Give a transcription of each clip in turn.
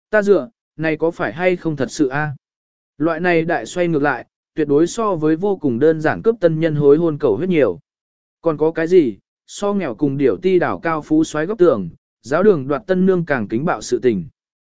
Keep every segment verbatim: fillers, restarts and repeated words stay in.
Ta dựa, này có phải hay không thật sự a? Loại này đại xoay ngược lại, tuyệt đối so với vô cùng đơn giản cướp tân nhân hối hôn cầu huyết nhiều. Còn có cái gì, so nghèo cùng điểu ti đảo cao phú xoáy góc tường, giáo đường đoạt tân nương càng kính bạo sự tình.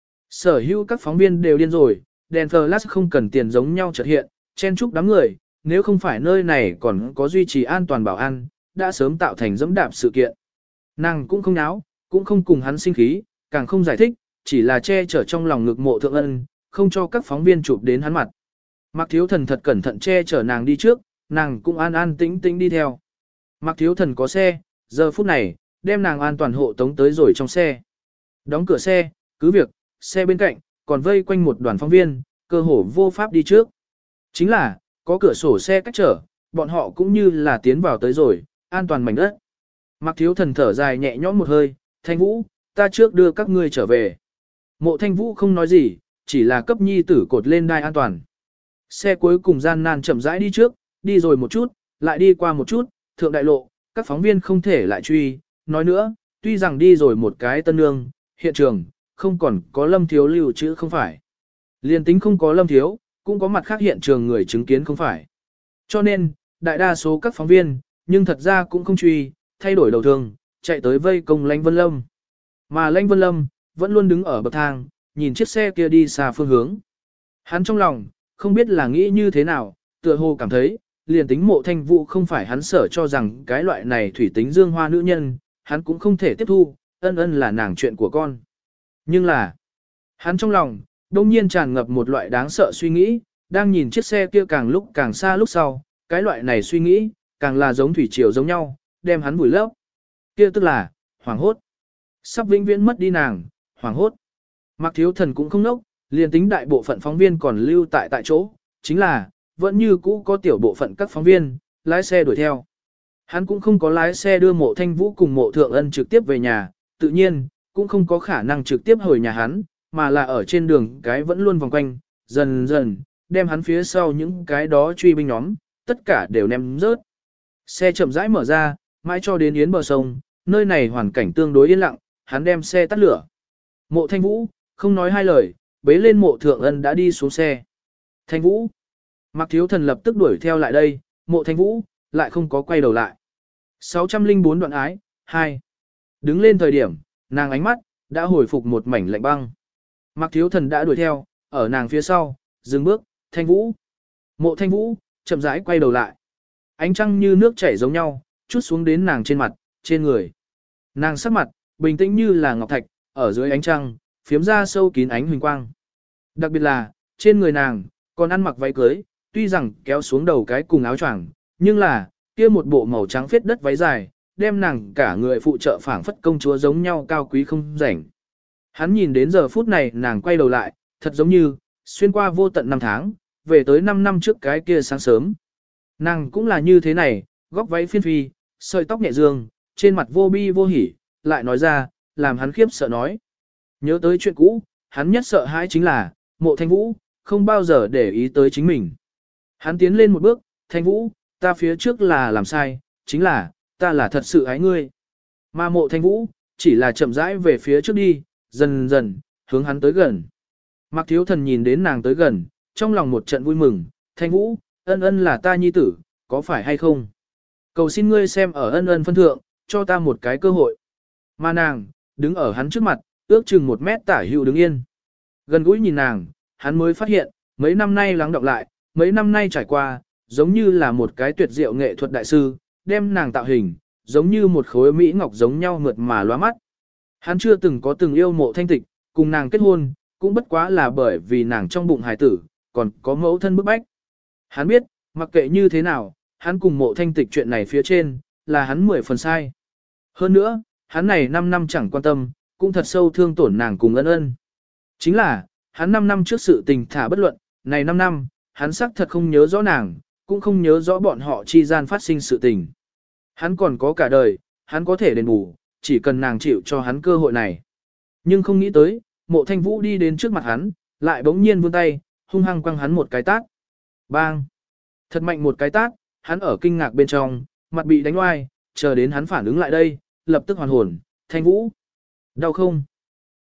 Sở hữu các phóng viên đều điên rồi, đèn flash không cần tiền giống nhau chợt hiện, chen chúc đám người, nếu không phải nơi này còn có duy trì an toàn bảo an, đã sớm tạo thành dẫm đạp sự kiện. Nàng cũng không náo, cũng không cùng hắn sinh khí, càng không giải thích, chỉ là che chở trong lòng ngực Mộ Thượng Ân, không cho các phóng viên chụp đến hắn mặt. Mạc Thiếu Thần thật cẩn thận che chở nàng đi trước, nàng cũng an an tĩnh tĩnh đi theo. Mạc Thiếu Thần có xe, giờ phút này, đem nàng an toàn hộ tống tới rồi trong xe. Đóng cửa xe, cứ việc, xe bên cạnh, còn vây quanh một đoàn phóng viên, cơ hồ vô pháp đi trước. Chính là, có cửa sổ xe cách trở, bọn họ cũng như là tiến vào tới rồi, an toàn mảnh đất. Mạc Thiếu Thần thở dài nhẹ nhõm một hơi, Thanh Vũ, ta trước đưa các ngươi trở về. Mộ Thanh Vũ không nói gì, chỉ là cấp nhi tử cột lên đai an toàn. Xe cuối cùng gian nan chậm rãi đi trước, đi rồi một chút, lại đi qua một chút, thượng đại lộ, các phóng viên không thể lại truy. Nói nữa, tuy rằng đi rồi một cái tân nương, hiện trường, không còn có Lâm Thiếu lưu chữ không phải. Liên tính không có Lâm Thiếu, cũng có mặt khác hiện trường người chứng kiến không phải. Cho nên, đại đa số các phóng viên, nhưng thật ra cũng không truy, thay đổi đầu thường, chạy tới vây công Lãnh Vân Lâm. Mà Lãnh Vân Lâm, vẫn luôn đứng ở bậc thang, nhìn chiếc xe kia đi xa phương hướng. Hắn trong lòng, không biết là nghĩ như thế nào, tựa hồ cảm thấy, liền tính Mộ Thanh Vũ không phải hắn sở cho rằng cái loại này thủy tính dương hoa nữ nhân, hắn cũng không thể tiếp thu, ân ân là nàng chuyện của con. Nhưng là, hắn trong lòng, đông nhiên tràn ngập một loại đáng sợ suy nghĩ, đang nhìn chiếc xe kia càng lúc càng xa lúc sau, cái loại này suy nghĩ, càng là giống thủy triều giống nhau, đem hắn vùi lấp. Kia tức là, hoảng hốt. Sắp vĩnh viễn mất đi nàng, hoảng hốt. Mạc Thiếu Thần cũng không nốc, liền tính đại bộ phận phóng viên còn lưu tại tại chỗ, chính là, vẫn như cũ có tiểu bộ phận các phóng viên, lái xe đuổi theo. Hắn cũng không có lái xe đưa Mộ Thanh Vũ cùng Mộ Thượng Ân trực tiếp về nhà, tự nhiên, cũng không có khả năng trực tiếp hồi nhà hắn, mà là ở trên đường cái vẫn luôn vòng quanh, dần dần, đem hắn phía sau những cái đó truy binh nhóm, tất cả đều ném rớt. Xe chậm rãi mở ra, mãi cho đến yến bờ sông, nơi này hoàn cảnh tương đối yên lặng, hắn đem xe tắt lửa. Mộ Thanh Vũ, không nói hai lời, bế lên Mộ Thượng Ân đã đi xuống xe. Thanh Vũ. Mạc Thiếu Thần lập tức đuổi theo lại đây, Mộ Thanh Vũ, lại không có quay đầu lại. sáu trăm lẻ bốn đoạn ái, hai. Đứng lên thời điểm, nàng ánh mắt, đã hồi phục một mảnh lạnh băng. Mạc Thiếu Thần đã đuổi theo, ở nàng phía sau, dừng bước, Thanh Vũ. Mộ Thanh Vũ, chậm rãi quay đầu lại. Ánh trăng như nước chảy giống nhau, chút xuống đến nàng trên mặt, trên người. Nàng sắc mặt, bình tĩnh như là ngọc thạch, ở dưới ánh trăng, phiếm ra sâu kín ánh huỳnh quang. Đặc biệt là, trên người nàng, còn ăn mặc váy cưới, tuy rằng kéo xuống đầu cái cùng áo choàng, nhưng là, kia một bộ màu trắng phết đất váy dài, đem nàng cả người phụ trợ phảng phất công chúa giống nhau cao quý không rảnh. Hắn nhìn đến giờ phút này nàng quay đầu lại, thật giống như, xuyên qua vô tận năm tháng, về tới năm năm trước cái kia sáng sớm. Nàng cũng là như thế này, góc váy phiên phi, sợi tóc nhẹ dương, trên mặt vô bi vô hỉ, lại nói ra, làm hắn khiếp sợ nói. Nhớ tới chuyện cũ, hắn nhất sợ hãi chính là, Mộ Thanh Vũ, không bao giờ để ý tới chính mình. Hắn tiến lên một bước, Thanh Vũ, ta phía trước là làm sai, chính là, ta là thật sự ái ngươi. Mà Mộ Thanh Vũ, chỉ là chậm rãi về phía trước đi, dần dần, hướng hắn tới gần. Mạc Thiếu Thần nhìn đến nàng tới gần, trong lòng một trận vui mừng, Thanh Vũ, ân ân là ta nhi tử, có phải hay không? Cầu xin ngươi xem ở ân ân phân thượng, cho ta một cái cơ hội. Mà nàng, đứng ở hắn trước mặt, ước chừng một mét tả hữu đứng yên. Gần gũi nhìn nàng, hắn mới phát hiện, mấy năm nay lắng đọng lại, mấy năm nay trải qua, giống như là một cái tuyệt diệu nghệ thuật đại sư, đem nàng tạo hình, giống như một khối mỹ ngọc giống nhau mượt mà lóa mắt. Hắn chưa từng có từng yêu Mộ Thanh Tịch, cùng nàng kết hôn, cũng bất quá là bởi vì nàng trong bụng hài tử, còn có mẫu thân bức bách. Hắn biết, mặc kệ như thế nào, hắn cùng Mộ Thanh Tịch chuyện này phía trên, là hắn mười phần sai. Hơn nữa, hắn này năm năm chẳng quan tâm, cũng thật sâu thương tổn nàng cùng ân ân. Chính là, hắn năm năm trước sự tình thả bất luận, này năm năm, hắn xác thật không nhớ rõ nàng, cũng không nhớ rõ bọn họ chi gian phát sinh sự tình. Hắn còn có cả đời, hắn có thể đền bù, chỉ cần nàng chịu cho hắn cơ hội này. Nhưng không nghĩ tới, Mộ Thanh Vũ đi đến trước mặt hắn, lại bỗng nhiên vươn tay, hung hăng quăng hắn một cái tát. Bang! Thật mạnh một cái tát, hắn ở kinh ngạc bên trong, mặt bị đánh oai, chờ đến hắn phản ứng lại đây, lập tức hoàn hồn, Thanh Vũ. Đau không?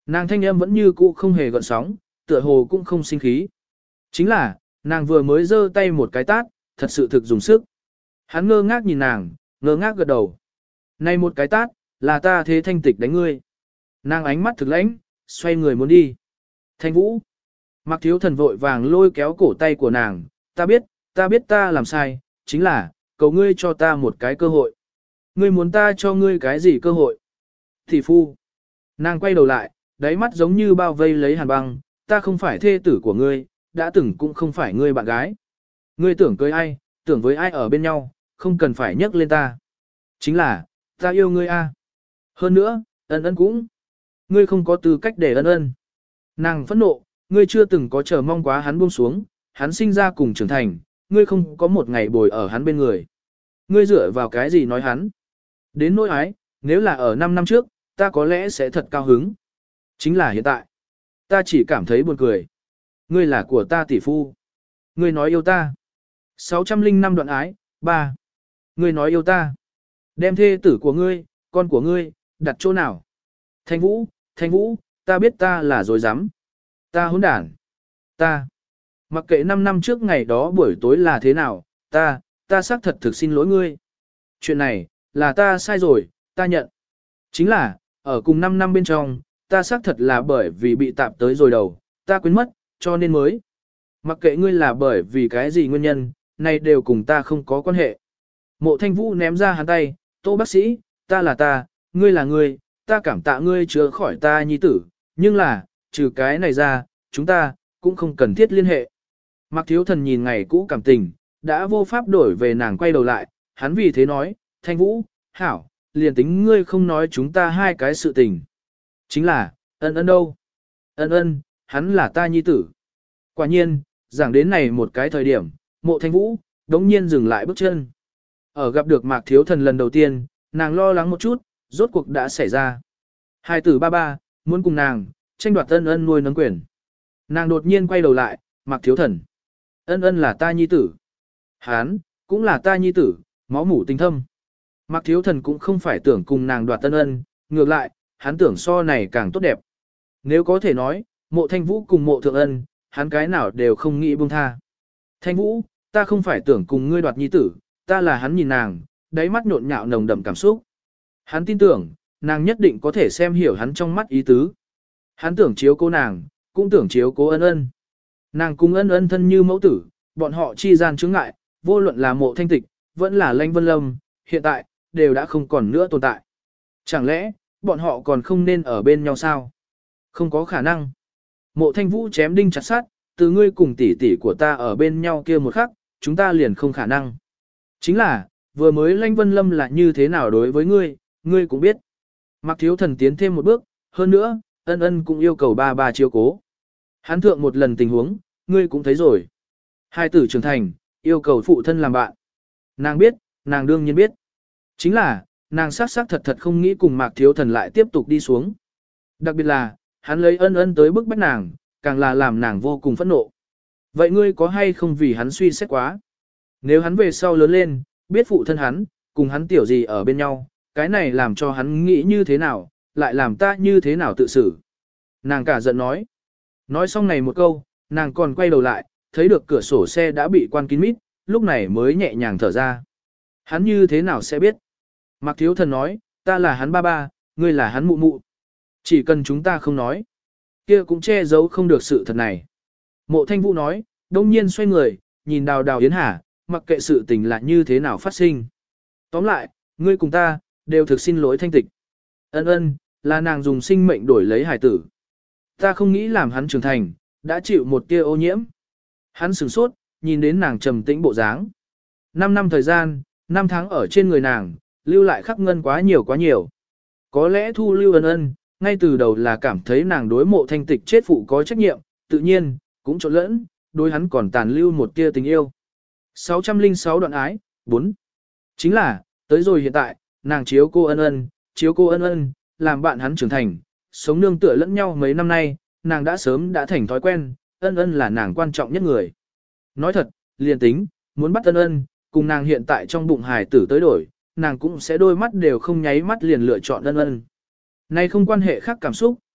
Nàng thanh âm vẫn như cũ không hề gợn sóng, tựa hồ cũng không sinh khí. Chính là, nàng vừa mới giơ tay một cái tát, thật sự thực dùng sức. Hắn ngơ ngác nhìn nàng, ngơ ngác gật đầu. Này một cái tát, là ta thế thanh tịch đánh ngươi. Nàng ánh mắt thực lãnh, xoay người muốn đi. Thanh Vũ. Mạc Thiếu Thần vội vàng lôi kéo cổ tay của nàng, ta biết, ta biết ta làm sai, chính là, cầu ngươi cho ta một cái cơ hội. Ngươi muốn ta cho ngươi cái gì cơ hội? Thị phu. Nàng quay đầu lại, đáy mắt giống như bao vây lấy hàn băng, ta không phải thê tử của ngươi, đã từng cũng không phải ngươi bạn gái. Ngươi tưởng cưới ai, tưởng với ai ở bên nhau, không cần phải nhắc lên ta. Chính là, ta yêu ngươi a. Hơn nữa, ân ân cũng. Ngươi không có tư cách để ân ân. Nàng phẫn nộ, ngươi chưa từng có chờ mong quá hắn buông xuống, hắn sinh ra cùng trưởng thành, ngươi không có một ngày bồi ở hắn bên người. Ngươi dựa vào cái gì nói hắn? Đến nỗi ái, nếu là ở năm năm trước, ta có lẽ sẽ thật cao hứng. Chính là hiện tại, ta chỉ cảm thấy buồn cười. Ngươi là của ta tỷ phu. Ngươi nói yêu ta. sáu trăm lẻ năm đoạn ái, ba. Ngươi nói yêu ta. Đem thê tử của ngươi, con của ngươi, đặt chỗ nào? Thanh Vũ, Thanh Vũ, ta biết ta là dối rắm Ta hỗn đản. Ta. Mặc kệ năm năm trước ngày đó buổi tối là thế nào, ta, ta xác thật thực xin lỗi ngươi. Chuyện này, là ta sai rồi, ta nhận. Chính là, ở cùng năm năm bên trong, ta xác thật là bởi vì bị tạp tới rồi đầu, ta quên mất, cho nên mới. Mặc kệ ngươi là bởi vì cái gì nguyên nhân, này đều cùng ta không có quan hệ. Mộ Thanh Vũ ném ra hắn tay, Tô bác sĩ, ta là ta, ngươi là ngươi, ta cảm tạ ngươi chữa khỏi ta nhi tử, nhưng là, trừ cái này ra, chúng ta, cũng không cần thiết liên hệ. Mạc Thiếu Thần nhìn ngày cũ cảm tình, đã vô pháp đổi về nàng quay đầu lại, hắn vì thế nói, Thanh Vũ, hảo, liền tính ngươi không nói chúng ta hai cái sự tình. Chính là, ân ân đâu? Ân ân, hắn là ta nhi tử. Quả nhiên, giảng đến này một cái thời điểm, Mộ Thanh Vũ, đống nhiên dừng lại bước chân. Ở gặp được Mạc Thiếu Thần lần đầu tiên, nàng lo lắng một chút, rốt cuộc đã xảy ra. Hai tử ba ba, muốn cùng nàng, tranh đoạt ân ân nuôi nấng quyền. Nàng đột nhiên quay đầu lại, Mạc Thiếu Thần. Ân ân là ta nhi tử. Hán, cũng là ta nhi tử, máu mủ tình thâm. Mạc Thiếu Thần cũng không phải tưởng cùng nàng đoạt ân ân, ngược lại, hắn tưởng so này càng tốt đẹp. Nếu có thể nói, Mộ Thanh Vũ cùng Mộ Thượng Ân, hắn cái nào đều không nghĩ buông tha. Thanh Vũ, ta không phải tưởng cùng ngươi đoạt nhi tử, ta là hắn nhìn nàng, đáy mắt nhộn nhạo nồng đậm cảm xúc. Hắn tin tưởng, nàng nhất định có thể xem hiểu hắn trong mắt ý tứ. Hắn tưởng chiếu cố nàng, cũng tưởng chiếu cố ân ân. Nàng cùng ân ân thân như mẫu tử, bọn họ chi gian chướng ngại, vô luận là Mộ Thanh Tịch, vẫn là Lãnh Vân Lâm, hiện tại, đều đã không còn nữa tồn tại. Chẳng lẽ, bọn họ còn không nên ở bên nhau sao? Không có khả năng. Mộ Thanh Vũ chém đinh chặt sắt, từ ngươi cùng tỷ tỷ của ta ở bên nhau kia một khắc, chúng ta liền không khả năng. Chính là, vừa mới Lãnh Vân Lâm là như thế nào đối với ngươi, ngươi cũng biết. Mạc Thiếu Thần tiến thêm một bước, hơn nữa, ân ân cũng yêu cầu ba ba chiếu cố. Hắn thượng một lần tình huống, ngươi cũng thấy rồi. Hai tử trưởng thành, yêu cầu phụ thân làm bạn. Nàng biết, nàng đương nhiên biết. Chính là, nàng xác xác thật thật không nghĩ cùng Mạc Thiếu Thần lại tiếp tục đi xuống. Đặc biệt là, hắn lấy ân ân tới bức bách nàng, càng là làm nàng vô cùng phẫn nộ. Vậy ngươi có hay không vì hắn suy xét quá? Nếu hắn về sau lớn lên, biết phụ thân hắn, cùng hắn tiểu gì ở bên nhau, cái này làm cho hắn nghĩ như thế nào, lại làm ta như thế nào tự xử. Nàng cả giận nói. Nói xong này một câu, nàng còn quay đầu lại, thấy được cửa sổ xe đã bị quan kín mít, lúc này mới nhẹ nhàng thở ra. Hắn như thế nào sẽ biết? Mạc Thiếu Thần nói, ta là hắn ba ba, ngươi là hắn mụ mụ. Chỉ cần chúng ta không nói, kia cũng che giấu không được sự thật này. Mộ Thanh Vũ nói, đông nhiên xoay người, nhìn Đào Đào Yến Hà, mặc kệ sự tình là như thế nào phát sinh. Tóm lại, ngươi cùng ta, đều thực xin lỗi Thanh Tịch. Ân ân, là nàng dùng sinh mệnh đổi lấy hải tử. Ta không nghĩ làm hắn trưởng thành, đã chịu một tia ô nhiễm. Hắn sửng sốt, nhìn đến nàng trầm tĩnh bộ dáng. Năm năm thời gian, năm tháng ở trên người nàng, lưu lại khắc ngân quá nhiều quá nhiều. Có lẽ thu lưu ân ân, ngay từ đầu là cảm thấy nàng đối Mộ Thanh Tịch chết phụ có trách nhiệm, tự nhiên, cũng trộn lẫn, đối hắn còn tàn lưu một tia tình yêu. sáu trăm lẻ sáu đoạn ái, bốn. Chính là, tới rồi hiện tại, nàng chiếu cô ân ân, chiếu cô ân ân, làm bạn hắn trưởng thành, sống nương tựa lẫn nhau mấy năm nay, nàng đã sớm đã thành thói quen, ân ân là nàng quan trọng nhất người. Nói thật, liền tính, muốn bắt ân ân, cùng nàng hiện tại trong bụng hài tử tới đổi, nàng cũng sẽ đôi mắt đều không nháy mắt liền lựa chọn ân ân. Nay không quan hệ khác cảm xúc,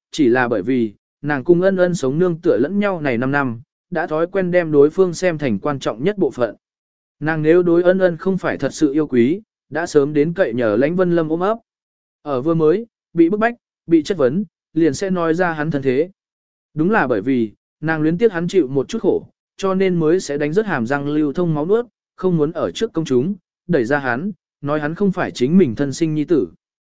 chỉ là bởi vì, nàng cùng ân ân sống nương tựa lẫn nhau này năm năm, đã thói quen đem đối phương xem thành quan trọng nhất bộ phận. Nàng nếu đối ân ân không phải thật sự yêu quý, đã sớm đến cậy nhờ Lãnh Vân Lâm ôm ấp. Ở vừa mới, bị bức bách, bị chất vấn, liền sẽ nói ra hắn thân thế. Đúng là bởi vì, nàng luyến tiếc hắn chịu một chút khổ, cho nên mới sẽ đánh rớt hàm răng lưu thông máu nuốt, không muốn ở trước công chúng, đẩy ra hắn, nói hắn không phải chính mình thân sinh nhi tử.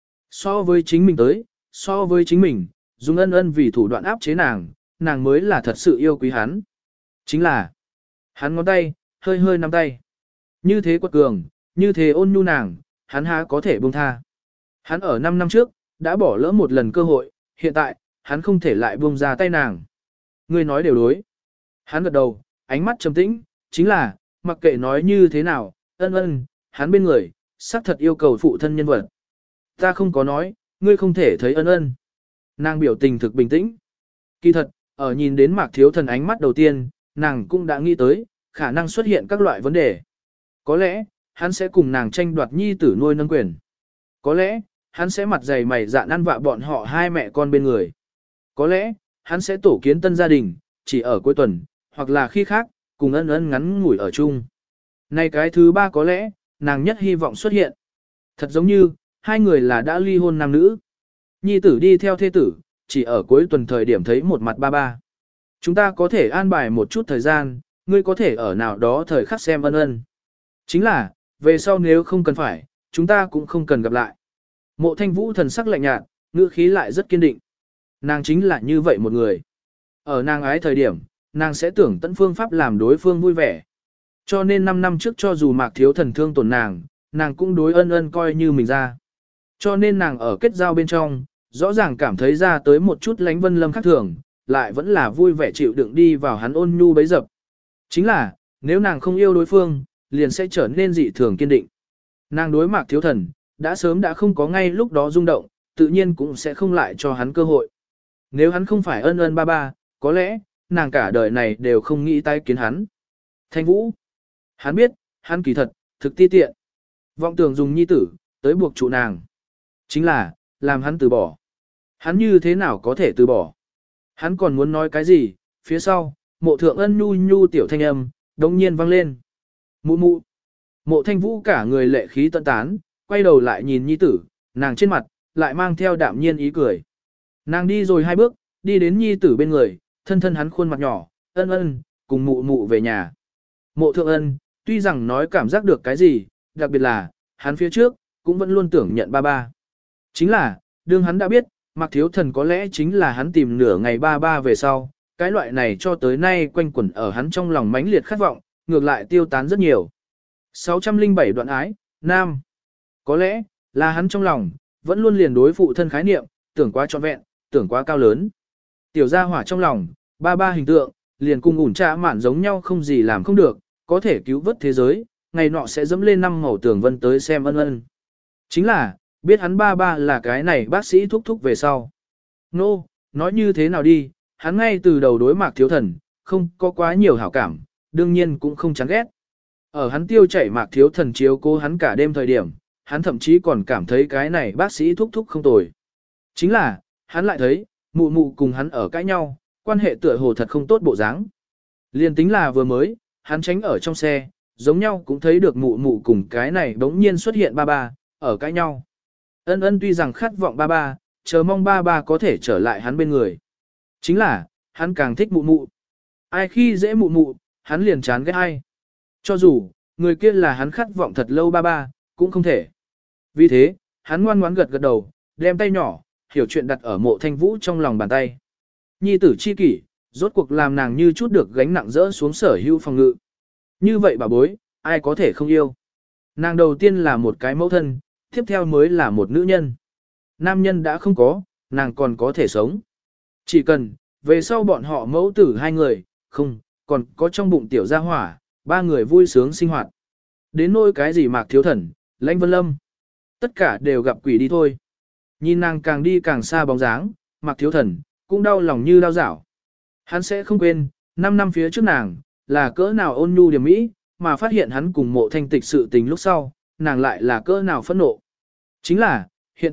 So với chính mình tới, so với chính mình, dùng ân ân vì thủ đoạn áp chế nàng, nàng mới là thật sự yêu quý hắn. Chính là, hắn ngón tay, hơi hơi nắm tay. Như thế quật cường, như thế ôn nhu nàng, hắn há có thể buông tha. Hắn ở năm năm trước, đã bỏ lỡ một lần cơ hội, hiện tại, hắn không thể lại buông ra tay nàng. Ngươi nói đều đối. Hắn gật đầu, ánh mắt trầm tĩnh, chính là, mặc kệ nói như thế nào, ân ân, hắn bên người, xác thật yêu cầu phụ thân nhân vật. Ta không có nói, ngươi không thể thấy ân ân. Nàng biểu tình thực bình tĩnh. Kỳ thật, ở nhìn đến Mạc Thiếu Thần ánh mắt đầu tiên, nàng cũng đã nghĩ tới, khả năng xuất hiện các loại vấn đề. Có lẽ, hắn sẽ cùng nàng tranh đoạt nhi tử nuôi nâng quyền. Có lẽ, hắn sẽ mặt dày mày dạn ăn vạ bọn họ hai mẹ con bên người. Có lẽ, hắn sẽ tổ kiến tân gia đình, chỉ ở cuối tuần, hoặc là khi khác, cùng ân ân ngắn ngủi ở chung. Này cái thứ ba có lẽ, nàng nhất hy vọng xuất hiện. Thật giống như, hai người là đã ly hôn nam nữ. Nhi tử đi theo thê tử, chỉ ở cuối tuần thời điểm thấy một mặt ba ba. Chúng ta có thể an bài một chút thời gian, ngươi có thể ở nào đó thời khắc xem ân ân. Chính là, về sau nếu không cần phải, chúng ta cũng không cần gặp lại. Mộ Thanh Vũ thần sắc lạnh nhạt, ngữ khí lại rất kiên định. Nàng chính là như vậy một người. Ở nàng ái thời điểm, nàng sẽ tưởng tận phương pháp làm đối phương vui vẻ. Cho nên năm năm trước cho dù Mạc Thiếu Thần thương tổn nàng, nàng cũng đối ân ân coi như mình ra. Cho nên nàng ở kết giao bên trong, rõ ràng cảm thấy ra tới một chút Lãnh Vân Lâm khác thường, lại vẫn là vui vẻ chịu đựng đi vào hắn ôn nhu bấy dập. Chính là, nếu nàng không yêu đối phương, liền sẽ trở nên dị thường kiên định. Nàng đối Mạc Thiếu Thần, đã sớm đã không có ngay lúc đó rung động, tự nhiên cũng sẽ không lại cho hắn cơ hội. Nếu hắn không phải ân ân ba ba, có lẽ, nàng cả đời này đều không nghĩ tái kiến hắn. Thanh Vũ, hắn biết, hắn kỳ thật, thực ti tiện. Vọng tưởng dùng nhi tử, tới buộc trụ nàng. Chính là, làm hắn từ bỏ. Hắn như thế nào có thể từ bỏ? Hắn còn muốn nói cái gì? Phía sau, mộ thượng ân nhu nhu tiểu thanh âm, đồng nhiên vang lên. Mụ mụ. Mộ Thanh Vũ cả người lệ khí tận tán, quay đầu lại nhìn nhi tử, nàng trên mặt, lại mang theo đạm nhiên ý cười. Nàng đi rồi hai bước, đi đến nhi tử bên người, thân thân hắn khuôn mặt nhỏ, ân ân, cùng mụ mụ về nhà. Mộ thượng ân, tuy rằng nói cảm giác được cái gì, đặc biệt là, hắn phía trước, cũng vẫn luôn tưởng nhận ba ba. Chính là, đương hắn đã biết, Mạc Thiếu Thần có lẽ chính là hắn tìm nửa ngày ba ba về sau, cái loại này cho tới nay quanh quẩn ở hắn trong lòng mãnh liệt khát vọng, ngược lại tiêu tán rất nhiều. sáu trăm lẻ bảy đoạn ái, Nam. Có lẽ, là hắn trong lòng, vẫn luôn liền đối phụ thân khái niệm, tưởng quá trọn vẹn, tưởng quá cao lớn. Tiểu gia hỏa trong lòng, ba ba hình tượng, liền cùng ủn trà mạn giống nhau không gì làm không được, có thể cứu vớt thế giới, ngày nọ sẽ dẫm lên năm màu tường vân tới xem ân ân. Chính là, biết hắn ba ba là cái này bác sĩ thúc thúc về sau. Nô, no, nói như thế nào đi, hắn ngay từ đầu đối Mạc Thiếu Thần, không có quá nhiều hảo cảm, đương nhiên cũng không chán ghét. Ở hắn tiêu chảy Mạc Thiếu Thần chiếu cố hắn cả đêm thời điểm, hắn thậm chí còn cảm thấy cái này bác sĩ thúc thúc không tồi. Chính là, hắn lại thấy, mụ mụ cùng hắn ở cãi nhau, quan hệ tựa hồ thật không tốt bộ dáng. Liên tính là vừa mới, hắn tránh ở trong xe, giống nhau cũng thấy được mụ mụ cùng cái này đống nhiên xuất hiện ba ba, ở cãi nhau. Ân ân tuy rằng khát vọng ba ba, chờ mong ba ba có thể trở lại hắn bên người. Chính là, hắn càng thích mụ mụ. Ai khi dễ mụ mụ, hắn liền chán ghét ai. Cho dù, người kia là hắn khát vọng thật lâu ba ba, cũng không thể. Vì thế, hắn ngoan ngoãn gật gật đầu, đem tay nhỏ, hiểu chuyện đặt ở Mộ Thanh Vũ trong lòng bàn tay. Nhi tử chi kỷ, rốt cuộc làm nàng như chút được gánh nặng rỡ xuống sở hữu phòng ngự. Như vậy bà bối, ai có thể không yêu. Nàng đầu tiên là một cái mẫu thân, tiếp theo mới là một nữ nhân. Nam nhân đã không có, nàng còn có thể sống. Chỉ cần, về sau bọn họ mẫu tử hai người, không, còn có trong bụng tiểu gia hỏa, ba người vui sướng sinh hoạt. Đến nỗi cái gì Mạc Thiếu Thần, Lãnh Vân Lâm, tất cả đều gặp quỷ đi thôi. Nhìn nàng càng đi càng xa bóng dáng, Mạc Thiếu Thần, cũng đau lòng như đau dảo. Hắn sẽ không quên, năm năm phía trước nàng, là cỡ nào ôn nhu điểm mỹ, mà phát hiện hắn cùng Mộ Thanh Tịch sự tình lúc sau, nàng lại là cỡ nào phẫn nộ. Chính là, hiện tại,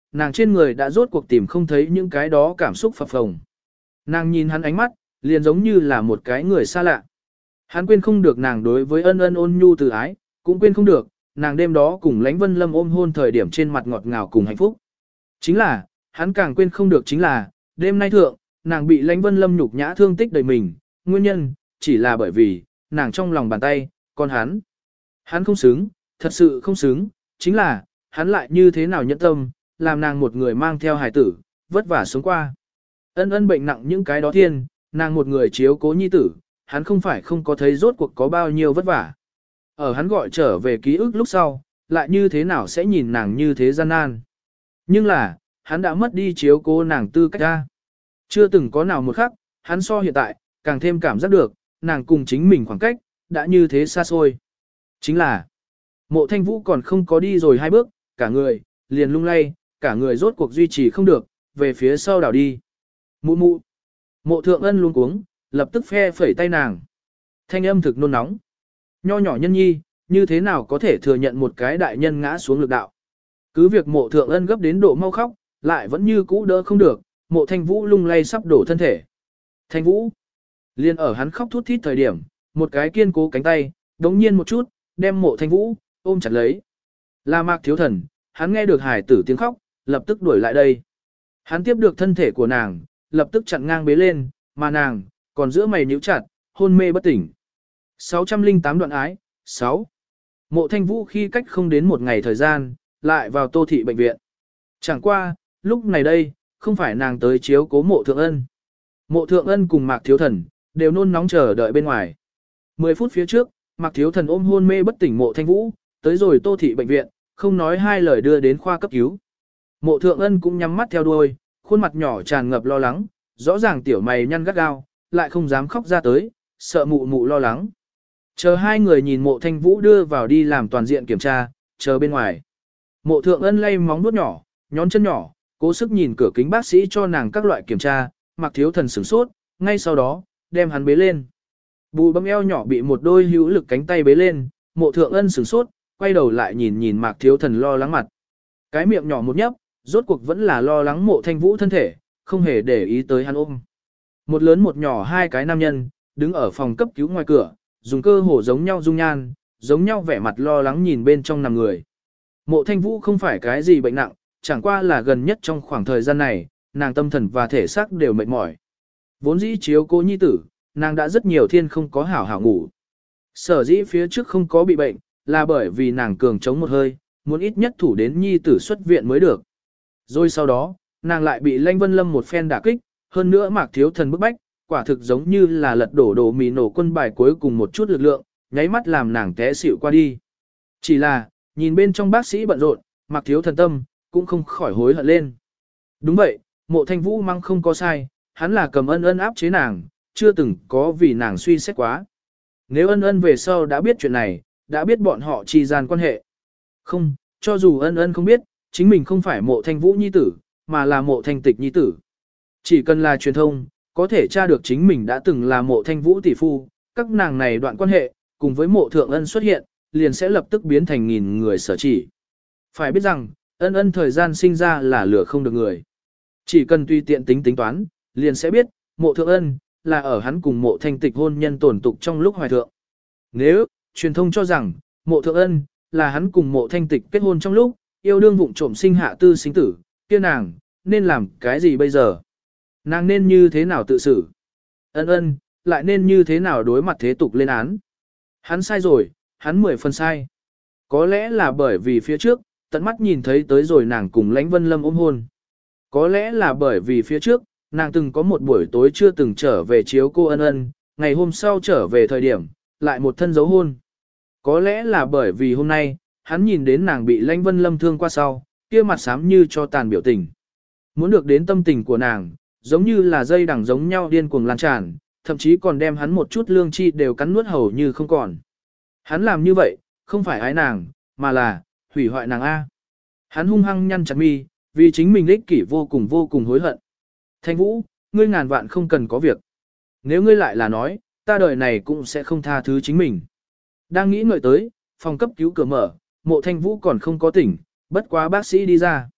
nàng trên người đã rốt cuộc tìm không thấy những cái đó cảm xúc phập phồng. Nàng nhìn hắn ánh mắt, liền giống như là một cái người xa lạ. Hắn quên không được nàng đối với ân ân ôn nhu từ ái, cũng quên không được, nàng đêm đó cùng Lãnh Vân Lâm ôm hôn thời điểm trên mặt ngọt ngào cùng hạnh phúc. Chính là, hắn càng quên không được chính là, đêm nay thượng, nàng bị Lãnh Vân Lâm nhục nhã thương tích đầy mình, nguyên nhân, chỉ là bởi vì, nàng trong lòng bàn tay, còn hắn. Hắn không xứng, thật sự không xứng, chính là, hắn lại như thế nào nhẫn tâm, làm nàng một người mang theo hài tử, vất vả sống qua. Ân ân bệnh nặng những cái đó thiên, nàng một người chiếu cố nhi tử, hắn không phải không có thấy rốt cuộc có bao nhiêu vất vả. Ở hắn gọi trở về ký ức lúc sau, lại như thế nào sẽ nhìn nàng như thế gian nan. Nhưng là, hắn đã mất đi chiếu cố nàng tư cách ra. Chưa từng có nào một khắc, hắn so hiện tại, càng thêm cảm giác được, nàng cùng chính mình khoảng cách, đã như thế xa xôi. Chính là, Mộ Thanh Vũ còn không có đi rồi hai bước, cả người, liền lung lay, cả người rốt cuộc duy trì không được, về phía sau đảo đi. Mụ mụ. Mộ Thượng Ân luống cuống, lập tức phe phẩy tay nàng. Thanh âm thực nôn nóng. Nho nhỏ nhân nhi, như thế nào có thể thừa nhận một cái đại nhân ngã xuống lực đạo. Cứ việc Mộ Thượng Ân gấp đến độ mau khóc, lại vẫn như cũ đỡ không được, Mộ Thanh Vũ lung lay sắp đổ thân thể. Thanh Vũ. Liên ở hắn khóc thút thít thời điểm, một cái kiên cố cánh tay, đống nhiên một chút, đem Mộ Thanh Vũ ôm chặt lấy. Là Mạc Thiếu Thần, hắn nghe được hải tử tiếng khóc, lập tức đuổi lại đây. Hắn tiếp được thân thể của nàng, lập tức chặn ngang bế lên, mà nàng, còn giữa mày nhíu chặt, hôn mê bất tỉnh. sáu trăm lẻ tám đoạn ái, sáu. Mộ Thanh Vũ khi cách không đến một ngày thời gian, lại vào Tô Thị bệnh viện. Chẳng qua, lúc này đây, không phải nàng tới chiếu cố Mộ Thượng Ân. Mộ Thượng Ân cùng Mạc Thiếu Thần, đều nôn nóng chờ đợi bên ngoài. mười phút phía trước, Mạc Thiếu Thần ôm hôn mê bất tỉnh Mộ Thanh Vũ, tới rồi Tô Thị bệnh viện, không nói hai lời đưa đến khoa cấp cứu. Mộ Thượng Ân cũng nhắm mắt theo đuôi, khuôn mặt nhỏ tràn ngập lo lắng, rõ ràng tiểu mày nhăn gắt gao, lại không dám khóc ra tới, sợ mụ mụ lo lắng. Chờ hai người nhìn Mộ Thanh Vũ đưa vào đi làm toàn diện kiểm tra, chờ bên ngoài. Mộ Thượng Ân lay móng nuốt nhỏ, nhón chân nhỏ, cố sức nhìn cửa kính bác sĩ cho nàng các loại kiểm tra, Mạc Thiếu Thần sửng sốt, ngay sau đó, đem hắn bế lên. Bù bấm eo nhỏ bị một đôi hữu lực cánh tay bế lên, Mộ Thượng Ân sửng sốt, quay đầu lại nhìn nhìn Mạc Thiếu Thần lo lắng mặt. Cái miệng nhỏ một nhấp, rốt cuộc vẫn là lo lắng Mộ Thanh Vũ thân thể, không hề để ý tới hắn ôm. Một lớn một nhỏ hai cái nam nhân, đứng ở phòng cấp cứu ngoài cửa, dùng cơ hồ giống nhau dung nhan, giống nhau vẻ mặt lo lắng nhìn bên trong nằm người. Mộ Thanh Vũ không phải cái gì bệnh nặng, chẳng qua là gần nhất trong khoảng thời gian này, nàng tâm thần và thể xác đều mệt mỏi. Vốn dĩ chiếu cô nhi tử, nàng đã rất nhiều thiên không có hảo hảo ngủ. Sở dĩ phía trước không có bị bệnh, là bởi vì nàng cường chống một hơi, muốn ít nhất thủ đến nhi tử xuất viện mới được. Rồi sau đó, nàng lại bị Lãnh Vân Lâm một phen đả kích, hơn nữa Mạc Thiếu Thần bức bách, quả thực giống như là lật đổ đồ mì nổ quân bài cuối cùng một chút lực lượng, nháy mắt làm nàng té xỉu qua đi. Chỉ là, nhìn bên trong bác sĩ bận rộn, Mạc Thiếu Thần tâm, cũng không khỏi hối hận lên. Đúng vậy, Mộ Thanh Vũ mang không có sai, hắn là cầm ân ân áp chế nàng, chưa từng có vì nàng suy xét quá. Nếu ân ân về sau đã biết chuyện này, đã biết bọn họ chi gian quan hệ. Không, cho dù ân ân không biết, chính mình không phải Mộ Thanh Vũ nhi tử, mà là Mộ Thanh Tịch nhi tử. Chỉ cần là truyền thông, có thể tra được chính mình đã từng là Mộ Thanh Vũ tỷ phu, các nàng này đoạn quan hệ, cùng với Mộ Thượng Ân xuất hiện, liền sẽ lập tức biến thành nghìn người sở chỉ. Phải biết rằng, ân ân thời gian sinh ra là lửa không được người. Chỉ cần tùy tiện tính tính toán, liền sẽ biết, Mộ Thượng Ân, là ở hắn cùng Mộ Thanh Tịch hôn nhân tổn tục trong lúc hoài thượng. Nếu, truyền thông cho rằng, Mộ Thượng Ân, là hắn cùng Mộ Thanh Tịch kết hôn trong lúc, yêu đương vụng trộm sinh hạ tư sinh tử, kia nàng, nên làm cái gì bây giờ? Nàng nên như thế nào tự xử? Ân ân, lại nên như thế nào đối mặt thế tục lên án? Hắn sai rồi, hắn mười phần sai. Có lẽ là bởi vì phía trước, tận mắt nhìn thấy tới rồi nàng cùng Lãnh Vân Lâm ôm hôn. Có lẽ là bởi vì phía trước, nàng từng có một buổi tối chưa từng trở về chiếu cô ân ân, ngày hôm sau trở về thời điểm, lại một thân dấu hôn. Có lẽ là bởi vì hôm nay, hắn nhìn đến nàng bị Lãnh Vân Lâm thương qua sau, kia mặt xám như cho tàn biểu tình. Muốn được đến tâm tình của nàng, giống như là dây đằng giống nhau điên cuồng lan tràn, thậm chí còn đem hắn một chút lương chi đều cắn nuốt hầu như không còn. Hắn làm như vậy, không phải ái nàng, mà là hủy hoại nàng A. Hắn hung hăng nhăn chặt mi, vì chính mình ích kỷ vô cùng vô cùng hối hận. Thanh Vũ, ngươi ngàn vạn không cần có việc. Nếu ngươi lại là nói, ta đời này cũng sẽ không tha thứ chính mình. Đang nghĩ ngợi tới, phòng cấp cứu cửa mở, Mộ Thanh Vũ còn không có tỉnh, bất quá bác sĩ đi ra.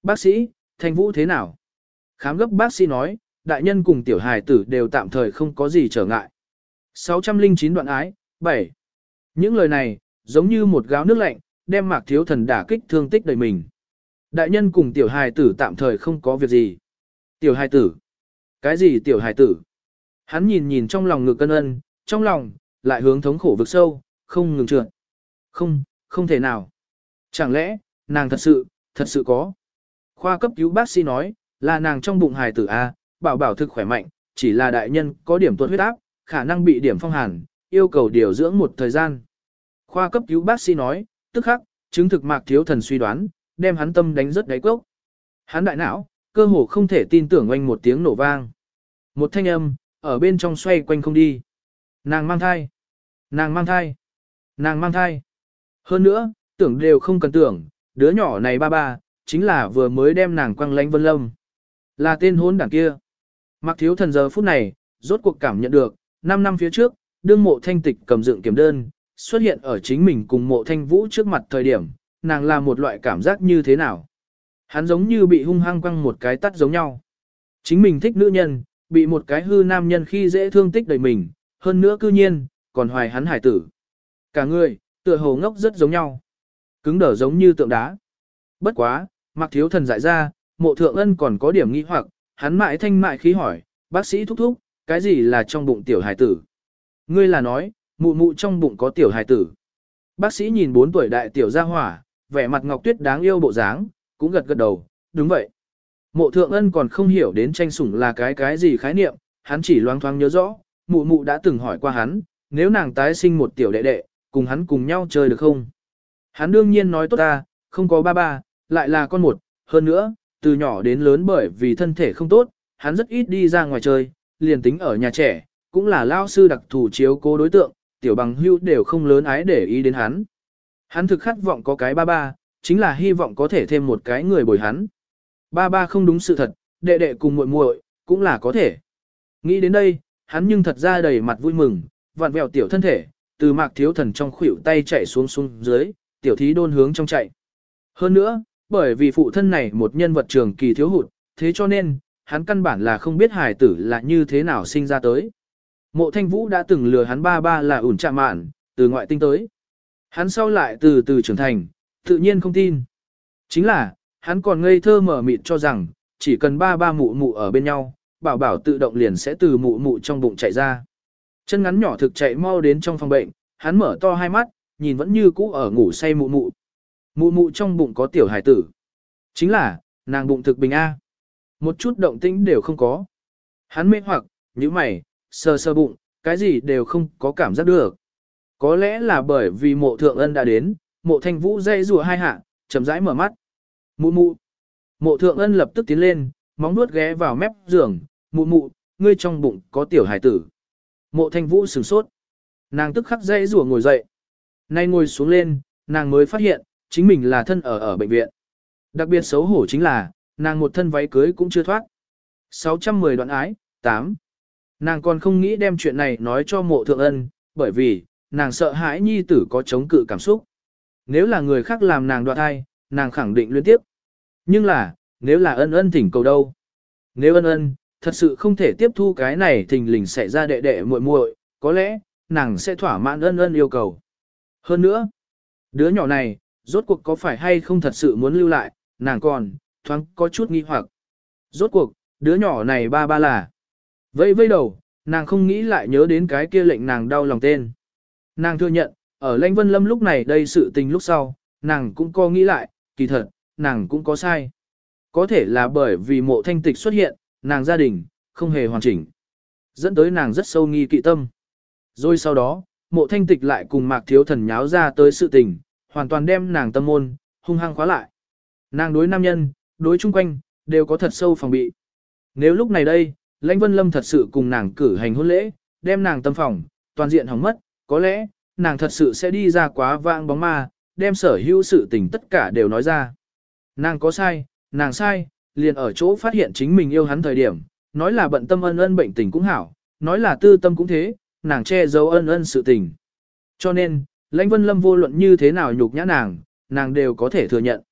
Bác sĩ, Thanh Vũ thế nào? Khám gấp bác sĩ nói, đại nhân cùng tiểu hài tử đều tạm thời không có gì trở ngại. sáu trăm lẻ chín đoạn ái, bảy. Những lời này, giống như một gáo nước lạnh, đem Mạc Thiếu Thần đả kích thương tích đầy mình. Đại nhân cùng tiểu hài tử tạm thời không có việc gì. Tiểu hài tử? Cái gì tiểu hài tử? Hắn nhìn nhìn trong lòng ngực cân ân, trong lòng, lại hướng thống khổ vực sâu, không ngừng trượt. Không, không thể nào. Chẳng lẽ, nàng thật sự, thật sự có. Khoa cấp cứu bác sĩ nói, là nàng trong bụng hài tử A, bảo bảo thực khỏe mạnh, chỉ là đại nhân có điểm tuột huyết áp, khả năng bị điểm phong hàn, yêu cầu điều dưỡng một thời gian. Khoa cấp cứu bác sĩ nói, tức khắc, chứng thực Mạc Thiếu Thần suy đoán, đem hắn tâm đánh rất đáy cốc. Hắn đại não, cơ hồ không thể tin tưởng oanh một tiếng nổ vang. Một thanh âm, ở bên trong xoay quanh không đi. Nàng mang thai. Nàng mang thai. Nàng mang thai. Hơn nữa, tưởng đều không cần tưởng, đứa nhỏ này ba ba, chính là vừa mới đem nàng quăng lánh Vân Lâm. Là tên hôn đảng kia. Mạc Thiếu Thần giờ phút này, rốt cuộc cảm nhận được, năm năm phía trước, đương Mộ Thanh Tịch cầm dựng kiểm đơn, xuất hiện ở chính mình cùng Mộ Thanh Vũ trước mặt thời điểm, nàng là một loại cảm giác như thế nào. Hắn giống như bị hung hăng quăng một cái tắt giống nhau. Chính mình thích nữ nhân, bị một cái hư nam nhân khi dễ thương tích đầy mình, hơn nữa cư nhiên, còn hoài hắn hải tử. Cả người, tựa hồ ngốc rất giống nhau. Cứng đờ giống như tượng đá. Bất quá, Mạc Thiếu Thần dại ra, Mộ Thượng Ân còn có điểm nghi hoặc, hắn mại thanh mại khí hỏi, bác sĩ thúc thúc, cái gì là trong bụng tiểu hải tử? Ngươi là nói, mụ mụ trong bụng có tiểu hải tử. Bác sĩ nhìn bốn tuổi đại tiểu gia hỏa, vẻ mặt ngọc tuyết đáng yêu bộ dáng, cũng gật gật đầu, đúng vậy. Mộ Thượng Ân còn không hiểu đến tranh sủng là cái cái gì khái niệm, hắn chỉ loáng thoáng nhớ rõ, mụ mụ đã từng hỏi qua hắn, nếu nàng tái sinh một tiểu đệ đệ, cùng hắn cùng nhau chơi được không? Hắn đương nhiên nói tốt ta, không có ba ba, lại là con một, hơn nữa, từ nhỏ đến lớn bởi vì thân thể không tốt, hắn rất ít đi ra ngoài chơi, liền tính ở nhà trẻ, cũng là lao sư đặc thù chiếu cố đối tượng, tiểu bằng hưu đều không lớn ái để ý đến hắn. Hắn thực khát vọng có cái ba ba, chính là hy vọng có thể thêm một cái người bồi hắn. Ba ba không đúng sự thật, đệ đệ cùng muội muội cũng là có thể. Nghĩ đến đây, hắn nhưng thật ra đầy mặt vui mừng, vặn vẹo tiểu thân thể, từ Mạc Thiếu Thần trong khuỷu tay chạy xuống xuống dưới, tiểu thí đôn hướng trong chạy. Hơn nữa, bởi vì phụ thân này một nhân vật trường kỳ thiếu hụt, thế cho nên, hắn căn bản là không biết hài tử là như thế nào sinh ra tới. Mộ Thanh Vũ đã từng lừa hắn ba ba là ủn trạm mạn, từ ngoại tinh tới. Hắn sau lại từ từ trưởng thành, tự nhiên không tin. Chính là, hắn còn ngây thơ mở mịt cho rằng, chỉ cần ba ba mụ mụ ở bên nhau, bảo bảo tự động liền sẽ từ mụ mụ trong bụng chạy ra. Chân ngắn nhỏ thực chạy mau đến trong phòng bệnh, hắn mở to hai mắt, nhìn vẫn như cũ ở ngủ say mụ mụ. Mụ mụ trong bụng có tiểu hải tử. Chính là, nàng bụng thực bình A. Một chút động tĩnh đều không có. Hắn mê hoặc, như mày, sờ sờ bụng, cái gì đều không có cảm giác được. Có lẽ là bởi vì Mộ Thượng Ân đã đến, Mộ Thanh Vũ dây rùa hai hạ, chậm rãi mở mắt. Mụ mụ. Mộ Thượng Ân lập tức tiến lên, móng nuốt ghé vào mép giường, mụ mụ, ngươi trong bụng có tiểu hải tử. Mộ Thanh Vũ sửng sốt. Nàng tức khắc dây rùa ngồi dậy. Nay ngồi xuống lên, nàng mới phát hiện, chính mình là thân ở ở bệnh viện. Đặc biệt xấu hổ chính là, nàng một thân váy cưới cũng chưa thoát. sáu trăm mười đoạn ái, tám. Nàng còn không nghĩ đem chuyện này nói cho Mộ Thượng Ân, bởi vì, nàng sợ hãi nhi tử có chống cự cảm xúc. Nếu là người khác làm nàng đoạt thai, nàng khẳng định liên tiếp. Nhưng là, nếu là Ân Ân thỉnh cầu đâu? Nếu Ân Ân, thật sự không thể tiếp thu cái này thình lình xảy ra đệ đệ muội muội, có lẽ, nàng sẽ thỏa mãn Ân Ân yêu cầu. Hơn nữa, đứa nhỏ này, rốt cuộc có phải hay không thật sự muốn lưu lại, nàng còn, thoáng có chút nghi hoặc. Rốt cuộc, đứa nhỏ này ba ba là. Vây vây đầu, nàng không nghĩ lại nhớ đến cái kia lệnh nàng đau lòng tên. Nàng thừa nhận, ở Lãnh Vân Lâm lúc này đây sự tình lúc sau, nàng cũng có nghĩ lại, kỳ thật, nàng cũng có sai. Có thể là bởi vì Mộ Thanh Tịch xuất hiện, nàng gia đình, không hề hoàn chỉnh. Dẫn tới nàng rất sâu nghi kỵ tâm. Rồi sau đó, Mộ Thanh Tịch lại cùng Mạc Thiếu Thần nháo ra tới sự tình, hoàn toàn đem nàng tâm môn, hung hăng khóa lại. Nàng đối nam nhân, đối chung quanh, đều có thật sâu phòng bị. Nếu lúc này đây, Lãnh Vân Lâm thật sự cùng nàng cử hành hôn lễ, đem nàng tâm phòng, toàn diện hỏng mất, có lẽ, nàng thật sự sẽ đi ra quá vãng bóng ma, đem sở hữu sự tình tất cả đều nói ra. Nàng có sai, nàng sai, liền ở chỗ phát hiện chính mình yêu hắn thời điểm, nói là bận tâm Ân Ân bệnh tình cũng hảo, nói là tư tâm cũng thế, nàng che giấu Ân Ân sự tình. Cho nên, Lãnh Vân Lâm vô luận như thế nào nhục nhã nàng, nàng đều có thể thừa nhận.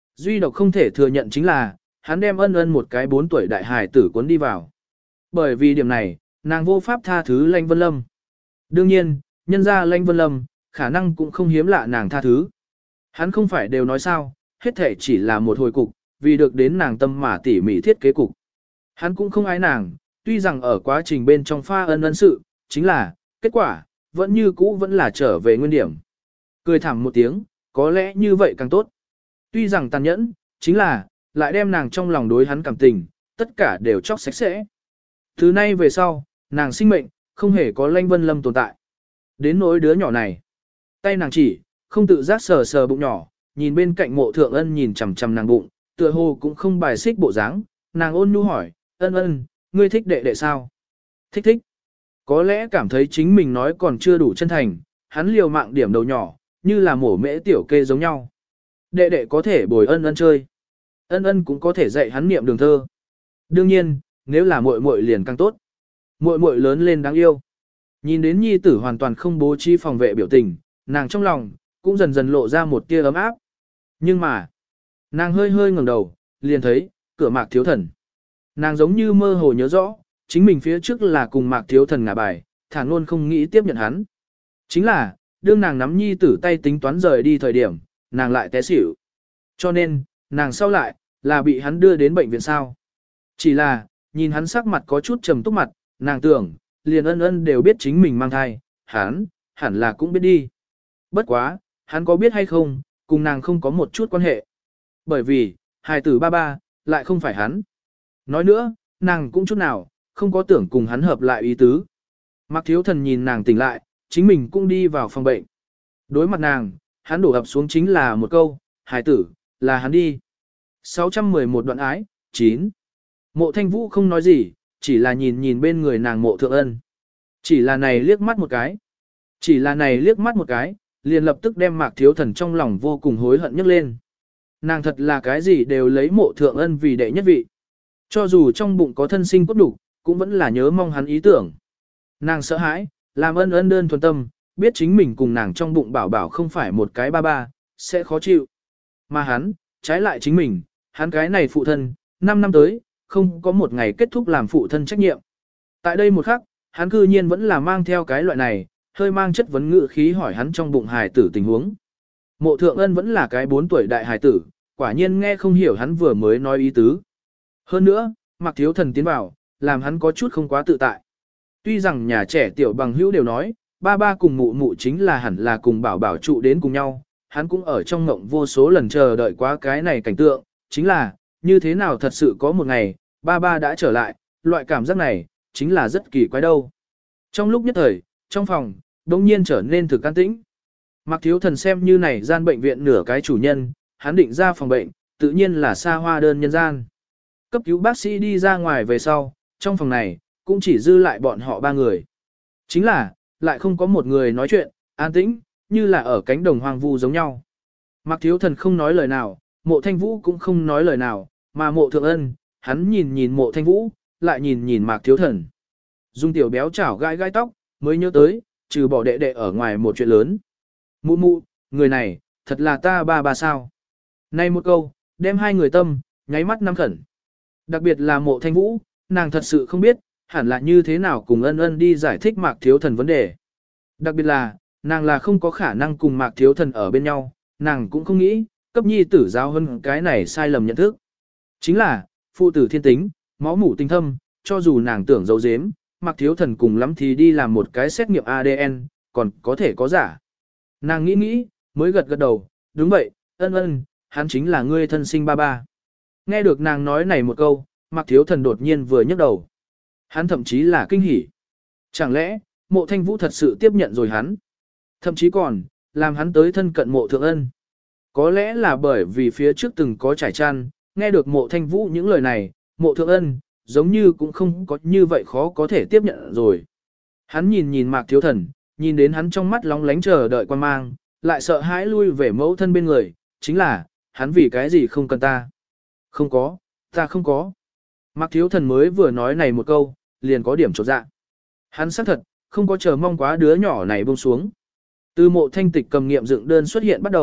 Duy độc không thể thừa nhận chính là, hắn đem ân ân một cái bốn tuổi đại hài tử cuốn đi vào. Bởi vì điểm này, nàng vô pháp tha thứ Lãnh Vân Lâm. Đương nhiên, nhân ra Lãnh Vân Lâm, khả năng cũng không hiếm lạ nàng tha thứ. Hắn không phải đều nói sao, hết thể chỉ là một hồi cục, vì được đến nàng tâm mà tỉ mỉ thiết kế cục. Hắn cũng không ái nàng, tuy rằng ở quá trình bên trong pha ân ân sự, chính là, kết quả, vẫn như cũ vẫn là trở về nguyên điểm. Cười thảm một tiếng, có lẽ như vậy càng tốt. Tuy rằng tàn nhẫn, chính là, lại đem nàng trong lòng đối hắn cảm tình, tất cả đều chóc sạch sẽ. Từ nay về sau, nàng sinh mệnh, không hề có Lãnh Vân Lâm tồn tại. Đến nỗi đứa nhỏ này, tay nàng chỉ, không tự giác sờ sờ bụng nhỏ, nhìn bên cạnh Mộ Thượng Ân nhìn chằm chằm nàng bụng, tựa hồ cũng không bài xích bộ dáng, nàng ôn nhu hỏi, Ân Ân, ngươi thích đệ đệ sao? Thích thích. Có lẽ cảm thấy chính mình nói còn chưa đủ chân thành, hắn liều mạng điểm đầu nhỏ, như là mổ mễ tiểu kê giống nhau. Đệ đệ có thể bồi Ân Ân chơi. Ân Ân cũng có thể dạy hắn niệm đường thơ. Đương nhiên, nếu là muội muội liền càng tốt. Muội muội lớn lên đáng yêu. Nhìn đến nhi tử hoàn toàn không bố trí phòng vệ biểu tình, nàng trong lòng cũng dần dần lộ ra một tia ấm áp. Nhưng mà, nàng hơi hơi ngẩng đầu, liền thấy cửa Mạc Thiếu Thần. Nàng giống như mơ hồ nhớ rõ, chính mình phía trước là cùng Mạc Thiếu Thần ngả bài, thản luôn không nghĩ tiếp nhận hắn. Chính là, đương nàng nắm nhi tử tay tính toán rời đi thời điểm, nàng lại té xỉu. Cho nên, nàng sau lại, là bị hắn đưa đến bệnh viện sao. Chỉ là, nhìn hắn sắc mặt có chút trầm túc mặt, nàng tưởng, liền Ân Ân đều biết chính mình mang thai, hắn, hẳn là cũng biết đi. Bất quá, hắn có biết hay không, cùng nàng không có một chút quan hệ. Bởi vì, hài tử ba ba, lại không phải hắn. Nói nữa, nàng cũng chút nào, không có tưởng cùng hắn hợp lại ý tứ. Mạc Thiếu Thần nhìn nàng tỉnh lại, chính mình cũng đi vào phòng bệnh. Đối mặt nàng, hắn đổ ập xuống chính là một câu, hài tử, là hắn đi. sáu trăm mười một đoạn ái, chín. Mộ Thanh Vũ không nói gì, chỉ là nhìn nhìn bên người nàng Mộ Thượng Ân. Chỉ là này liếc mắt một cái. Chỉ là này liếc mắt một cái, liền lập tức đem Mạc Thiếu Thần trong lòng vô cùng hối hận nhấc lên. Nàng thật là cái gì đều lấy Mộ Thượng Ân vì đệ nhất vị. Cho dù trong bụng có thân sinh cốt đủ, cũng vẫn là nhớ mong hắn ý tưởng. Nàng sợ hãi, làm Ân Ân đơn thuần tâm, biết chính mình cùng nàng trong bụng bảo bảo không phải một cái ba ba, sẽ khó chịu. Mà hắn, trái lại chính mình, hắn cái này phụ thân, năm năm tới, không có một ngày kết thúc làm phụ thân trách nhiệm. Tại đây một khắc, hắn cư nhiên vẫn là mang theo cái loại này, hơi mang chất vấn ngữ khí hỏi hắn trong bụng hài tử tình huống. Mộ Thượng Ân vẫn là cái bốn tuổi đại hài tử, quả nhiên nghe không hiểu hắn vừa mới nói ý tứ. Hơn nữa, Mạc Thiếu Thần tiến vào, làm hắn có chút không quá tự tại. Tuy rằng nhà trẻ tiểu bằng hữu đều nói, ba ba cùng mụ mụ chính là hẳn là cùng bảo bảo trụ đến cùng nhau, hắn cũng ở trong ngộng vô số lần chờ đợi quá cái này cảnh tượng, chính là, như thế nào thật sự có một ngày, ba ba đã trở lại, loại cảm giác này, chính là rất kỳ quái đâu. Trong lúc nhất thời, trong phòng, đột nhiên trở nên thực an tĩnh. Mạc Thiếu Thần xem như này gian bệnh viện nửa cái chủ nhân, hắn định ra phòng bệnh, tự nhiên là xa hoa đơn nhân gian. Cấp cứu bác sĩ đi ra ngoài về sau, trong phòng này, cũng chỉ dư lại bọn họ ba người. Chính là, lại không có một người nói chuyện, an tĩnh, như là ở cánh đồng hoang vu giống nhau. Mạc Thiếu Thần không nói lời nào, Mộ Thanh Vũ cũng không nói lời nào, mà Mộ Thượng Ân, hắn nhìn nhìn Mộ Thanh Vũ, lại nhìn nhìn Mạc Thiếu Thần. Dung tiểu béo chảo gai gai tóc, mới nhớ tới, trừ bỏ đệ đệ ở ngoài một chuyện lớn. Mụ mụ, người này, thật là ta ba ba sao. Này một câu, đem hai người tâm, nháy mắt năm khẩn. Đặc biệt là Mộ Thanh Vũ, nàng thật sự không biết, hẳn là như thế nào cùng Ân Ân đi giải thích Mạc Thiếu Thần vấn đề. Đặc biệt là, nàng là không có khả năng cùng Mạc Thiếu Thần ở bên nhau, nàng cũng không nghĩ, cấp nhi tử giáo hơn cái này sai lầm nhận thức. Chính là, phụ tử thiên tính, máu mủ tinh thâm, cho dù nàng tưởng giấu giếm, Mạc Thiếu Thần cùng lắm thì đi làm một cái xét nghiệm a đê en, còn có thể có giả. Nàng nghĩ nghĩ, mới gật gật đầu, đúng vậy, Ân Ân, hắn chính là ngươi thân sinh ba ba. Nghe được nàng nói này một câu, Mạc Thiếu Thần đột nhiên vừa nhấc đầu. Hắn thậm chí là kinh hỉ. Chẳng lẽ, Mộ Thanh Vũ thật sự tiếp nhận rồi hắn? Thậm chí còn, làm hắn tới thân cận Mộ Thượng Ân. Có lẽ là bởi vì phía trước từng có trải chăn, nghe được Mộ Thanh Vũ những lời này, Mộ Thượng Ân, giống như cũng không có như vậy khó có thể tiếp nhận rồi. Hắn nhìn nhìn Mạc Thiếu Thần, nhìn đến hắn trong mắt lóng lánh chờ đợi quan mang, lại sợ hãi lui về mẫu thân bên người, chính là, hắn vì cái gì không cần ta? Không có, ta không có. Mạc Thiếu Thần mới vừa nói này một câu, liền có điểm chột dạ. Hắn xác thật, không có chờ mong quá đứa nhỏ này buông xuống. Từ Mộ Thanh Tịch cầm nghiệm dựng đơn xuất hiện bắt đầu,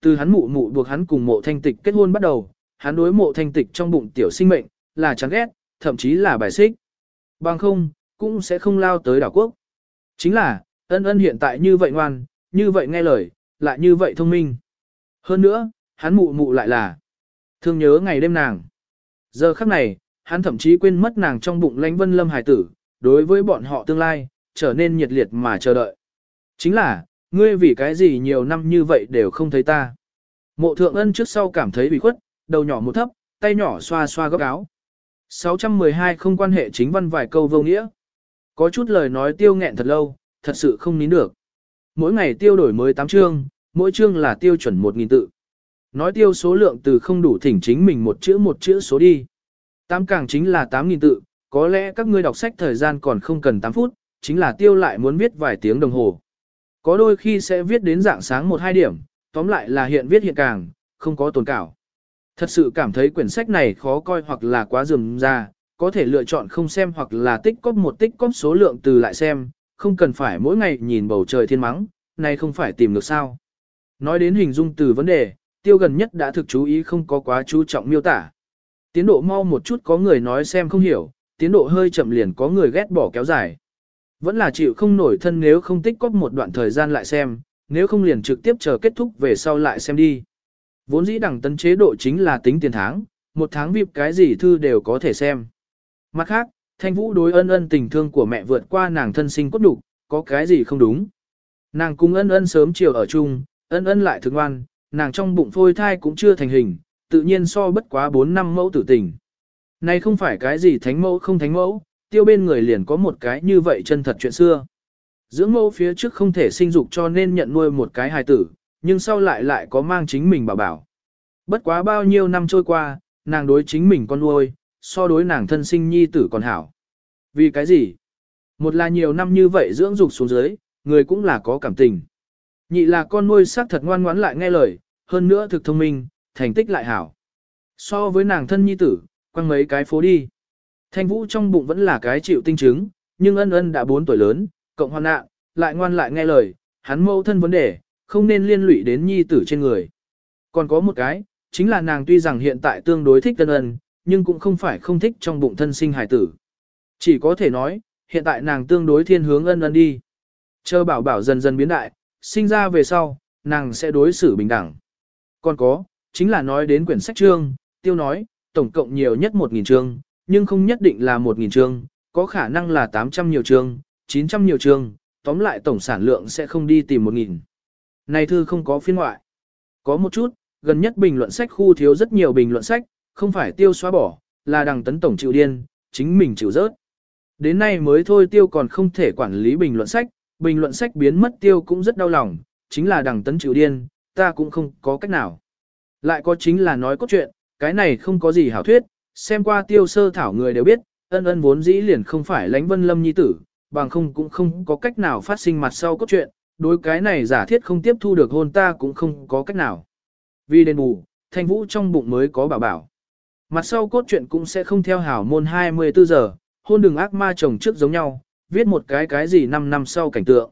từ hắn mụ mụ buộc hắn cùng mộ thanh tịch kết hôn bắt đầu, hắn đối mộ thanh tịch trong bụng tiểu sinh mệnh, là chán ghét, thậm chí là bài xích. Bằng không, cũng sẽ không lao tới đảo quốc. Chính là, ân ân hiện tại như vậy ngoan, như vậy nghe lời, lại như vậy thông minh. Hơn nữa, hắn mụ mụ lại là thương nhớ ngày đêm nàng. Giờ khắc này, hắn thậm chí quên mất nàng trong bụng lãnh vân lâm hài tử, đối với bọn họ tương lai, trở nên nhiệt liệt mà chờ đợi. Chính là, ngươi vì cái gì nhiều năm như vậy đều không thấy ta. Mộ thượng ân trước sau cảm thấy bị khuất, đầu nhỏ một thấp, tay nhỏ xoa xoa góc áo. sáu trăm mười hai không quan hệ chính văn vài câu vô nghĩa. Có chút lời nói tiêu nghẹn thật lâu, thật sự không nín được. Mỗi ngày tiêu đổi mới tám chương, mỗi chương là tiêu chuẩn một nghìn tự. Nói tiêu số lượng từ không đủ thỉnh chính mình một chữ một chữ số đi. Tám càng chính là tám nghìn tự, có lẽ các ngươi đọc sách thời gian còn không cần tám phút, chính là tiêu lại muốn viết vài tiếng đồng hồ. Có đôi khi sẽ viết đến dạng sáng một hai điểm, tóm lại là hiện viết hiện càng, không có tồn cảo. Thật sự cảm thấy quyển sách này khó coi hoặc là quá rườm ra, có thể lựa chọn không xem hoặc là tích cóp một tích cóp số lượng từ lại xem, không cần phải mỗi ngày nhìn bầu trời thiên mắng, này không phải tìm được sao. Nói đến hình dung từ vấn đề, tiêu gần nhất đã thực chú ý không có quá chú trọng miêu tả. Tiến độ mau một chút có người nói xem không hiểu, tiến độ hơi chậm liền có người ghét bỏ kéo dài. Vẫn là chịu không nổi thân nếu không tích cóp một đoạn thời gian lại xem, nếu không liền trực tiếp chờ kết thúc về sau lại xem đi. Vốn dĩ đẳng tấn chế độ chính là tính tiền tháng, một tháng vi ai pi cái gì thư đều có thể xem. Mặt khác, Thanh Vũ đối ân ân tình thương của mẹ vượt qua nàng thân sinh cốt đủ, có cái gì không đúng. Nàng cùng ân ân sớm chiều ở chung, ân ân lại thương ngoan, nàng trong bụng phôi thai cũng chưa thành hình, tự nhiên so bất quá bốn năm mẫu tử tình. Này không phải cái gì thánh mẫu không thánh mẫu, tiêu bên người liền có một cái như vậy chân thật chuyện xưa. Dưỡng mẫu phía trước không thể sinh dục cho nên nhận nuôi một cái hài tử, nhưng sau lại lại có mang chính mình bảo bảo. Bất quá bao nhiêu năm trôi qua, nàng đối chính mình con nuôi, so đối nàng thân sinh nhi tử còn hảo. Vì cái gì? Một là nhiều năm như vậy dưỡng dục xuống dưới, người cũng là có cảm tình. Nhị là con nuôi xác thật ngoan ngoãn lại nghe lời, hơn nữa thực thông minh, thành tích lại hảo. So với nàng thân nhi tử, quăng mấy cái phố đi. Thanh Vũ trong bụng vẫn là cái chịu tinh chứng, nhưng ân ân đã bốn tuổi lớn, cộng hoàn nạn, lại ngoan lại nghe lời, hắn mâu thân vấn đề, không nên liên lụy đến nhi tử trên người. Còn có một cái, chính là nàng tuy rằng hiện tại tương đối thích ân ân, nhưng cũng không phải không thích trong bụng thân sinh hài tử. Chỉ có thể nói, hiện tại nàng tương đối thiên hướng ân ân đi. Chờ bảo bảo dần dần biến đại, sinh ra về sau, nàng sẽ đối xử bình đẳng. Còn có, chính là nói đến quyển sách chương, tiêu nói, tổng cộng nhiều nhất một nghìn chương, nhưng không nhất định là một nghìn chương, có khả năng là tám trăm nhiều chương, chín trăm nhiều chương, tóm lại tổng sản lượng sẽ không đi tìm một nghìn. Này thư không có phiên ngoại. Có một chút, gần nhất bình luận sách khu thiếu rất nhiều bình luận sách, không phải tiêu xóa bỏ, là đằng tấn tổng chịu điên, chính mình chịu rớt. Đến nay mới thôi tiêu còn không thể quản lý bình luận sách, bình luận sách biến mất tiêu cũng rất đau lòng, chính là đằng tấn chịu điên, ta cũng không có cách nào. Lại có chính là nói cốt truyện, cái này không có gì hảo thuyết, xem qua tiêu sơ thảo người đều biết, ân ân vốn dĩ liền không phải lãnh vân lâm nhi tử, bằng không cũng không có cách nào phát sinh mặt sau cốt truyện, đối cái này giả thiết không tiếp thu được hôn ta cũng không có cách nào. Vì đền bù, Thanh Vũ trong bụng mới có bảo bảo. Mặt sau cốt truyện cũng sẽ không theo hảo môn hai mươi tư giờ, hôn đường ác ma chồng trước giống nhau, viết một cái cái gì năm năm sau cảnh tượng.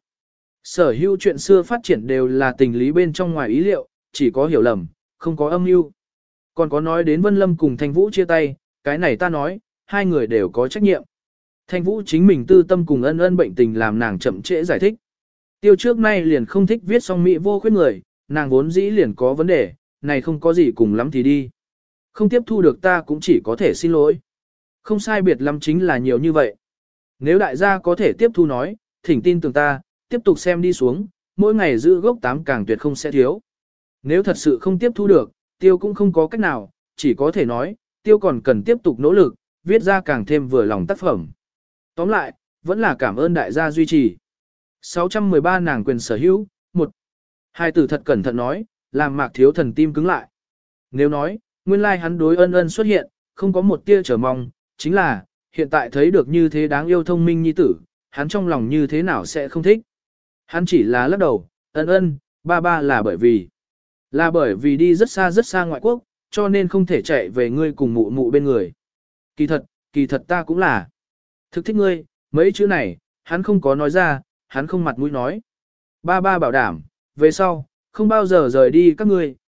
Sở hữu chuyện xưa phát triển đều là tình lý bên trong ngoài ý liệu, chỉ có hiểu lầm, không có âm mưu. Còn có nói đến Vân Lâm cùng Thanh Vũ chia tay, cái này ta nói, hai người đều có trách nhiệm. Thanh Vũ chính mình tư tâm cùng ân ân bệnh tình làm nàng chậm trễ giải thích. Tiêu trước nay liền không thích viết song mỹ vô khuyết người, nàng vốn dĩ liền có vấn đề, này không có gì cùng lắm thì đi. Không tiếp thu được ta cũng chỉ có thể xin lỗi. Không sai biệt lắm chính là nhiều như vậy. Nếu đại gia có thể tiếp thu nói, thỉnh tin tưởng ta, tiếp tục xem đi xuống, mỗi ngày giữ gốc tám càng tuyệt không sẽ thiếu. Nếu thật sự không tiếp thu được, tiêu cũng không có cách nào, chỉ có thể nói, tiêu còn cần tiếp tục nỗ lực, viết ra càng thêm vừa lòng tác phẩm. Tóm lại, vẫn là cảm ơn đại gia duy trì. sáu trăm mười ba nàng quyền sở hữu, một. Hai tử thật cẩn thận nói, làm Mạc Thiếu Thần tim cứng lại. Nếu nói, nguyên lai hắn đối ân ân xuất hiện, không có một tia chờ mong, chính là, hiện tại thấy được như thế đáng yêu thông minh nhi tử, hắn trong lòng như thế nào sẽ không thích. Hắn chỉ là lắc đầu, ân ân, ba ba là bởi vì, là bởi vì đi rất xa rất xa ngoại quốc, cho nên không thể chạy về ngươi cùng mụ mụ bên người. Kỳ thật, kỳ thật ta cũng là. Thực thích ngươi, mấy chữ này, hắn không có nói ra, hắn không mặt mũi nói. Ba ba bảo đảm, về sau, không bao giờ rời đi các ngươi,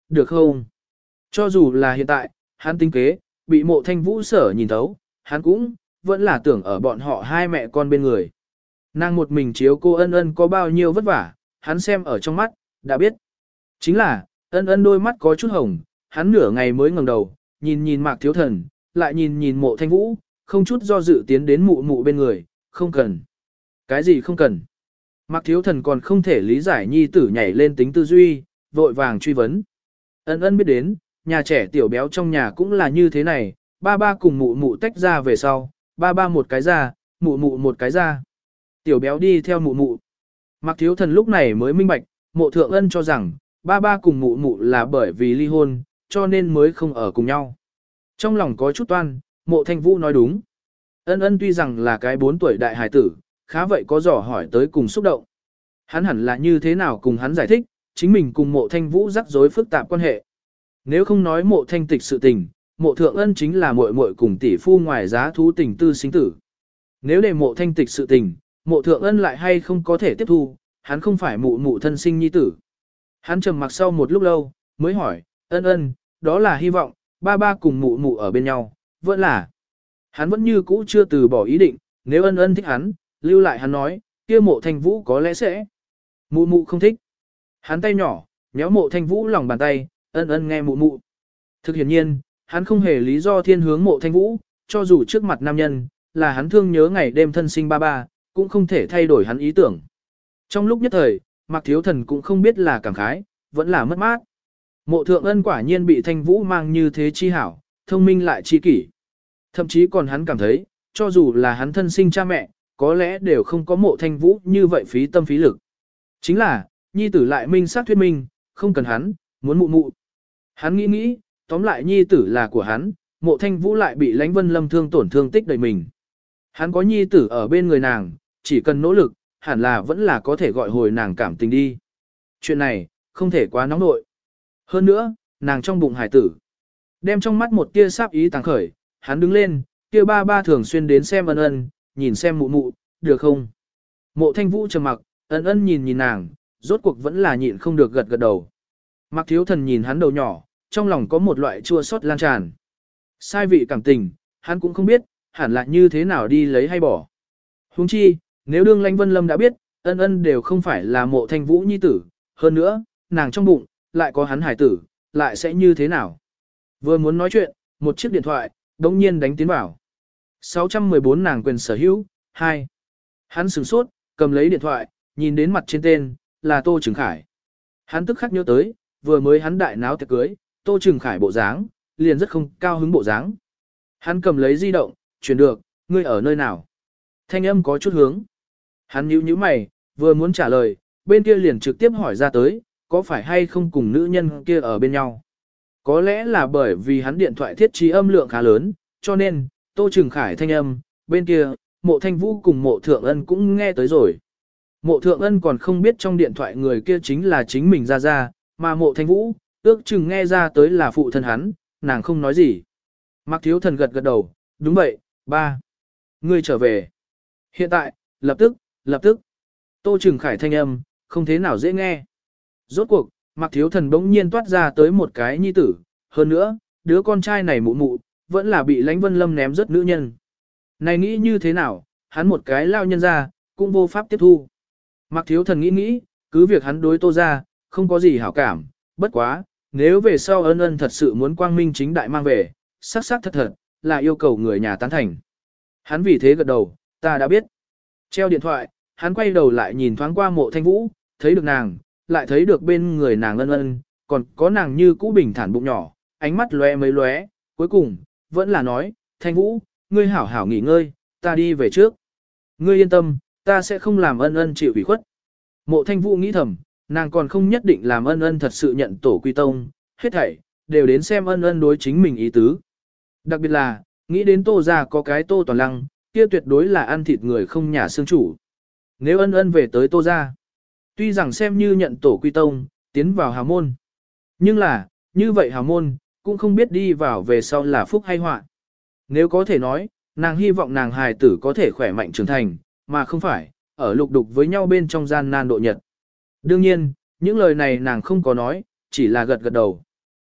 được không? Cho dù là hiện tại, hắn tính kế, bị mộ thanh vũ sở nhìn thấu, hắn cũng, vẫn là tưởng ở bọn họ hai mẹ con bên người. Nàng một mình chiếu cô ân ân có bao nhiêu vất vả, hắn xem ở trong mắt, đã biết. Chính là, ân ân đôi mắt có chút hồng, hắn nửa ngày mới ngẩng đầu, nhìn nhìn Mạc Thiếu Thần, lại nhìn nhìn mộ thanh vũ, không chút do dự tiến đến mụ mụ bên người, không cần. Cái gì không cần? Mạc Thiếu Thần còn không thể lý giải nhi tử nhảy lên tính tư duy, vội vàng truy vấn. Ân ân biết đến, nhà trẻ tiểu béo trong nhà cũng là như thế này, ba ba cùng mụ mụ tách ra về sau, ba ba một cái ra, mụ mụ một cái ra. Tiểu béo đi theo mụ mụ. Mạc Thiếu Thần lúc này mới minh bạch, mộ thượng ân cho rằng, ba ba cùng mụ mụ là bởi vì ly hôn, cho nên mới không ở cùng nhau. Trong lòng có chút toan, mộ thanh vũ nói đúng. Ân ân tuy rằng là cái bốn tuổi đại hài tử, khá vậy có dò hỏi tới cùng xúc động. Hắn hẳn là như thế nào cùng hắn giải thích, chính mình cùng mộ thanh vũ rắc rối phức tạp quan hệ. Nếu không nói mộ thanh tịch sự tình, mộ thượng ân chính là muội muội cùng tỷ phu ngoài giá thú tình tư sinh tử. Nếu để mộ thanh tịch sự tình, mộ thượng ân lại hay không có thể tiếp thu, hắn không phải mụ mụ thân sinh nhi tử. Hắn trầm mặc sau một lúc lâu, mới hỏi, ân ân, đó là hy vọng, ba ba cùng mụ mụ ở bên nhau, vẫn là. Hắn vẫn như cũ chưa từ bỏ ý định, nếu ân ân thích hắn, lưu lại hắn nói, kia mộ thanh vũ có lẽ sẽ. Mụ mụ không thích. Hắn tay nhỏ, nhéo mộ thanh vũ lòng bàn tay, ân ân nghe mụ mụ. Thực hiện nhiên, hắn không hề lý do thiên hướng mộ thanh vũ, cho dù trước mặt nam nhân, là hắn thương nhớ ngày đêm thân sinh ba ba, cũng không thể thay đổi hắn ý tưởng. Trong lúc nhất thời, Mạc Thiếu Thần cũng không biết là cảm khái, vẫn là mất mát. Mộ thượng ân quả nhiên bị thanh vũ mang như thế chi hảo, thông minh lại chi kỷ. Thậm chí còn hắn cảm thấy, cho dù là hắn thân sinh cha mẹ, có lẽ đều không có mộ thanh vũ như vậy phí tâm phí lực. Chính là, nhi tử lại minh xác thuyết minh, không cần hắn, muốn mụ mụ. Hắn nghĩ nghĩ, tóm lại nhi tử là của hắn, mộ thanh vũ lại bị Lãnh Vân Lâm thương tổn thương tích đầy mình. Hắn có nhi tử ở bên người nàng, chỉ cần nỗ lực, hẳn là vẫn là có thể gọi hồi nàng cảm tình đi. Chuyện này, không thể quá nóng nội. Hơn nữa, nàng trong bụng hải tử. Đem trong mắt một tia sáp ý tàng khởi, hắn đứng lên, kia ba ba thường xuyên đến xem ân ân, nhìn xem mụ mụ, được không? Mộ thanh vũ trầm mặc, ân ân nhìn nhìn nàng, rốt cuộc vẫn là nhịn không được gật gật đầu. Mạc Thiếu Thần nhìn hắn đầu nhỏ, trong lòng có một loại chua xót lan tràn. Sai vị cảm tình, hắn cũng không biết, hẳn là như thế nào đi lấy hay bỏ. Huống chi, nếu đương Lãnh Vân Lâm đã biết, ân ân đều không phải là mộ thanh vũ nhi tử, hơn nữa, nàng trong bụng, lại có hắn hải tử, lại sẽ như thế nào? Vừa muốn nói chuyện, một chiếc điện thoại, đống nhiên đánh tiến vào. sáu trăm mười bốn nàng quyền sở hữu, hai. Hắn sửng sốt, cầm lấy điện thoại, nhìn đến mặt trên tên, là Tô Trừng Khải. Hắn tức khắc nhớ tới, vừa mới hắn đại náo tiệc cưới, Tô Trừng Khải bộ dáng, liền rất không cao hứng bộ dáng. Hắn cầm lấy di động, chuyển được, ngươi ở nơi nào? Thanh âm có chút hướng. Hắn nhíu nhíu mày, vừa muốn trả lời, bên kia liền trực tiếp hỏi ra tới, có phải hay không cùng nữ nhân kia ở bên nhau? Có lẽ là bởi vì hắn điện thoại thiết trí âm lượng khá lớn, cho nên, Tô Trừng Khải thanh âm, bên kia, mộ thanh vũ cùng mộ thượng ân cũng nghe tới rồi. Mộ thượng ân còn không biết trong điện thoại người kia chính là chính mình ra ra, mà mộ thanh vũ, ước chừng nghe ra tới là phụ thân hắn, nàng không nói gì. Mạc Thiếu Thần gật gật đầu, đúng vậy, ba. Ngươi trở về. Hiện tại, lập tức, lập tức. Tô Trừng Khải thanh âm, không thế nào dễ nghe. Rốt cuộc, Mạc Thiếu Thần bỗng nhiên toát ra tới một cái nhi tử, hơn nữa, đứa con trai này mụ mụ, vẫn là bị Lãnh Vân Lâm ném rất nữ nhân. Này nghĩ như thế nào, hắn một cái lao nhân ra, cũng vô pháp tiếp thu. Mạc Thiếu Thần nghĩ nghĩ, cứ việc hắn đối Tô ra, không có gì hảo cảm, bất quá, nếu về sau ân ân thật sự muốn quang minh chính đại mang về, sắc sắc thật thật, là yêu cầu người nhà tán thành. Hắn vì thế gật đầu, ta đã biết. Treo điện thoại, hắn quay đầu lại nhìn thoáng qua mộ thanh vũ, thấy được nàng, lại thấy được bên người nàng ân ân, còn có nàng như cũ bình thản bụng nhỏ, ánh mắt lóe mấy lóe, cuối cùng, vẫn là nói, thanh vũ, ngươi hảo hảo nghỉ ngơi, ta đi về trước. Ngươi yên tâm, ta sẽ không làm ân ân chịu ủy khuất. Mộ thanh vũ nghĩ thầm, nàng còn không nhất định làm ân ân thật sự nhận tổ quy tông, hết thảy, đều đến xem ân ân đối chính mình ý tứ. Đặc biệt là, nghĩ đến Tô ra có cái Tô Toàn Lăng, kia tuyệt đối là ăn thịt người không nhà xương chủ. Nếu ân ân về tới Tô ra, tuy rằng xem như nhận tổ quy tông, tiến vào hào môn. Nhưng là, như vậy hào môn, cũng không biết đi vào về sau là phúc hay họa. Nếu có thể nói, nàng hy vọng nàng hài tử có thể khỏe mạnh trưởng thành, mà không phải, ở lục đục với nhau bên trong gian nan độ nhật. Đương nhiên, những lời này nàng không có nói, chỉ là gật gật đầu.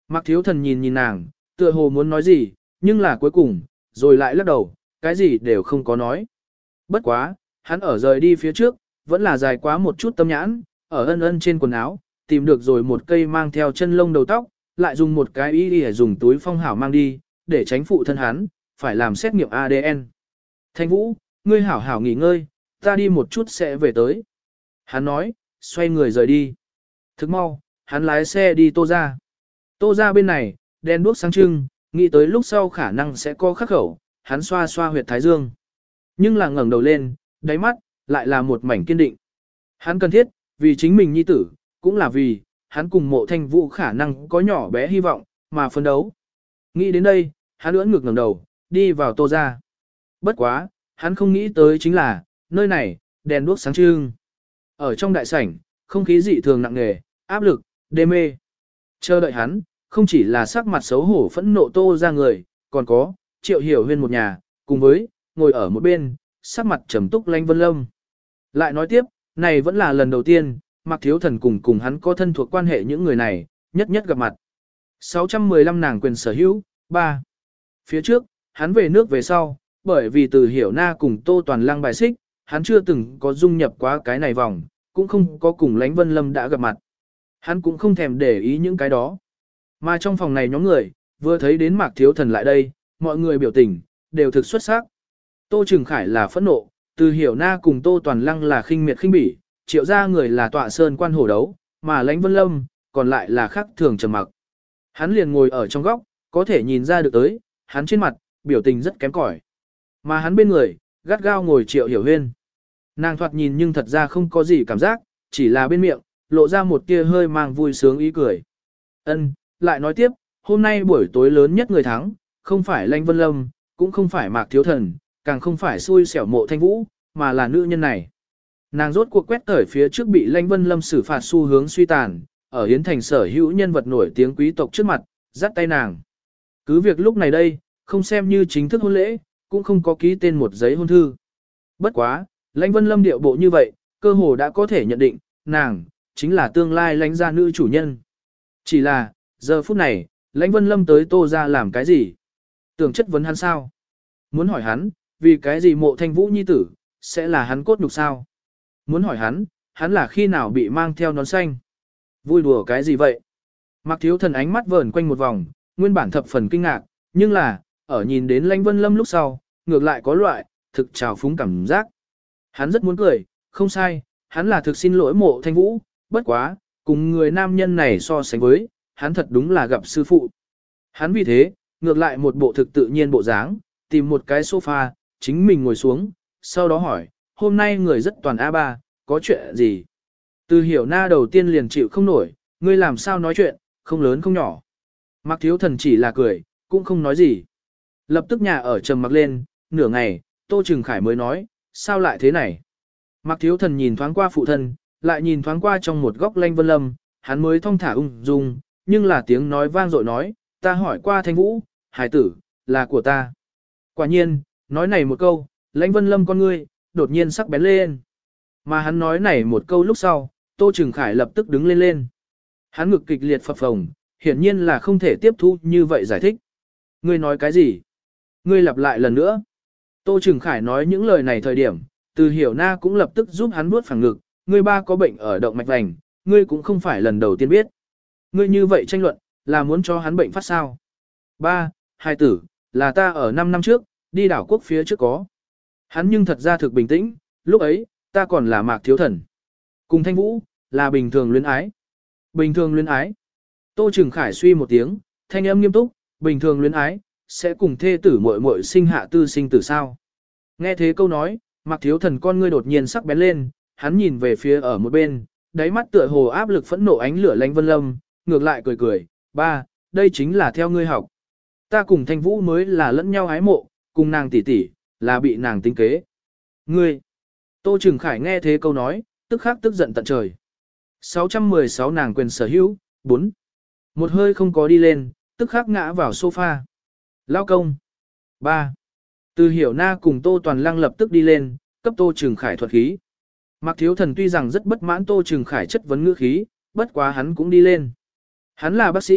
Mạc Thiếu Thần nhìn nhìn nàng, tựa hồ muốn nói gì, nhưng là cuối cùng, rồi lại lắc đầu, cái gì đều không có nói. Bất quá, hắn ở rời đi phía trước, vẫn là dài quá một chút tâm nhãn, ở ân ân trên quần áo, tìm được rồi một cây mang theo chân lông đầu tóc, lại dùng một cái y để dùng túi phong hảo mang đi, để tránh phụ thân hắn, phải làm xét nghiệm a đê en. Thanh Vũ, ngươi hảo hảo nghỉ ngơi, ta đi một chút sẽ về tới. Hắn nói, xoay người rời đi. Thức mau, hắn lái xe đi Tô ra. Tô ra bên này, đèn đuốc sáng trưng, nghĩ tới lúc sau khả năng sẽ có khắc khẩu, hắn xoa xoa huyệt thái dương. Nhưng là ngẩng đầu lên, đáy mắt, lại là một mảnh kiên định. Hắn cần thiết, vì chính mình nhi tử, cũng là vì, hắn cùng mộ Thanh Vũ khả năng có nhỏ bé hy vọng, mà phấn đấu. Nghĩ đến đây, hắn ưỡn ngược ngẩng đầu, đi vào Tô ra. Bất quá, hắn không nghĩ tới chính là, nơi này, đèn đuốc sáng trưng. Ở trong đại sảnh, không khí dị thường nặng nề, áp lực, đê mê. Chờ đợi hắn, không chỉ là sắc mặt xấu hổ phẫn nộ Tô ra người, còn có, Triệu Hiểu Huyên một nhà, cùng với, ngồi ở một bên, sắc mặt trầm túc Lanh Vân Lâm. Lại nói tiếp, này vẫn là lần đầu tiên, Mạc Thiếu Thần cùng cùng hắn có thân thuộc quan hệ những người này, nhất nhất gặp mặt. sáu trăm mười lăm nàng quyền sở hữu, ba. Phía trước, hắn về nước về sau, bởi vì từ Hiểu Na cùng Tô Toàn Lăng bài xích, hắn chưa từng có dung nhập quá cái này vòng, cũng không có cùng Lánh Vân Lâm đã gặp mặt. Hắn cũng không thèm để ý những cái đó. Mà trong phòng này nhóm người, vừa thấy đến Mạc Thiếu Thần lại đây, mọi người biểu tình, đều thực xuất sắc. Tô Trừng Khải là phẫn nộ, từ Hiểu Na cùng Tô Toàn Lăng là khinh miệt khinh bỉ, Triệu gia người là tọa sơn quan hổ đấu, mà Lánh Vân Lâm, còn lại là khắc thường trầm mặc. Hắn liền ngồi ở trong góc, có thể nhìn ra được tới, hắn trên mặt, biểu tình rất kém cỏi. Mà hắn bên người, gắt gao ngồi Triệu Hiểu Huyên. Nàng thoạt nhìn nhưng thật ra không có gì cảm giác, chỉ là bên miệng, lộ ra một tia hơi mang vui sướng ý cười. Ân, lại nói tiếp, hôm nay buổi tối lớn nhất người thắng, không phải Lanh Vân Lâm, cũng không phải Mạc Thiếu Thần, càng không phải xui xẻo mộ Thanh Vũ, mà là nữ nhân này. Nàng rốt cuộc quét cởi phía trước bị Lanh Vân Lâm xử phạt xu hướng suy tàn, ở Hiến Thành sở hữu nhân vật nổi tiếng quý tộc trước mặt, dắt tay nàng. Cứ việc lúc này đây, không xem như chính thức hôn lễ, cũng không có ký tên một giấy hôn thư. Bất quá, Lãnh Vân Lâm điệu bộ như vậy, cơ hồ đã có thể nhận định, nàng, chính là tương lai lãnh gia nữ chủ nhân. Chỉ là, giờ phút này, Lãnh Vân Lâm tới Tô ra làm cái gì? Tưởng chất vấn hắn sao? Muốn hỏi hắn, vì cái gì mộ Thanh Vũ nhi tử, sẽ là hắn cốt nhục sao? Muốn hỏi hắn, hắn là khi nào bị mang theo nón xanh? Vui đùa cái gì vậy? Mạc Thiếu Thần ánh mắt vờn quanh một vòng, nguyên bản thập phần kinh ngạc, nhưng là, ở nhìn đến Lãnh Vân Lâm lúc sau, ngược lại có loại, thực trào phúng cảm giác. Hắn rất muốn cười, không sai, hắn là thực xin lỗi mộ Thanh Vũ, bất quá, cùng người nam nhân này so sánh với, hắn thật đúng là gặp sư phụ. Hắn vì thế, ngược lại một bộ thực tự nhiên bộ dáng, tìm một cái sofa, chính mình ngồi xuống, sau đó hỏi, hôm nay người rất toàn a ba, có chuyện gì? Từ Hiểu Na đầu tiên liền chịu không nổi, ngươi làm sao nói chuyện, không lớn không nhỏ. Mạc Thiếu Thần chỉ là cười, cũng không nói gì. Lập tức nhà ở trầm mặc lên, nửa ngày, Tô Trừng Khải mới nói, sao lại thế này? Mạc Thiếu Thần nhìn thoáng qua phụ thân, lại nhìn thoáng qua trong một góc Lanh Vân Lâm, hắn mới thong thả ung dung, nhưng là tiếng nói vang dội nói, ta hỏi qua Thanh Vũ, hải tử, là của ta. Quả nhiên, nói này một câu, Lanh Vân Lâm con ngươi, đột nhiên sắc bén lên. Mà hắn nói này một câu lúc sau, Tô Trừng Khải lập tức đứng lên lên. Hắn ngực kịch liệt phập phồng, hiển nhiên là không thể tiếp thu như vậy giải thích. Ngươi nói cái gì? Ngươi lặp lại lần nữa. Tô Trừng Khải nói những lời này thời điểm, Từ Hiểu Na cũng lập tức giúp hắn vuốt phẳng ngực, ngươi ba có bệnh ở động mạch vành, ngươi cũng không phải lần đầu tiên biết. Ngươi như vậy tranh luận, là muốn cho hắn bệnh phát sao? Ba, hai tử, là ta ở năm năm trước, đi đảo quốc phía trước có. Hắn nhưng thật ra thực bình tĩnh, lúc ấy, ta còn là Mạc Thiếu Thần. Cùng Thanh Vũ, là bình thường luyến ái. Bình thường luyến ái. Tô Trừng Khải suy một tiếng, thanh âm nghiêm túc, bình thường luyến ái, sẽ cùng thê tử muội muội sinh hạ tư sinh tử sao. Nghe thế câu nói, Mạc Thiếu Thần con ngươi đột nhiên sắc bén lên, hắn nhìn về phía ở một bên, đáy mắt tựa hồ áp lực phẫn nộ ánh lửa Lanh Vân Lâm, ngược lại cười cười, ba, đây chính là theo ngươi học. Ta cùng Thanh Vũ mới là lẫn nhau ái mộ, cùng nàng tỷ tỷ, là bị nàng tính kế. Ngươi, Tô Trừng Khải nghe thế câu nói, tức khắc tức giận tận trời. sáu trăm mười sáu nàng quyền sở hữu, bốn. Một hơi không có đi lên, tức khắc ngã vào sofa. Lao công. ba. Từ Hiểu Na cùng Tô Toàn Lăng lập tức đi lên, cấp Tô Trừng Khải thuật khí. Mạc Thiếu Thần tuy rằng rất bất mãn Tô Trừng Khải chất vấn ngữ khí, bất quá hắn cũng đi lên. Hắn là bác sĩ,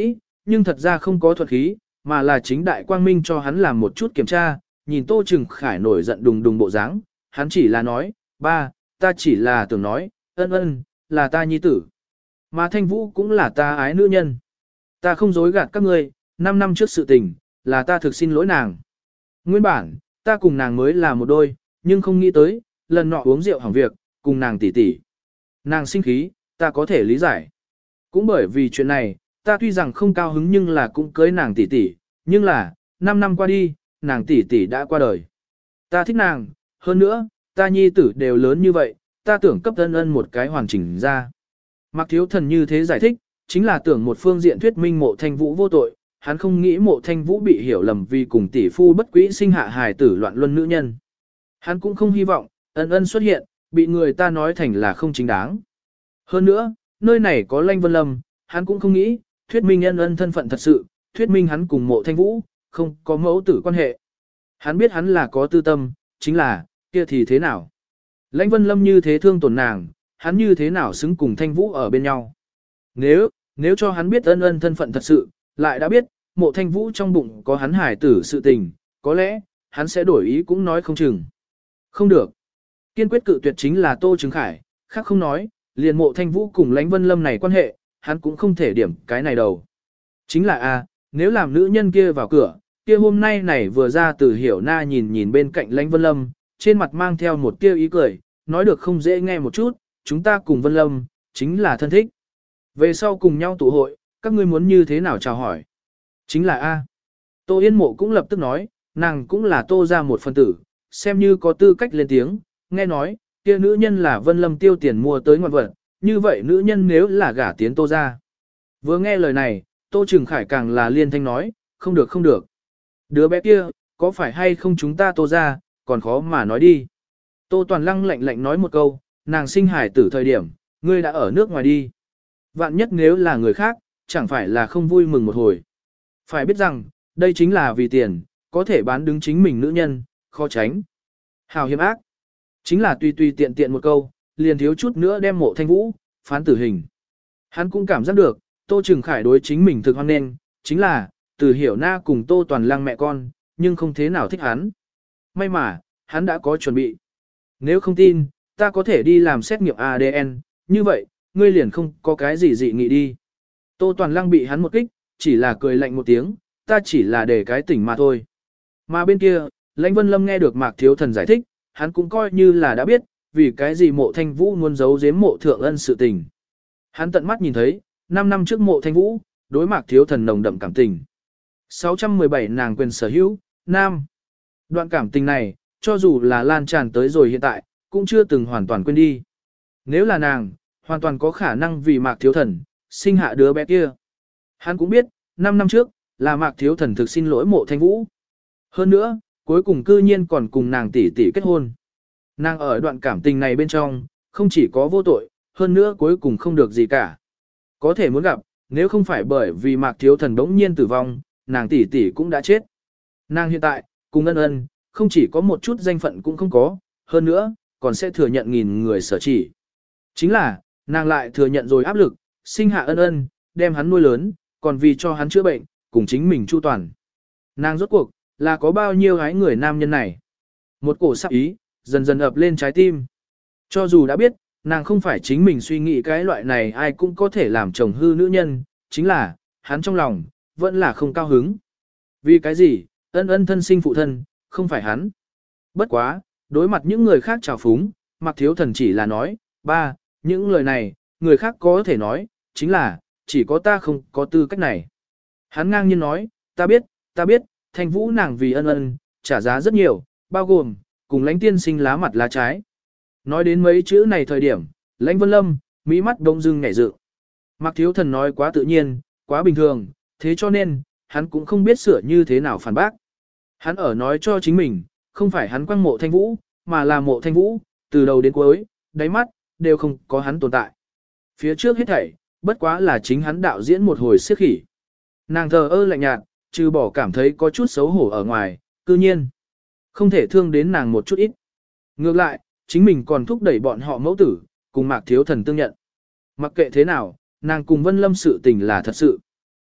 nhưng thật ra không có thuật khí, mà là chính đại quang minh cho hắn làm một chút kiểm tra, nhìn Tô Trừng Khải nổi giận đùng đùng bộ dáng, hắn chỉ là nói, ba, ta chỉ là tưởng nói, ân ân, là ta nhi tử. Mà Thanh Vũ cũng là ta ái nữ nhân. Ta không dối gạt các ngươi, năm năm trước sự tình, là ta thực xin lỗi nàng. Nguyên bản, ta cùng nàng mới là một đôi, nhưng không nghĩ tới, lần nọ uống rượu hỏng việc, cùng nàng tỉ tỉ. Nàng sinh khí, ta có thể lý giải. Cũng bởi vì chuyện này, ta tuy rằng không cao hứng nhưng là cũng cưới nàng tỉ tỉ, nhưng là, năm năm qua đi, nàng tỉ tỉ đã qua đời. Ta thích nàng, hơn nữa, ta nhi tử đều lớn như vậy, ta tưởng cấp ân ân một cái hoàn chỉnh ra. Mạc Thiếu Thần như thế giải thích, chính là tưởng một phương diện thuyết minh Mộ Thanh Vũ vô tội, hắn không nghĩ Mộ Thanh Vũ bị hiểu lầm vì cùng tỷ phu bất quý sinh hạ hài tử loạn luân nữ nhân. Hắn cũng không hy vọng, ân ân xuất hiện, bị người ta nói thành là không chính đáng. Hơn nữa, nơi này có Lanh Vân Lâm, hắn cũng không nghĩ, thuyết minh ân ân thân phận thật sự, thuyết minh hắn cùng Mộ Thanh Vũ, không có mẫu tử quan hệ. Hắn biết hắn là có tư tâm, chính là, kia thì thế nào? Lãnh Vân Lâm như thế thương tổn nàng, hắn như thế nào xứng cùng Thanh Vũ ở bên nhau? Nếu, nếu cho hắn biết ân ân thân phận thật sự, lại đã biết, Mộ Thanh Vũ trong bụng có hắn hải tử sự tình, có lẽ, hắn sẽ đổi ý cũng nói không chừng. Không được. Kiên quyết cự tuyệt chính là Tô Trừng Khải, khác không nói, liền Mộ Thanh Vũ cùng Lãnh Vân Lâm này quan hệ, hắn cũng không thể điểm cái này đầu. Chính là a, nếu làm nữ nhân kia vào cửa, kia hôm nay này vừa ra từ Hiểu Na nhìn nhìn bên cạnh Lãnh Vân Lâm, trên mặt mang theo một tia ý cười, nói được không dễ nghe một chút, chúng ta cùng Vân Lâm, chính là thân thích. Về sau cùng nhau tụ hội, các ngươi muốn như thế nào chào hỏi? Chính là A. Tô Yên Mộ cũng lập tức nói, nàng cũng là Tô ra một phân tử, xem như có tư cách lên tiếng, nghe nói, kia nữ nhân là Vân Lâm tiêu tiền mua tới ngoạn vật, như vậy nữ nhân nếu là gả tiến Tô ra. Vừa nghe lời này, Tô Trừng Khải càng là liên thanh nói, không được không được. Đứa bé kia, có phải hay không chúng ta Tô ra, còn khó mà nói đi. Tô Toàn Lăng lạnh lạnh nói một câu, nàng sinh hải tử thời điểm, ngươi đã ở nước ngoài đi. Vạn nhất nếu là người khác, chẳng phải là không vui mừng một hồi. Phải biết rằng, đây chính là vì tiền, có thể bán đứng chính mình nữ nhân, khó tránh. Hào hiểm ác. Chính là tùy tùy tiện tiện một câu, liền thiếu chút nữa đem Mộ Thanh Vũ, phán tử hình. Hắn cũng cảm giác được, Tô Trừng Khải đối chính mình thực hoan nghênh, chính là, từ Hiểu Na cùng Tô Toàn Lăng mẹ con, nhưng không thế nào thích hắn. May mà, hắn đã có chuẩn bị. Nếu không tin, ta có thể đi làm xét nghiệm a đê en, như vậy, ngươi liền không có cái gì dị nghị đi. Tô Toàn Lăng bị hắn một kích, chỉ là cười lạnh một tiếng, ta chỉ là để cái tỉnh mà thôi. Mà bên kia, Lãnh Vân Lâm nghe được Mạc Thiếu Thần giải thích, hắn cũng coi như là đã biết, vì cái gì Mộ Thanh Vũ muốn giấu giếm Mộ Thượng Ân sự tình. Hắn tận mắt nhìn thấy, năm năm trước Mộ Thanh Vũ, đối Mạc Thiếu Thần nồng đậm cảm tình. sáu trăm mười bảy nàng quyền sở hữu, nam. Đoạn cảm tình này, cho dù là lan tràn tới rồi hiện tại, cũng chưa từng hoàn toàn quên đi. Nếu là nàng, hoàn toàn có khả năng vì Mạc Thiếu Thần, sinh hạ đứa bé kia. Hắn cũng biết, năm năm trước, là Mạc Thiếu Thần thực xin lỗi Mộ Thanh Vũ. Hơn nữa, cuối cùng cư nhiên còn cùng nàng tỷ tỷ kết hôn. Nàng ở đoạn cảm tình này bên trong, không chỉ có vô tội, hơn nữa cuối cùng không được gì cả. Có thể muốn gặp, nếu không phải bởi vì Mạc Thiếu Thần đống nhiên tử vong, nàng tỷ tỷ cũng đã chết. Nàng hiện tại, cùng ân ân, không chỉ có một chút danh phận cũng không có, hơn nữa, còn sẽ thừa nhận nghìn người sở chỉ. Chính là, nàng lại thừa nhận rồi áp lực, sinh hạ ân ân, đem hắn nuôi lớn, còn vì cho hắn chữa bệnh, cùng chính mình chu toàn. Nàng rốt cuộc, là có bao nhiêu gái người nam nhân này. Một cổ sắc ý, dần dần ập lên trái tim. Cho dù đã biết, nàng không phải chính mình suy nghĩ cái loại này ai cũng có thể làm chồng hư nữ nhân, chính là, hắn trong lòng, vẫn là không cao hứng. Vì cái gì, ân ân thân sinh phụ thân, không phải hắn. Bất quá, đối mặt những người khác trào phúng, Mạc Thiếu Thần chỉ là nói, ba, những lời này, người khác có thể nói, chính là, chỉ có ta không có tư cách này. Hắn ngang nhiên nói, ta biết, ta biết, Thanh Vũ nàng vì ân ân, trả giá rất nhiều, bao gồm, cùng Lãnh tiên sinh lá mặt lá trái. Nói đến mấy chữ này thời điểm, Lãnh Vân Lâm, mỹ mắt đông dưng nhảy dựng. Mạc Thiếu Thần nói quá tự nhiên, quá bình thường, thế cho nên, hắn cũng không biết sửa như thế nào phản bác. Hắn ở nói cho chính mình, không phải hắn quăng Mộ Thanh Vũ, mà là Mộ Thanh Vũ, từ đầu đến cuối, đáy mắt, đều không có hắn tồn tại. Phía trước hết thảy, bất quá là chính hắn đạo diễn một hồi siết khỉ. Nàng thờ ơ lạnh nhạt, trừ bỏ cảm thấy có chút xấu hổ ở ngoài, cư nhiên, không thể thương đến nàng một chút ít. Ngược lại, chính mình còn thúc đẩy bọn họ mẫu tử, cùng Mạc Thiếu Thần tương nhận. Mặc kệ thế nào, nàng cùng Vân Lâm sự tình là thật sự.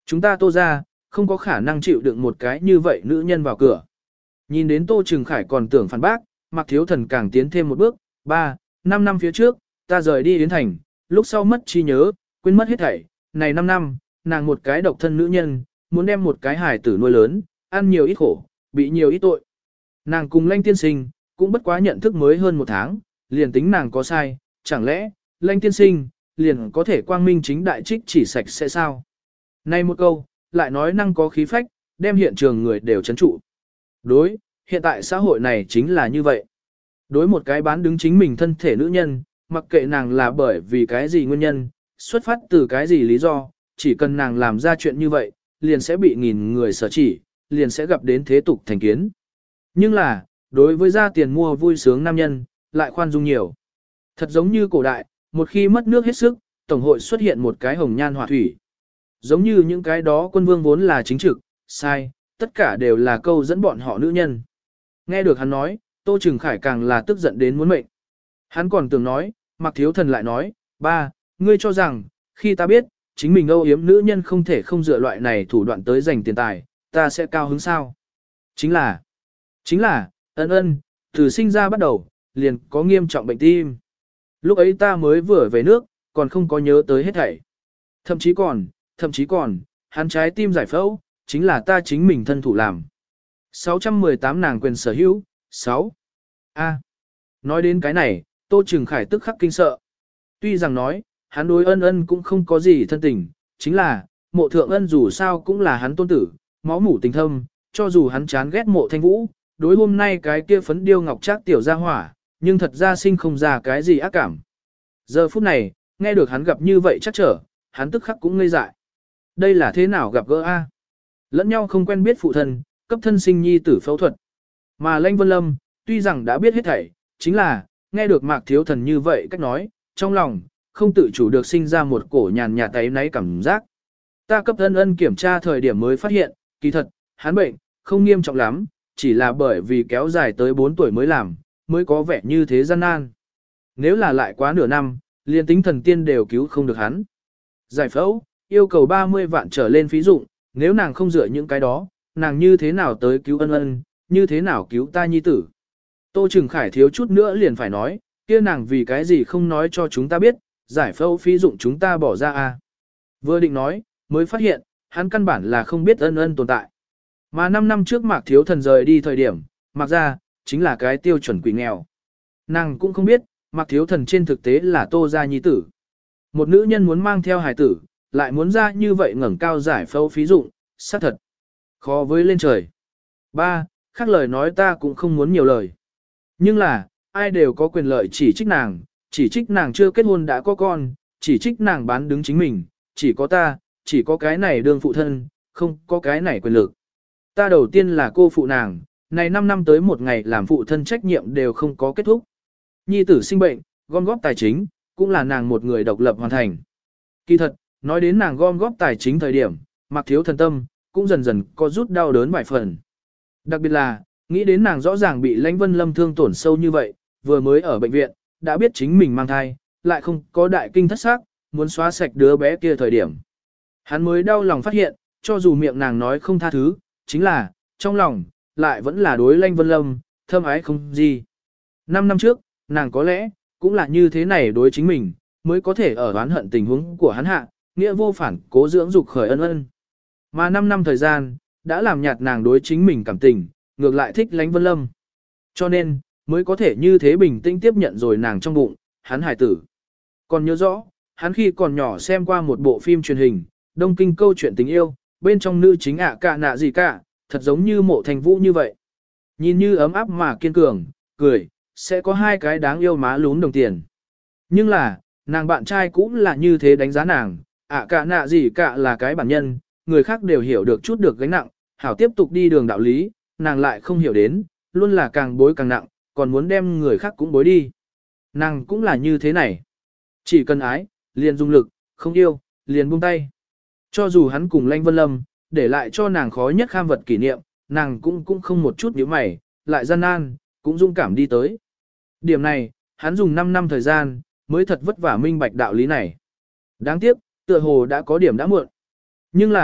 Chúng ta Tô ra, không có khả năng chịu đựng một cái như vậy nữ nhân vào cửa. Nhìn đến Tô Trừng Khải còn tưởng phản bác, Mạc Thiếu Thần càng tiến thêm một bước, ba, năm năm phía trước, ta rời đi Yến Thành, lúc sau mất trí nhớ, quên mất hết thảy, này năm năm, nàng một cái độc thân nữ nhân, muốn đem một cái hài tử nuôi lớn, ăn nhiều ít khổ, bị nhiều ít tội. Nàng cùng Lanh tiên sinh, cũng bất quá nhận thức mới hơn một tháng, liền tính nàng có sai, chẳng lẽ, Lanh tiên sinh, liền có thể quang minh chính đại trích chỉ sạch sẽ sao? Này một câu, lại nói năng có khí phách, đem hiện trường người đều chấn trụ. Đối, hiện tại xã hội này chính là như vậy. Đối một cái bán đứng chính mình thân thể nữ nhân, mặc kệ nàng là bởi vì cái gì nguyên nhân, xuất phát từ cái gì lý do, chỉ cần nàng làm ra chuyện như vậy, liền sẽ bị nghìn người sở chỉ, liền sẽ gặp đến thế tục thành kiến. Nhưng là, đối với ra tiền mua vui sướng nam nhân, lại khoan dung nhiều. Thật giống như cổ đại, một khi mất nước hết sức, tổng hội xuất hiện một cái hồng nhan hỏa thủy. Giống như những cái đó quân vương vốn là chính trực, sai, tất cả đều là câu dẫn bọn họ nữ nhân. Nghe được hắn nói, Tô Trừng Khải càng là tức giận đến muốn mệnh. Hắn còn tưởng nói, Mạc Thiếu Thần lại nói, ba, ngươi cho rằng, khi ta biết, chính mình âu yếm nữ nhân không thể không dựa loại này thủ đoạn tới giành tiền tài, ta sẽ cao hứng sao? Chính là, chính là, ân ân, từ sinh ra bắt đầu, liền có nghiêm trọng bệnh tim. Lúc ấy ta mới vừa về nước, còn không có nhớ tới hết thảy. Thậm chí còn, thậm chí còn, hắn trái tim giải phẫu, chính là ta chính mình thân thủ làm. sáu trăm mười tám nàng quyền sở hữu, sáu. A. Nói đến cái này, Tô Trừng Khải tức khắc kinh sợ. Tuy rằng nói, hắn đối ân ân cũng không có gì thân tình, chính là, mộ thượng ân dù sao cũng là hắn tôn tử, máu mủ tình thâm, cho dù hắn chán ghét mộ thanh vũ, đối hôm nay cái kia phấn điêu ngọc trác tiểu gia hỏa, nhưng thật ra sinh không ra cái gì ác cảm. Giờ phút này, nghe được hắn gặp như vậy chắc trở, hắn tức khắc cũng ngây dại. Đây là thế nào gặp gỡ A? Lẫn nhau không quen biết phụ thân, cấp thân sinh nhi tử phẫu thuật. Mà Lãnh Vân Lâm, tuy rằng đã biết hết thảy, chính là, nghe được Mạc Thiếu Thần như vậy cách nói, trong lòng, không tự chủ được sinh ra một cổ nhàn nhạt táy náy cảm giác. Ta cấp ân ân kiểm tra thời điểm mới phát hiện, kỳ thật, hắn bệnh, không nghiêm trọng lắm, chỉ là bởi vì kéo dài tới bốn tuổi mới làm, mới có vẻ như thế gian nan. Nếu là lại quá nửa năm, liền tính thần tiên đều cứu không được hắn. Giải phẫu, yêu cầu ba mươi vạn trở lên phí dụng, nếu nàng không dựa những cái đó, nàng như thế nào tới cứu ân ân, như thế nào cứu ta nhi tử. Tô Trừng Khải thiếu chút nữa liền phải nói, kia nàng vì cái gì không nói cho chúng ta biết, giải phẫu phí dụng chúng ta bỏ ra à. Vừa định nói, mới phát hiện, hắn căn bản là không biết ân ân tồn tại. Mà năm năm trước Mạc Thiếu Thần rời đi thời điểm, Mạc ra, chính là cái tiêu chuẩn quỷ nghèo. Nàng cũng không biết, Mạc Thiếu Thần trên thực tế là Tô gia nhi tử. Một nữ nhân muốn mang theo hài tử, lại muốn ra như vậy ngẩng cao giải phẫu phí dụng, xác thật. Khó với lên trời. Ba, khác lời nói ta cũng không muốn nhiều lời. Nhưng là, ai đều có quyền lợi chỉ trích nàng, chỉ trích nàng chưa kết hôn đã có con, chỉ trích nàng bán đứng chính mình, chỉ có ta, chỉ có cái này đương phụ thân, không có cái này quyền lực. Ta đầu tiên là cô phụ nàng, này năm năm tới một ngày làm phụ thân trách nhiệm đều không có kết thúc. Nhi tử sinh bệnh, gom góp tài chính, cũng là nàng một người độc lập hoàn thành. Kỳ thật, nói đến nàng gom góp tài chính thời điểm, Mạc Thiếu Thần tâm, cũng dần dần có rút đau đớn vài phần. Đặc biệt là, nghĩ đến nàng rõ ràng bị Lãnh Vân Lâm thương tổn sâu như vậy, vừa mới ở bệnh viện, đã biết chính mình mang thai, lại không có đại kinh thất xác, muốn xóa sạch đứa bé kia thời điểm. Hắn mới đau lòng phát hiện, cho dù miệng nàng nói không tha thứ, chính là, trong lòng, lại vẫn là đối Lãnh Vân Lâm, thâm ái không gì. Năm năm trước, nàng có lẽ, cũng là như thế này đối chính mình, mới có thể ở oán hận tình huống của hắn hạ, nghĩa vô phản cố dưỡng dục khởi ân ân. Mà năm năm thời gian, đã làm nhạt nàng đối chính mình cảm tình, ngược lại thích Lãnh Vân Lâm. Cho nên, mới có thể như thế bình tĩnh tiếp nhận rồi nàng trong bụng, hắn hài tử. Còn nhớ rõ, hắn khi còn nhỏ xem qua một bộ phim truyền hình, Đông Kinh câu chuyện tình yêu, bên trong nữ chính ạ cả nạ gì cả, thật giống như Mộ Thành Vũ như vậy. Nhìn như ấm áp mà kiên cường, cười, sẽ có hai cái đáng yêu má lún đồng tiền. Nhưng là, nàng bạn trai cũng là như thế đánh giá nàng, ạ cả nạ gì cả là cái bản nhân, người khác đều hiểu được chút được gánh nặng, hảo tiếp tục đi đường đạo lý, nàng lại không hiểu đến, luôn là càng bối càng nặng, còn muốn đem người khác cũng bối đi. Nàng cũng là như thế này. Chỉ cần ái, liền dùng lực, không yêu, liền buông tay. Cho dù hắn cùng Lãnh Vân Lâm, để lại cho nàng khó nhất kham vật kỷ niệm, nàng cũng cũng không một chút nhíu mày, lại gian nan, cũng dung cảm đi tới. Điểm này, hắn dùng năm năm thời gian, mới thật vất vả minh bạch đạo lý này. Đáng tiếc, tựa hồ đã có điểm đã muộn. Nhưng là,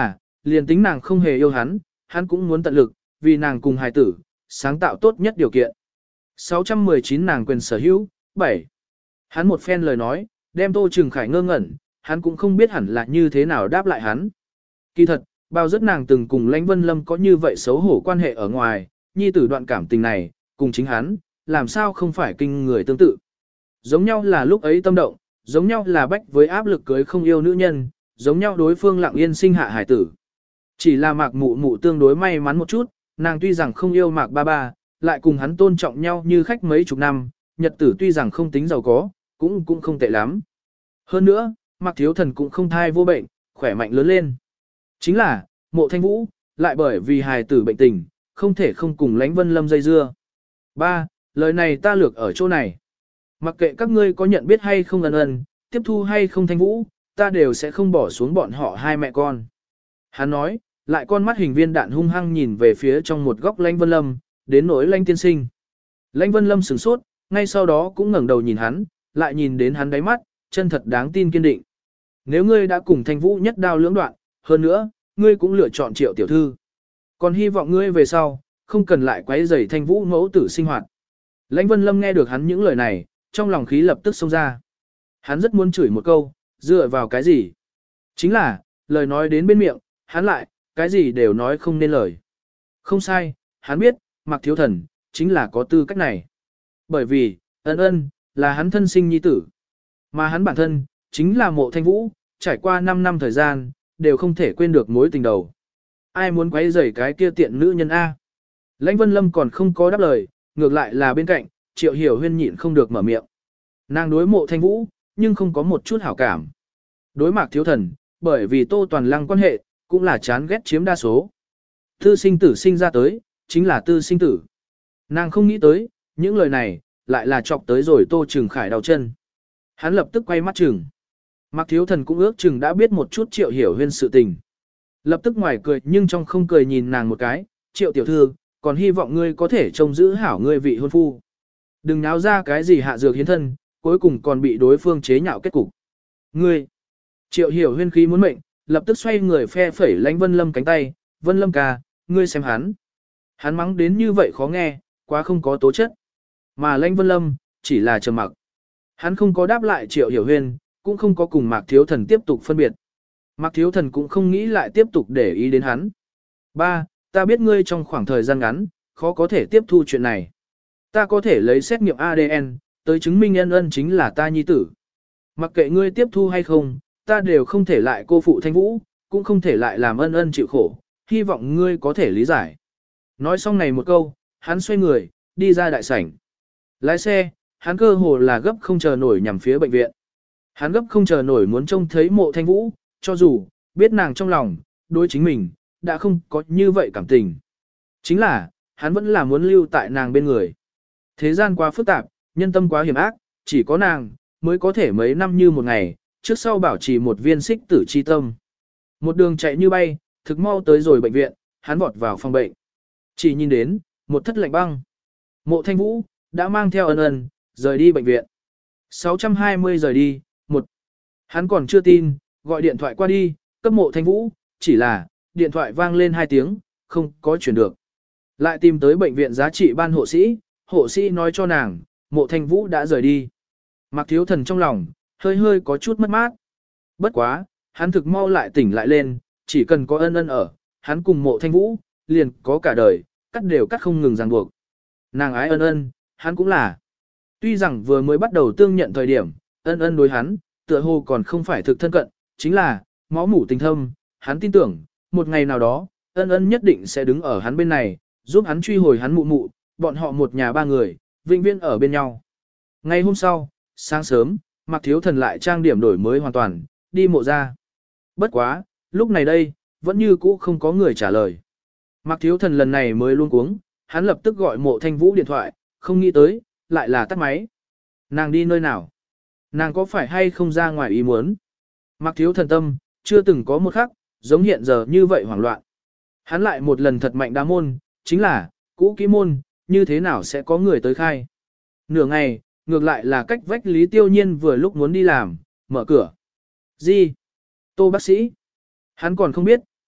liền tính nàng không hề yêu hắn, hắn cũng muốn tận lực, vì nàng cùng hài tử, sáng tạo tốt nhất điều kiện. sáu trăm mười chín nàng quyền sở hữu, bảy. Hắn một phen lời nói, đem Tô Trừng Khải ngơ ngẩn, hắn cũng không biết hẳn là như thế nào đáp lại hắn. Kỳ thật, bao rất nàng từng cùng Lãnh Vân Lâm có như vậy xấu hổ quan hệ ở ngoài, nhi tử đoạn cảm tình này, cùng chính hắn, làm sao không phải kinh người tương tự. Giống nhau là lúc ấy tâm động, giống nhau là bách với áp lực cưới không yêu nữ nhân, giống nhau đối phương lặng yên sinh hạ hải tử. Chỉ là mạc mụ mụ tương đối may mắn một chút, nàng tuy rằng không yêu mạc ba ba, lại cùng hắn tôn trọng nhau như khách mấy chục năm, nhật tử tuy rằng không tính giàu có, cũng cũng không tệ lắm. Hơn nữa, mạc thiếu thần cũng không thai vô bệnh, khỏe mạnh lớn lên. Chính là, mộ thanh vũ, lại bởi vì hài tử bệnh tình, không thể không cùng Lãnh Vân Lâm dây dưa. Ba, lời này ta lược ở chỗ này. Mặc kệ các ngươi có nhận biết hay không ân ân, tiếp thu hay không thanh vũ, ta đều sẽ không bỏ xuống bọn họ hai mẹ con. Hắn nói, lại con mắt hình viên đạn hung hăng nhìn về phía trong một góc Lãnh Vân Lâm, đến nỗi Lãnh tiên sinh. Lãnh Vân Lâm sửng sốt, ngay sau đó cũng ngẩng đầu nhìn hắn, lại nhìn đến hắn đáy mắt, chân thật đáng tin kiên định. Nếu ngươi đã cùng thanh vũ nhất đao lưỡng đoạn, hơn nữa, ngươi cũng lựa chọn Triệu tiểu thư. Còn hy vọng ngươi về sau, không cần lại quấy rầy thanh vũ mẫu tử sinh hoạt. Lãnh Vân Lâm nghe được hắn những lời này, trong lòng khí lập tức xông ra. Hắn rất muốn chửi một câu, dựa vào cái gì? Chính là, lời nói đến bên miệng, hắn lại, cái gì đều nói không nên lời. Không sai, hắn biết, Mạc Thiếu Thần, chính là có tư cách này. Bởi vì, ân ân, là hắn thân sinh nhi tử. Mà hắn bản thân, chính là mộ thanh vũ, trải qua năm năm thời gian, đều không thể quên được mối tình đầu. Ai muốn quấy rầy cái kia tiện nữ nhân A? Lãnh Vân Lâm còn không có đáp lời, ngược lại là bên cạnh, Triệu Hiểu Huyên nhịn không được mở miệng. Nàng đối mộ thanh vũ, nhưng không có một chút hảo cảm. Đối Mạc Thiếu Thần, bởi vì Tô Toàn Lăng quan hệ, cũng là chán ghét chiếm đa số. Tư sinh tử sinh ra tới, chính là tư sinh tử. Nàng không nghĩ tới, những lời này, lại là chọc tới rồi Tô Trừng Khải đau chân. Hắn lập tức quay mắt Trừng. Mạc Thiếu Thần cũng ước Trừng đã biết một chút Triệu Hiểu Huyên sự tình. Lập tức ngoài cười nhưng trong không cười nhìn nàng một cái, Triệu tiểu thư, còn hy vọng ngươi có thể trông giữ hảo ngươi vị hôn phu. Đừng náo ra cái gì hạ dược hiến thân, cuối cùng còn bị đối phương chế nhạo kết cục. Ngươi, Triệu Hiểu Huyên khí muốn mệnh, lập tức xoay người phe phẩy Lãnh Vân Lâm cánh tay, Vân Lâm ca, ngươi xem hắn. Hắn mắng đến như vậy khó nghe, quá không có tố chất. Mà Lãnh Vân Lâm, chỉ là trầm mặc. Hắn không có đáp lại Triệu Hiểu Huyên, cũng không có cùng Mạc Thiếu Thần tiếp tục phân biệt. Mạc Thiếu Thần cũng không nghĩ lại tiếp tục để ý đến hắn. Ba, ta biết ngươi trong khoảng thời gian ngắn, khó có thể tiếp thu chuyện này. Ta có thể lấy xét nghiệm a đê en, tới chứng minh ân ân chính là ta nhi tử. Mặc kệ ngươi tiếp thu hay không, ta đều không thể lại cô phụ thanh vũ, cũng không thể lại làm ân ân chịu khổ, hy vọng ngươi có thể lý giải. Nói xong này một câu, hắn xoay người, đi ra đại sảnh. Lái xe, hắn cơ hồ là gấp không chờ nổi nhằm phía bệnh viện. Hắn gấp không chờ nổi muốn trông thấy mộ thanh vũ, cho dù, biết nàng trong lòng, đối chính mình, đã không có như vậy cảm tình. Chính là, hắn vẫn là muốn lưu tại nàng bên người. Thế gian quá phức tạp, nhân tâm quá hiểm ác, chỉ có nàng, mới có thể mấy năm như một ngày, trước sau bảo trì một viên xích tử chi tâm. Một đường chạy như bay, thực mau tới rồi bệnh viện, hắn vọt vào phòng bệnh. Chỉ nhìn đến, một thất lạnh băng. Mộ thanh vũ, đã mang theo ân ân, rời đi bệnh viện. sáu trăm hai mươi rời đi, một. Hắn còn chưa tin, gọi điện thoại qua đi, cấp mộ thanh vũ, chỉ là, điện thoại vang lên hai tiếng, không có chuyển được. Lại tìm tới bệnh viện giá trị ban hộ sĩ, hộ sĩ nói cho nàng, mộ thanh vũ đã rời đi. Mạc Thiếu Thần trong lòng, hơi hơi có chút mất mát. Bất quá, hắn thực mau lại tỉnh lại lên, chỉ cần có ân ân ở, hắn cùng mộ thanh vũ, liền có cả đời, cắt đều cắt không ngừng ràng buộc. Nàng ái ân ân, hắn cũng là. Tuy rằng vừa mới bắt đầu tương nhận thời điểm, ân ân đối hắn, tựa hồ còn không phải thực thân cận, chính là, máu mủ tình thâm, hắn tin tưởng, một ngày nào đó, ân ân nhất định sẽ đứng ở hắn bên này, giúp hắn truy hồi hắn mụ mụ, bọn họ một nhà ba người, vĩnh viễn ở bên nhau. Ngày hôm sau, sáng sớm, Mạc Thiếu Thần lại trang điểm đổi mới hoàn toàn, đi mộ ra. Bất quá, lúc này đây, vẫn như cũ không có người trả lời. Mạc Thiếu Thần lần này mới luôn cuống, hắn lập tức gọi mộ thanh vũ điện thoại, không nghĩ tới, lại là tắt máy. Nàng đi nơi nào? Nàng có phải hay không ra ngoài ý muốn? Mạc Thiếu Thần tâm, chưa từng có một khắc, giống hiện giờ như vậy hoảng loạn. Hắn lại một lần thật mạnh đá môn, chính là, cũ kỹ môn, như thế nào sẽ có người tới khai. Nửa ngày, ngược lại là cách vách Lý Tiêu Nhiên vừa lúc muốn đi làm, mở cửa. Gì? Tô bác sĩ? Hắn còn không biết,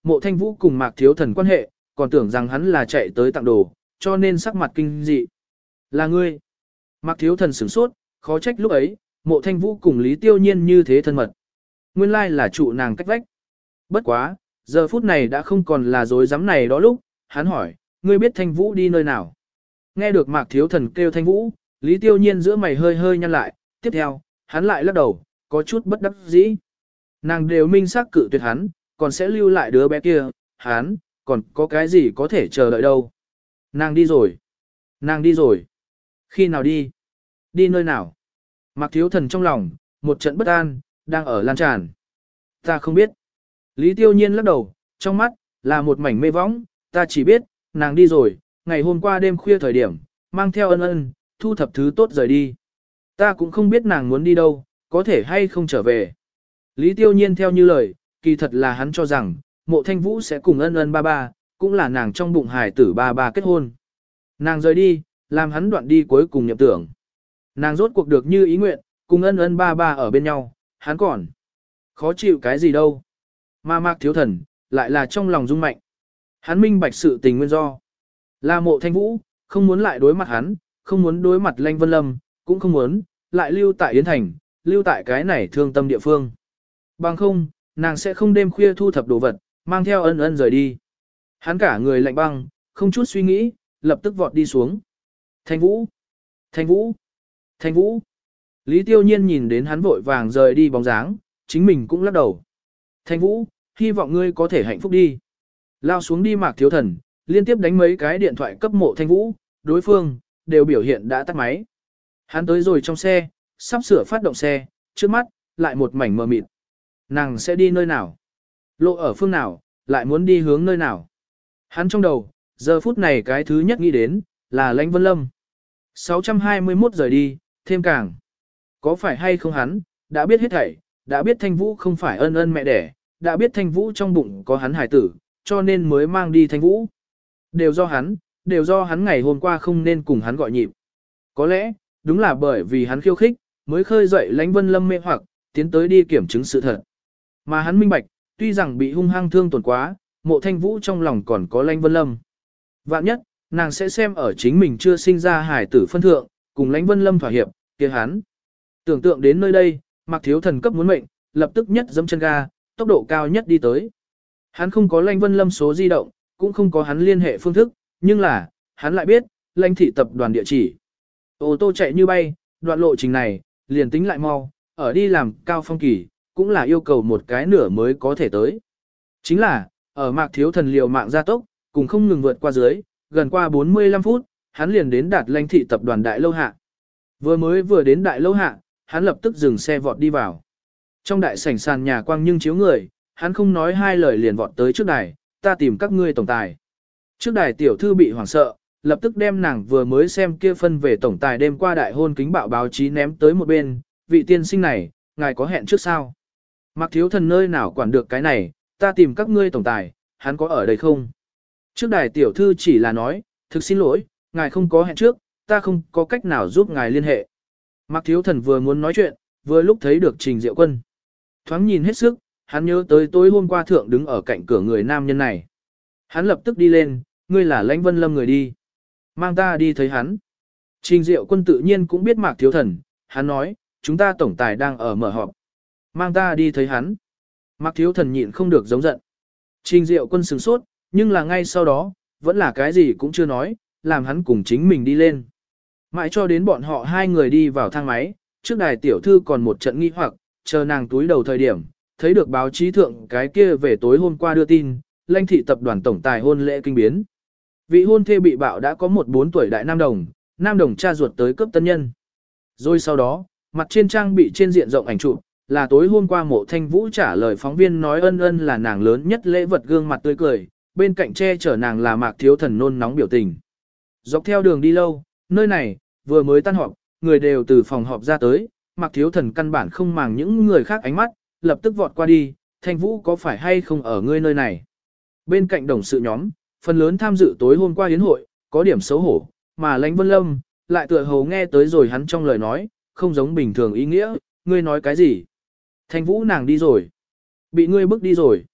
Mộ Thanh Vũ cùng Mạc Thiếu Thần quan hệ, còn tưởng rằng hắn là chạy tới tặng đồ, cho nên sắc mặt kinh dị. Là ngươi. Mạc Thiếu Thần sửng sốt, khó trách lúc ấy, Mộ Thanh Vũ cùng Lý Tiêu Nhiên như thế thân mật. Nguyên lai là trụ nàng cách vách. Bất quá, giờ phút này đã không còn là dối rắm này đó lúc, hắn hỏi, ngươi biết Thanh Vũ đi nơi nào? Nghe được Mạc Thiếu Thần kêu Thanh Vũ, Lý Tiêu Nhiên giữa mày hơi hơi nhăn lại, tiếp theo, hắn lại lắc đầu, có chút bất đắc dĩ. Nàng đều minh xác cự tuyệt hắn, còn sẽ lưu lại đứa bé kia, hắn, còn có cái gì có thể chờ đợi đâu. Nàng đi rồi. Nàng đi rồi. Khi nào đi? Đi nơi nào? Mạc Thiếu Thần trong lòng, một trận bất an, đang ở lan tràn. Ta không biết. Lý Tiêu Nhiên lắc đầu, trong mắt, là một mảnh mê võng, ta chỉ biết, nàng đi rồi, ngày hôm qua đêm khuya thời điểm, mang theo ân ân, thu thập thứ tốt rời đi. Ta cũng không biết nàng muốn đi đâu, có thể hay không trở về. Lý Tiêu Nhiên theo như lời, kỳ thật là hắn cho rằng, Mộ Thanh Vũ sẽ cùng ân ân ba ba, cũng là nàng trong bụng hài tử ba ba kết hôn. Nàng rời đi, làm hắn đoạn đi cuối cùng nhậm tưởng. Nàng rốt cuộc được như ý nguyện, cùng ân ân ba ba ở bên nhau, hắn còn khó chịu cái gì đâu. Mà Mạc Thiếu Thần, lại là trong lòng rung mạnh. Hắn minh bạch sự tình nguyên do. Là Mộ Thanh Vũ, không muốn lại đối mặt hắn, không muốn đối mặt Lanh Vân Lâm, cũng không muốn lại lưu tại Yến Thành, lưu tại cái này thương tâm địa phương. Bằng không, nàng sẽ không đêm khuya thu thập đồ vật, mang theo ân ân rời đi. Hắn cả người lạnh băng, không chút suy nghĩ, lập tức vọt đi xuống. Thanh Vũ! Thanh Vũ! Thanh Vũ! Lý Tiêu Nhiên nhìn đến hắn vội vàng rời đi bóng dáng, chính mình cũng lắc đầu. Thanh Vũ, hy vọng ngươi có thể hạnh phúc đi. Lao xuống đi Mạc Thiếu Thần, liên tiếp đánh mấy cái điện thoại cấp Mộ Thanh Vũ, đối phương, đều biểu hiện đã tắt máy. Hắn tới rồi trong xe, sắp sửa phát động xe, trước mắt, lại một mảnh mờ mịt. Nàng sẽ đi nơi nào? Lộ ở phương nào, lại muốn đi hướng nơi nào? Hắn trong đầu, giờ phút này cái thứ nhất nghĩ đến, là Lãnh Vân Lâm. sáu trăm hai mươi mốt rời đi, thêm càng. Có phải hay không hắn, đã biết hết thảy, đã biết Thanh Vũ không phải ân ân mẹ đẻ, đã biết Thanh Vũ trong bụng có hắn hải tử, cho nên mới mang đi Thanh Vũ. Đều do hắn, đều do hắn ngày hôm qua không nên cùng hắn gọi nhịp. Có lẽ, đúng là bởi vì hắn khiêu khích, mới khơi dậy Lãnh Vân Lâm mê hoặc, tiến tới đi kiểm chứng sự thật. Mà hắn minh bạch, tuy rằng bị hung hăng thương tổn quá, Mộ Thanh Vũ trong lòng còn có Lãnh Vân Lâm. Vạn nhất, nàng sẽ xem ở chính mình chưa sinh ra hải tử phân thượng, cùng Lãnh Vân Lâm thỏa hiệp, kia hắn. Tưởng tượng đến nơi đây, Mạc Thiếu Thần cấp muốn mệnh, lập tức nhất giẫm chân ga, tốc độ cao nhất đi tới. Hắn không có Lãnh Vân Lâm số di động, cũng không có hắn liên hệ phương thức, nhưng là, hắn lại biết, Lãnh thị tập đoàn địa chỉ. Ô tô chạy như bay, đoạn lộ trình này, liền tính lại mau, ở đi làm cao phong kỳ, cũng là yêu cầu một cái nửa mới có thể tới. Chính là, ở Mạc Thiếu Thần liều mạng gia tốc, cùng không ngừng vượt qua dưới, gần qua bốn mươi lăm phút, hắn liền đến đạt Lãnh thị tập đoàn đại lâu hạ. Vừa mới vừa đến đại lâu hạ, hắn lập tức dừng xe vọt đi vào. Trong đại sảnh sàn nhà quang nhưng chiếu người, hắn không nói hai lời liền vọt tới trước đài, ta tìm các ngươi tổng tài. Trước đài tiểu thư bị hoảng sợ, lập tức đem nàng vừa mới xem kia phân về tổng tài đêm qua đại hôn kính bạo báo chí ném tới một bên, vị tiên sinh này, ngài có hẹn trước sao? Mạc Thiếu Thần nơi nào quản được cái này, ta tìm các ngươi tổng tài, hắn có ở đây không? Trước đài tiểu thư chỉ là nói, thực xin lỗi, ngài không có hẹn trước, ta không có cách nào giúp ngài liên hệ. Mạc Thiếu Thần vừa muốn nói chuyện, vừa lúc thấy được Trình Diệu Quân. Thoáng nhìn hết sức, hắn nhớ tới tối hôm qua thượng đứng ở cạnh cửa người nam nhân này. Hắn lập tức đi lên, ngươi là Lãnh Vân Lâm người đi. Mang ta đi thấy hắn. Trình Diệu Quân tự nhiên cũng biết Mạc Thiếu Thần, hắn nói, chúng ta tổng tài đang ở mở họp. Mang ta đi thấy hắn. Mạc Thiếu Thần nhịn không được giống giận. Trình Diệu Quân sửng sốt, nhưng là ngay sau đó, vẫn là cái gì cũng chưa nói, làm hắn cùng chính mình đi lên. Mãi cho đến bọn họ hai người đi vào thang máy, trước đài tiểu thư còn một trận nghi hoặc, chờ nàng túi đầu thời điểm, thấy được báo chí thượng cái kia về tối hôm qua đưa tin, Lãnh thị tập đoàn tổng tài hôn lễ kinh biến. Vị hôn thê bị bạo đã có một bốn tuổi đại nam đồng, nam đồng cha ruột tới cấp tân nhân. Rồi sau đó, mặt trên trang bị trên diện rộng ảnh chụp, là tối hôm qua Mộ Thanh Vũ trả lời phóng viên nói ân ân là nàng lớn nhất lễ vật gương mặt tươi cười, bên cạnh che chở nàng là Mạc Thiếu Thần nôn nóng biểu tình. Dọc theo đường đi lâu, nơi này, vừa mới tan họp, người đều từ phòng họp ra tới, Mạc Thiếu Thần căn bản không màng những người khác ánh mắt, lập tức vọt qua đi, Thanh Vũ có phải hay không ở ngươi nơi này? Bên cạnh đồng sự nhóm, phần lớn tham dự tối hôm qua yến hội, có điểm xấu hổ, mà Lãnh Vân Lâm, lại tựa hồ nghe tới rồi hắn trong lời nói, không giống bình thường ý nghĩa, ngươi nói cái gì? Thanh Vũ nàng đi rồi. Bị ngươi bước đi rồi.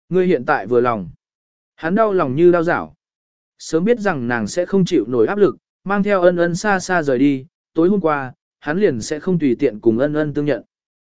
Ngươi hiện tại vừa lòng. Hắn đau lòng như đau dảo. Sớm biết rằng nàng sẽ không chịu nổi áp lực, mang theo ân ân xa xa rời đi, tối hôm qua, hắn liền sẽ không tùy tiện cùng ân ân tương nhận.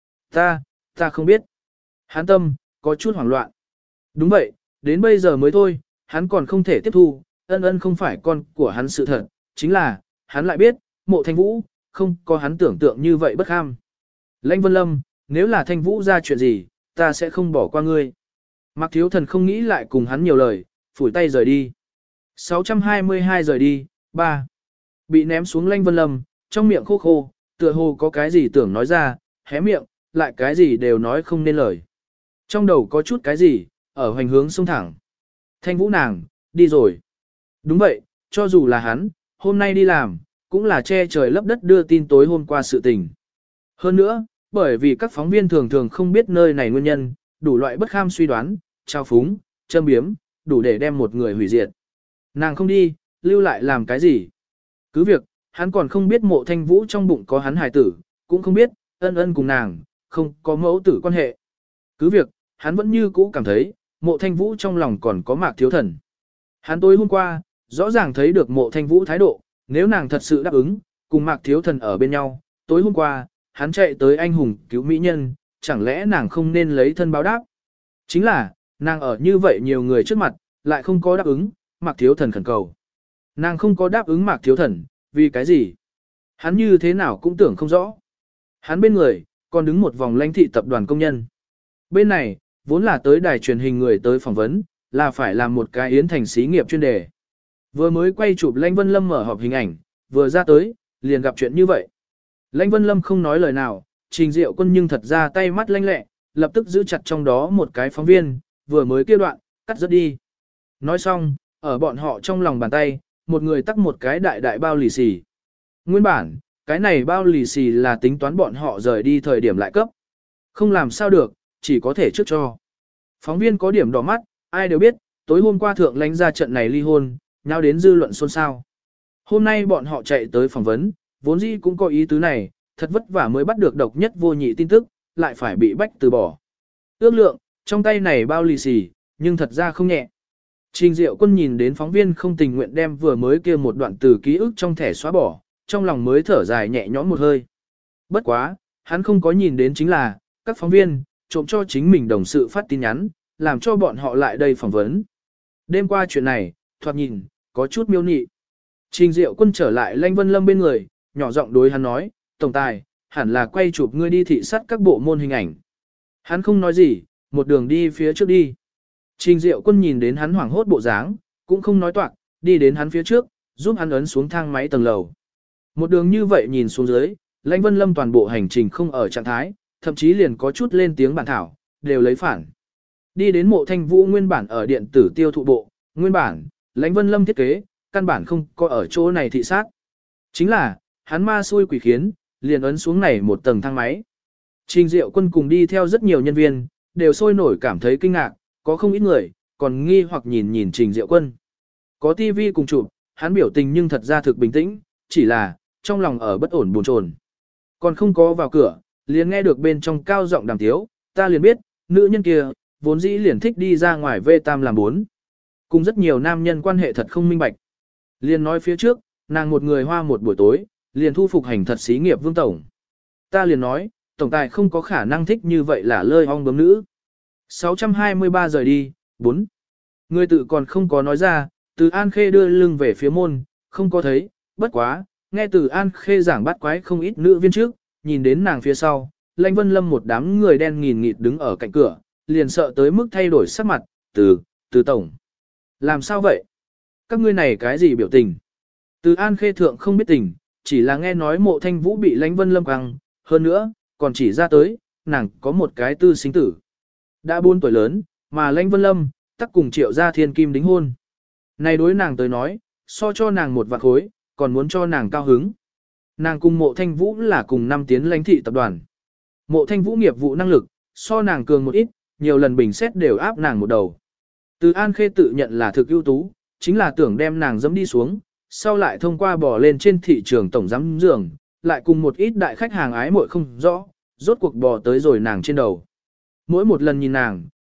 Ta, ta không biết. Hắn tâm, có chút hoảng loạn. Đúng vậy, đến bây giờ mới thôi, hắn còn không thể tiếp thu, ân ân không phải con của hắn sự thật, chính là, hắn lại biết, mộ thanh vũ, không có hắn tưởng tượng như vậy bất kham. Lãnh Vân Lâm, nếu là thanh vũ ra chuyện gì, ta sẽ không bỏ qua ngươi. Mạc Thiếu Thần không nghĩ lại cùng hắn nhiều lời, phủi tay rời đi. sáu trăm hai mươi hai rời đi, ba. Bị ném xuống Lãnh Vân Lâm, trong miệng khô khô, tựa hồ có cái gì tưởng nói ra, hé miệng, lại cái gì đều nói không nên lời. Trong đầu có chút cái gì, ở hoành hướng sông thẳng. Thanh vũ nàng, đi rồi. Đúng vậy, cho dù là hắn, hôm nay đi làm, cũng là che trời lấp đất đưa tin tối hôm qua sự tình. Hơn nữa, bởi vì các phóng viên thường thường không biết nơi này nguyên nhân, đủ loại bất kham suy đoán, trao phúng, châm biếm, đủ để đem một người hủy diệt. Nàng không đi, lưu lại làm cái gì? Cứ việc, hắn còn không biết mộ thanh vũ trong bụng có hắn hài tử, cũng không biết, ân ân cùng nàng, không có mẫu tử quan hệ. Cứ việc, hắn vẫn như cũ cảm thấy, mộ thanh vũ trong lòng còn có Mạc Thiếu Thần. Hắn tối hôm qua, rõ ràng thấy được mộ thanh vũ thái độ, nếu nàng thật sự đáp ứng, cùng Mạc Thiếu Thần ở bên nhau, tối hôm qua, hắn chạy tới anh hùng cứu mỹ nhân, chẳng lẽ nàng không nên lấy thân báo đáp? Chính là, nàng ở như vậy nhiều người trước mặt, lại không có đáp ứng, Mạc Thiếu Thần khẩn cầu. Nàng không có đáp ứng Mạc Thiếu Thần, vì cái gì? Hắn như thế nào cũng tưởng không rõ. Hắn bên người, còn đứng một vòng lãnh thị tập đoàn công nhân. Bên này, vốn là tới đài truyền hình người tới phỏng vấn, là phải làm một cái yến thành xí nghiệp chuyên đề. Vừa mới quay chụp Lãnh Vân Lâm mở họp hình ảnh, vừa ra tới, liền gặp chuyện như vậy. Lãnh Vân Lâm không nói lời nào, Trình Diệu Quân nhưng thật ra tay mắt lanh lẹ, lập tức giữ chặt trong đó một cái phóng viên, vừa mới kia đoạn, cắt rất đi. Nói xong, ở bọn họ trong lòng bàn tay, một người tắc một cái đại đại bao lì xì. Nguyên bản, cái này bao lì xì là tính toán bọn họ rời đi thời điểm lại cấp. Không làm sao được, chỉ có thể trước cho. Phóng viên có điểm đỏ mắt, ai đều biết, tối hôm qua thượng lãnh ra trận này ly hôn, nhau đến dư luận xôn xao. Hôm nay bọn họ chạy tới phỏng vấn, vốn dĩ cũng có ý tứ này, thật vất vả mới bắt được độc nhất vô nhị tin tức, lại phải bị bách từ bỏ. Ước lượng, trong tay này bao lì xì, nhưng thật ra không nhẹ. Trình Diệu Quân nhìn đến phóng viên không tình nguyện đem vừa mới kia một đoạn từ ký ức trong thẻ xóa bỏ, trong lòng mới thở dài nhẹ nhõm một hơi. Bất quá, hắn không có nhìn đến chính là, các phóng viên, trộm cho chính mình đồng sự phát tin nhắn, làm cho bọn họ lại đây phỏng vấn. Đêm qua chuyện này, thoạt nhìn, có chút miêu nị. Trình Diệu Quân trở lại Lãnh Vân Lâm bên người, nhỏ giọng đối hắn nói, tổng tài, hẳn là quay chụp ngươi đi thị sát các bộ môn hình ảnh. Hắn không nói gì, một đường đi phía trước đi. Trình Diệu Quân nhìn đến hắn hoảng hốt bộ dáng, cũng không nói toạc, đi đến hắn phía trước, giúp hắn ấn xuống thang máy tầng lầu. Một đường như vậy nhìn xuống dưới, Lãnh Vân Lâm toàn bộ hành trình không ở trạng thái, thậm chí liền có chút lên tiếng bản thảo, đều lấy phản. Đi đến mộ thanh vũ nguyên bản ở điện tử tiêu thụ bộ, nguyên bản, Lãnh Vân Lâm thiết kế, căn bản không có ở chỗ này thị sát. Chính là, hắn ma xui quỷ khiến, liền ấn xuống này một tầng thang máy. Trình Diệu Quân cùng đi theo rất nhiều nhân viên, đều sôi nổi cảm thấy kinh ngạc, có không ít người, còn nghi hoặc nhìn nhìn Trình Diệu Quân. Có tivi cùng chụp, hắn biểu tình nhưng thật ra thực bình tĩnh, chỉ là, trong lòng ở bất ổn buồn chồn. Còn không có vào cửa, liền nghe được bên trong cao giọng đàm tiếu, ta liền biết, nữ nhân kia, vốn dĩ liền thích đi ra ngoài vê tam làm bốn. Cùng rất nhiều nam nhân quan hệ thật không minh bạch. Liền nói phía trước, nàng một người hoa một buổi tối, liền thu phục hành thật xí nghiệp Vương Tổng. Ta liền nói, Tổng tài không có khả năng thích như vậy là lơi ong bướm nữ. sáu trăm hai mươi ba rời đi, bốn. Người tự còn không có nói ra, từ An Khê đưa lưng về phía môn, không có thấy, bất quá, nghe từ An Khê giảng bắt quái không ít nữ viên trước, nhìn đến nàng phía sau, Lãnh Vân Lâm một đám người đen nghìn nghịt đứng ở cạnh cửa, liền sợ tới mức thay đổi sắc mặt, từ, từ Tổng. Làm sao vậy? Các ngươi này cái gì biểu tình? Từ An Khê thượng không biết tình, chỉ là nghe nói mộ thanh vũ bị Lãnh Vân Lâm căng, hơn nữa, còn chỉ ra tới, nàng có một cái tư sinh tử. Đã bốn tuổi lớn, mà Lãnh Vân Lâm, tắc cùng Triệu Gia Thiên Kim đính hôn. Này đối nàng tới nói, so cho nàng một vạn khối, còn muốn cho nàng cao hứng. Nàng cùng mộ thanh vũ là cùng năm tiến lãnh thị tập đoàn. Mộ thanh vũ nghiệp vụ năng lực, so nàng cường một ít, nhiều lần bình xét đều áp nàng một đầu. Từ An Khê tự nhận là thực ưu tú, chính là tưởng đem nàng dẫm đi xuống, sau lại thông qua bỏ lên trên thị trường tổng giám giường, lại cùng một ít đại khách hàng ái muội không rõ, rốt cuộc bò tới rồi nàng trên đầu. Mỗi một lần nhìn nàng,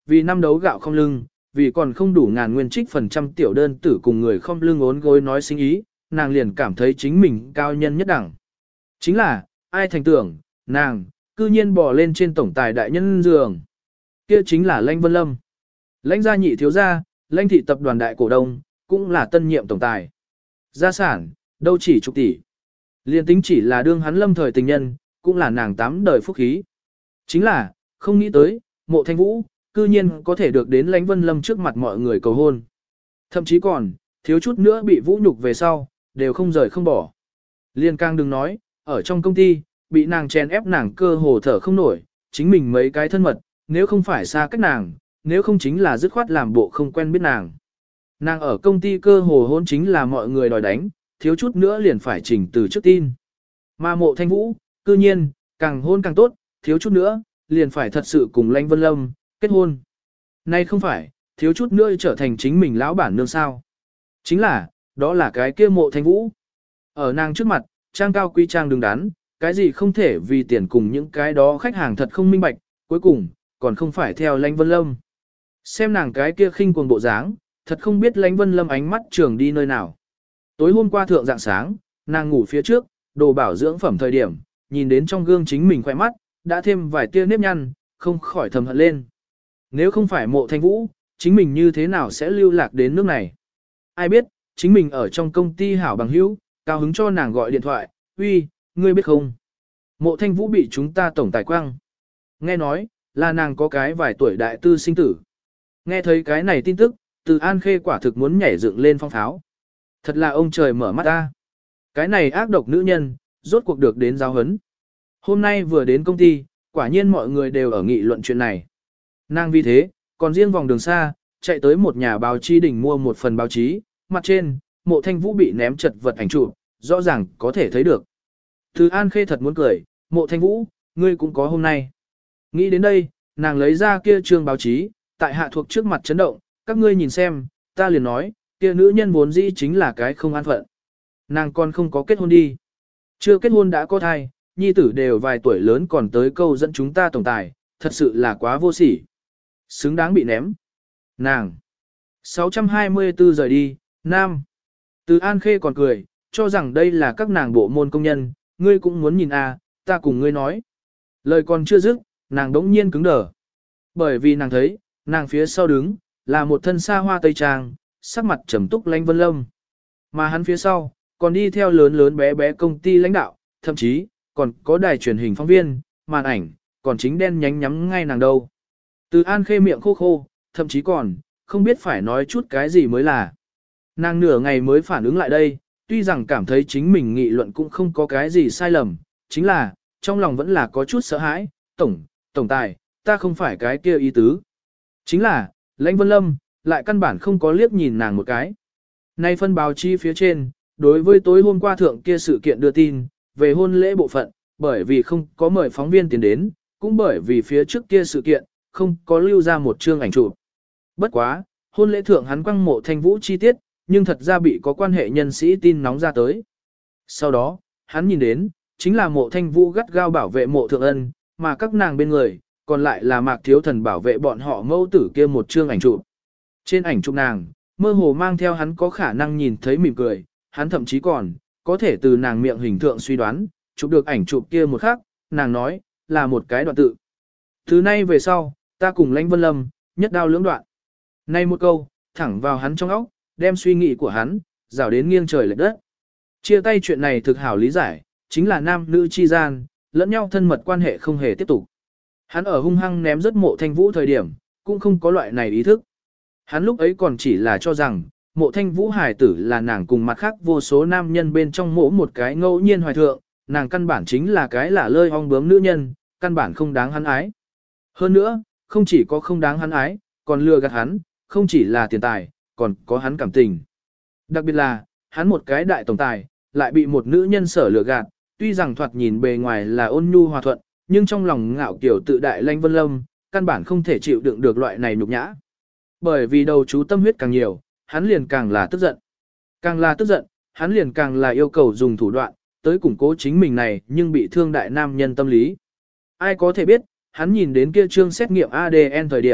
vì năm đấu gạo không lưng, vì còn không đủ ngàn nguyên trích phần trăm tiểu đơn tử cùng người không lưng ốn gối nói sinh ý, nàng liền cảm thấy chính mình cao nhân nhất đẳng. Chính là, ai thành tưởng, nàng, cư nhiên bò lên trên tổng tài đại nhân giường. Kia chính là Lãnh Vân Lâm. Lãnh gia nhị thiếu gia, Lãnh thị tập đoàn đại cổ đông, cũng là tân nhiệm tổng tài. Gia sản, đâu chỉ chục tỷ. Liên tính chỉ là đương hắn lâm thời tình nhân, cũng là nàng tám đời phúc khí. Chính là, không nghĩ tới, Mộ Thanh Vũ, cư nhiên có thể được đến Lãnh Vân Lâm trước mặt mọi người cầu hôn. Thậm chí còn, thiếu chút nữa bị vũ nhục về sau, đều không rời không bỏ. Liên càng đừng nói, ở trong công ty, bị nàng chèn ép nàng cơ hồ thở không nổi, chính mình mấy cái thân mật, nếu không phải xa cách nàng, nếu không chính là dứt khoát làm bộ không quen biết nàng. Nàng ở công ty cơ hồ hôn chính là mọi người đòi đánh, thiếu chút nữa liền phải chỉnh từ trước tin. Mà Mộ Thanh Vũ, cư nhiên, càng hôn càng tốt, thiếu chút nữa, liền phải thật sự cùng Lãnh Vân Lâm, kết hôn. Nay không phải, thiếu chút nữa trở thành chính mình lão bản nương sao. Chính là, đó là cái kia Mộ Thanh Vũ. Ở nàng trước mặt, trang cao quý trang đứng đắn, cái gì không thể vì tiền cùng những cái đó khách hàng thật không minh bạch, cuối cùng, còn không phải theo Lãnh Vân Lâm. Xem nàng cái kia khinh cuồng bộ dáng, thật không biết Lãnh Vân Lâm ánh mắt trường đi nơi nào. Tối hôm qua thượng dạng sáng, nàng ngủ phía trước, đồ bảo dưỡng phẩm thời điểm, nhìn đến trong gương chính mình khỏe mắt, đã thêm vài tia nếp nhăn, không khỏi thầm hận lên. Nếu không phải Mộ Thanh Vũ, chính mình như thế nào sẽ lưu lạc đến nước này? Ai biết, chính mình ở trong công ty hảo bằng hữu, cao hứng cho nàng gọi điện thoại, uy, ngươi biết không? Mộ Thanh Vũ bị chúng ta tổng tài quăng. Nghe nói, là nàng có cái vài tuổi đại tư sinh tử. Nghe thấy cái này tin tức, Từ An Khê quả thực muốn nhảy dựng lên phong tháo. Thật là ông trời mở mắt ta. Cái này ác độc nữ nhân, rốt cuộc được đến giáo huấn. Hôm nay vừa đến công ty, quả nhiên mọi người đều ở nghị luận chuyện này. Nàng vì thế, còn riêng vòng đường xa, chạy tới một nhà báo chí đỉnh mua một phần báo chí, mặt trên, Mộ Thanh Vũ bị ném chật vật ảnh chụp, rõ ràng có thể thấy được. Từ An Khê thật muốn cười, Mộ Thanh Vũ, ngươi cũng có hôm nay. Nghĩ đến đây, nàng lấy ra kia trương báo chí, tại hạ thuộc trước mặt chấn động, các ngươi nhìn xem, ta liền nói, kia nữ nhân vốn dĩ chính là cái không an phận. Nàng còn không có kết hôn đi. Chưa kết hôn đã có thai, nhi tử đều vài tuổi lớn còn tới câu dẫn chúng ta tổng tài, thật sự là quá vô sỉ. Xứng đáng bị ném. Nàng. sáu trăm hai mươi tư rời đi, Nam. Từ An Khê còn cười, cho rằng đây là các nàng bộ môn công nhân, ngươi cũng muốn nhìn à, ta cùng ngươi nói. Lời còn chưa dứt, nàng đống nhiên cứng đờ. Bởi vì nàng thấy, nàng phía sau đứng, là một thân xa hoa tây trang, sắc mặt trầm túc Lãnh Vân Lâm. Mà hắn phía sau, còn đi theo lớn lớn bé bé công ty lãnh đạo, thậm chí, còn có đài truyền hình phóng viên, màn ảnh, còn chính đen nhánh nhắm ngay nàng đâu. Từ An Khê miệng khô khô, thậm chí còn, không biết phải nói chút cái gì mới là. Nàng nửa ngày mới phản ứng lại đây, tuy rằng cảm thấy chính mình nghị luận cũng không có cái gì sai lầm, chính là, trong lòng vẫn là có chút sợ hãi, tổng, tổng tài, ta không phải cái kia ý tứ. Chính là, Lãnh Vân Lâm, lại căn bản không có liếc nhìn nàng một cái. Nay phân báo chi phía trên, đối với tối hôm qua thượng kia sự kiện đưa tin, về hôn lễ bộ phận, bởi vì không có mời phóng viên tiến đến, cũng bởi vì phía trước kia sự kiện, không có lưu ra một chương ảnh chụp. Bất quá, hôn lễ thượng hắn quăng Mộ Thanh Vũ chi tiết, nhưng thật ra bị có quan hệ nhân sĩ tin nóng ra tới. Sau đó, hắn nhìn đến, chính là Mộ Thanh Vũ gắt gao bảo vệ Mộ Thượng Ân, mà các nàng bên người, còn lại là Mạc Thiếu Thần bảo vệ bọn họ mẫu tử kia một chương ảnh chụp. Trên ảnh chụp nàng, mơ hồ mang theo hắn có khả năng nhìn thấy mỉm cười, hắn thậm chí còn, có thể từ nàng miệng hình tượng suy đoán, chụp được ảnh chụp kia một khắc, nàng nói, là một cái đoạn tự. Thứ nay về sau, ta cùng Lãnh Vân Lâm, nhất đao lưỡng đoạn. Nay một câu, thẳng vào hắn trong óc, đem suy nghĩ của hắn, rào đến nghiêng trời lệch đất. Chia tay chuyện này thực hảo lý giải, chính là nam nữ chi gian, lẫn nhau thân mật quan hệ không hề tiếp tục. Hắn ở hung hăng ném rất Mộ Thanh Vũ thời điểm, cũng không có loại này ý thức. Hắn lúc ấy còn chỉ là cho rằng, Mộ Thanh Vũ hài tử là nàng cùng mặt khác vô số nam nhân bên trong mỗi một cái ngẫu nhiên hoài thượng, nàng căn bản chính là cái lả lơi ong bướm nữ nhân, căn bản không đáng hắn ái. Hơn nữa, không chỉ có không đáng hắn ái, còn lừa gạt hắn, không chỉ là tiền tài, còn có hắn cảm tình. Đặc biệt là, hắn một cái đại tổng tài, lại bị một nữ nhân sở lừa gạt, tuy rằng thoạt nhìn bề ngoài là ôn nhu hòa thuận, nhưng trong lòng ngạo kiểu tự đại Lãnh Vân Lâm, căn bản không thể chịu đựng được loại này nhục nhã. Bởi vì đầu chú tâm huyết càng nhiều, hắn liền càng là tức giận. Càng là tức giận, hắn liền càng là yêu cầu dùng thủ đoạn, tới củng cố chính mình này nhưng bị thương đại nam nhân tâm lý. Ai có thể biết, hắn nhìn đến kia trương xét nghiệm a đê en thời điểm,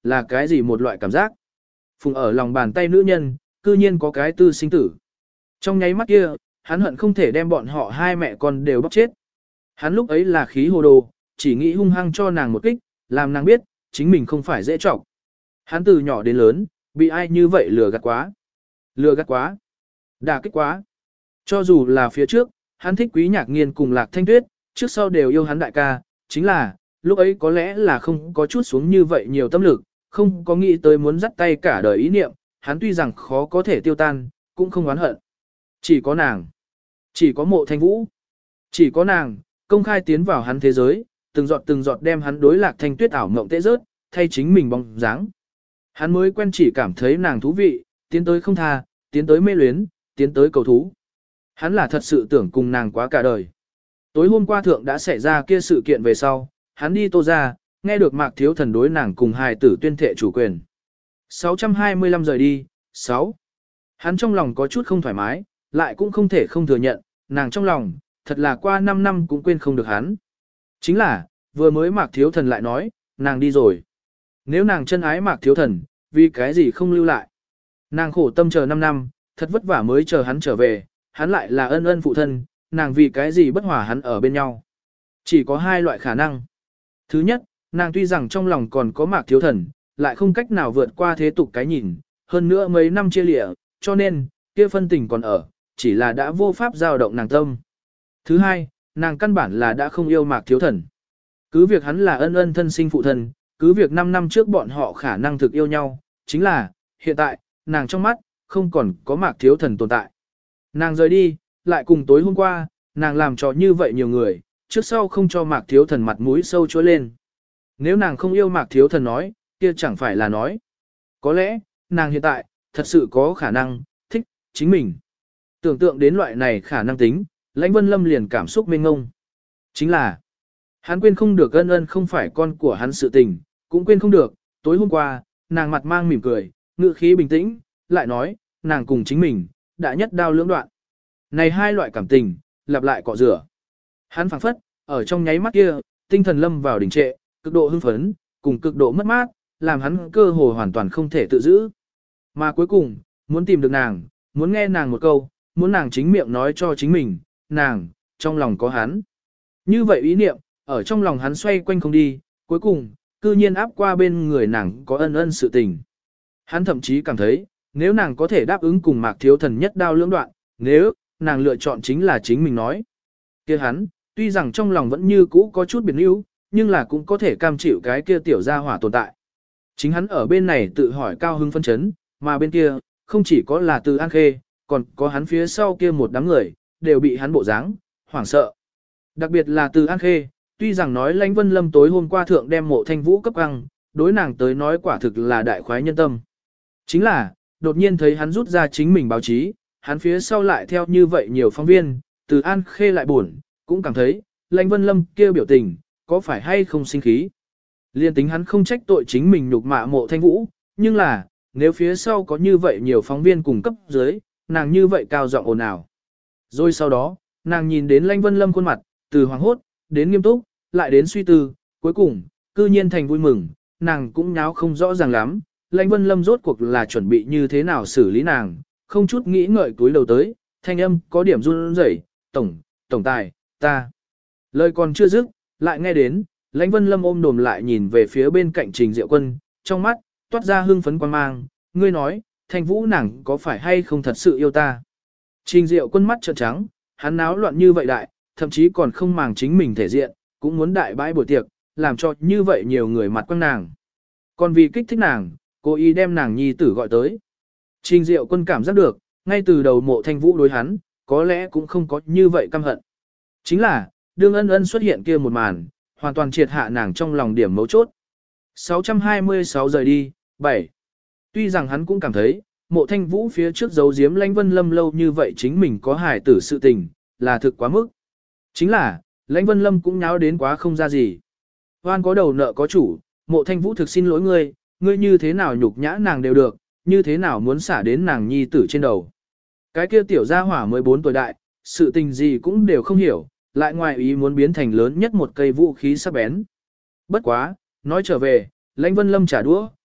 Là cái gì một loại cảm giác? Phùng ở lòng bàn tay nữ nhân, cư nhiên có cái tư sinh tử. Trong nháy mắt kia, hắn hận không thể đem bọn họ hai mẹ con đều bóc chết. Hắn lúc ấy là khí hồ đồ, chỉ nghĩ hung hăng cho nàng một kích, làm nàng biết, chính mình không phải dễ trọng. Hắn từ nhỏ đến lớn, bị ai như vậy lừa gạt quá. Lừa gạt quá. Đả kích quá. Cho dù là phía trước, hắn thích Quý Nhạc Nghiên cùng Lạc Thanh Tuyết, trước sau đều yêu hắn đại ca, chính là, lúc ấy có lẽ là không có chút xuống như vậy nhiều tâm lực, không có nghĩ tới muốn dắt tay cả đời ý niệm, hắn tuy rằng khó có thể tiêu tan, cũng không oán hận. Chỉ có nàng. Chỉ có Mộ Thanh Vũ. Chỉ có nàng, công khai tiến vào hắn thế giới, từng giọt từng giọt đem hắn đối Lạc Thanh Tuyết ảo mộng tệ rớt, thay chính mình bóng dáng. Hắn mới quen chỉ cảm thấy nàng thú vị, tiến tới không tha, tiến tới mê luyến, tiến tới cầu thú. Hắn là thật sự tưởng cùng nàng quá cả đời. Tối hôm qua thượng đã xảy ra kia sự kiện về sau, hắn đi Tô ra, nghe được Mạc Thiếu Thần đối nàng cùng hài tử tuyên thệ chủ quyền. sáu trăm hai mươi lăm rời đi, sáu. Hắn trong lòng có chút không thoải mái, lại cũng không thể không thừa nhận, nàng trong lòng, thật là qua năm năm cũng quên không được hắn. Chính là, vừa mới Mạc Thiếu Thần lại nói, nàng đi rồi. Nếu nàng chân ái Mạc Thiếu Thần, vì cái gì không lưu lại? Nàng khổ tâm chờ năm năm, thật vất vả mới chờ hắn trở về, hắn lại là ân ân phụ thân, nàng vì cái gì bất hòa hắn ở bên nhau. Chỉ có hai loại khả năng. Thứ nhất, nàng tuy rằng trong lòng còn có Mạc Thiếu Thần, lại không cách nào vượt qua thế tục cái nhìn, hơn nữa mấy năm chia lịa, cho nên, kia phân tình còn ở, chỉ là đã vô pháp giao động nàng tâm. Thứ hai, nàng căn bản là đã không yêu Mạc Thiếu Thần. Cứ việc hắn là ân ân thân sinh phụ thân, cứ việc năm năm trước bọn họ khả năng thực yêu nhau, chính là, hiện tại, nàng trong mắt, không còn có Mạc Thiếu Thần tồn tại. Nàng rời đi, lại cùng tối hôm qua, nàng làm cho như vậy nhiều người, trước sau không cho Mạc Thiếu Thần mặt mũi sâu chối lên. Nếu nàng không yêu Mạc Thiếu Thần nói, kia chẳng phải là nói. Có lẽ, nàng hiện tại, thật sự có khả năng, thích, chính mình. Tưởng tượng đến loại này khả năng tính, Lãnh Vân Lâm liền cảm xúc mênh ngông. Chính là, hắn quên không được ân ân không phải con của hắn sự tình, cũng quên không được, tối hôm qua, nàng mặt mang mỉm cười, ngữ khí bình tĩnh, lại nói, nàng cùng chính mình, đã nhất đao lưỡng đoạn. Này hai loại cảm tình, lặp lại cọ rửa. Hắn phảng phất, ở trong nháy mắt kia, tinh thần lâm vào đỉnh trệ, cực độ hưng phấn, cùng cực độ mất mát, làm hắn cơ hồ hoàn toàn không thể tự giữ. Mà cuối cùng, muốn tìm được nàng, muốn nghe nàng một câu, muốn nàng chính miệng nói cho chính mình, nàng, trong lòng có hắn. Như vậy ý niệm, ở trong lòng hắn xoay quanh không đi, cuối cùng, cư nhiên áp qua bên người nàng có ân ân sự tình. Hắn thậm chí cảm thấy, nếu nàng có thể đáp ứng cùng Mạc Thiếu Thần nhất đao lưỡng đoạn, nếu, nàng lựa chọn chính là chính mình nói. Kia hắn, tuy rằng trong lòng vẫn như cũ có chút biến yếu, nhưng là cũng có thể cam chịu cái kia tiểu gia hỏa tồn tại. Chính hắn ở bên này tự hỏi cao hưng phân chấn, mà bên kia, không chỉ có là Từ An Khê, còn có hắn phía sau kia một đám người, đều bị hắn bộ dáng hoảng sợ. Đặc biệt là Từ An Khê, tuy rằng nói Lãnh Vân Lâm tối hôm qua thượng đem Mộ Thanh Vũ cấp ăn, đối nàng tới nói quả thực là đại khoái nhân tâm. Chính là, đột nhiên thấy hắn rút ra chính mình báo chí, hắn phía sau lại theo như vậy nhiều phóng viên, Từ An Khê lại buồn, cũng cảm thấy, Lãnh Vân Lâm kia biểu tình, có phải hay không sinh khí. Liên tính hắn không trách tội chính mình nhục mạ Mộ Thanh Vũ, nhưng là, nếu phía sau có như vậy nhiều phóng viên cùng cấp dưới, nàng như vậy cao giọng ồn ào. Rồi sau đó, nàng nhìn đến Lãnh Vân Lâm khuôn mặt, từ hoảng hốt, đến nghiêm túc, lại đến suy tư, cuối cùng, cư nhiên thành vui mừng, nàng cũng nháo không rõ ràng lắm, Lãnh Vân Lâm rốt cuộc là chuẩn bị như thế nào xử lý nàng, không chút nghĩ ngợi túi đầu tới, thanh âm có điểm run rẩy, tổng, tổng tài, ta. Lời còn chưa dứt, lại nghe đến, Lãnh Vân Lâm ôm đồm lại nhìn về phía bên cạnh Trình Diệu Quân, trong mắt, toát ra hưng phấn quan mang, ngươi nói, Thanh Vũ nàng có phải hay không thật sự yêu ta. Trình Diệu Quân mắt trợn trắng, hắn náo loạn như vậy đại, thậm chí còn không màng chính mình thể diện, cũng muốn đại bãi buổi tiệc, làm cho như vậy nhiều người mặt quăng nàng. Còn vì kích thích nàng, cố ý đem nàng nhi tử gọi tới. Trình Diệu Quân cảm giác được, ngay từ đầu Mộ Thanh Vũ đối hắn, có lẽ cũng không có như vậy căm hận. Chính là, đương ân ân xuất hiện kia một màn, hoàn toàn triệt hạ nàng trong lòng điểm mấu chốt. sáu trăm hai mươi sáu rời đi, bảy. Tuy rằng hắn cũng cảm thấy, Mộ Thanh Vũ phía trước giấu giếm Lãnh Vân Lâm lâu như vậy chính mình có hài tử sự tình, là thực quá mức. Chính là, Lãnh Vân Lâm cũng nháo đến quá không ra gì. Hoan có đầu nợ có chủ, Mộ Thanh Vũ thực xin lỗi ngươi, ngươi như thế nào nhục nhã nàng đều được, như thế nào muốn xả đến nàng nhi tử trên đầu. Cái kia tiểu gia hỏa mười bốn tuổi đại, sự tình gì cũng đều không hiểu, lại ngoài ý muốn biến thành lớn nhất một cây vũ khí sắc bén. Bất quá, nói trở về, Lãnh Vân Lâm trả đũa,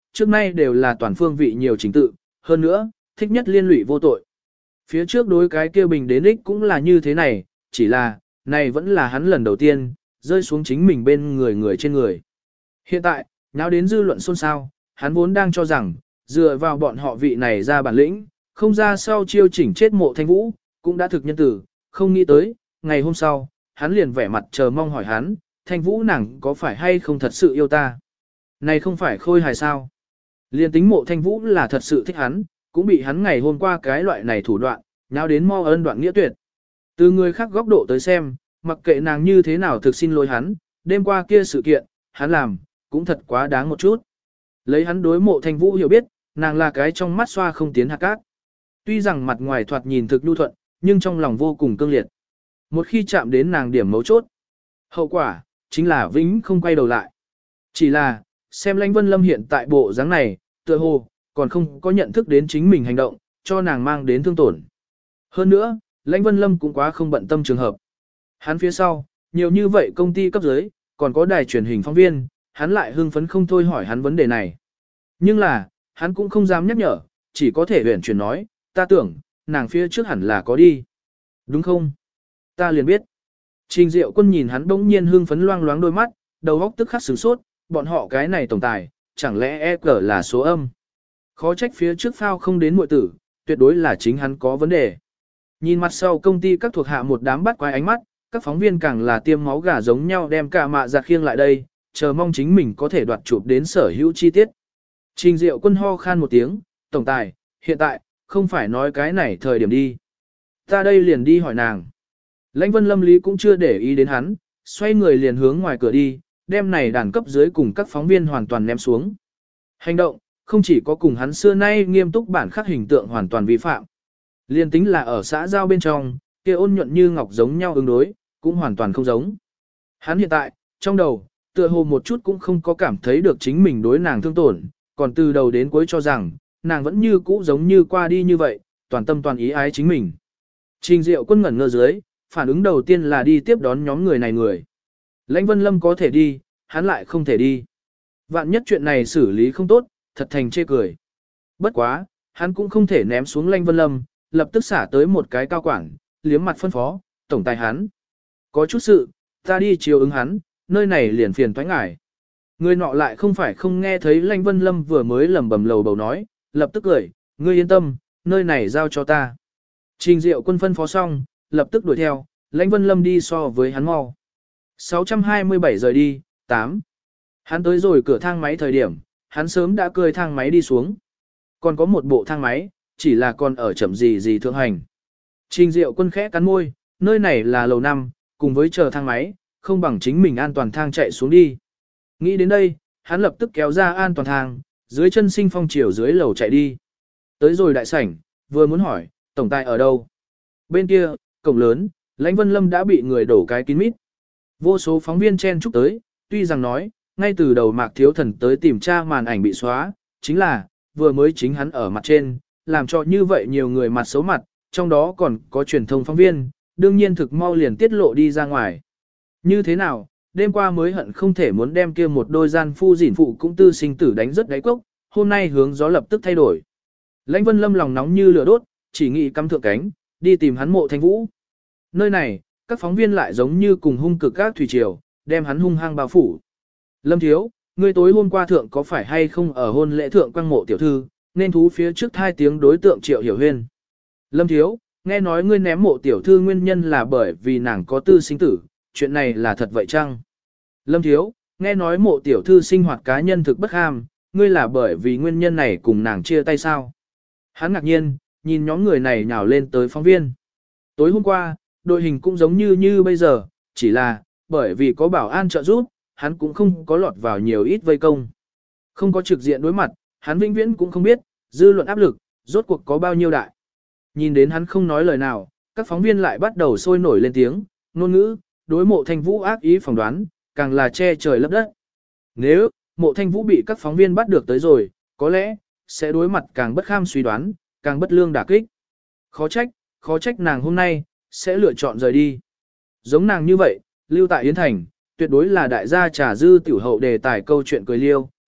trước nay đều là toàn phương vị nhiều trình tự, hơn nữa, thích nhất liên lụy vô tội. Phía trước đối cái kia bình đến ích cũng là như thế này, chỉ là, này vẫn là hắn lần đầu tiên, rơi xuống chính mình bên người người trên người. Hiện tại, nháo đến dư luận xôn xao, hắn vốn đang cho rằng, dựa vào bọn họ vị này ra bản lĩnh, không ra sau chiêu chỉnh chết Mộ Thanh Vũ, cũng đã thực nhân tử, không nghĩ tới, ngày hôm sau, hắn liền vẻ mặt chờ mong hỏi hắn, Thanh Vũ nàng có phải hay không thật sự yêu ta? Này không phải khôi hài sao? Liền tính Mộ Thanh Vũ là thật sự thích hắn, cũng bị hắn ngày hôm qua cái loại này thủ đoạn, nháo đến mo ơn đoạn nghĩa tuyệt. Từ người khác góc độ tới xem, mặc kệ nàng như thế nào thực xin lỗi hắn, đêm qua kia sự kiện, hắn làm, cũng thật quá đáng một chút. Lấy hắn đối Mộ Thanh Vũ hiểu biết, nàng là cái trong mắt xoa không tiến hạt cát. Tuy rằng mặt ngoài thoạt nhìn thực nhu thuận, nhưng trong lòng vô cùng cương liệt. Một khi chạm đến nàng điểm mấu chốt, hậu quả, chính là vĩnh không quay đầu lại. Chỉ là, xem Lãnh Vân Lâm hiện tại bộ dáng này, tựa hồ, còn không có nhận thức đến chính mình hành động, cho nàng mang đến thương tổn. Hơn nữa, Lãnh Vân Lâm cũng quá không bận tâm trường hợp. Hắn phía sau, nhiều như vậy công ty cấp dưới, còn có đài truyền hình phóng viên, hắn lại hưng phấn không thôi hỏi hắn vấn đề này. Nhưng là, hắn cũng không dám nhắc nhở, chỉ có thể huyền chuyển nói, ta tưởng, nàng phía trước hẳn là có đi. Đúng không? Ta liền biết. Trình Diệu Quân nhìn hắn bỗng nhiên hưng phấn loang loáng đôi mắt, đầu óc tức khắc sửng sốt, bọn họ cái này tổng tài, chẳng lẽ e cờ là số âm. Khó trách phía trước phao không đến muội tử, tuyệt đối là chính hắn có vấn đề. Nhìn mặt sau công ty các thuộc hạ một đám bắt quái ánh mắt, các phóng viên càng là tiêm máu gà giống nhau đem cả mạ giặt khiêng lại đây, chờ mong chính mình có thể đoạt chụp đến sở hữu chi tiết. Trình Diệu Quân ho khan một tiếng, tổng tài, hiện tại, không phải nói cái này thời điểm đi. Ta đây liền đi hỏi nàng. Lãnh Vân Lâm Lý cũng chưa để ý đến hắn, xoay người liền hướng ngoài cửa đi, đem này đàn cấp dưới cùng các phóng viên hoàn toàn ném xuống. Hành động, không chỉ có cùng hắn xưa nay nghiêm túc bản khắc hình tượng hoàn toàn vi phạm. Liên tính là ở xã giao bên trong, kia ôn nhuận như ngọc giống nhau ứng đối, cũng hoàn toàn không giống. Hắn hiện tại, trong đầu, tựa hồ một chút cũng không có cảm thấy được chính mình đối nàng thương tổn, còn từ đầu đến cuối cho rằng, nàng vẫn như cũ giống như qua đi như vậy, toàn tâm toàn ý ái chính mình. Trình Diệu Quân ngẩn ngơ dưới, phản ứng đầu tiên là đi tiếp đón nhóm người này người. Lãnh Vân Lâm có thể đi, hắn lại không thể đi. Vạn nhất chuyện này xử lý không tốt, thật thành chê cười. Bất quá, hắn cũng không thể ném xuống Lãnh Vân Lâm, lập tức xả tới một cái cao quảng, liếm mặt phân phó, tổng tài hắn. Có chút sự, ta đi chiều ứng hắn, nơi này liền phiền toái ngải. Người nọ lại không phải không nghe thấy Lãnh Vân Lâm vừa mới lầm bầm lầu bầu nói, lập tức cười, ngươi yên tâm, nơi này giao cho ta. Trình Diệu Quân phân phó xong, lập tức đuổi theo, Lãnh Vân Lâm đi so với hắn mau. sáu trăm hai mươi bảy rời đi, tám. Hắn tới rồi cửa thang máy thời điểm, hắn sớm đã cười thang máy đi xuống. Còn có một bộ thang máy, chỉ là còn ở chậm gì gì thượng hành. Trình Diệu Quân khẽ cắn môi, nơi này là lầu năm, cùng với chờ thang máy, không bằng chính mình an toàn thang chạy xuống đi. Nghĩ đến đây, hắn lập tức kéo ra an toàn thang, dưới chân sinh phong chiều dưới lầu chạy đi. Tới rồi đại sảnh, vừa muốn hỏi, tổng tài ở đâu? Bên kia, cổng lớn, Lãnh Vân Lâm đã bị người đổ cái kín mít. Vô số phóng viên chen chúc tới, tuy rằng nói, ngay từ đầu Mạc Thiếu Thần tới tìm tra màn ảnh bị xóa, chính là, vừa mới chính hắn ở mặt trên, làm cho như vậy nhiều người mặt xấu mặt, trong đó còn có truyền thông phóng viên, đương nhiên thực mau liền tiết lộ đi ra ngoài. Như thế nào, đêm qua mới hận không thể muốn đem kia một đôi gian phu dỉn phụ cũng tư sinh tử đánh rất đáy cốc, hôm nay hướng gió lập tức thay đổi. Lãnh Vân Lâm lòng nóng như lửa đốt, chỉ nghĩ cắm thượng cánh, đi tìm hắn Mộ Thanh Vũ. Nơi này, các phóng viên lại giống như cùng hung cực các thủy triều, đem hắn hung hăng bao phủ. Lâm thiếu, ngươi tối hôm qua thượng có phải hay không ở hôn lễ thượng quang Mộ tiểu thư, nên thú phía trước hai tiếng đối tượng Triệu Hiểu Huyên. Lâm thiếu, nghe nói ngươi ném Mộ tiểu thư nguyên nhân là bởi vì nàng có tư sinh tử, chuyện này là thật vậy chăng? Lâm thiếu, nghe nói Mộ tiểu thư sinh hoạt cá nhân thực bất ham, ngươi là bởi vì nguyên nhân này cùng nàng chia tay sao? Hắn ngạc nhiên, nhìn nhóm người này nhào lên tới phóng viên. Tối hôm qua, đội hình cũng giống như như bây giờ, chỉ là, bởi vì có bảo an trợ giúp, hắn cũng không có lọt vào nhiều ít vây công. Không có trực diện đối mặt, hắn vĩnh viễn cũng không biết, dư luận áp lực, rốt cuộc có bao nhiêu đại. Nhìn đến hắn không nói lời nào, các phóng viên lại bắt đầu sôi nổi lên tiếng, ngôn ngữ, đối Mộ Thanh Vũ ác ý phỏng đoán, càng là che trời lấp đất. Nếu, Mộ Thanh Vũ bị các phóng viên bắt được tới rồi, có lẽ, sẽ đối mặt càng bất kham suy đoán, càng bất lương đả kích. Khó trách, khó trách nàng hôm nay, sẽ lựa chọn rời đi. Giống nàng như vậy, lưu tại Yến Thành, tuyệt đối là đại gia trà dư tiểu hậu đề tài câu chuyện cười liêu,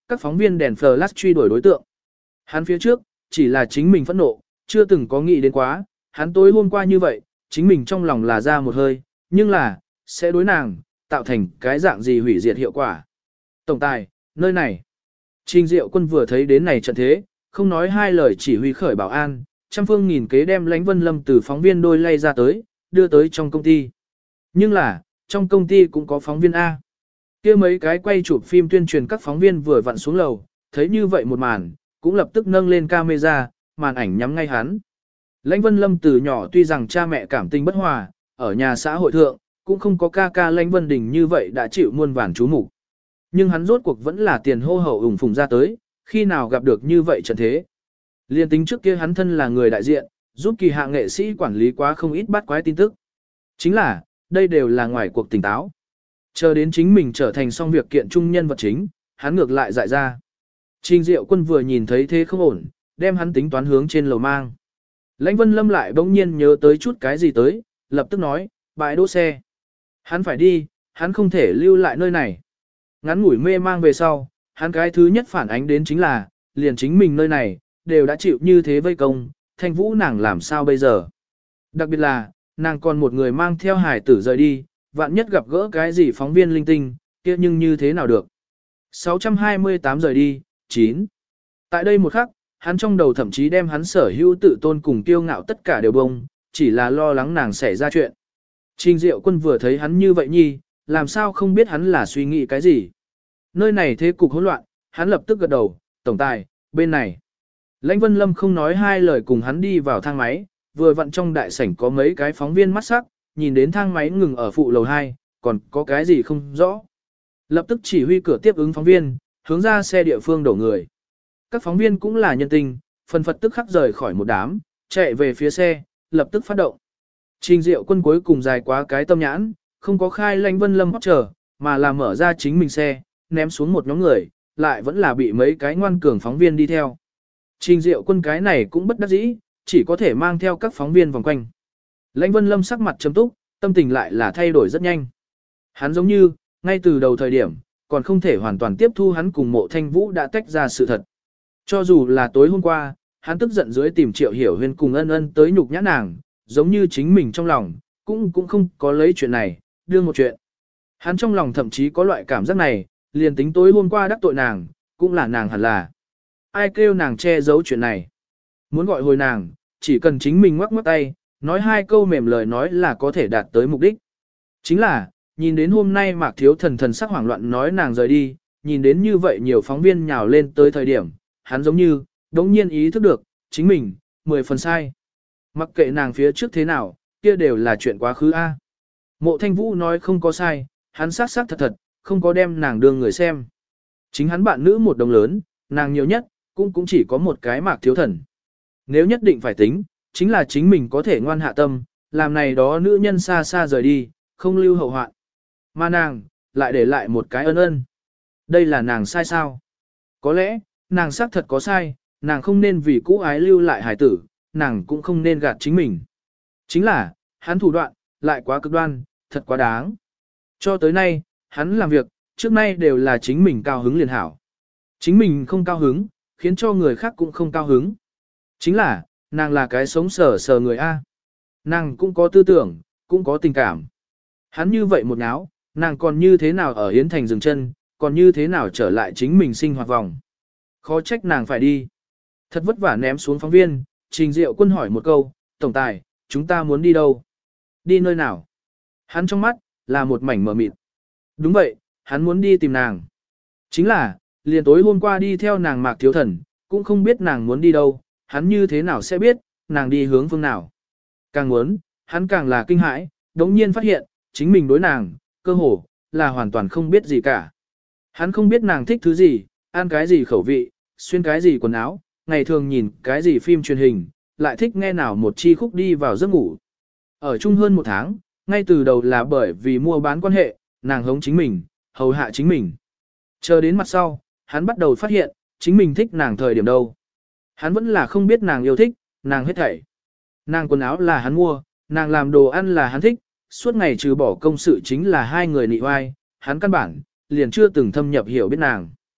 các phóng viên đèn flash truy đuổi đối tượng. Hắn phía trước, chỉ là chính mình phẫn nộ, chưa từng có nghĩ đến quá, hắn tối hôm qua như vậy, chính mình trong lòng là ra một hơi, nhưng là, sẽ đối nàng, tạo thành cái dạng gì hủy diệt hiệu quả. Tổng tài, nơi này. Trình Diệu Quân vừa thấy đến này trận thế, không nói hai lời chỉ huy khởi bảo an, trăm phương nghìn kế đem Lãnh Vân Lâm từ phóng viên đôi lay ra tới, đưa tới trong công ty. Nhưng là, trong công ty cũng có phóng viên A. Kia mấy cái quay chụp phim tuyên truyền các phóng viên vừa vặn xuống lầu, thấy như vậy một màn, cũng lập tức nâng lên camera, màn ảnh nhắm ngay hắn. Lãnh Vân Lâm từ nhỏ tuy rằng cha mẹ cảm tình bất hòa, ở nhà xã hội thượng, cũng không có ca ca Lãnh Vân Đình như vậy đã chịu muôn vàn chú mục. Nhưng hắn rốt cuộc vẫn là tiền hô hậu ủng phùng ra tới, khi nào gặp được như vậy trận thế. Liên tính trước kia hắn thân là người đại diện, giúp kỳ hạ nghệ sĩ quản lý quá không ít bắt quái tin tức. Chính là, đây đều là ngoài cuộc tỉnh táo. Chờ đến chính mình trở thành xong việc kiện trung nhân vật chính, hắn ngược lại dại ra. Trình Diệu Quân vừa nhìn thấy thế không ổn, đem hắn tính toán hướng trên lầu mang. Lãnh Vân Lâm lại bỗng nhiên nhớ tới chút cái gì tới, lập tức nói, bãi đỗ xe. Hắn phải đi, hắn không thể lưu lại nơi này. Ngắn ngủi mê mang về sau, hắn cái thứ nhất phản ánh đến chính là, liền chính mình nơi này, đều đã chịu như thế vây công, Thanh Vũ nàng làm sao bây giờ. Đặc biệt là, nàng còn một người mang theo hải tử rời đi, vạn nhất gặp gỡ cái gì phóng viên linh tinh, kia nhưng như thế nào được. sáu trăm hai mươi tám rời đi, chín. Tại đây một khắc, hắn trong đầu thậm chí đem hắn sở hữu tự tôn cùng kiêu ngạo tất cả đều bông, chỉ là lo lắng nàng xảy ra chuyện. Trình Diệu Quân vừa thấy hắn như vậy nhi, làm sao không biết hắn là suy nghĩ cái gì. Nơi này thế cục hỗn loạn, hắn lập tức gật đầu, tổng tài, bên này. Lãnh Vân Lâm không nói hai lời cùng hắn đi vào thang máy, vừa vặn trong đại sảnh có mấy cái phóng viên mắt sắc, nhìn đến thang máy ngừng ở phụ lầu hai, còn có cái gì không rõ. Lập tức chỉ huy cửa tiếp ứng phóng viên, hướng ra xe địa phương đổ người. Các phóng viên cũng là nhân tình, phần phật tức khắc rời khỏi một đám, chạy về phía xe, lập tức phát động. Trình Diệu Quân cuối cùng dài quá cái tâm nhãn, không có khai Lãnh Vân Lâm hót chờ, mà là mở ra chính mình xe, ném xuống một nhóm người, lại vẫn là bị mấy cái ngoan cường phóng viên đi theo. Trình Diệu Quân cái này cũng bất đắc dĩ, chỉ có thể mang theo các phóng viên vòng quanh. Lãnh Vân Lâm sắc mặt trầm túc, tâm tình lại là thay đổi rất nhanh. Hắn giống như, ngay từ đầu thời điểm, còn không thể hoàn toàn tiếp thu hắn cùng Mộ Thanh Vũ đã tách ra sự thật. Cho dù là tối hôm qua, hắn tức giận dưới tìm Triệu Hiểu Huyên cùng ân ân tới nhục nhã nàng, giống như chính mình trong lòng, cũng cũng không có lấy chuyện này, đưa một chuyện. Hắn trong lòng thậm chí có loại cảm giác này, liền tính tối hôm qua đắc tội nàng, cũng là nàng hẳn là. Ai kêu nàng che giấu chuyện này. Muốn gọi hồi nàng, chỉ cần chính mình ngoắc ngoắc tay, nói hai câu mềm lời nói là có thể đạt tới mục đích. Chính là, nhìn đến hôm nay Mạc Thiếu Thần thần sắc hoảng loạn nói nàng rời đi, nhìn đến như vậy nhiều phóng viên nhào lên tới thời điểm, hắn giống như, đống nhiên ý thức được, chính mình, mười phần sai. Mặc kệ nàng phía trước thế nào, kia đều là chuyện quá khứ A. Mộ Thanh Vũ nói không có sai, hắn sát sát thật thật, không có đem nàng đưa người xem. Chính hắn bạn nữ một đồng lớn, nàng nhiều nhất, cũng cũng chỉ có một cái Mạc Thiếu Thần. Nếu nhất định phải tính, chính là chính mình có thể ngoan hạ tâm, làm này đó nữ nhân xa xa rời đi, không lưu hậu hoạn. Mà nàng, lại để lại một cái ân ân. Đây là nàng sai sao? Có lẽ, nàng xác thật có sai, nàng không nên vì cũ ái lưu lại hải tử, nàng cũng không nên gạt chính mình. Chính là, hắn thủ đoạn, lại quá cực đoan, thật quá đáng. Cho tới nay, hắn làm việc, trước nay đều là chính mình cao hứng liền hảo. Chính mình không cao hứng, khiến cho người khác cũng không cao hứng. Chính là, nàng là cái sống sờ sờ người A. Nàng cũng có tư tưởng, cũng có tình cảm. Hắn như vậy một náo, nàng còn như thế nào ở Yến Thành dừng chân, còn như thế nào trở lại chính mình sinh hoạt vòng. Khó trách nàng phải đi. Thật vất vả ném xuống phóng viên, Trình Diệu Quân hỏi một câu, tổng tài, chúng ta muốn đi đâu? Đi nơi nào? Hắn trong mắt, là một mảnh mờ mịt. Đúng vậy, hắn muốn đi tìm nàng. Chính là, liền tối hôm qua đi theo nàng Mạc Thiếu Thần, cũng không biết nàng muốn đi đâu, hắn như thế nào sẽ biết, nàng đi hướng phương nào. Càng muốn, hắn càng là kinh hãi, đống nhiên phát hiện, chính mình đối nàng, cơ hồ, là hoàn toàn không biết gì cả. Hắn không biết nàng thích thứ gì, ăn cái gì khẩu vị, xuyên cái gì quần áo, ngày thường nhìn cái gì phim truyền hình, lại thích nghe nào một chi khúc đi vào giấc ngủ. Ở chung hơn một tháng, ngay từ đầu là bởi vì mua bán quan hệ, nàng hống chính mình, hầu hạ chính mình. Chờ đến mặt sau, hắn bắt đầu phát hiện, chính mình thích nàng thời điểm đâu. Hắn vẫn là không biết nàng yêu thích, nàng hết thảy. Nàng quần áo là hắn mua, nàng làm đồ ăn là hắn thích, suốt ngày trừ bỏ công sự chính là hai người nị oai, hắn căn bản, liền chưa từng thâm nhập hiểu biết nàng.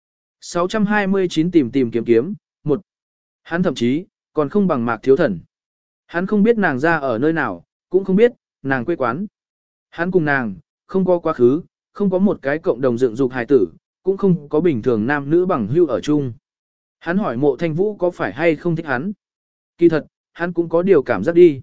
sáu trăm hai mươi chín tìm tìm kiếm kiếm, một. Hắn thậm chí, còn không bằng Mạc Thiếu Thần. Hắn không biết nàng ra ở nơi nào, cũng không biết, nàng quê quán. Hắn cùng nàng, không có quá khứ, không có một cái cộng đồng dựng dục hài tử, cũng không có bình thường nam nữ bằng hưu ở chung. Hắn hỏi Mộ Thanh Vũ có phải hay không thích hắn. Kỳ thật, hắn cũng có điều cảm giác đi.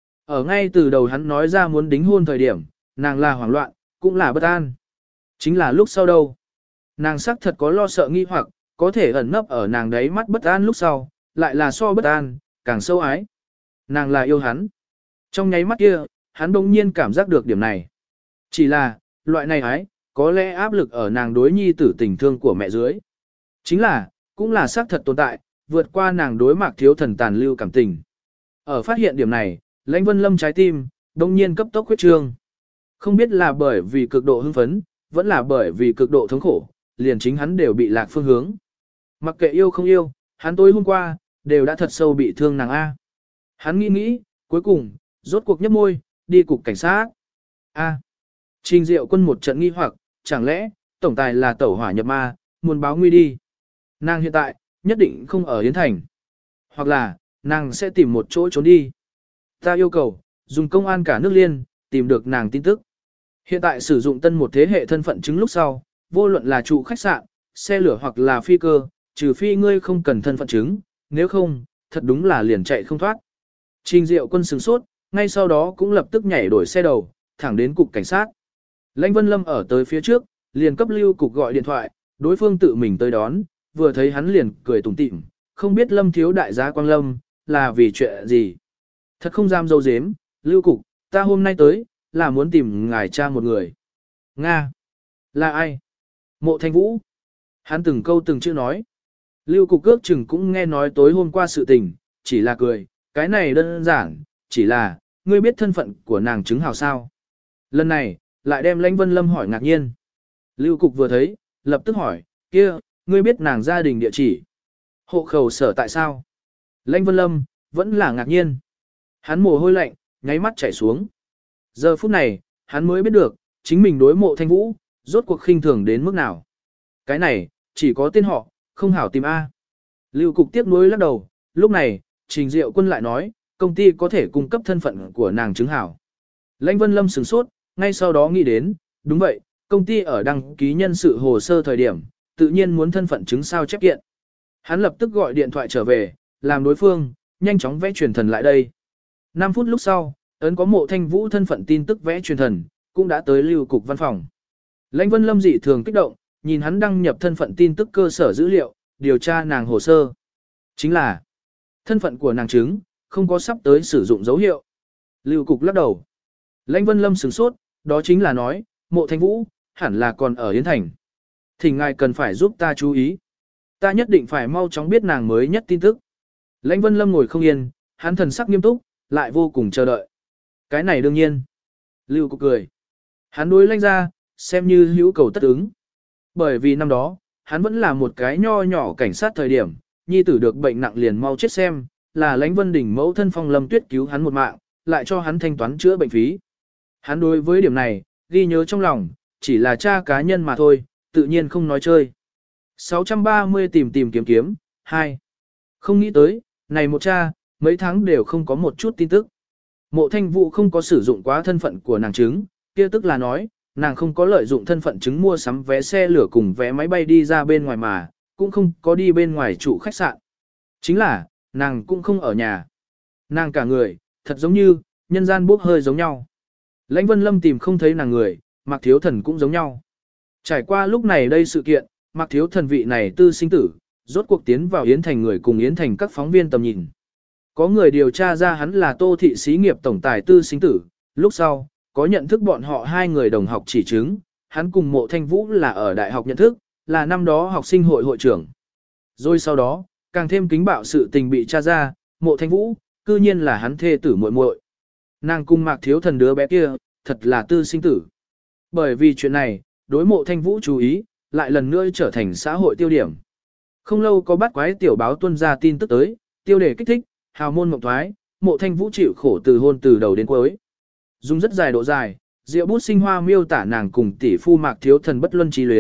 Ở ngay từ đầu hắn nói ra muốn đính hôn thời điểm, nàng là hoảng loạn, cũng là bất an. Chính là lúc sau đâu. Nàng xác thật có lo sợ nghi hoặc, có thể ẩn nấp ở nàng đấy mắt bất an lúc sau, lại là so bất an, càng sâu ái. Nàng là yêu hắn. Trong nháy mắt kia, hắn đông nhiên cảm giác được điểm này. Chỉ là, loại này ái, có lẽ áp lực ở nàng đối nhi tử tình thương của mẹ dưới. Chính là, cũng là xác thật tồn tại, vượt qua nàng đối Mạc Thiếu Thần tàn lưu cảm tình. Ở phát hiện điểm này, Lãnh Vân Lâm trái tim, đông nhiên cấp tốc huyết trương. Không biết là bởi vì cực độ hưng phấn, vẫn là bởi vì cực độ thống khổ, liền chính hắn đều bị lạc phương hướng. Mặc kệ yêu không yêu, hắn tối hôm qua, đều đã thật sâu bị thương nàng A. Hắn nghĩ nghĩ, cuối cùng, rốt cuộc nhấp môi, đi cục cảnh sát. A. Trình Diệu Quân một trận nghi hoặc, chẳng lẽ, tổng tài là tẩu hỏa nhập ma, muốn báo nguy đi. Nàng hiện tại, nhất định không ở Yến Thành. Hoặc là, nàng sẽ tìm một chỗ trốn đi. Ta yêu cầu, dùng công an cả nước liên, tìm được nàng tin tức. Hiện tại sử dụng tân một thế hệ thân phận chứng lúc sau, vô luận là trụ khách sạn, xe lửa hoặc là phi cơ, trừ phi ngươi không cần thân phận chứng, nếu không, thật đúng là liền chạy không thoát. Trình Diệu Quân sửng sốt, ngay sau đó cũng lập tức nhảy đổi xe đầu, thẳng đến cục cảnh sát. Lãnh Vân Lâm ở tới phía trước, liền cấp lưu cục gọi điện thoại, đối phương tự mình tới đón, vừa thấy hắn liền cười tủm tỉm, không biết Lâm thiếu đại giá Quang Lâm, là vì chuyện gì. Thật không dám dâu dếm, lưu cục, ta hôm nay tới, là muốn tìm ngài cha một người. Nga! Là ai? Mộ Thanh Vũ. Hắn từng câu từng chữ nói. Lưu cục ước chừng cũng nghe nói tối hôm qua sự tình, chỉ là cười, cái này đơn giản, chỉ là, ngươi biết thân phận của nàng chứng hào sao. Lần này, lại đem Lãnh Vân Lâm hỏi ngạc nhiên. Lưu cục vừa thấy, lập tức hỏi, kia, ngươi biết nàng gia đình địa chỉ. Hộ khẩu sở tại sao? Lãnh Vân Lâm, vẫn là ngạc nhiên. Hắn mồ hôi lạnh, nháy mắt chảy xuống. Giờ phút này, hắn mới biết được, chính mình đối Mộ Thanh Vũ, rốt cuộc khinh thường đến mức nào. Cái này, chỉ có tên họ, không hảo tìm A. Lưu cục tiếp nối lắc đầu, lúc này, Trình Diệu Quân lại nói, công ty có thể cung cấp thân phận của nàng chứng hảo. Lãnh Vân Lâm sửng sốt, ngay sau đó nghĩ đến, đúng vậy, công ty ở đăng ký nhân sự hồ sơ thời điểm, tự nhiên muốn thân phận chứng sao chép kiện. Hắn lập tức gọi điện thoại trở về, làm đối phương, nhanh chóng vẽ truyền thần lại đây. năm phút lúc sau, ấn có Mộ Thanh Vũ thân phận tin tức vẽ truyền thần, cũng đã tới lưu cục văn phòng. Lãnh Vân Lâm dị thường kích động, nhìn hắn đăng nhập thân phận tin tức cơ sở dữ liệu, điều tra nàng hồ sơ. Chính là, thân phận của nàng chứng, không có sắp tới sử dụng dấu hiệu. Lưu cục lắc đầu. Lãnh Vân Lâm sửng sốt, đó chính là nói, Mộ Thanh Vũ, hẳn là còn ở Yến Thành. Thỉnh ngài cần phải giúp ta chú ý. Ta nhất định phải mau chóng biết nàng mới nhất tin tức. Lãnh Vân Lâm ngồi không yên, hắn thần sắc nghiêm túc, lại vô cùng chờ đợi. Cái này đương nhiên. Lưu cục cười. Hắn đối Lãnh ra, xem như hữu cầu tất ứng. Bởi vì năm đó, hắn vẫn là một cái nho nhỏ cảnh sát thời điểm, nhi tử được bệnh nặng liền mau chết xem, là Lãnh Vân Đình mẫu thân Phong Lâm Tuyết cứu hắn một mạng, lại cho hắn thanh toán chữa bệnh phí. Hắn đối với điểm này, ghi nhớ trong lòng, chỉ là cha cá nhân mà thôi, tự nhiên không nói chơi. sáu trăm ba mươi tìm tìm kiếm kiếm, hai. Không nghĩ tới, này một cha, mấy tháng đều không có một chút tin tức. Mộ Thanh Vũ không có sử dụng quá thân phận của nàng chứng, kia tức là nói, nàng không có lợi dụng thân phận chứng mua sắm vé xe lửa cùng vé máy bay đi ra bên ngoài mà, cũng không có đi bên ngoài trụ khách sạn. Chính là, nàng cũng không ở nhà. Nàng cả người, thật giống như, nhân gian bốc hơi giống nhau. Lãnh Vân Lâm tìm không thấy nàng người, Mạc Thiếu Thần cũng giống nhau. Trải qua lúc này đây sự kiện, Mạc Thiếu Thần vị này tư sinh tử, rốt cuộc tiến vào Yến Thành người cùng Yến Thành các phóng viên tầm nhìn. Có người điều tra ra hắn là Tô Thị xí nghiệp tổng tài tư sinh tử, lúc sau, có nhận thức bọn họ hai người đồng học chỉ chứng, hắn cùng Mộ Thanh Vũ là ở đại học nhận thức, là năm đó học sinh hội hội trưởng. Rồi sau đó, càng thêm kính bạo sự tình bị tra ra, Mộ Thanh Vũ, cư nhiên là hắn thê tử muội muội. Nàng cung Mạc Thiếu Thần đứa bé kia, thật là tư sinh tử. Bởi vì chuyện này, đối Mộ Thanh Vũ chú ý, lại lần nữa trở thành xã hội tiêu điểm. Không lâu có bắt quái tiểu báo tuân ra tin tức tới, tiêu đề kích thích, hào môn mộng thoái, Mộ Thanh Vũ chịu khổ từ hôn từ đầu đến cuối. Dùng rất dài độ dài, diệu bút sinh hoa miêu tả nàng cùng tỷ phu Mạc Thiếu Thần bất luân trí luyến,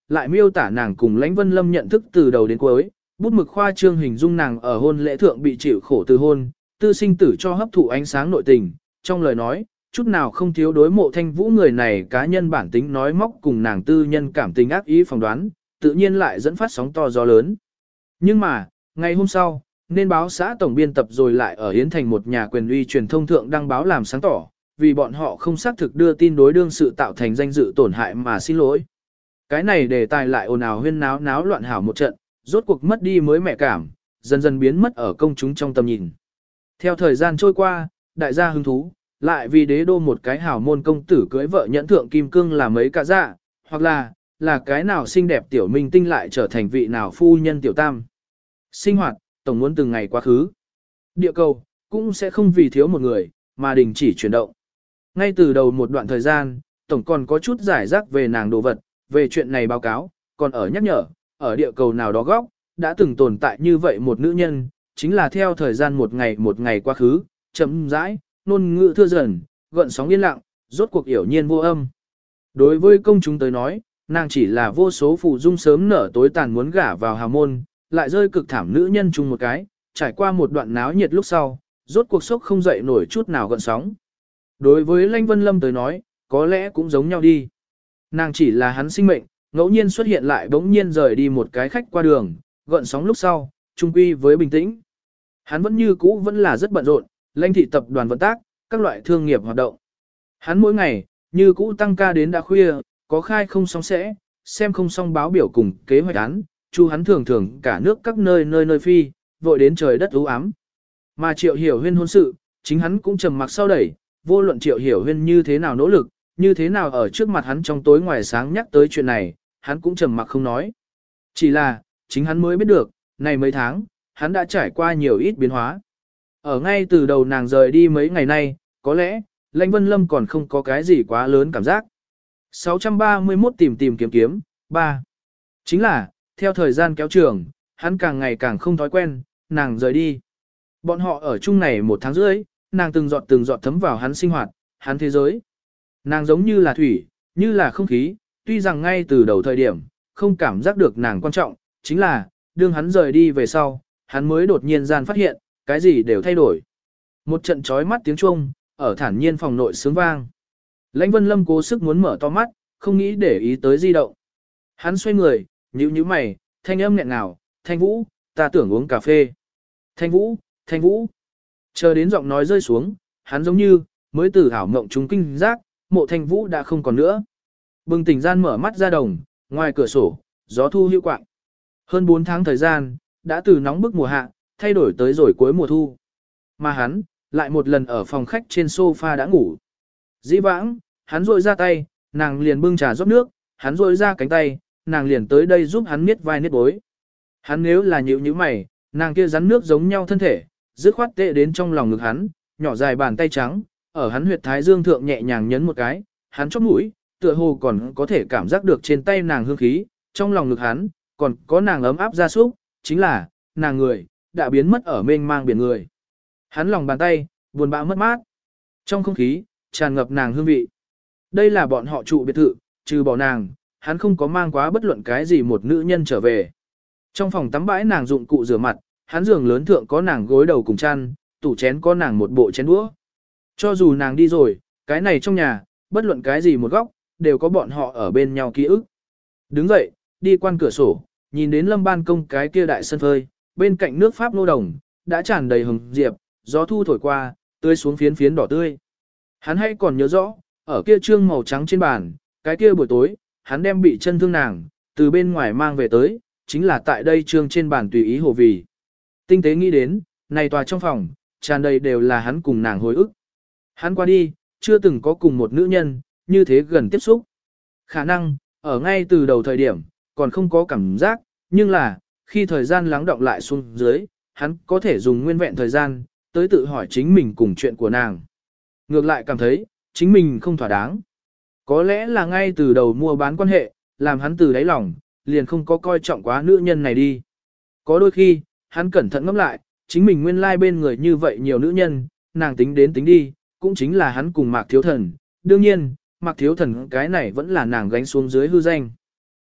lại miêu tả nàng cùng Lãnh Vân Lâm nhận thức từ đầu đến cuối, bút mực khoa trương hình dung nàng ở hôn lễ thượng bị chịu khổ từ hôn, tư sinh tử cho hấp thụ ánh sáng nội tình, trong lời nói, chút nào không thiếu đối Mộ Thanh Vũ người này cá nhân bản tính nói móc cùng nàng tư nhân cảm tình ác ý phỏng đoán, tự nhiên lại dẫn phát sóng to gió lớn. Nhưng mà, ngày hôm sau, nên báo xã tổng biên tập rồi lại ở Yến Thành một nhà quyền uy truyền thông thượng đăng báo làm sáng tỏ, vì bọn họ không xác thực đưa tin đối đương sự tạo thành danh dự tổn hại mà xin lỗi. Cái này đề tài lại ồn ào huyên náo náo loạn hảo một trận, rốt cuộc mất đi mới mẹ cảm, dần dần biến mất ở công chúng trong tầm nhìn. Theo thời gian trôi qua, đại gia hứng thú, lại vì đế đô một cái hảo môn công tử cưới vợ nhẫn thượng kim cương là mấy cả dạ, hoặc là, là cái nào xinh đẹp tiểu minh tinh lại trở thành vị nào phu nhân tiểu tam. Sinh hoạt, tổng muốn từng ngày quá khứ. Địa cầu, cũng sẽ không vì thiếu một người, mà đình chỉ chuyển động. Ngay từ đầu một đoạn thời gian, tổng còn có chút giải rác về nàng đồ vật, về chuyện này báo cáo, còn ở nhắc nhở, ở địa cầu nào đó góc, đã từng tồn tại như vậy một nữ nhân, chính là theo thời gian một ngày một ngày quá khứ, chậm rãi, ngôn ngữ thưa dần, gợn sóng yên lặng, rốt cuộc yểu nhiên vô âm. Đối với công chúng tới nói, nàng chỉ là vô số phụ dung sớm nở tối tàn muốn gả vào hào môn, lại rơi cực thảm nữ nhân chung một cái, trải qua một đoạn náo nhiệt lúc sau, rốt cuộc sốc không dậy nổi chút nào gợn sóng. Đối với Lãnh Vân Lâm tới nói, có lẽ cũng giống nhau đi. Nàng chỉ là hắn sinh mệnh, ngẫu nhiên xuất hiện lại bỗng nhiên rời đi một cái khách qua đường, gợn sóng lúc sau, chung quy với bình tĩnh. Hắn vẫn như cũ vẫn là rất bận rộn, Lãnh thị tập đoàn vận tác, các loại thương nghiệp hoạt động. Hắn mỗi ngày, như cũ tăng ca đến đã khuya, có khai không xong sẽ, xem không xong báo biểu cùng kế hoạch án, chu hắn thường thường cả nước các nơi nơi nơi phi, vội đến trời đất u ám. Mà Triệu Hiểu Huyên hôn sự, chính hắn cũng trầm mặc sau đẩy, vô luận Triệu Hiểu Huyên như thế nào nỗ lực, như thế nào ở trước mặt hắn trong tối ngoài sáng nhắc tới chuyện này, hắn cũng trầm mặc không nói. Chỉ là, chính hắn mới biết được, này mấy tháng, hắn đã trải qua nhiều ít biến hóa. Ở ngay từ đầu nàng rời đi mấy ngày nay, có lẽ, Lãnh Vân Lâm còn không có cái gì quá lớn cảm giác. sáu trăm ba mươi mốt tìm tìm kiếm kiếm, ba. Chính là, theo thời gian kéo trường, hắn càng ngày càng không thói quen, nàng rời đi. Bọn họ ở chung này một tháng rưỡi, nàng từng giọt từng giọt thấm vào hắn sinh hoạt, hắn thế giới. Nàng giống như là thủy, như là không khí, tuy rằng ngay từ đầu thời điểm, không cảm giác được nàng quan trọng, chính là, đương hắn rời đi về sau, hắn mới đột nhiên gian phát hiện, cái gì đều thay đổi. Một trận chói mắt tiếng chuông, ở thản nhiên phòng nội sướng vang. Lãnh Vân Lâm cố sức muốn mở to mắt, không nghĩ để ý tới di động. Hắn xoay người, nhíu nhíu mày, thanh âm nghẹn ngào, Thanh Vũ, ta tưởng uống cà phê. Thanh Vũ, Thanh Vũ. Chờ đến giọng nói rơi xuống, hắn giống như, mới từ ảo mộng trúng kinh giác, Mộ Thanh Vũ đã không còn nữa. Bừng tỉnh gian mở mắt ra đồng, ngoài cửa sổ, gió thu hữu quạng. Hơn bốn tháng thời gian, đã từ nóng bức mùa hạ, thay đổi tới rồi cuối mùa thu. Mà hắn, lại một lần ở phòng khách trên sofa đã ngủ. Dĩ vãng, hắn rội ra tay, nàng liền bưng trà rót nước, hắn rội ra cánh tay, nàng liền tới đây giúp hắn niết vai niết bối. Hắn nếu là nhíu nhíu mày, nàng kia rắn nước giống nhau thân thể, dứt khoát tệ đến trong lòng ngực hắn, nhỏ dài bàn tay trắng, ở hắn huyệt thái dương thượng nhẹ nhàng nhấn một cái, hắn chóp mũi, tựa hồ còn có thể cảm giác được trên tay nàng hương khí, trong lòng ngực hắn, còn có nàng ấm áp ra súc, chính là, nàng người, đã biến mất ở mênh mang biển người. Hắn lòng bàn tay, buồn bã mất mát. Trong không khí, tràn ngập nàng hương vị. Đây là bọn họ trụ biệt thự, trừ bỏ nàng, hắn không có mang quá bất luận cái gì một nữ nhân trở về. Trong phòng tắm bãi nàng dụng cụ rửa mặt, hắn giường lớn thượng có nàng gối đầu cùng chăn, tủ chén có nàng một bộ chén đũa. Cho dù nàng đi rồi, cái này trong nhà, bất luận cái gì một góc, đều có bọn họ ở bên nhau ký ức. Đứng dậy, đi quan cửa sổ, nhìn đến lâm ban công cái kia đại sân phơi, bên cạnh nước Pháp nô đồng, đã tràn đầy hồng diệp, gió thu thổi qua, tươi xuống phiến phiến đỏ tươi. Hắn hay còn nhớ rõ, ở kia trương màu trắng trên bàn, cái kia buổi tối, hắn đem bị chân thương nàng, từ bên ngoài mang về tới, chính là tại đây trương trên bàn tùy ý hồ vì. Tinh tế nghĩ đến, này tòa trong phòng, tràn đầy đều là hắn cùng nàng hồi ức. Hắn qua đi, chưa từng có cùng một nữ nhân, như thế gần tiếp xúc. Khả năng, ở ngay từ đầu thời điểm, còn không có cảm giác, nhưng là, khi thời gian lắng động lại xuống dưới, hắn có thể dùng nguyên vẹn thời gian, tới tự hỏi chính mình cùng chuyện của nàng. Ngược lại cảm thấy, chính mình không thỏa đáng. Có lẽ là ngay từ đầu mua bán quan hệ, làm hắn từ đáy lòng, liền không có coi trọng quá nữ nhân này đi. Có đôi khi, hắn cẩn thận ngẫm lại, chính mình nguyên lai like bên người như vậy nhiều nữ nhân, nàng tính đến tính đi, cũng chính là hắn cùng Mạc Thiếu Thần. Đương nhiên, Mạc Thiếu Thần cái này vẫn là nàng gánh xuống dưới hư danh.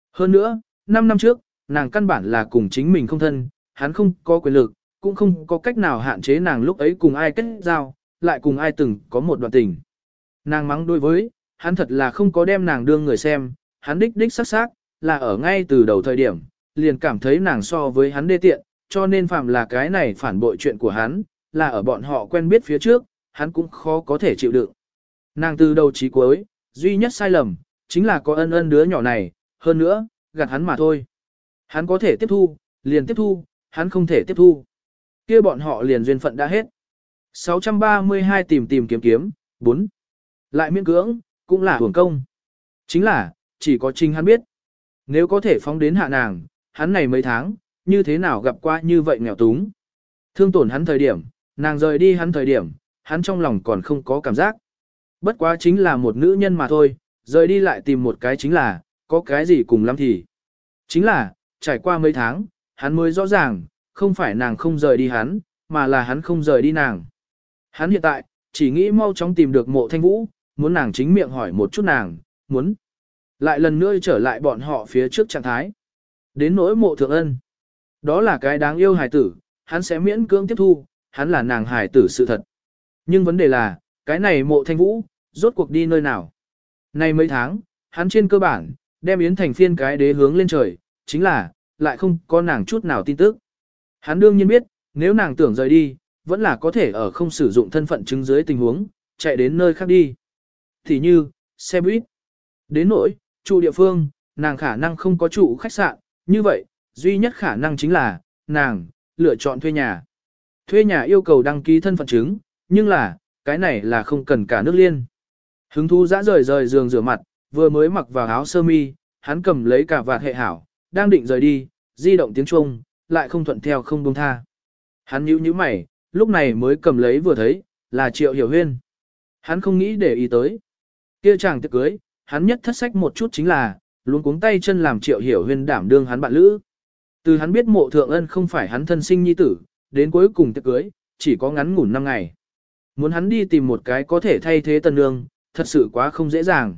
Hơn nữa, năm năm trước, nàng căn bản là cùng chính mình không thân, hắn không có quyền lực, cũng không có cách nào hạn chế nàng lúc ấy cùng ai kết giao, lại cùng ai từng có một đoạn tình. Nàng mắng đối với, hắn thật là không có đem nàng đương người xem, hắn đích đích sắc sắc, là ở ngay từ đầu thời điểm, liền cảm thấy nàng so với hắn đê tiện, cho nên phạm là cái này phản bội chuyện của hắn, là ở bọn họ quen biết phía trước, hắn cũng khó có thể chịu đựng. Nàng từ đầu chí cuối, duy nhất sai lầm, chính là có ân ân đứa nhỏ này, hơn nữa, gạt hắn mà thôi. Hắn có thể tiếp thu, liền tiếp thu, hắn không thể tiếp thu. Kia bọn họ liền duyên phận đã hết. sáu trăm ba mươi hai tìm tìm kiếm kiếm, bốn. Lại miễn cưỡng, cũng là hưởng công. Chính là, chỉ có chính hắn biết. Nếu có thể phóng đến hạ nàng, hắn này mấy tháng, như thế nào gặp qua như vậy nghèo túng. Thương tổn hắn thời điểm, nàng rời đi hắn thời điểm, hắn trong lòng còn không có cảm giác. Bất quá chính là một nữ nhân mà thôi, rời đi lại tìm một cái chính là, có cái gì cùng lắm thì. Chính là, trải qua mấy tháng, hắn mới rõ ràng, không phải nàng không rời đi hắn, mà là hắn không rời đi nàng. Hắn hiện tại, chỉ nghĩ mau chóng tìm được Mộ Thanh Vũ, muốn nàng chính miệng hỏi một chút nàng, muốn lại lần nữa trở lại bọn họ phía trước trạng thái. Đến nỗi Mộ Thượng Ân, đó là cái đáng yêu hài tử, hắn sẽ miễn cưỡng tiếp thu, hắn là nàng hài tử sự thật. Nhưng vấn đề là, cái này Mộ Thanh Vũ, rốt cuộc đi nơi nào? Này mấy tháng, hắn trên cơ bản, đem Yến Thành Phiên cái đế hướng lên trời, chính là, lại không có nàng chút nào tin tức. Hắn đương nhiên biết, nếu nàng tưởng rời đi, vẫn là có thể ở không sử dụng thân phận chứng dưới tình huống, chạy đến nơi khác đi. Thì như, xe buýt. Đến nỗi, trụ địa phương, nàng khả năng không có trụ khách sạn, như vậy, duy nhất khả năng chính là, nàng, lựa chọn thuê nhà. Thuê nhà yêu cầu đăng ký thân phận chứng, nhưng là, cái này là không cần cả nước liên. Hứng thú dã rời rời giường rửa mặt, vừa mới mặc vào áo sơ mi, hắn cầm lấy cả vạt hệ hảo, đang định rời đi, di động tiếng chuông, lại không thuận theo không buông tha. Hắn nhíu nhíu mày, lúc này mới cầm lấy vừa thấy, là Triệu Hiểu Huyên. Hắn không nghĩ để ý tới. Kia chàng tiệc cưới, hắn nhất thất sách một chút chính là, luôn cuống tay chân làm Triệu Hiểu Huyên đảm đương hắn bạn lữ. Từ hắn biết Mộ Thượng Ân không phải hắn thân sinh nhi tử, đến cuối cùng tiệc cưới, chỉ có ngắn ngủn năm ngày. Muốn hắn đi tìm một cái có thể thay thế tân nương, thật sự quá không dễ dàng.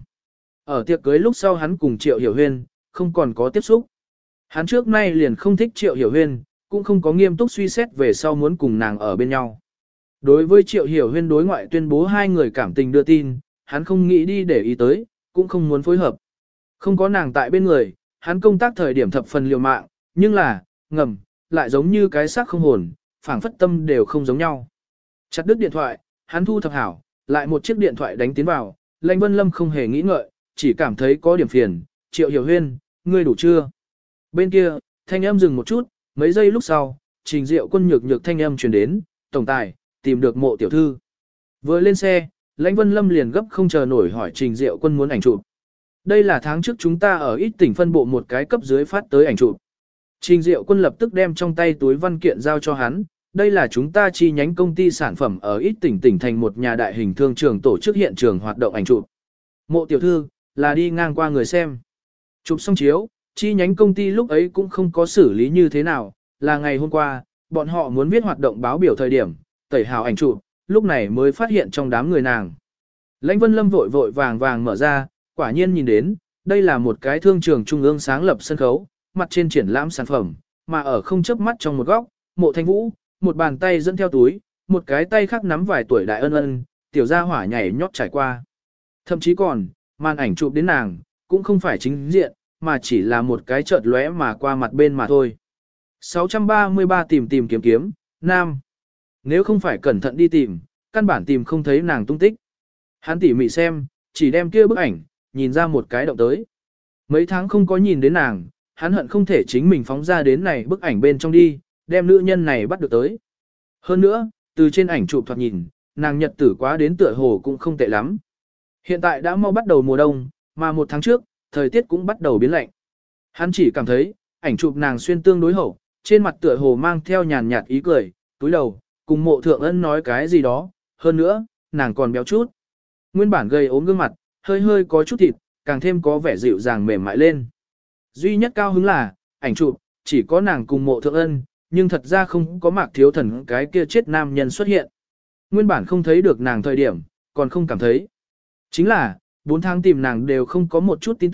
Ở tiệc cưới lúc sau hắn cùng Triệu Hiểu Huyên, không còn có tiếp xúc. Hắn trước nay liền không thích Triệu Hiểu Huyên, cũng không có nghiêm túc suy xét về sau muốn cùng nàng ở bên nhau. Đối với Triệu Hiểu Huyên đối ngoại tuyên bố hai người cảm tình đưa tin, hắn không nghĩ đi để ý tới, cũng không muốn phối hợp. Không có nàng tại bên người, hắn công tác thời điểm thập phần liều mạng, nhưng là, ngầm, lại giống như cái xác không hồn, phảng phất tâm đều không giống nhau. Chặt đứt điện thoại, hắn thu thập hảo, lại một chiếc điện thoại đánh tiến vào, Lãnh Vân Lâm không hề nghĩ ngợi, chỉ cảm thấy có điểm phiền, Triệu Hiểu Huyên, ngươi đủ chưa? Bên kia, thanh âm dừng một chút, mấy giây lúc sau, Trình Diệu Quân nhược nhược thanh âm truyền đến, tổng tài, tìm được Mộ tiểu thư. Vừa lên xe, Lãnh Vân Lâm liền gấp không chờ nổi hỏi Trình Diệu Quân muốn ảnh chụp. Đây là tháng trước chúng ta ở ít tỉnh phân bộ một cái cấp dưới phát tới ảnh chụp. Trình Diệu Quân lập tức đem trong tay túi văn kiện giao cho hắn, đây là chúng ta chi nhánh công ty sản phẩm ở ít tỉnh tỉnh thành một nhà đại hình thương trường tổ chức hiện trường hoạt động ảnh chụp. Mộ tiểu thư, là đi ngang qua người xem. Chụp xong chiếu, chi nhánh công ty lúc ấy cũng không có xử lý như thế nào, là ngày hôm qua, bọn họ muốn viết hoạt động báo biểu thời điểm, tẩy hào ảnh chụp, lúc này mới phát hiện trong đám người nàng. Lãnh Vân Lâm vội vội vàng vàng mở ra, quả nhiên nhìn đến, đây là một cái thương trường trung ương sáng lập sân khấu, mặt trên triển lãm sản phẩm, mà ở không chớp mắt trong một góc, Mộ Thanh Vũ, một bàn tay dẫn theo túi, một cái tay khác nắm vài tuổi đại ân ân, tiểu gia hỏa nhảy nhót trải qua. Thậm chí còn, màn ảnh chụp đến nàng, cũng không phải chính diện, mà chỉ là một cái chợt lóe mà qua mặt bên mà thôi. sáu trăm ba mươi ba tìm tìm kiếm kiếm, nam. Nếu không phải cẩn thận đi tìm, căn bản tìm không thấy nàng tung tích. Hắn tỉ mỉ xem, chỉ đem kia bức ảnh, nhìn ra một cái động tới. Mấy tháng không có nhìn đến nàng, hắn hận không thể chính mình phóng ra đến này bức ảnh bên trong đi, đem nữ nhân này bắt được tới. Hơn nữa, từ trên ảnh chụp thoạt nhìn, nàng nhật tử quá đến tựa hồ cũng không tệ lắm. Hiện tại đã mau bắt đầu mùa đông, mà một tháng trước, thời tiết cũng bắt đầu biến lạnh. Hắn chỉ cảm thấy, ảnh chụp nàng xuyên tương đối hậu, trên mặt tựa hồ mang theo nhàn nhạt ý cười, túi đầu, cùng Mộ Thượng Ân nói cái gì đó, hơn nữa, nàng còn béo chút. Nguyên bản gầy ốm gương mặt, hơi hơi có chút thịt, càng thêm có vẻ dịu dàng mềm mại lên. Duy nhất cao hứng là, ảnh chụp, chỉ có nàng cùng Mộ Thượng Ân, nhưng thật ra không có Mạc Thiếu Thần cái kia chết nam nhân xuất hiện. Nguyên bản không thấy được nàng thời điểm, còn không cảm thấy. Chính là, bốn tháng tìm nàng đều không có một chút tin tức,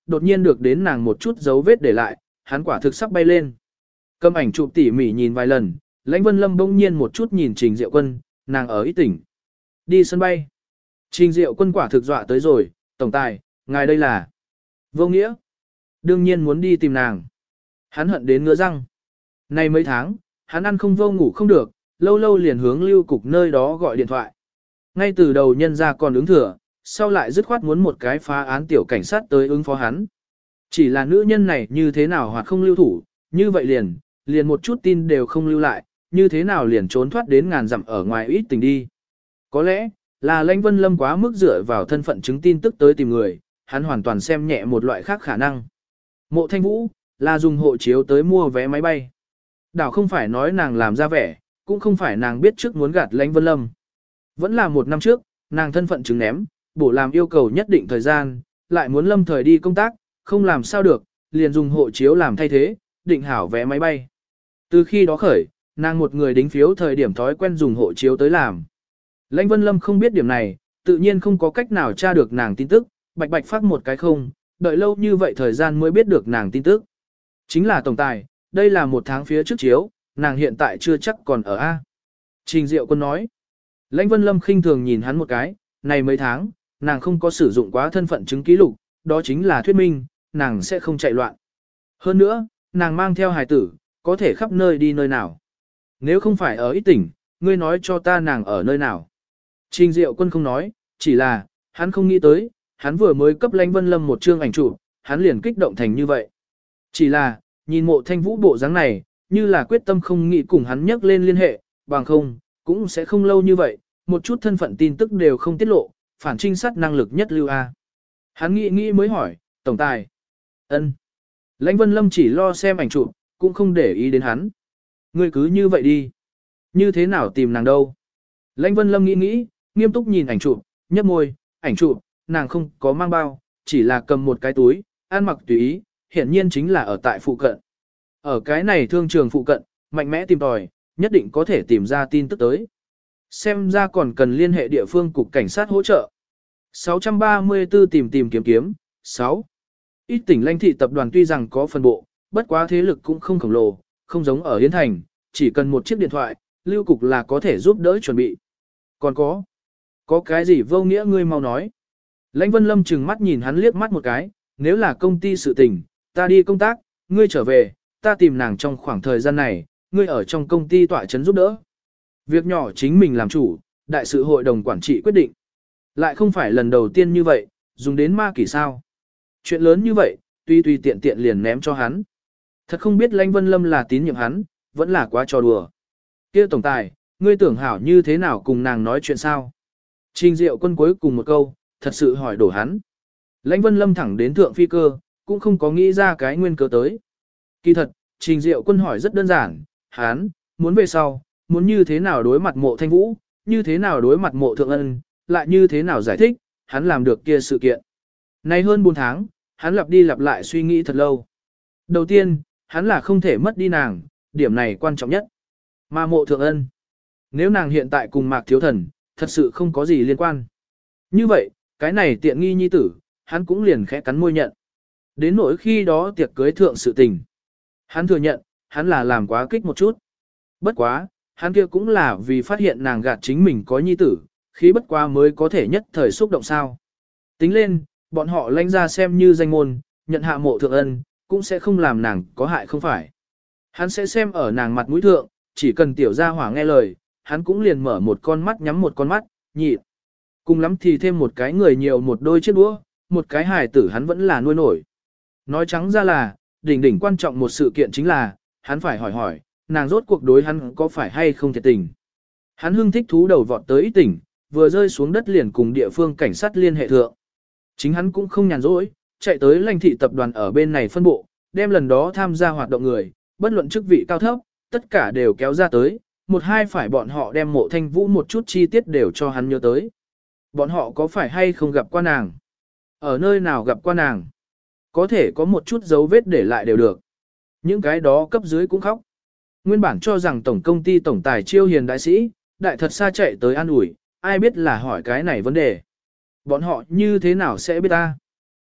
đột nhiên được đến nàng một chút dấu vết để lại, hắn quả thực sắp bay lên. Cầm ảnh chụp tỉ mỉ nhìn vài lần, Lãnh Vân Lâm bỗng nhiên một chút nhìn Trình Diệu Quân, nàng ở ít tỉnh. Đi sân bay. Trình Diệu Quân quả thực dọa tới rồi, tổng tài, ngài đây là vô nghĩa. Đương nhiên muốn đi tìm nàng. Hắn hận đến ngứa răng. Nay mấy tháng, hắn ăn không vô ngủ không được, lâu lâu liền hướng lưu cục nơi đó gọi điện thoại. Ngay từ đầu nhân ra còn ứng thừa, sau lại dứt khoát muốn một cái phá án tiểu cảnh sát tới ứng phó hắn. Chỉ là nữ nhân này như thế nào hoặc không lưu thủ, như vậy liền, liền một chút tin đều không lưu lại, như thế nào liền trốn thoát đến ngàn dặm ở ngoài ít tình đi. Có lẽ, là Lãnh Vân Lâm quá mức dựa vào thân phận chứng tin tức tới tìm người, hắn hoàn toàn xem nhẹ một loại khác khả năng. Mộ Thanh Vũ, là dùng hộ chiếu tới mua vé máy bay. Đảo không phải nói nàng làm ra vẻ, cũng không phải nàng biết trước muốn gạt Lãnh Vân Lâm. Vẫn là một năm trước, nàng thân phận chứng ném, bổ làm yêu cầu nhất định thời gian, lại muốn Lâm thời đi công tác, không làm sao được, liền dùng hộ chiếu làm thay thế, định hảo vé máy bay. Từ khi đó khởi, nàng một người đính phiếu thời điểm thói quen dùng hộ chiếu tới làm. Lãnh Vân Lâm không biết điểm này, tự nhiên không có cách nào tra được nàng tin tức, bạch bạch phát một cái không, đợi lâu như vậy thời gian mới biết được nàng tin tức. Chính là tổng tài, đây là một tháng phía trước chiếu, nàng hiện tại chưa chắc còn ở A. Trình Diệu Quân nói. Lãnh Vân Lâm khinh thường nhìn hắn một cái, này mấy tháng, nàng không có sử dụng quá thân phận chứng ký lục, đó chính là thuyết minh, nàng sẽ không chạy loạn. Hơn nữa, nàng mang theo hài tử, có thể khắp nơi đi nơi nào. Nếu không phải ở ít tỉnh, ngươi nói cho ta nàng ở nơi nào. Trình Diệu Quân không nói, chỉ là, hắn không nghĩ tới, hắn vừa mới cấp Lãnh Vân Lâm một chương ảnh chụp, hắn liền kích động thành như vậy. Chỉ là, nhìn Mộ Thanh Vũ bộ dáng này, như là quyết tâm không nghĩ cùng hắn nhắc lên liên hệ, bằng không, cũng sẽ không lâu như vậy, một chút thân phận tin tức đều không tiết lộ, phản trinh sát năng lực nhất lưu A. Hắn nghĩ nghĩ mới hỏi, tổng tài. Ân. Lãnh Vân Lâm chỉ lo xem ảnh chụp, cũng không để ý đến hắn. Ngươi cứ như vậy đi. Như thế nào tìm nàng đâu? Lãnh Vân Lâm nghĩ nghĩ, nghiêm túc nhìn ảnh chụp, nhấp môi, ảnh chụp, nàng không có mang bao, chỉ là cầm một cái túi, ăn mặc tùy ý, hiển nhiên chính là ở tại phụ cận. Ở cái này thương trường phụ cận, mạnh mẽ tìm tòi, nhất định có thể tìm ra tin tức tới. Xem ra còn cần liên hệ địa phương cục cảnh sát hỗ trợ. sáu trăm ba mươi tư tìm tìm kiếm kiếm, sáu. Ít tỉnh lãnh thị tập đoàn tuy rằng có phân bộ, bất quá thế lực cũng không khổng lồ, không giống ở Yến Thành, chỉ cần một chiếc điện thoại, lưu cục là có thể giúp đỡ chuẩn bị. Còn có, có cái gì vô nghĩa ngươi mau nói. Lãnh Vân Lâm trừng mắt nhìn hắn liếc mắt một cái, nếu là công ty sự tình, ta đi công tác, ngươi trở về, ta tìm nàng trong khoảng thời gian này, ngươi ở trong công ty tọa chấn giúp đỡ. Việc nhỏ chính mình làm chủ, đại sự hội đồng quản trị quyết định. Lại không phải lần đầu tiên như vậy, dùng đến ma kỷ sao. Chuyện lớn như vậy, tuy tuy tiện tiện liền ném cho hắn. Thật không biết Lãnh Vân Lâm là tín nhiệm hắn, vẫn là quá trò đùa. Kia tổng tài, ngươi tưởng hảo như thế nào cùng nàng nói chuyện sao? Trình Diệu Quân cuối cùng một câu, thật sự hỏi đổ hắn. Lãnh Vân Lâm thẳng đến thượng phi cơ, cũng không có nghĩ ra cái nguyên cớ tới. Kỳ thật, Trình Diệu Quân hỏi rất đơn giản, hắn, muốn về sau, muốn như thế nào đối mặt Mộ Thanh Vũ, như thế nào đối mặt Mộ Thượng Ân, lại như thế nào giải thích, hắn làm được kia sự kiện. Nay hơn bốn tháng, hắn lặp đi lặp lại suy nghĩ thật lâu. Đầu tiên, hắn là không thể mất đi nàng, điểm này quan trọng nhất. Mà Mộ Thượng Ân, nếu nàng hiện tại cùng Mạc Thiếu Thần, thật sự không có gì liên quan. Như vậy, cái này tiện nghi nhi tử, hắn cũng liền khẽ cắn môi nhận. Đến nỗi khi đó tiệc cưới thượng sự tình. Hắn thừa nhận, hắn là làm quá kích một chút. Bất quá, hắn kia cũng là vì phát hiện nàng gạt chính mình có nhi tử, khí bất quá mới có thể nhất thời xúc động sao. Tính lên, bọn họ lãnh ra xem như danh môn, nhận hạ Mộ Thượng Ân, cũng sẽ không làm nàng có hại không phải. Hắn sẽ xem ở nàng mặt mũi thượng, chỉ cần tiểu gia hỏa nghe lời, hắn cũng liền mở một con mắt nhắm một con mắt, nhịn. Cùng lắm thì thêm một cái người nhiều một đôi chiếc đũa, một cái hài tử hắn vẫn là nuôi nổi. Nói trắng ra là, đỉnh đỉnh quan trọng một sự kiện chính là, hắn phải hỏi hỏi, nàng rốt cuộc đối hắn có phải hay không thiệt tình. Hắn hưng thích thú đầu vọt tới tỉnh, vừa rơi xuống đất liền cùng địa phương cảnh sát liên hệ thượng. Chính hắn cũng không nhàn rỗi, chạy tới lãnh thị tập đoàn ở bên này phân bộ, đem lần đó tham gia hoạt động người, bất luận chức vị cao thấp, tất cả đều kéo ra tới, một hai phải bọn họ đem Mộ Thanh Vũ một chút chi tiết đều cho hắn nhớ tới. Bọn họ có phải hay không gặp qua nàng? Ở nơi nào gặp qua nàng? Có thể có một chút dấu vết để lại đều được. Những cái đó cấp dưới cũng khóc. Nguyên bản cho rằng tổng công ty tổng tài chiêu hiền đại sĩ, đại thật xa chạy tới an ủi, ai biết là hỏi cái này vấn đề. Bọn họ như thế nào sẽ biết ta?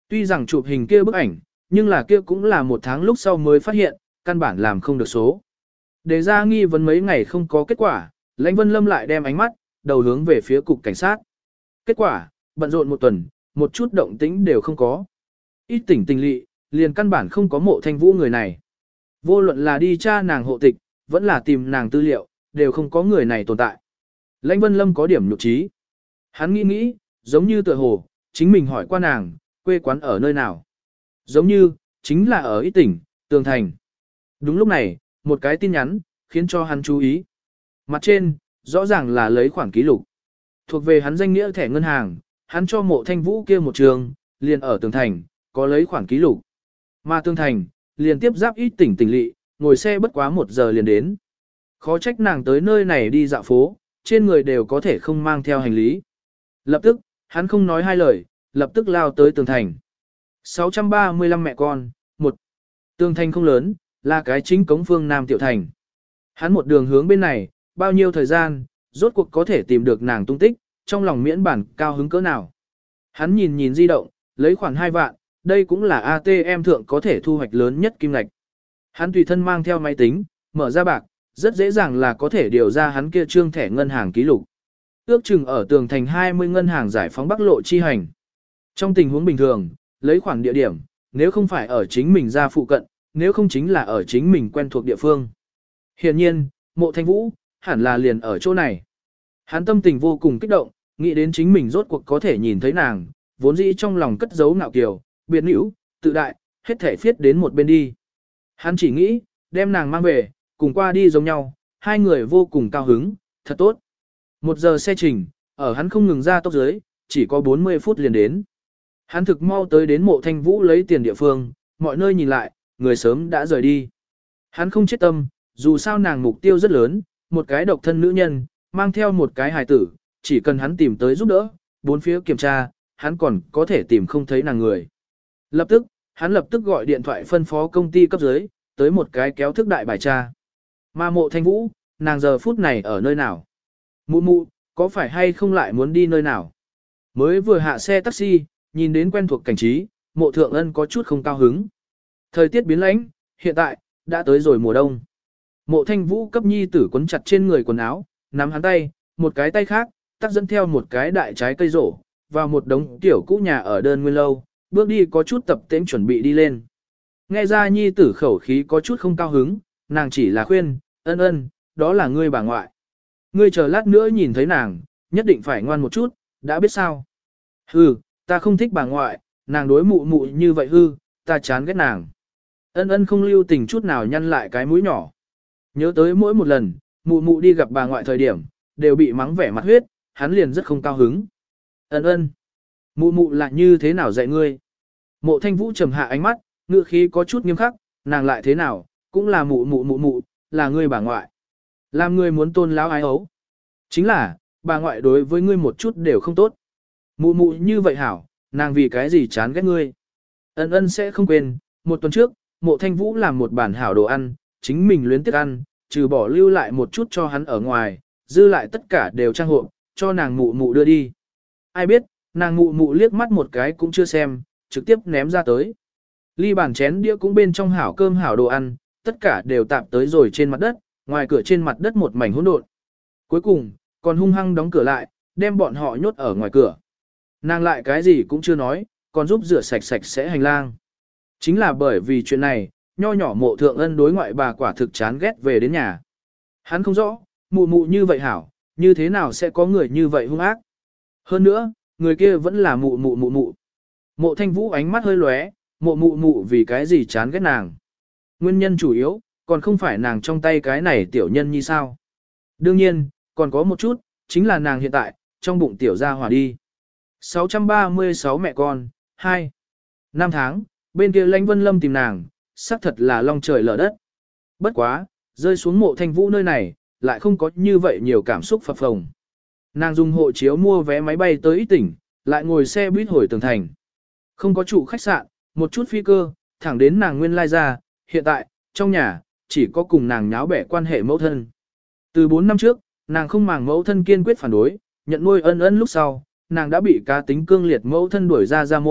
Tuy rằng chụp hình kia bức ảnh, nhưng là kia cũng là một tháng lúc sau mới phát hiện, căn bản làm không được số. Đề ra nghi vấn mấy ngày không có kết quả, Lãnh Vân Lâm lại đem ánh mắt, đầu hướng về phía cục cảnh sát. Kết quả, bận rộn một tuần, một chút động tĩnh đều không có. Ít tỉnh tình lị, liền căn bản không có Mộ Thanh Vũ người này. Vô luận là đi tra nàng hộ tịch, vẫn là tìm nàng tư liệu, đều không có người này tồn tại. Lãnh Vân Lâm có điểm nhục trí. Hắn nghĩ nghĩ, giống như tựa hồ, chính mình hỏi qua nàng, quê quán ở nơi nào. Giống như, chính là ở ít tỉnh, Tường Thành. Đúng lúc này, một cái tin nhắn, khiến cho hắn chú ý. Mặt trên, rõ ràng là lấy khoản ký lục. Thuộc về hắn danh nghĩa thẻ ngân hàng, hắn cho Mộ Thanh Vũ kia một trường, liền ở Tường Thành, có lấy khoản ký lục. Mà Tường Thành, liền tiếp giáp ít tỉnh tỉnh lỵ, ngồi xe bất quá một giờ liền đến. Khó trách nàng tới nơi này đi dạo phố, trên người đều có thể không mang theo hành lý. Lập tức, hắn không nói hai lời, lập tức lao tới Tường Thành. sáu trăm ba mươi lăm mẹ con, một. Tường Thành không lớn, là cái chính cống phương Nam Tiểu Thành. Hắn một đường hướng bên này, bao nhiêu thời gian, rốt cuộc có thể tìm được nàng tung tích, trong lòng miễn bản cao hứng cỡ nào. Hắn nhìn nhìn di động, lấy khoảng hai vạn, đây cũng là a tê em thượng có thể thu hoạch lớn nhất kim ngạch. Hắn tùy thân mang theo máy tính, mở ra bạc, rất dễ dàng là có thể điều ra hắn kia trương thẻ ngân hàng ký lục. Ước chừng ở Tường Thành hai mươi ngân hàng giải phóng Bắc Lộ chi hành. Trong tình huống bình thường, lấy khoản địa điểm, nếu không phải ở chính mình ra phụ cận, nếu không chính là ở chính mình quen thuộc địa phương. Hiện nhiên, Mộ Thanh Vũ, hẳn là liền ở chỗ này. Hắn tâm tình vô cùng kích động, nghĩ đến chính mình rốt cuộc có thể nhìn thấy nàng, vốn dĩ trong lòng cất giấu ngạo kiều, biệt nữ, tự đại, hết thể phiết đến một bên đi. Hắn chỉ nghĩ, đem nàng mang về, cùng qua đi giống nhau, hai người vô cùng cao hứng, thật tốt. Một giờ xe trình, ở hắn không ngừng ra tốc dưới, chỉ có bốn mươi phút liền đến. Hắn thực mau tới đến Mộ Thanh Vũ lấy tiền địa phương, mọi nơi nhìn lại, người sớm đã rời đi. Hắn không chết tâm, dù sao nàng mục tiêu rất lớn, một cái độc thân nữ nhân, mang theo một cái hài tử, chỉ cần hắn tìm tới giúp đỡ, bốn phía kiểm tra, hắn còn có thể tìm không thấy nàng người. Lập tức, hắn lập tức gọi điện thoại phân phó công ty cấp dưới, tới một cái kéo thức đại bài tra. Mà Mộ Thanh Vũ, nàng giờ phút này ở nơi nào? Mụ mụ, có phải hay không lại muốn đi nơi nào? Mới vừa hạ xe taxi, nhìn đến quen thuộc cảnh trí, Mộ Thượng Ân có chút không cao hứng. Thời tiết biến lãnh, hiện tại, đã tới rồi mùa đông. Mộ Thanh Vũ cấp nhi tử quấn chặt trên người quần áo, nắm hắn tay, một cái tay khác, tắt dẫn theo một cái đại trái cây rổ, vào một đống tiểu cũ nhà ở đơn nguyên lâu, bước đi có chút tập tễnh chuẩn bị đi lên. Nghe ra nhi tử khẩu khí có chút không cao hứng, nàng chỉ là khuyên, ân ân, đó là ngươi bà ngoại. Ngươi chờ lát nữa nhìn thấy nàng, nhất định phải ngoan một chút, đã biết sao. Hừ, ta không thích bà ngoại, nàng đối mụ mụ như vậy hư, ta chán ghét nàng. Ân ân không lưu tình chút nào nhăn lại cái mũi nhỏ. Nhớ tới mỗi một lần, mụ mụ đi gặp bà ngoại thời điểm, đều bị mắng vẻ mặt huyết, hắn liền rất không cao hứng. Ân ân, mụ mụ là như thế nào dạy ngươi? Mộ Thanh Vũ trầm hạ ánh mắt, ngữ khí có chút nghiêm khắc, nàng lại thế nào, cũng là mụ mụ mụ mụ, là ngươi bà ngoại. Làm ngươi muốn tôn lão ái ấu. Chính là, bà ngoại đối với ngươi một chút đều không tốt. Mụ mụ như vậy hảo, nàng vì cái gì chán ghét ngươi. Ân ân sẽ không quên, một tuần trước, Mộ Thanh Vũ làm một bản hảo đồ ăn, chính mình luyến tiếc ăn, trừ bỏ lưu lại một chút cho hắn ở ngoài, dư lại tất cả đều trang hộ, cho nàng mụ mụ đưa đi. Ai biết, nàng mụ mụ liếc mắt một cái cũng chưa xem, trực tiếp ném ra tới. Ly bàn chén đĩa cũng bên trong hảo cơm hảo đồ ăn, tất cả đều tạp tới rồi trên mặt đất, ngoài cửa trên mặt đất một mảnh hỗn độn. Cuối cùng, còn hung hăng đóng cửa lại, đem bọn họ nhốt ở ngoài cửa. Nàng lại cái gì cũng chưa nói, còn giúp rửa sạch sạch sẽ hành lang. Chính là bởi vì chuyện này, nho nhỏ Mộ Thượng Ân đối ngoại bà quả thực chán ghét về đến nhà. Hắn không rõ, mụ mụ như vậy hảo, như thế nào sẽ có người như vậy hung ác. Hơn nữa, người kia vẫn là mụ mụ mụ mụ. Mộ Thanh Vũ ánh mắt hơi lóe, mụ mụ mụ vì cái gì chán ghét nàng. Nguyên nhân chủ yếu, còn không phải nàng trong tay cái này tiểu nhân như sao. Đương nhiên, còn có một chút, chính là nàng hiện tại, trong bụng tiểu gia hỏa đi. sáu trăm ba mươi sáu mẹ con, hai. Năm tháng, bên kia Lãnh Vân Lâm tìm nàng, xác thật là long trời lở đất. Bất quá, rơi xuống Mộ Thanh Vũ nơi này, lại không có như vậy nhiều cảm xúc phập phồng. Nàng dùng hộ chiếu mua vé máy bay tới ít tỉnh, lại ngồi xe buýt hồi Tường Thành. Không có chủ khách sạn, một chút phi cơ, thẳng đến nàng nguyên lai ra, hiện tại, trong nhà, chỉ có cùng nàng nháo bẻ quan hệ mẫu thân. Từ bốn năm trước, nàng không màng mẫu thân kiên quyết phản đối, nhận nuôi ân ân lúc sau, nàng đã bị cá tính cương liệt mẫu thân đuổi ra ra môn,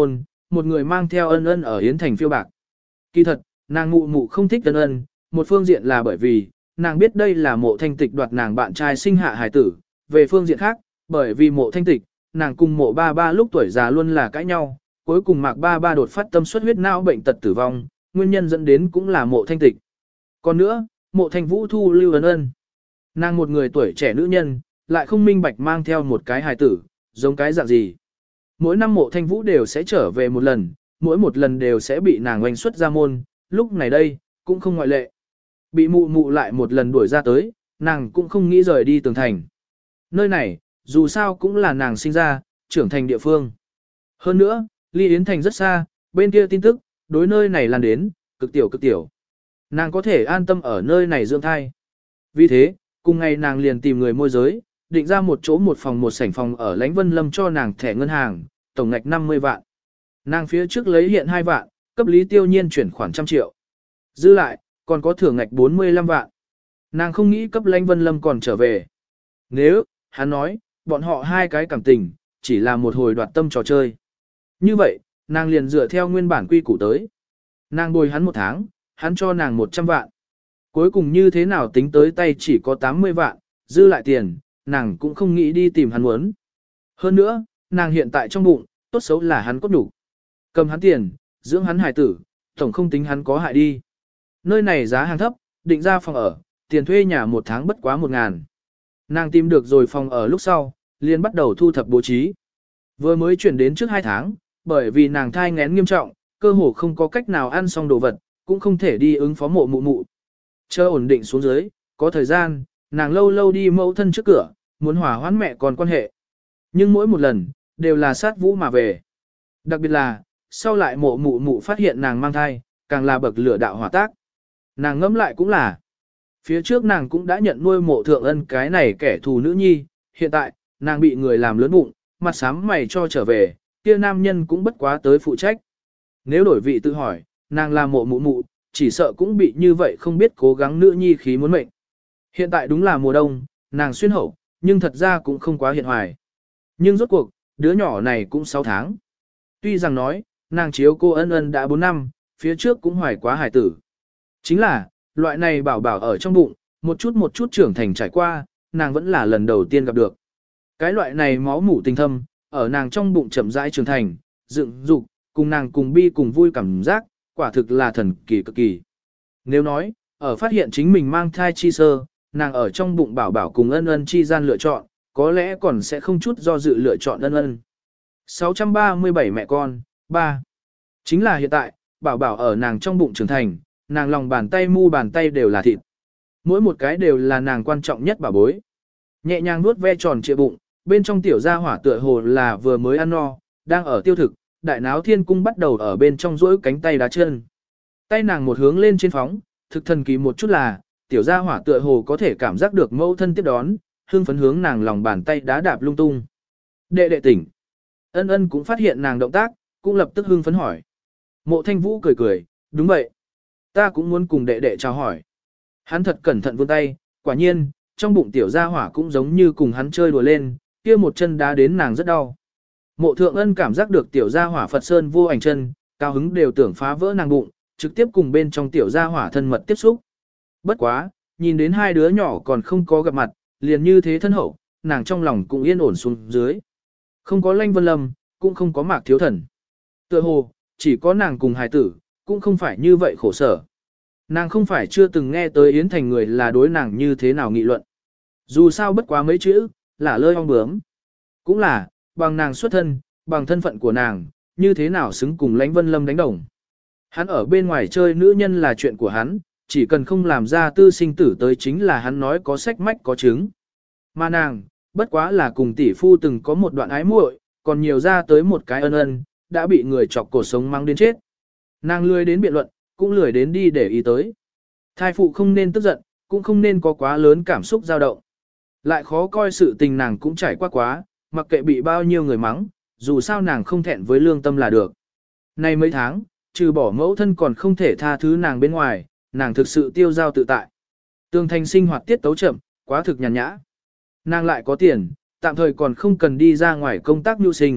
một người mang theo ân ân ở Yến Thành phiêu bạc. Kỳ thật, nàng mụ mụ không thích ân ân, một phương diện là bởi vì, nàng biết đây là mộ thanh tịch đoạt nàng bạn trai sinh hạ hài tử, về phương diện khác, bởi vì mộ thanh tịch, nàng cùng mộ ba ba lúc tuổi già luôn là cãi nhau, cuối cùng mạc ba ba đột phát tâm suất huyết não bệnh tật tử vong, nguyên nhân dẫn đến cũng là mộ thanh tịch. Còn nữa, mộ thanh vũ thu lưu ân ân. Nàng một người tuổi trẻ nữ nhân, lại không minh bạch mang theo một cái hài tử, giống cái dạng gì. Mỗi năm mộ thanh vũ đều sẽ trở về một lần, mỗi một lần đều sẽ bị nàng oanh xuất ra môn, lúc này đây, cũng không ngoại lệ. Bị mụ mụ lại một lần đuổi ra tới, nàng cũng không nghĩ rời đi tường thành. Nơi này, dù sao cũng là nàng sinh ra, trưởng thành địa phương. Hơn nữa, ly Yến Thành rất xa, bên kia tin tức, đối nơi này lan đến, cực tiểu cực tiểu. Nàng có thể an tâm ở nơi này dưỡng thai. Vì thế, cùng ngày nàng liền tìm người môi giới, định ra một chỗ một phòng một sảnh phòng ở Lãnh Vân Lâm cho nàng thẻ ngân hàng, tổng ngạch năm mươi vạn. Nàng phía trước lấy hiện hai vạn, cấp Lý Tiêu Nhiên chuyển khoản trăm triệu. Dư lại, còn có thưởng ngạch bốn mươi lăm vạn. Nàng không nghĩ cấp Lãnh Vân Lâm còn trở về. Nếu, hắn nói, bọn họ hai cái cảm tình, chỉ là một hồi đoạt tâm trò chơi. Như vậy, nàng liền dựa theo nguyên bản quy củ tới. Nàng bồi hắn một tháng, hắn cho nàng một trăm vạn. Cuối cùng như thế nào tính tới tay chỉ có tám mươi vạn, dư lại tiền, nàng cũng không nghĩ đi tìm hắn muốn. Hơn nữa, nàng hiện tại trong bụng, tốt xấu là hắn cốt đủ. Cầm hắn tiền, dưỡng hắn hài tử, tổng không tính hắn có hại đi. Nơi này giá hàng thấp, định ra phòng ở, tiền thuê nhà một tháng bất quá một ngàn. Nàng tìm được rồi phòng ở lúc sau, liền bắt đầu thu thập bố trí. Vừa mới chuyển đến trước hai tháng, bởi vì nàng thai nghén nghiêm trọng, cơ hồ không có cách nào ăn xong đồ vật, cũng không thể đi ứng phó mộ mụ mụ. Chờ ổn định xuống dưới, có thời gian, nàng lâu lâu đi mẫu thân trước cửa, muốn hòa hoãn mẹ con quan hệ. Nhưng mỗi một lần, đều là sát vũ mà về. Đặc biệt là, sau lại mộ mụ mụ phát hiện nàng mang thai, càng là bậc lửa đạo hỏa tác. Nàng ngẫm lại cũng là, phía trước nàng cũng đã nhận nuôi mộ thượng ân cái này kẻ thù nữ nhi, hiện tại, nàng bị người làm lớn bụng, mặt sám mày cho trở về, kia nam nhân cũng bất quá tới phụ trách. Nếu đổi vị tự hỏi, nàng là mộ mụ mụ, chỉ sợ cũng bị như vậy không biết cố gắng nữ nhi khí muốn mệnh. Hiện tại đúng là mùa đông, nàng xuyên hậu, nhưng thật ra cũng không quá hiện hoài. Nhưng rốt cuộc, đứa nhỏ này cũng sáu tháng. Tuy rằng nói, nàng chiếu cô ân ân đã bốn năm, phía trước cũng hoài quá hài tử. Chính là, loại này bảo bảo ở trong bụng, một chút một chút trưởng thành trải qua, nàng vẫn là lần đầu tiên gặp được. Cái loại này máu mủ tình thâm, ở nàng trong bụng chậm rãi trưởng thành, dựng dục, cùng nàng cùng bi cùng vui cảm giác, quả thực là thần kỳ cực kỳ. Nếu nói, ở phát hiện chính mình mang thai chi sơ, nàng ở trong bụng bảo bảo cùng ân ân chi gian lựa chọn, có lẽ còn sẽ không chút do dự lựa chọn ân ân. sáu trăm ba mươi bảy mẹ con, ba. Chính là hiện tại, bảo bảo ở nàng trong bụng trưởng thành, nàng lòng bàn tay mu bàn tay đều là thịt. Mỗi một cái đều là nàng quan trọng nhất bảo bối. Nhẹ nhàng nuốt ve tròn trịa bụng, bên trong tiểu gia hỏa tựa hồ là vừa mới ăn no, đang ở tiêu thực, đại náo thiên cung bắt đầu ở bên trong duỗi cánh tay đá chân. Tay nàng một hướng lên trên phóng, thực thần kỳ một chút là, tiểu gia hỏa tựa hồ có thể cảm giác được mẫu thân tiếp đón, hương phấn hướng nàng lòng bàn tay đá đạp lung tung. Đệ đệ tỉnh. Ân ân cũng phát hiện nàng động tác, cũng lập tức hương phấn hỏi. Mộ Thanh Vũ cười cười, đúng vậy. Ta cũng muốn cùng đệ đệ chào hỏi. Hắn thật cẩn thận vươn tay, quả nhiên, trong bụng tiểu gia hỏa cũng giống như cùng hắn chơi đùa lên, kia một chân đá đến nàng rất đau. Mộ Thượng Ân cảm giác được tiểu gia hỏa Phật Sơn vô ảnh chân, cao hứng đều tưởng phá vỡ nàng bụng, trực tiếp cùng bên trong tiểu gia hỏa thân mật tiếp xúc. Bất quá, nhìn đến hai đứa nhỏ còn không có gặp mặt, liền như thế thân hậu, nàng trong lòng cũng yên ổn xuống dưới. Không có Lãnh Vân Lâm, cũng không có Mạc Thiếu Thần. Tựa hồ, chỉ có nàng cùng hài tử, cũng không phải như vậy khổ sở. Nàng không phải chưa từng nghe tới Yến Thành người là đối nàng như thế nào nghị luận. Dù sao bất quá mấy chữ, là lơi ong bướm. Cũng là, bằng nàng xuất thân, bằng thân phận của nàng, như thế nào xứng cùng Lãnh Vân Lâm đánh đồng. Hắn ở bên ngoài chơi nữ nhân là chuyện của hắn, chỉ cần không làm ra tư sinh tử tới chính là hắn nói có sách mách có chứng. Mà nàng, bất quá là cùng tỷ phu từng có một đoạn ái muội, còn nhiều ra tới một cái ân ân, đã bị người chọc cổ sống mang đến chết. Nàng lười đến biện luận, cũng lười đến đi để ý tới. Thai phụ không nên tức giận, cũng không nên có quá lớn cảm xúc dao động. Lại khó coi sự tình nàng cũng trải qua quá, mặc kệ bị bao nhiêu người mắng, dù sao nàng không thẹn với lương tâm là được. Nay mấy tháng, trừ bỏ mẫu thân còn không thể tha thứ nàng bên ngoài, nàng thực sự tiêu giao tự tại. Tương thành sinh hoạt tiết tấu chậm, quá thực nhàn nhã. Nàng lại có tiền, tạm thời còn không cần đi ra ngoài công tác mưu sinh,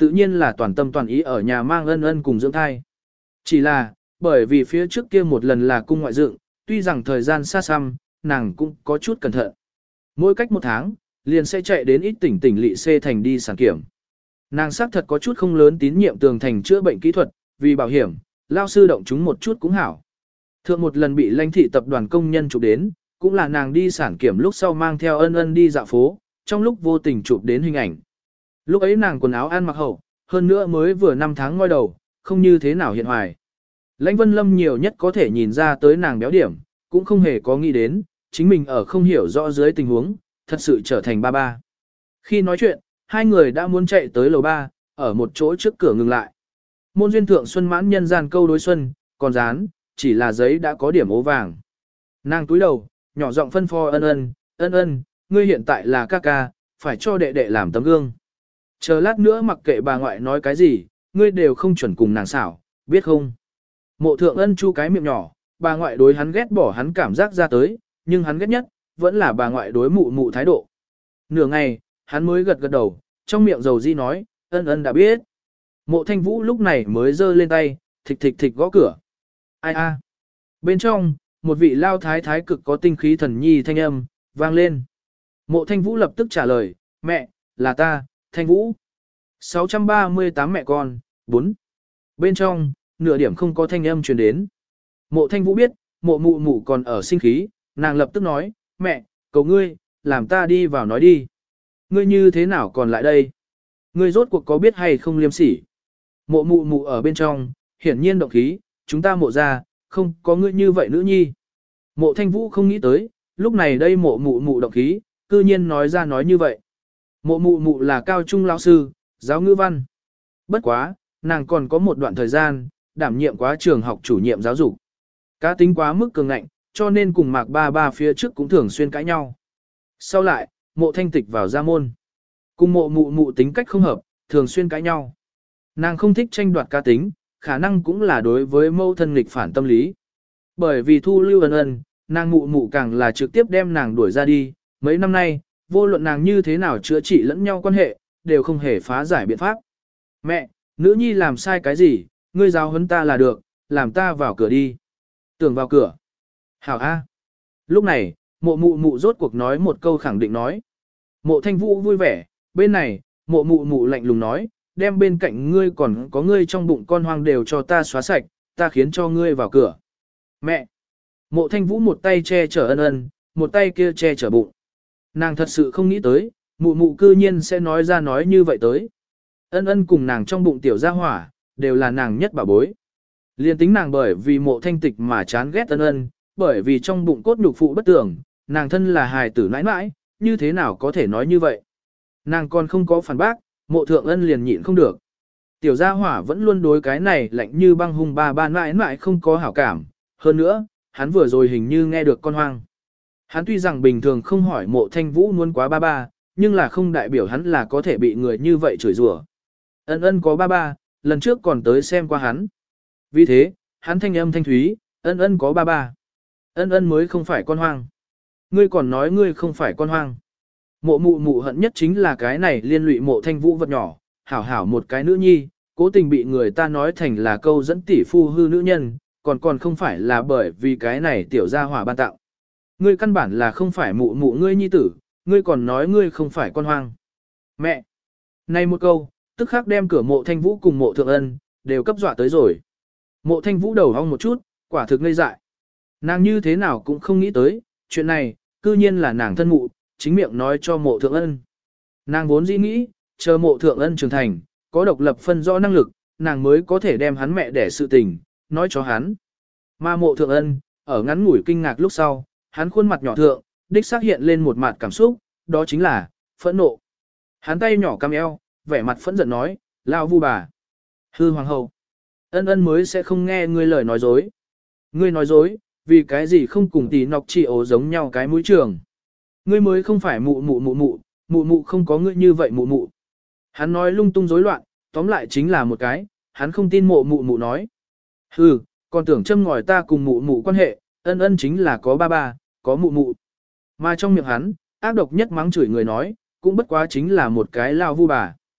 tự nhiên là toàn tâm toàn ý ở nhà mang ân ân cùng dưỡng thai. Chỉ là, bởi vì phía trước kia một lần là cung ngoại dựng, tuy rằng thời gian xa xăm, nàng cũng có chút cẩn thận. Mỗi cách một tháng, liền sẽ chạy đến ít tỉnh tỉnh lỵ xê thành đi sản kiểm. Nàng xác thật có chút không lớn tín nhiệm tường thành chữa bệnh kỹ thuật, vì bảo hiểm, lao sư động chúng một chút cũng hảo. Thượng một lần bị lãnh thị tập đoàn công nhân chụp đến, cũng là nàng đi sản kiểm lúc sau mang theo ân ân đi dạo phố, trong lúc vô tình chụp đến hình ảnh. Lúc ấy nàng quần áo ăn mặc hậu, hơn nữa mới vừa năm tháng ngoi đầu, không như thế nào hiện hoài. Lãnh Vân Lâm nhiều nhất có thể nhìn ra tới nàng béo điểm, cũng không hề có nghĩ đến, chính mình ở không hiểu rõ dưới tình huống, thật sự trở thành ba ba. Khi nói chuyện, hai người đã muốn chạy tới lầu ba, ở một chỗ trước cửa ngừng lại. Môn duyên thượng xuân mãn nhân gian câu đối xuân, còn dán, chỉ là giấy đã có điểm ố vàng. Nàng túi đầu, nhỏ giọng phân phó ân ân, ân ân, ngươi hiện tại là ca ca, phải cho đệ đệ làm tấm gương. Chờ lát nữa mặc kệ bà ngoại nói cái gì, ngươi đều không chuẩn cùng nàng xảo, biết không? Mộ thượng ân chu cái miệng nhỏ, bà ngoại đối hắn ghét bỏ hắn cảm giác ra tới, nhưng hắn ghét nhất, vẫn là bà ngoại đối mụ mụ thái độ. Nửa ngày, hắn mới gật gật đầu, trong miệng dầu di nói, ân ân đã biết. Mộ thanh vũ lúc này mới giơ lên tay, thịch thịch thịch gõ cửa. Ai a? Bên trong, một vị lao thái thái cực có tinh khí thần nhi thanh âm, vang lên. Mộ thanh vũ lập tức trả lời, mẹ, là ta, thanh vũ. sáu trăm ba mươi tám mẹ con, bốn. Bên trong, nửa điểm không có thanh âm truyền đến. Mộ thanh vũ biết, mộ mụ mụ còn ở sinh khí, nàng lập tức nói, mẹ, cầu ngươi, làm ta đi vào nói đi. Ngươi như thế nào còn lại đây? Ngươi rốt cuộc có biết hay không liêm sỉ? Mộ mụ mụ ở bên trong, hiển nhiên động khí, chúng ta mộ ra, không có ngươi như vậy nữ nhi. Mộ thanh vũ không nghĩ tới, lúc này đây mộ mụ mụ động khí, cư nhiên nói ra nói như vậy. Mộ mụ mụ là cao trung lão sư, giáo ngữ văn. Bất quá, nàng còn có một đoạn thời gian, đảm nhiệm quá trường học chủ nhiệm giáo dục. Cá tính quá mức cường ngạnh, cho nên cùng mạc ba ba phía trước cũng thường xuyên cãi nhau. Sau lại, mộ thanh tịch vào gia môn. Cùng mộ mụ mụ tính cách không hợp, thường xuyên cãi nhau. Nàng không thích tranh đoạt cá tính, khả năng cũng là đối với mâu thân nghịch phản tâm lý. Bởi vì thu lưu ân ân, nàng mụ mụ càng là trực tiếp đem nàng đuổi ra đi. Mấy năm nay, vô luận nàng như thế nào chữa trị lẫn nhau quan hệ, đều không hề phá giải biện pháp. Mẹ, nữ nhi làm sai cái gì, ngươi giáo huấn ta là được, làm ta vào cửa đi. Tưởng vào cửa. Hảo A. Lúc này, mộ mụ mụ rốt cuộc nói một câu khẳng định nói. Mộ thanh vũ vui vẻ, bên này, mộ mụ mụ lạnh lùng nói, đem bên cạnh ngươi còn có ngươi trong bụng con hoang đều cho ta xóa sạch, ta khiến cho ngươi vào cửa. Mẹ! Mộ thanh vũ một tay che chở ân ân, một tay kia che chở bụng. Nàng thật sự không nghĩ tới, mụ mụ cư nhiên sẽ nói ra nói như vậy tới. Ân ân cùng nàng trong bụng tiểu gia hỏa, đều là nàng nhất bảo bối. Liên tính nàng bởi vì mộ thanh tịch mà chán ghét ân ân, bởi vì trong bụng cốt nhục phụ bất tưởng, nàng thân là hài tử nãi nãi, như thế nào có thể nói như vậy. Nàng còn không có phản bác, mộ thượng ân liền nhịn không được. Tiểu gia hỏa vẫn luôn đối cái này lạnh như băng hung ba ba nãi nãi không có hảo cảm. Hơn nữa, hắn vừa rồi hình như nghe được con hoang. Hắn tuy rằng bình thường không hỏi mộ thanh vũ muốn quá ba ba, nhưng là không đại biểu hắn là có thể bị người như vậy chửi rủa. Ân ân có ba ba, lần trước còn tới xem qua hắn. Vì thế, hắn thanh âm thanh thúy, ân ân có ba ba. Ân ân mới không phải con hoang. Ngươi còn nói ngươi không phải con hoang. Mộ mụ mụ hận nhất chính là cái này liên lụy mộ thanh vũ vật nhỏ, hảo hảo một cái nữ nhi, cố tình bị người ta nói thành là câu dẫn tỷ phu hư nữ nhân, còn còn không phải là bởi vì cái này tiểu gia hỏa ban tạo. Ngươi căn bản là không phải mụ mụ ngươi nhi tử, ngươi còn nói ngươi không phải con hoang. Mẹ! Này một câu, tức khắc đem cửa mộ thanh vũ cùng mộ thượng ân, đều cấp dọa tới rồi. Mộ thanh vũ đầu hong một chút, quả thực ngây dại. Nàng như thế nào cũng không nghĩ tới, chuyện này, cư nhiên là nàng thân mụ, chính miệng nói cho mộ thượng ân. Nàng vốn dĩ nghĩ, chờ mộ thượng ân trưởng thành, có độc lập phân rõ năng lực, nàng mới có thể đem hắn mẹ đẻ sự tình, nói cho hắn. Mà mộ thượng ân, ở ngắn ngủi kinh ngạc lúc sau, hắn khuôn mặt nhỏ thượng, đích xác hiện lên một mặt cảm xúc, đó chính là, phẫn nộ. Hắn tay nhỏ cam eo, vẻ mặt phẫn giận nói, lao vu bà. Hư hoàng hậu. Ân ân mới sẽ không nghe ngươi lời nói dối. Ngươi nói dối, vì cái gì không cùng tỷ nọc chỉ ố giống nhau cái mũi trường. Ngươi mới không phải mụ mụ mụ mụ, mụ mụ không có ngươi như vậy mụ mụ. Hắn nói lung tung rối loạn, tóm lại chính là một cái, hắn không tin mụ mụ mụ nói. Hừ, còn tưởng châm ngòi ta cùng mụ mụ quan hệ, ân ân chính là có ba ba, có mụ mụ. Mà trong miệng hắn, ác độc nhất mắng chửi người nói, cũng bất quá chính là một cái lao vu bà.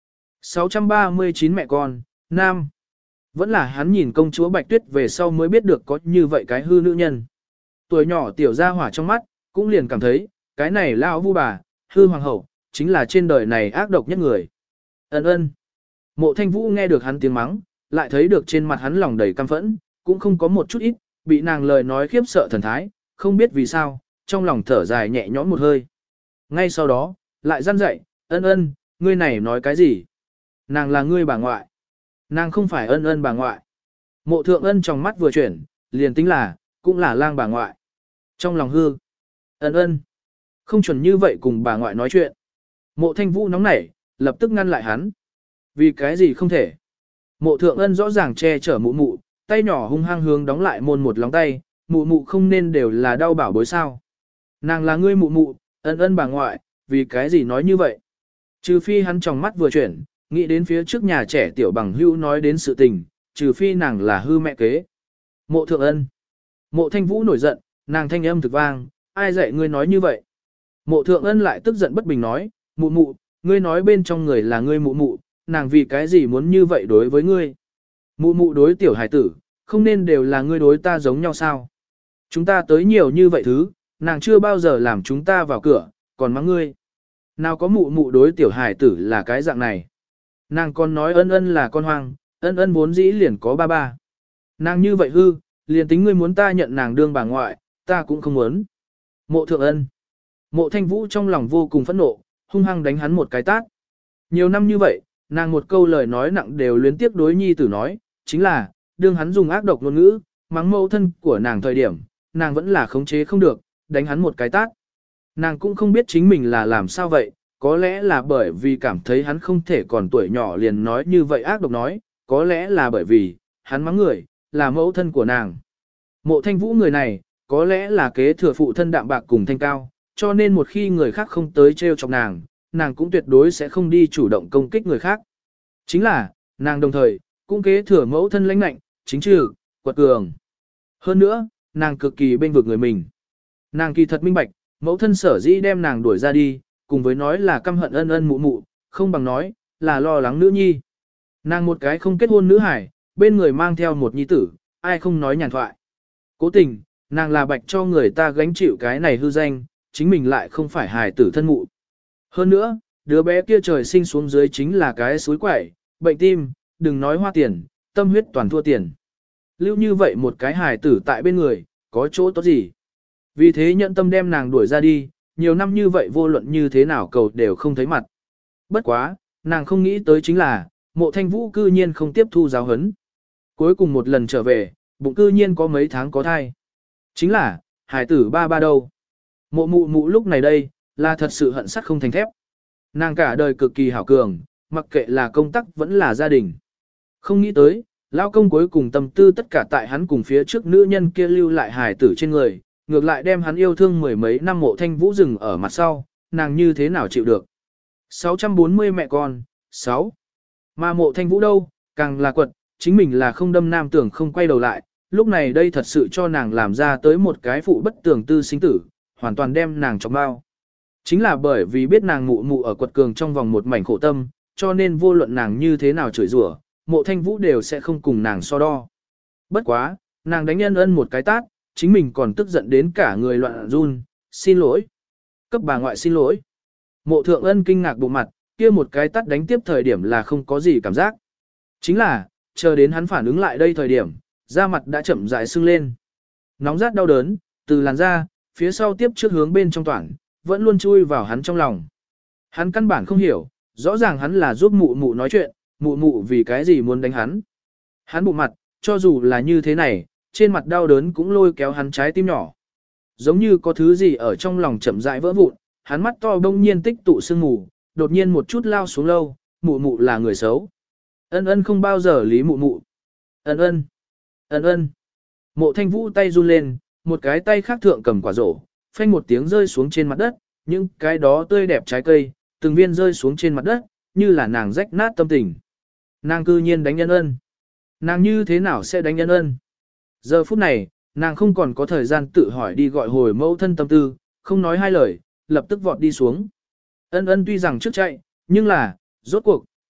sáu trăm ba mươi chín mẹ con, nam. Vẫn là hắn nhìn công chúa Bạch Tuyết về sau mới biết được có như vậy cái hư nữ nhân. Tuổi nhỏ tiểu gia hỏa trong mắt, cũng liền cảm thấy, cái này lão vu bà, hư hoàng hậu, chính là trên đời này ác độc nhất người. Ân ân. Mộ Thanh Vũ nghe được hắn tiếng mắng, lại thấy được trên mặt hắn lòng đầy căm phẫn, cũng không có một chút ít, bị nàng lời nói khiếp sợ thần thái, không biết vì sao, trong lòng thở dài nhẹ nhõm một hơi. Ngay sau đó, lại răn dậy, ân ân, ngươi này nói cái gì? Nàng là ngươi bà ngoại. Nàng không phải ân ân bà ngoại. Mộ thượng ân trong mắt vừa chuyển, liền tính là, cũng là lang bà ngoại. Trong lòng hư. Ân ân. Không chuẩn như vậy cùng bà ngoại nói chuyện. Mộ Thanh Vũ nóng nảy, lập tức ngăn lại hắn. Vì cái gì không thể? Mộ thượng ân rõ ràng che chở mụ mụ, tay nhỏ hung hăng hướng đóng lại môn một lóng tay, mụ mụ không nên đều là đau bảo bối sao. Nàng là ngươi mụ mụ, ân ân bà ngoại, vì cái gì nói như vậy? Trừ phi hắn trong mắt vừa chuyển, nghĩ đến phía trước nhà trẻ tiểu bằng hưu nói đến sự tình, trừ phi nàng là hư mẹ kế. Mộ thượng ân. Mộ Thanh Vũ nổi giận, nàng thanh âm thực vang, ai dạy ngươi nói như vậy? Mộ thượng ân lại tức giận bất bình nói, mụ mụ, ngươi nói bên trong người là ngươi mụ mụ, nàng vì cái gì muốn như vậy đối với ngươi? Mụ mụ đối tiểu hải tử, không nên đều là ngươi đối ta giống nhau sao? Chúng ta tới nhiều như vậy thứ, nàng chưa bao giờ làm chúng ta vào cửa, còn mắng ngươi. Nào có mụ mụ đối tiểu hải tử là cái dạng này? Nàng còn nói ân ân là con hoang, ân ân vốn dĩ liền có ba ba. Nàng như vậy hư, liền tính ngươi muốn ta nhận nàng đương bà ngoại, ta cũng không muốn. Mộ thượng ân. Mộ Thanh Vũ trong lòng vô cùng phẫn nộ, hung hăng đánh hắn một cái tát. Nhiều năm như vậy, nàng một câu lời nói nặng đều luyến tiếp đối nhi tử nói, chính là, đương hắn dùng ác độc ngôn ngữ, mắng mẫu thân của nàng thời điểm, nàng vẫn là khống chế không được, đánh hắn một cái tát. Nàng cũng không biết chính mình là làm sao vậy, có lẽ là bởi vì cảm thấy hắn không thể còn tuổi nhỏ liền nói như vậy ác độc nói, có lẽ là bởi vì, hắn mắng người, là mẫu thân của nàng. Mộ Thanh Vũ người này, có lẽ là kế thừa phụ thân đạm bạc cùng thanh cao, cho nên một khi người khác không tới trêu chọc nàng, nàng cũng tuyệt đối sẽ không đi chủ động công kích người khác. Chính là, nàng đồng thời, cũng kế thừa mẫu thân lãnh lạnh, chính trừ, quật cường. Hơn nữa, nàng cực kỳ bên vực người mình. Nàng kỳ thật minh bạch, mẫu thân sở dĩ đem nàng đuổi ra đi, cùng với nói là căm hận ân ân mụ mụ, không bằng nói, là lo lắng nữ nhi. Nàng một cái không kết hôn nữ hải, bên người mang theo một nhi tử, ai không nói nhàn thoại. Cố tình, nàng là bạch cho người ta gánh chịu cái này hư danh, chính mình lại không phải hài tử thân mụ. Hơn nữa, đứa bé kia trời sinh xuống dưới chính là cái suối quẩy, bệnh tim, đừng nói hoa tiền, tâm huyết toàn thua tiền. Lưu như vậy một cái hài tử tại bên người, có chỗ tốt gì? Vì thế nhận tâm đem nàng đuổi ra đi, nhiều năm như vậy vô luận như thế nào cầu đều không thấy mặt. Bất quá, nàng không nghĩ tới chính là, Mộ Thanh Vũ cư nhiên không tiếp thu giáo huấn. Cuối cùng một lần trở về, bụng cư nhiên có mấy tháng có thai. Chính là, hài tử ba ba đâu. Mộ mụ mụ lúc này đây, là thật sự hận sắt không thành thép. Nàng cả đời cực kỳ hảo cường, mặc kệ là công tác vẫn là gia đình. Không nghĩ tới, lao công cuối cùng tâm tư tất cả tại hắn cùng phía trước nữ nhân kia lưu lại hài tử trên người, ngược lại đem hắn yêu thương mười mấy năm Mộ Thanh Vũ dừng ở mặt sau, nàng như thế nào chịu được. sáu trăm bốn mươi mẹ con, sáu. Mà Mộ Thanh Vũ đâu, càng là quật, chính mình là không đâm nam tưởng không quay đầu lại, lúc này đây thật sự cho nàng làm ra tới một cái phụ bất tường tư sinh tử, hoàn toàn đem nàng trong bao. Chính là bởi vì biết nàng mụ mụ ở quật cường trong vòng một mảnh khổ tâm, cho nên vô luận nàng như thế nào chửi rủa, Mộ Thanh Vũ đều sẽ không cùng nàng so đo. Bất quá, nàng đánh ân ân một cái tát, chính mình còn tức giận đến cả người loạn run, xin lỗi. Cấp bà ngoại xin lỗi. Mộ Thượng Ân kinh ngạc bụng mặt, kia một cái tát đánh tiếp thời điểm là không có gì cảm giác. Chính là, chờ đến hắn phản ứng lại đây thời điểm, da mặt đã chậm rãi sưng lên. Nóng rát đau đớn, từ làn da, phía sau tiếp trước hướng bên trong toàn, vẫn luôn chui vào hắn trong lòng. Hắn căn bản không hiểu, rõ ràng hắn là giúp mụ mụ nói chuyện, mụ mụ vì cái gì muốn đánh hắn. Hắn bụng mặt, cho dù là như thế này, trên mặt đau đớn cũng lôi kéo hắn trái tim nhỏ. Giống như có thứ gì ở trong lòng chậm rãi vỡ vụn, hắn mắt to đông nhiên tích tụ sương mù, đột nhiên một chút lao xuống lâu, mụ mụ là người xấu. Ân ân không bao giờ lý mụ mụ. Ân ân, ân ân. Mộ Thanh Vũ tay run lên, một cái tay khác thượng cầm quả rổ, phanh một tiếng rơi xuống trên mặt đất, những cái đó tươi đẹp trái cây, từng viên rơi xuống trên mặt đất, như là nàng rách nát tâm tình. Nàng cư nhiên đánh ân ân. Nàng như thế nào sẽ đánh ân ân? Giờ phút này, nàng không còn có thời gian tự hỏi đi gọi hồi mẫu thân tâm tư, không nói hai lời, lập tức vọt đi xuống. Ân ân tuy rằng trước chạy, nhưng là, rốt cuộc,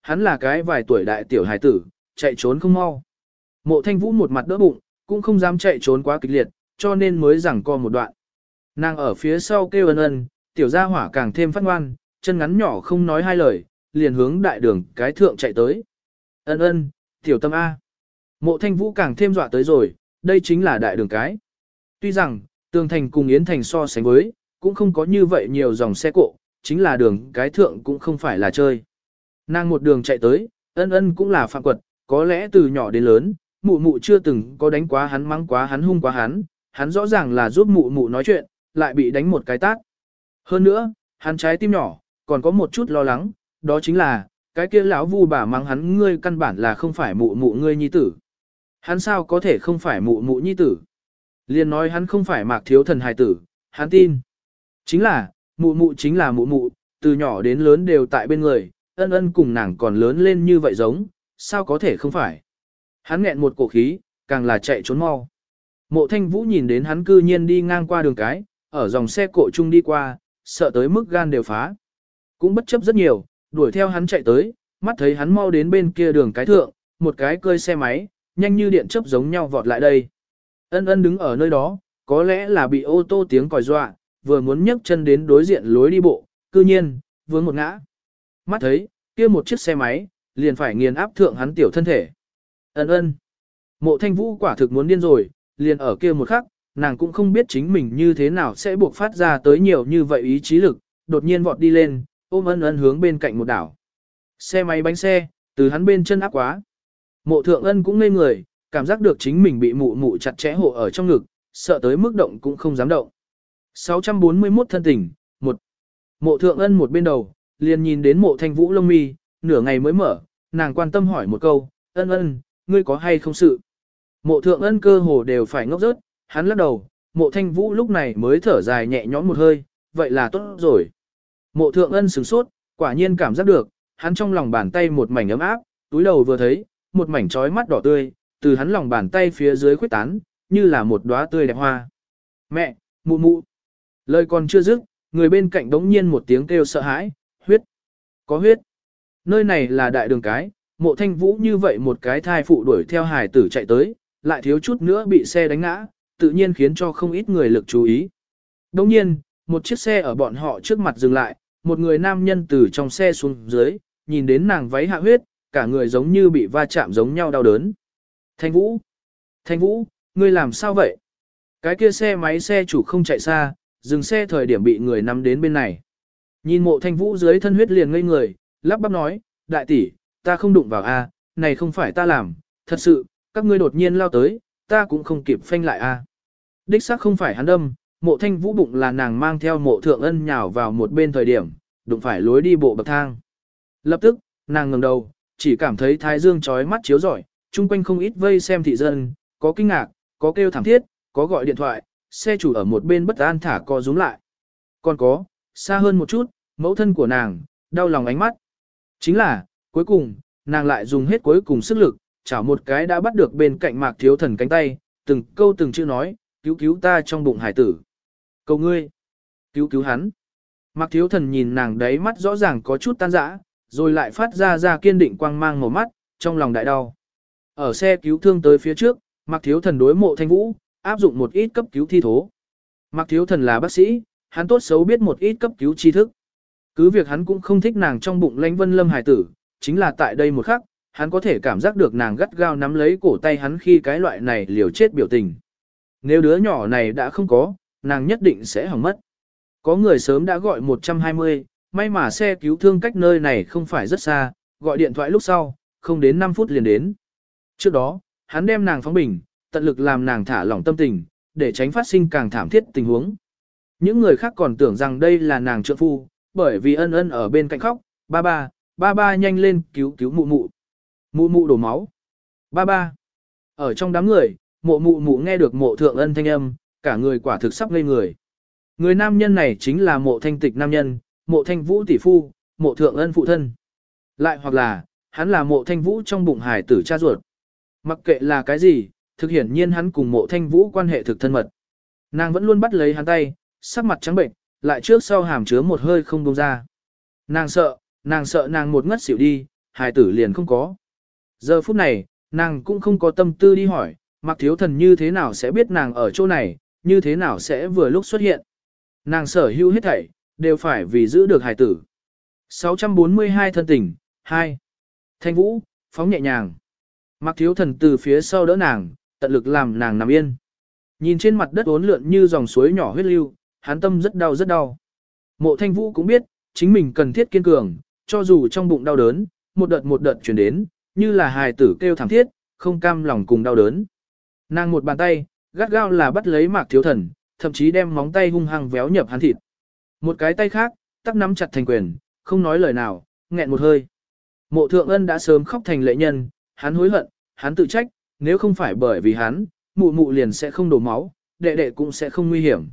hắn là cái vài tuổi đại tiểu hải tử, chạy trốn không mau. Mộ Thanh Vũ một mặt đỡ bụng, cũng không dám chạy trốn quá kịch liệt, cho nên mới giằng co một đoạn. Nàng ở phía sau kêu ân ân, tiểu gia hỏa càng thêm phát ngoan, chân ngắn nhỏ không nói hai lời, liền hướng đại đường cái thượng chạy tới. Ân ân, tiểu tâm A. Mộ Thanh Vũ càng thêm dọa tới rồi, đây chính là đại đường cái. Tuy rằng, tường thành cùng Yến Thành so sánh với, cũng không có như vậy nhiều dòng xe cộ, chính là đường cái thượng cũng không phải là chơi. Nàng một đường chạy tới, ân ân cũng là phạm quật, có lẽ từ nhỏ đến lớn, mụ mụ chưa từng có đánh quá hắn, mắng quá hắn, hung quá hắn, hắn rõ ràng là giúp mụ mụ nói chuyện, lại bị đánh một cái tát. Hơn nữa, hắn trái tim nhỏ, còn có một chút lo lắng, đó chính là, cái kia lão vu bà mắng hắn, ngươi căn bản là không phải mụ mụ ngươi nhi tử. Hắn sao có thể không phải mụ mụ nhi tử? Liền nói hắn không phải Mạc Thiếu Thần hài tử, hắn tin. Chính là, mụ mụ chính là mụ mụ, từ nhỏ đến lớn đều tại bên người, ân ân cùng nàng còn lớn lên như vậy giống, sao có thể không phải? Hắn nghẹn một cổ khí, càng là chạy trốn mau. Mộ Thanh Vũ nhìn đến hắn cư nhiên đi ngang qua đường cái, ở dòng xe cộ chung đi qua, sợ tới mức gan đều phá. Cũng bất chấp rất nhiều, đuổi theo hắn chạy tới, mắt thấy hắn mau đến bên kia đường cái thượng, một cái cơi xe máy, nhanh như điện chớp giống nhau vọt lại đây. Ân ân đứng ở nơi đó, có lẽ là bị ô tô tiếng còi dọa, vừa muốn nhấc chân đến đối diện lối đi bộ, cư nhiên, vướng một ngã. Mắt thấy, kia một chiếc xe máy, liền phải nghiền áp thượng hắn tiểu thân thể. Ân ân. Mộ Thanh Vũ quả thực muốn điên rồi, liền ở kia một khắc, nàng cũng không biết chính mình như thế nào sẽ buộc phát ra tới nhiều như vậy ý chí lực, đột nhiên vọt đi lên, ôm ân ân hướng bên cạnh một đảo. Xe máy bánh xe, từ hắn bên chân áp quá. Mộ Thượng Ân cũng ngây người, cảm giác được chính mình bị mụ mụ chặt chẽ hộ ở trong ngực, sợ tới mức động cũng không dám động. sáu trăm bốn mươi mốt thân tình, một. Mộ Thượng Ân một bên đầu, liền nhìn đến Mộ Thanh Vũ lông mi, nửa ngày mới mở, nàng quan tâm hỏi một câu, ân ân, ngươi có hay không sự? Mộ Thượng Ân cơ hồ đều phải ngốc rớt, hắn lắc đầu, Mộ Thanh Vũ lúc này mới thở dài nhẹ nhõm một hơi, vậy là tốt rồi. Mộ Thượng Ân sửng sốt, quả nhiên cảm giác được, hắn trong lòng bàn tay một mảnh ấm áp, túi đầu vừa thấy, một mảnh trói mắt đỏ tươi, từ hắn lòng bàn tay phía dưới khuếch tán, như là một đóa tươi đẹp hoa. Mẹ, mụ mụ. Lời còn chưa dứt, người bên cạnh đống nhiên một tiếng kêu sợ hãi, huyết. Có huyết. Nơi này là đại đường cái, Mộ Thanh Vũ như vậy một cái thai phụ đuổi theo hài tử chạy tới, lại thiếu chút nữa bị xe đánh ngã, tự nhiên khiến cho không ít người lực chú ý. Đồng nhiên, một chiếc xe ở bọn họ trước mặt dừng lại, một người nam nhân từ trong xe xuống dưới, nhìn đến nàng váy hạ huyết, cả người giống như bị va chạm giống nhau đau đớn. Thanh Vũ! Thanh Vũ, ngươi làm sao vậy? Cái kia xe máy xe chủ không chạy xa, dừng xe thời điểm bị người nắm đến bên này. Nhìn Mộ Thanh Vũ dưới thân huyết liền ngây người, lắp bắp nói, đại tỷ, ta không đụng vào a, này không phải ta làm, thật sự, các ngươi đột nhiên lao tới, ta cũng không kịp phanh lại a. Đích xác không phải hắn đâm, Mộ Thanh Vũ bụng là nàng mang theo Mộ Thượng Ân nhào vào một bên thời điểm, đụng phải lối đi bộ bậc thang. Lập tức, nàng ngẩng đầu, chỉ cảm thấy thái dương chói mắt chiếu rọi, chung quanh không ít vây xem thị dân, có kinh ngạc, có kêu thảm thiết, có gọi điện thoại, xe chủ ở một bên bất an thả co rúm lại. Còn có, xa hơn một chút, mẫu thân của nàng, đau lòng ánh mắt. Chính là, cuối cùng, nàng lại dùng hết cuối cùng sức lực, chảo một cái đã bắt được bên cạnh Mạc Thiếu Thần cánh tay, từng câu từng chữ nói, cứu cứu ta trong bụng hải tử. Cầu ngươi, cứu cứu hắn. Mạc Thiếu Thần nhìn nàng đấy mắt rõ ràng có chút tan rã, rồi lại phát ra ra kiên định quang mang màu mắt, trong lòng đại đau. Ở xe cứu thương tới phía trước, Mạc Thiếu Thần đối Mộ Thanh Vũ, áp dụng một ít cấp cứu thi thố. Mạc Thiếu Thần là bác sĩ, hắn tốt xấu biết một ít cấp cứu tri thức. Cứ việc hắn cũng không thích nàng trong bụng Lãnh Vân Lâm hài tử, chính là tại đây một khắc, hắn có thể cảm giác được nàng gắt gao nắm lấy cổ tay hắn khi cái loại này liều chết biểu tình. Nếu đứa nhỏ này đã không có, nàng nhất định sẽ hỏng mất. Có người sớm đã gọi một trăm hai mươi, may mà xe cứu thương cách nơi này không phải rất xa, gọi điện thoại lúc sau, không đến năm phút liền đến. Trước đó, hắn đem nàng phóng bình, tận lực làm nàng thả lỏng tâm tình, để tránh phát sinh càng thảm thiết tình huống. Những người khác còn tưởng rằng đây là nàng trợ phu, bởi vì ân ân ở bên cạnh khóc, ba ba, ba ba nhanh lên cứu cứu mụ mụ. Mụ mụ đổ máu. Ba ba. Ở trong đám người, mộ mụ mụ nghe được Mộ Thượng Ân thanh âm, cả người quả thực sắp ngây người. Người nam nhân này chính là Mộ Thanh Tịch nam nhân, Mộ Thanh Vũ tỷ phu, Mộ Thượng Ân phụ thân. Lại hoặc là, hắn là Mộ Thanh Vũ trong bụng hài tử cha ruột. Mặc kệ là cái gì, thực hiển nhiên hắn cùng Mộ Thanh Vũ quan hệ thực thân mật. Nàng vẫn luôn bắt lấy hắn tay, sắc mặt trắng bệnh, lại trước sau hàm chứa một hơi không buông ra. Nàng sợ, nàng sợ nàng một ngất xỉu đi, hài tử liền không có. Giờ phút này, nàng cũng không có tâm tư đi hỏi, Mạc Thiếu Thần như thế nào sẽ biết nàng ở chỗ này, như thế nào sẽ vừa lúc xuất hiện. Nàng sở hữu hết thảy, đều phải vì giữ được hài tử. sáu trăm bốn mươi hai thân tình, hai. Thanh Vũ, phóng nhẹ nhàng. Mạc Thiếu Thần từ phía sau đỡ nàng, tận lực làm nàng nằm yên. Nhìn trên mặt đất uốn lượn như dòng suối nhỏ huyết lưu, hắn tâm rất đau rất đau. Mộ Thanh Vũ cũng biết, chính mình cần thiết kiên cường, cho dù trong bụng đau đớn, một đợt một đợt chuyển đến, như là hài tử kêu thảm thiết, không cam lòng cùng đau đớn. Nàng một bàn tay, gắt gao là bắt lấy Mạc Thiếu Thần, thậm chí đem móng tay hung hăng véo nhập hắn thịt. Một cái tay khác, tắc nắm chặt thành quyền, không nói lời nào, nghẹn một hơi. Mộ Thượng Ân đã sớm khóc thành lệ nhân, hắn hối hận, hắn tự trách, nếu không phải bởi vì hắn, mụ mụ liền sẽ không đổ máu, đệ đệ cũng sẽ không nguy hiểm.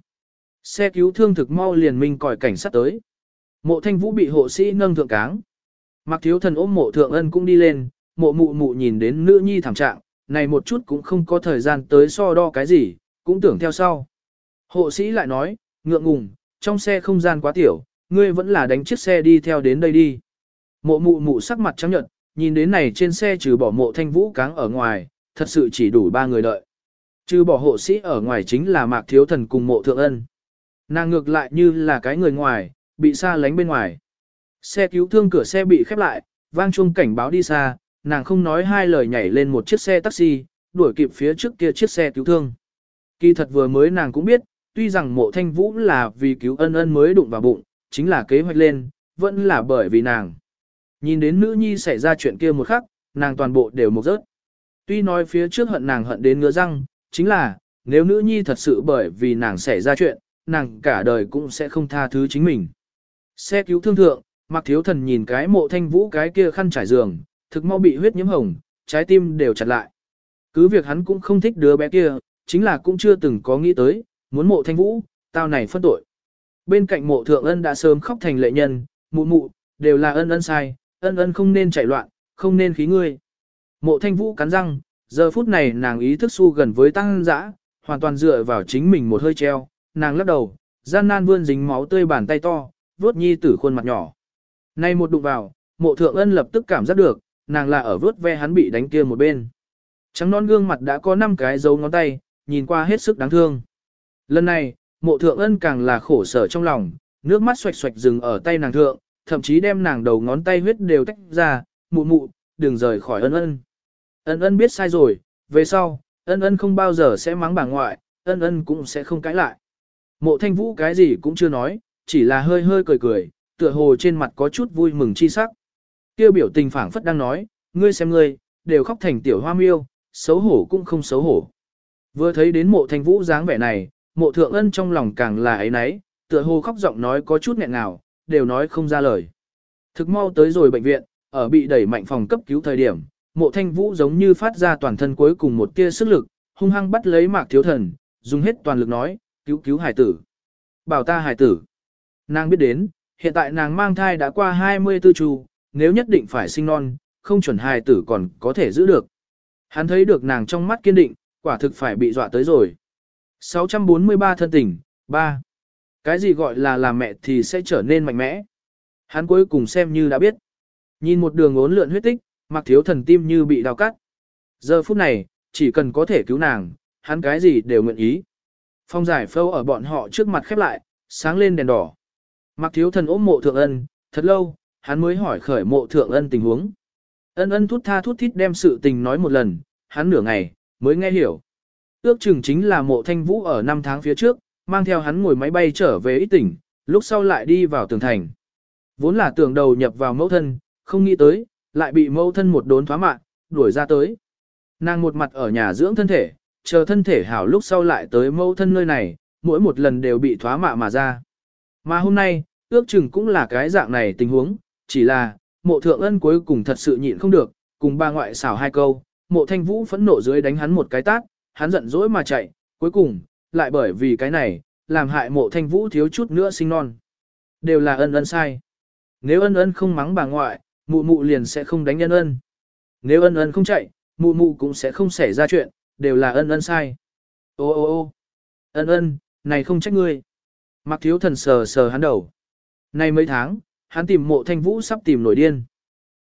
Xe cứu thương thực mau liền minh còi cảnh sát tới. Mộ Thanh Vũ bị hộ sĩ nâng thượng cáng. Mạc Thiếu Thần ôm Mộ Thượng Ân cũng đi lên, mộ mụ mụ nhìn đến nữ nhi thảm trạng, này một chút cũng không có thời gian tới so đo cái gì, cũng tưởng theo sau. Hộ sĩ lại nói, ngượng ngùng, trong xe không gian quá tiểu, ngươi vẫn là đánh chiếc xe đi theo đến đây đi. Mộ mụ mụ sắc mặt trắng nhợt, nhìn đến này trên xe trừ bỏ Mộ Thanh Vũ cáng ở ngoài, thật sự chỉ đủ ba người đợi. Trừ bỏ hộ sĩ ở ngoài chính là Mạc Thiếu Thần cùng Mộ Thượng Ân. Nàng ngược lại như là cái người ngoài, bị xa lánh bên ngoài. Xe cứu thương cửa xe bị khép lại, vang chuông cảnh báo đi xa, nàng không nói hai lời nhảy lên một chiếc xe taxi, đuổi kịp phía trước kia chiếc xe cứu thương. Kỳ thật vừa mới nàng cũng biết, tuy rằng Mộ Thanh Vũ là vì cứu Ân Ân mới đụng vào bụng, chính là kế hoạch lên, vẫn là bởi vì nàng. Nhìn đến nữ nhi xảy ra chuyện kia một khắc, nàng toàn bộ đều một rớt. Tuy nói phía trước hận nàng hận đến ngứa răng, chính là, nếu nữ nhi thật sự bởi vì nàng xảy ra chuyện, nàng cả đời cũng sẽ không tha thứ chính mình. Xe cứu thương thượng, Mạc Thiếu Thần nhìn cái Mộ Thanh Vũ cái kia khăn trải giường, thực mau bị huyết nhiễm hồng, trái tim đều chặt lại. Cứ việc hắn cũng không thích đứa bé kia, chính là cũng chưa từng có nghĩ tới, muốn Mộ Thanh Vũ, tao này phân tội. Bên cạnh Mộ Thượng Ân đã sớm khóc thành lệ nhân, mụ mụ, đều là Ân Ân sai, Ân Ân không nên chạy loạn, không nên khí ngươi. Mộ Thanh Vũ cắn răng, giờ phút này nàng ý thức su gần với tăng dã, hoàn toàn dựa vào chính mình một hơi treo, nàng lắc đầu, gian nan vươn dính máu tươi bàn tay to, vuốt nhi tử khuôn mặt nhỏ. Nay một đụng vào, Mộ Thượng Ân lập tức cảm giác được, nàng là ở vuốt ve hắn bị đánh kia một bên. Trắng non gương mặt đã có năm cái dấu ngón tay, nhìn qua hết sức đáng thương. Lần này, Mộ Thượng Ân càng là khổ sở trong lòng, nước mắt xoạch xoạch dừng ở tay nàng thượng, thậm chí đem nàng đầu ngón tay huyết đều tách ra, mụ mụ, đừng rời khỏi Ân Ân. Ân Ân biết sai rồi, về sau, Ân Ân không bao giờ sẽ mắng bà ngoại, Ân Ân cũng sẽ không cãi lại. Mộ Thanh Vũ cái gì cũng chưa nói, chỉ là hơi hơi cười cười, tựa hồ trên mặt có chút vui mừng chi sắc. Kêu biểu tình phảng phất đang nói, ngươi xem ngươi, đều khóc thành tiểu hoa miêu, xấu hổ cũng không xấu hổ. Vừa thấy đến Mộ Thanh Vũ dáng vẻ này, Mộ Thượng Ân trong lòng càng là ấy nấy, tựa hồ khóc giọng nói có chút nghẹn ngào, đều nói không ra lời. Thực mau tới rồi bệnh viện, ở bị đẩy mạnh phòng cấp cứu thời điểm, Mộ Thanh Vũ giống như phát ra toàn thân cuối cùng một tia sức lực, hung hăng bắt lấy Mạc Thiếu Thần, dùng hết toàn lực nói, cứu cứu hải tử. Bảo ta hải tử. Nàng biết đến, hiện tại nàng mang thai đã qua hai mươi tư chu, nếu nhất định phải sinh non, không chuẩn hài tử còn có thể giữ được. Hắn thấy được nàng trong mắt kiên định, quả thực phải bị dọa tới rồi. sáu trăm bốn mươi ba thân tình, ba. Cái gì gọi là làm mẹ thì sẽ trở nên mạnh mẽ. Hắn cuối cùng xem như đã biết. Nhìn một đường ốn lượn huyết tích, Mạc Thiếu Thần tim như bị đào cắt. Giờ phút này, chỉ cần có thể cứu nàng, hắn cái gì đều nguyện ý. Phong giải phâu ở bọn họ trước mặt khép lại, sáng lên đèn đỏ. Mạc Thiếu Thần ôm Mộ Thượng Ân, thật lâu, hắn mới hỏi khởi Mộ Thượng Ân tình huống. Ân Ân thút tha thút thít đem sự tình nói một lần, hắn nửa ngày, mới nghe hiểu. Ước chừng chính là Mộ Thanh Vũ ở năm tháng phía trước, mang theo hắn ngồi máy bay trở về ít tỉnh, lúc sau lại đi vào tường thành. Vốn là tưởng đầu nhập vào mẫu thân, không nghĩ tới, lại bị mẫu thân một đốn thoá mạng, đuổi ra tới. Nàng một mặt ở nhà dưỡng thân thể, chờ thân thể hảo lúc sau lại tới mẫu thân nơi này, mỗi một lần đều bị thoá mạ mà ra. Mà hôm nay, ước chừng cũng là cái dạng này tình huống, chỉ là, Mộ Thượng Ân cuối cùng thật sự nhịn không được, cùng ba ngoại xảo hai câu, Mộ Thanh Vũ phẫn nộ dưới đánh hắn một cái tát, hắn giận dỗi mà chạy, cuối cùng, lại bởi vì cái này, làm hại Mộ Thanh Vũ thiếu chút nữa sinh non. Đều là Ân Ân sai. Nếu Ân Ân không mắng bà ngoại, mụ mụ liền sẽ không đánh Ân Ân. Nếu Ân Ân không chạy, mụ mụ cũng sẽ không xảy ra chuyện, đều là Ân Ân sai. Ô ô ô Ân Ân, này không trách ngươi. Mạc Thiếu Thần sờ sờ hắn đầu. Này mấy tháng, hắn tìm Mộ Thanh Vũ sắp tìm nổi điên.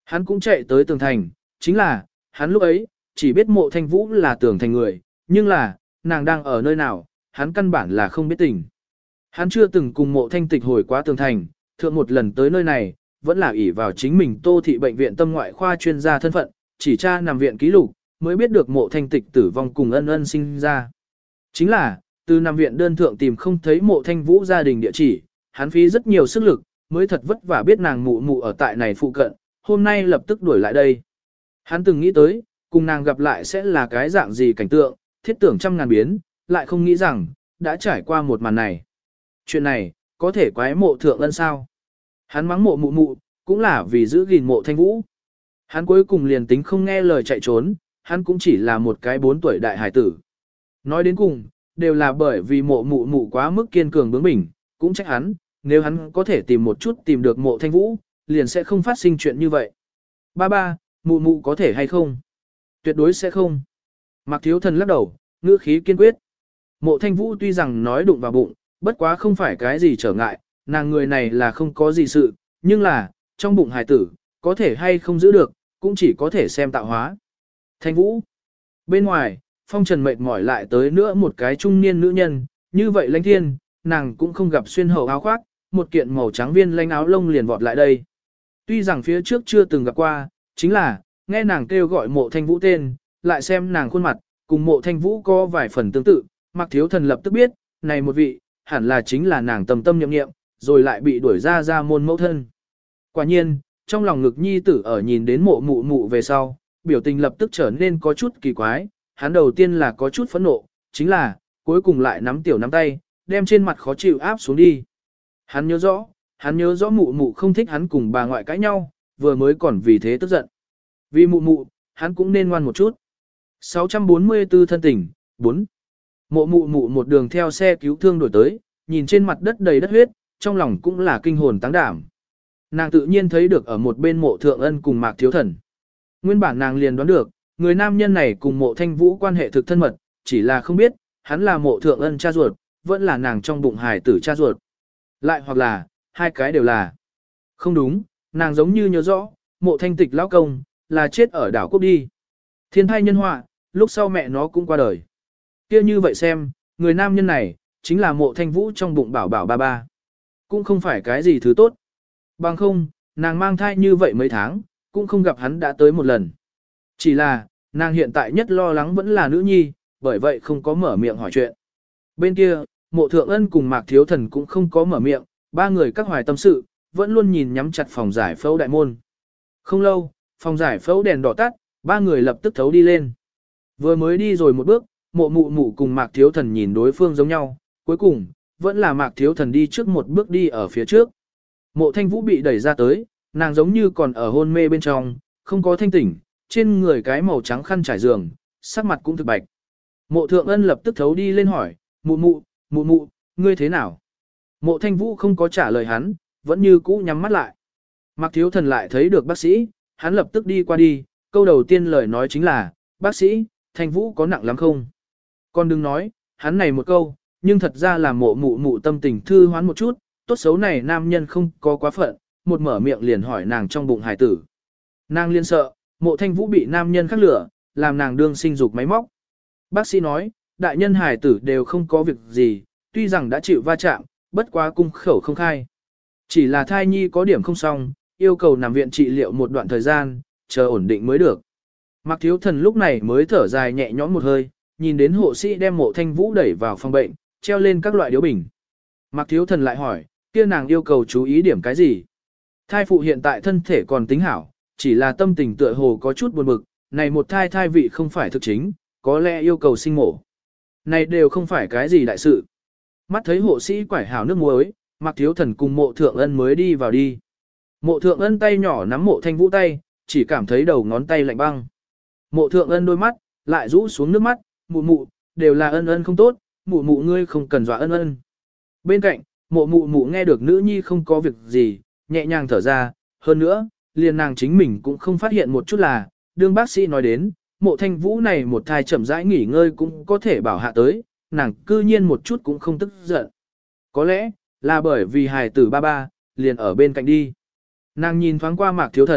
Hắn cũng chạy tới tường thành, chính là, hắn lúc ấy, chỉ biết mộ thanh vũ là tường thành người, nhưng là, nàng đang ở nơi nào, hắn căn bản là không biết tình. Hắn chưa từng cùng mộ thanh tịch hồi quá tường thành, thượng một lần tới nơi này, vẫn là ỷ vào chính mình Tô thị bệnh viện tâm ngoại khoa chuyên gia thân phận, chỉ tra nằm viện ký lục, mới biết được mộ thanh tịch tử vong cùng ân ân sinh ra. Chính là, từ nằm viện đơn thượng tìm không thấy mộ thanh vũ gia đình địa chỉ, hắn phí rất nhiều sức lực, mới thật vất vả biết nàng mụ mụ ở tại này phụ cận, hôm nay lập tức đuổi lại đây. Hắn từng nghĩ tới, cùng nàng gặp lại sẽ là cái dạng gì cảnh tượng, thiết tưởng trăm ngàn biến, lại không nghĩ rằng, đã trải qua một màn này. Chuyện này, có thể quái mộ thượng ân sao? Hắn mắng mộ mụ mụ, cũng là vì giữ gìn mộ thanh vũ. Hắn cuối cùng liền tính không nghe lời chạy trốn, hắn cũng chỉ là một cái bốn tuổi đại hải tử. Nói đến cùng, đều là bởi vì mộ mụ mụ quá mức kiên cường bướng bỉnh, cũng trách hắn, nếu hắn có thể tìm một chút tìm được mộ thanh vũ, liền sẽ không phát sinh chuyện như vậy. Ba ba, mụ mụ có thể hay không? Tuyệt đối sẽ không. Mạc Thiếu Thần lắc đầu, ngữ khí kiên quyết. Mộ thanh vũ tuy rằng nói đụng vào bụng, bất quá không phải cái gì trở ngại, nàng người này là không có gì sự, nhưng là, trong bụng hài tử, có thể hay không giữ được, cũng chỉ có thể xem tạo hóa. Thanh vũ. Bên ngoài, phong trần mệt mỏi lại tới nữa một cái trung niên nữ nhân, như vậy lãnh thiên, nàng cũng không gặp xuyên hậu áo khoác, một kiện màu trắng viên lanh áo lông liền vọt lại đây. Tuy rằng phía trước chưa từng gặp qua, chính là, nghe nàng kêu gọi mộ thanh vũ tên, lại xem nàng khuôn mặt, cùng mộ thanh vũ có vài phần tương tự, Mạc Thiếu Thần lập tức biết, này một vị, hẳn là chính là nàng tầm tâm nhậm nghiệm, rồi lại bị đuổi ra ra môn mẫu thân. Quả nhiên, trong lòng ngực nhi tử ở nhìn đến mộ mụ mụ về sau, biểu tình lập tức trở nên có chút kỳ quái, hắn đầu tiên là có chút phẫn nộ, chính là, cuối cùng lại nắm tiểu nắm tay, đem trên mặt khó chịu áp xuống đi. Hắn nhớ rõ, hắn nhớ rõ mụ mụ không thích hắn cùng bà ngoại cãi nhau, vừa mới còn vì thế tức giận. Vì mụ mụ, hắn cũng nên ngoan một chút. sáu trăm bốn mươi tư thân tình, bốn. Mộ mụ mụ một đường theo xe cứu thương đổi tới, nhìn trên mặt đất đầy đất huyết, trong lòng cũng là kinh hồn táng đảm. Nàng tự nhiên thấy được ở một bên mộ thượng ân cùng Mạc Thiếu Thần. Nguyên bản nàng liền đoán được, người nam nhân này cùng mộ thanh vũ quan hệ thực thân mật, chỉ là không biết, hắn là mộ thượng ân cha ruột, vẫn là nàng trong bụng hài tử cha ruột. Lại hoặc là, hai cái đều là. Không đúng, nàng giống như nhớ rõ, mộ thanh tịch lão công, là chết ở đảo Quốc đi. Thiên thai nhân họa, lúc sau mẹ nó cũng qua đời. Kia như vậy xem, người nam nhân này, chính là mộ thanh vũ trong bụng bảo bảo ba ba. Cũng không phải cái gì thứ tốt. Bằng không, nàng mang thai như vậy mấy tháng, cũng không gặp hắn đã tới một lần. Chỉ là, nàng hiện tại nhất lo lắng vẫn là nữ nhi, bởi vậy không có mở miệng hỏi chuyện. Bên kia, mộ thượng ân cùng Mạc Thiếu Thần cũng không có mở miệng, ba người các hoài tâm sự, vẫn luôn nhìn nhắm chặt phòng giải phẫu đại môn. Không lâu, phòng giải phẫu đèn đỏ tắt, ba người lập tức thấu đi lên. Vừa mới đi rồi một bước, mộ mụ mụ cùng Mạc Thiếu Thần nhìn đối phương giống nhau, cuối cùng, vẫn là Mạc Thiếu Thần đi trước một bước đi ở phía trước. Mộ thanh vũ bị đẩy ra tới, nàng giống như còn ở hôn mê bên trong, không có thanh tỉnh, trên người cái màu trắng khăn trải giường, sắc mặt cũng thực bạch. Mộ thượng ân lập tức thấu đi lên hỏi, mụ mụ, mụ mụ, ngươi thế nào? Mộ thanh vũ không có trả lời hắn, vẫn như cũ nhắm mắt lại. Mạc Thiếu Thần lại thấy được bác sĩ, hắn lập tức đi qua đi, câu đầu tiên lời nói chính là, bác sĩ, thanh vũ có nặng lắm không? Con đừng nói, hắn này một câu, nhưng thật ra là mộ mụ mụ tâm tình thư hoán một chút, tốt xấu này nam nhân không có quá phận, một mở miệng liền hỏi nàng trong bụng hài tử. Nàng liên sợ, mộ thanh vũ bị nam nhân khắc lửa, làm nàng đương sinh dục máy móc. Bác sĩ nói, đại nhân hài tử đều không có việc gì, tuy rằng đã chịu va chạm, bất quá cung khẩu không khai. Chỉ là thai nhi có điểm không xong, yêu cầu nằm viện trị liệu một đoạn thời gian, chờ ổn định mới được. Mạc Thiếu Thần lúc này mới thở dài nhẹ nhõm một hơi, nhìn đến hộ sĩ đem mộ thanh vũ đẩy vào phòng bệnh, treo lên các loại điếu bình. Mạc Thiếu Thần lại hỏi, kia nàng yêu cầu chú ý điểm cái gì? Thai phụ hiện tại thân thể còn tính hảo, chỉ là tâm tình tựa hồ có chút buồn bực, này một thai thai vị không phải thực chính, có lẽ yêu cầu sinh mổ. Này đều không phải cái gì đại sự. Mắt thấy hộ sĩ quải hảo nước muối, Mạc Thiếu Thần cùng mộ thượng ân mới đi vào đi. Mộ thượng ân tay nhỏ nắm mộ thanh vũ tay, chỉ cảm thấy đầu ngón tay lạnh băng. Mộ thượng ân đôi mắt, lại rũ xuống nước mắt, mụ mụ, đều là ân ân không tốt, mụ mụ ngươi không cần dọa ân ân. Bên cạnh, mộ mụ mụ nghe được nữ nhi không có việc gì, nhẹ nhàng thở ra, hơn nữa, liền nàng chính mình cũng không phát hiện một chút là, đương bác sĩ nói đến, mộ thanh vũ này một thai chậm rãi nghỉ ngơi cũng có thể bảo hạ tới, nàng cư nhiên một chút cũng không tức giận. Có lẽ, là bởi vì hài tử ba ba, liền ở bên cạnh đi. Nàng nhìn thoáng qua Mạc Thiếu Thần,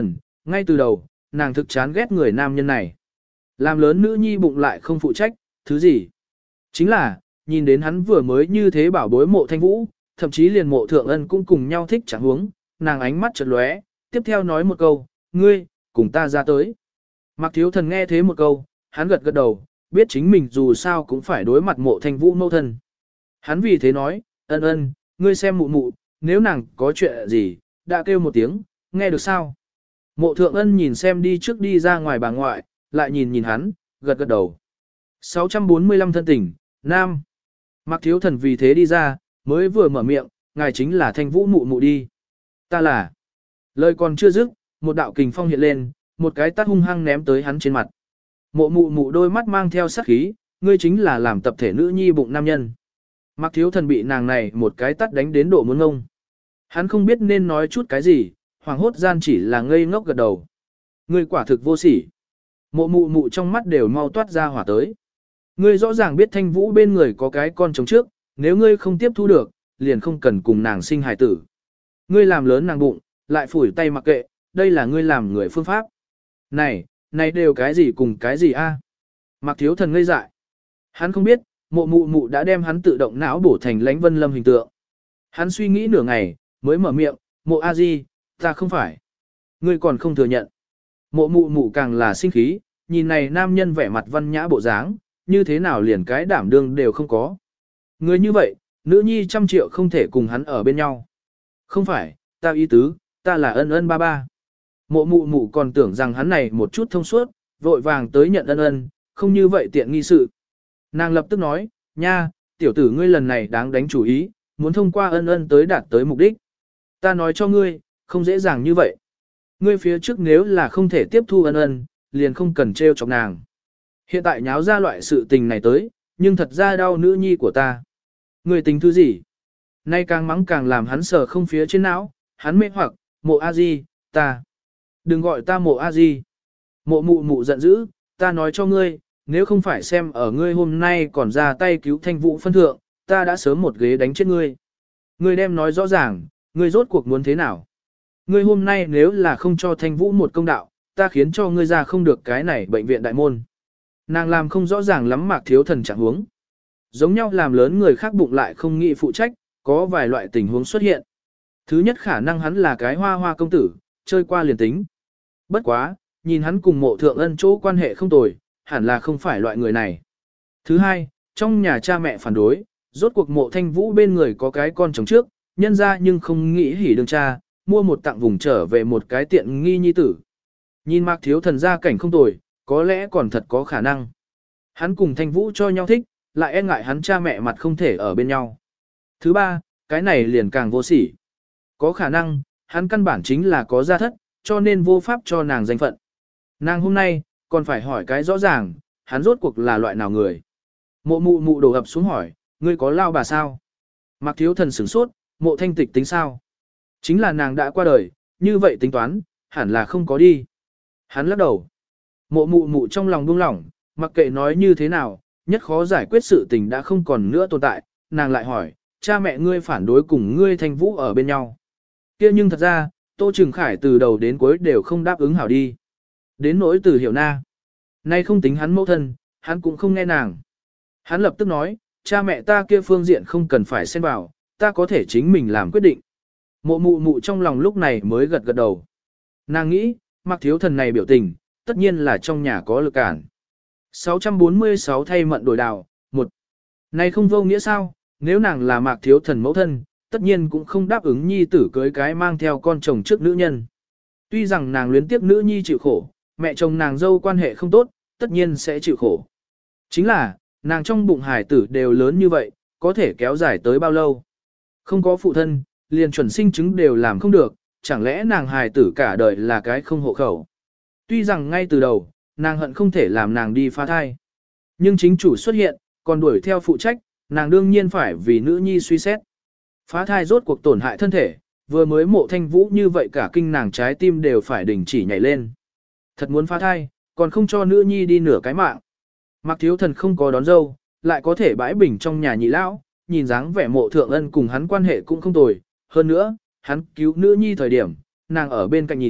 Ngay từ đầu, nàng thực chán ghét người nam nhân này. Làm lớn nữ nhi bụng lại không phụ trách, thứ gì? Chính là, nhìn đến hắn vừa mới như thế bảo bối mộ thanh vũ, thậm chí liền mộ thượng ân cũng cùng nhau thích chẳng huống, nàng ánh mắt chợt lóe, tiếp theo nói một câu, ngươi, cùng ta ra tới. Mạc Thiếu Thần nghe thế một câu, hắn gật gật đầu, biết chính mình dù sao cũng phải đối mặt mộ thanh vũ mâu thân. Hắn vì thế nói, ân ân, ngươi xem mụ mụ, nếu nàng có chuyện gì, đã kêu một tiếng, nghe được sao? Mộ thượng ân nhìn xem đi trước đi ra ngoài bà ngoại, lại nhìn nhìn hắn, gật gật đầu. sáu trăm bốn mươi lăm thân tỉnh, Nam. Mạc Thiếu Thần vì thế đi ra, mới vừa mở miệng, ngài chính là thanh vũ mụ mụ đi. Ta là. Lời còn chưa dứt, một đạo kình phong hiện lên, một cái tát hung hăng ném tới hắn trên mặt. Mộ mụ mụ đôi mắt mang theo sát khí, ngươi chính là làm tập thể nữ nhi bụng nam nhân. Mạc Thiếu Thần bị nàng này một cái tát đánh đến độ muốn ngông. Hắn không biết nên nói chút cái gì, hoàng hốt gian chỉ là ngây ngốc gật đầu. Ngươi quả thực vô sỉ. Mộ mụ mụ trong mắt đều mau toát ra hỏa tới. Ngươi rõ ràng biết thanh vũ bên người có cái con trống trước, nếu ngươi không tiếp thu được, liền không cần cùng nàng sinh hài tử. Ngươi làm lớn nàng bụng, lại phủi tay mặc kệ, đây là ngươi làm người phương pháp. Này, này đều cái gì cùng cái gì a? Mạc Thiếu Thần ngây dại. Hắn không biết, mộ mụ mụ đã đem hắn tự động não bổ thành lãnh vân lâm hình tượng. Hắn suy nghĩ nửa ngày, mới mở miệng, mộ a di, ta không phải. Ngươi còn không thừa nhận. Mộ mụ mụ càng là sinh khí, nhìn này nam nhân vẻ mặt văn nhã bộ dáng, như thế nào liền cái đảm đương đều không có. Người như vậy, nữ nhi trăm triệu không thể cùng hắn ở bên nhau. Không phải, ta ý tứ, ta là ân ân ba ba. Mộ mụ mụ còn tưởng rằng hắn này một chút thông suốt, vội vàng tới nhận ân ân, không như vậy tiện nghi sự. Nàng lập tức nói, nha, tiểu tử ngươi lần này đáng đánh chủ ý, muốn thông qua ân ân tới đạt tới mục đích. Ta nói cho ngươi, không dễ dàng như vậy. Ngươi phía trước nếu là không thể tiếp thu ân ân, liền không cần trêu chọc nàng. Hiện tại nháo ra loại sự tình này tới, nhưng thật ra đau nữ nhi của ta. Ngươi tính thứ gì? Nay càng mắng càng làm hắn sờ không phía trên não, hắn mê hoặc, mộ a di, ta. Đừng gọi ta mộ a di. Mộ mụ mụ giận dữ, ta nói cho ngươi, nếu không phải xem ở ngươi hôm nay còn ra tay cứu thanh vũ phân thượng, ta đã sớm một ghế đánh chết ngươi. Ngươi đem nói rõ ràng, ngươi rốt cuộc muốn thế nào? Ngươi hôm nay nếu là không cho thanh vũ một công đạo, ta khiến cho ngươi ra không được cái này bệnh viện đại môn. Nàng làm không rõ ràng lắm Mạc Thiếu Thần trạng huống. Giống nhau làm lớn người khác bụng lại không nghĩ phụ trách, có vài loại tình huống xuất hiện. Thứ nhất khả năng hắn là cái hoa hoa công tử, chơi qua liền tính. Bất quá, nhìn hắn cùng mộ thượng ân chỗ quan hệ không tồi, hẳn là không phải loại người này. Thứ hai, trong nhà cha mẹ phản đối, rốt cuộc mộ thanh vũ bên người có cái con chồng trước, nhân ra nhưng không nghĩ hỉ đường cha, mua một tặng vùng trở về một cái tiện nghi nhi tử. Nhìn Mạc Thiếu Thần gia cảnh không tồi, có lẽ còn thật có khả năng. Hắn cùng thanh vũ cho nhau thích, lại e ngại hắn cha mẹ mặt không thể ở bên nhau. Thứ ba, cái này liền càng vô sỉ. Có khả năng, hắn căn bản chính là có gia thất, cho nên vô pháp cho nàng danh phận. Nàng hôm nay, còn phải hỏi cái rõ ràng, hắn rốt cuộc là loại nào người. Mộ mụ mụ đổ ập xuống hỏi, ngươi có lao bà sao? Mạc Thiếu Thần sửng sốt, mộ thanh tịch tính sao? Chính là nàng đã qua đời, như vậy tính toán, hẳn là không có đi. Hắn lắc đầu. Mộ mụ mụ trong lòng buông lỏng, mặc kệ nói như thế nào, nhất khó giải quyết sự tình đã không còn nữa tồn tại, nàng lại hỏi, cha mẹ ngươi phản đối cùng ngươi thanh vũ ở bên nhau. Kia nhưng thật ra, Tô Trừng Khải từ đầu đến cuối đều không đáp ứng hảo đi. Đến nỗi từ hiểu na. Nay không tính hắn mẫu thân, hắn cũng không nghe nàng. Hắn lập tức nói, cha mẹ ta kia phương diện không cần phải xen vào, ta có thể chính mình làm quyết định. Mộ mụ mụ trong lòng lúc này mới gật gật đầu. Nàng nghĩ, Mạc Thiếu Thần này biểu tình, tất nhiên là trong nhà có lực cản. sáu trăm bốn mươi sáu thay mận đổi đào, một. Này không vô nghĩa sao, nếu nàng là Mạc Thiếu Thần mẫu thân, tất nhiên cũng không đáp ứng nhi tử cưới cái mang theo con chồng trước nữ nhân. Tuy rằng nàng luyến tiếp nữ nhi chịu khổ, mẹ chồng nàng dâu quan hệ không tốt, tất nhiên sẽ chịu khổ. Chính là, nàng trong bụng hải tử đều lớn như vậy, có thể kéo dài tới bao lâu. Không có phụ thân, liền chuẩn sinh chứng đều làm không được, chẳng lẽ nàng hài tử cả đời là cái không hộ khẩu. Tuy rằng ngay từ đầu, nàng hận không thể làm nàng đi phá thai. Nhưng chính chủ xuất hiện, còn đuổi theo phụ trách, nàng đương nhiên phải vì nữ nhi suy xét. Phá thai rốt cuộc tổn hại thân thể, vừa mới mộ thanh vũ như vậy cả kinh nàng trái tim đều phải đình chỉ nhảy lên. Thật muốn phá thai, còn không cho nữ nhi đi nửa cái mạng. Mạc Thiếu Thần không có đón dâu, lại có thể bãi bình trong nhà nhị lão, nhìn dáng vẻ mộ thượng ân cùng hắn quan hệ cũng không tồi. Hơn nữa, hắn cứu nữ nhi thời điểm, nàng ở bên cạnh nhìn,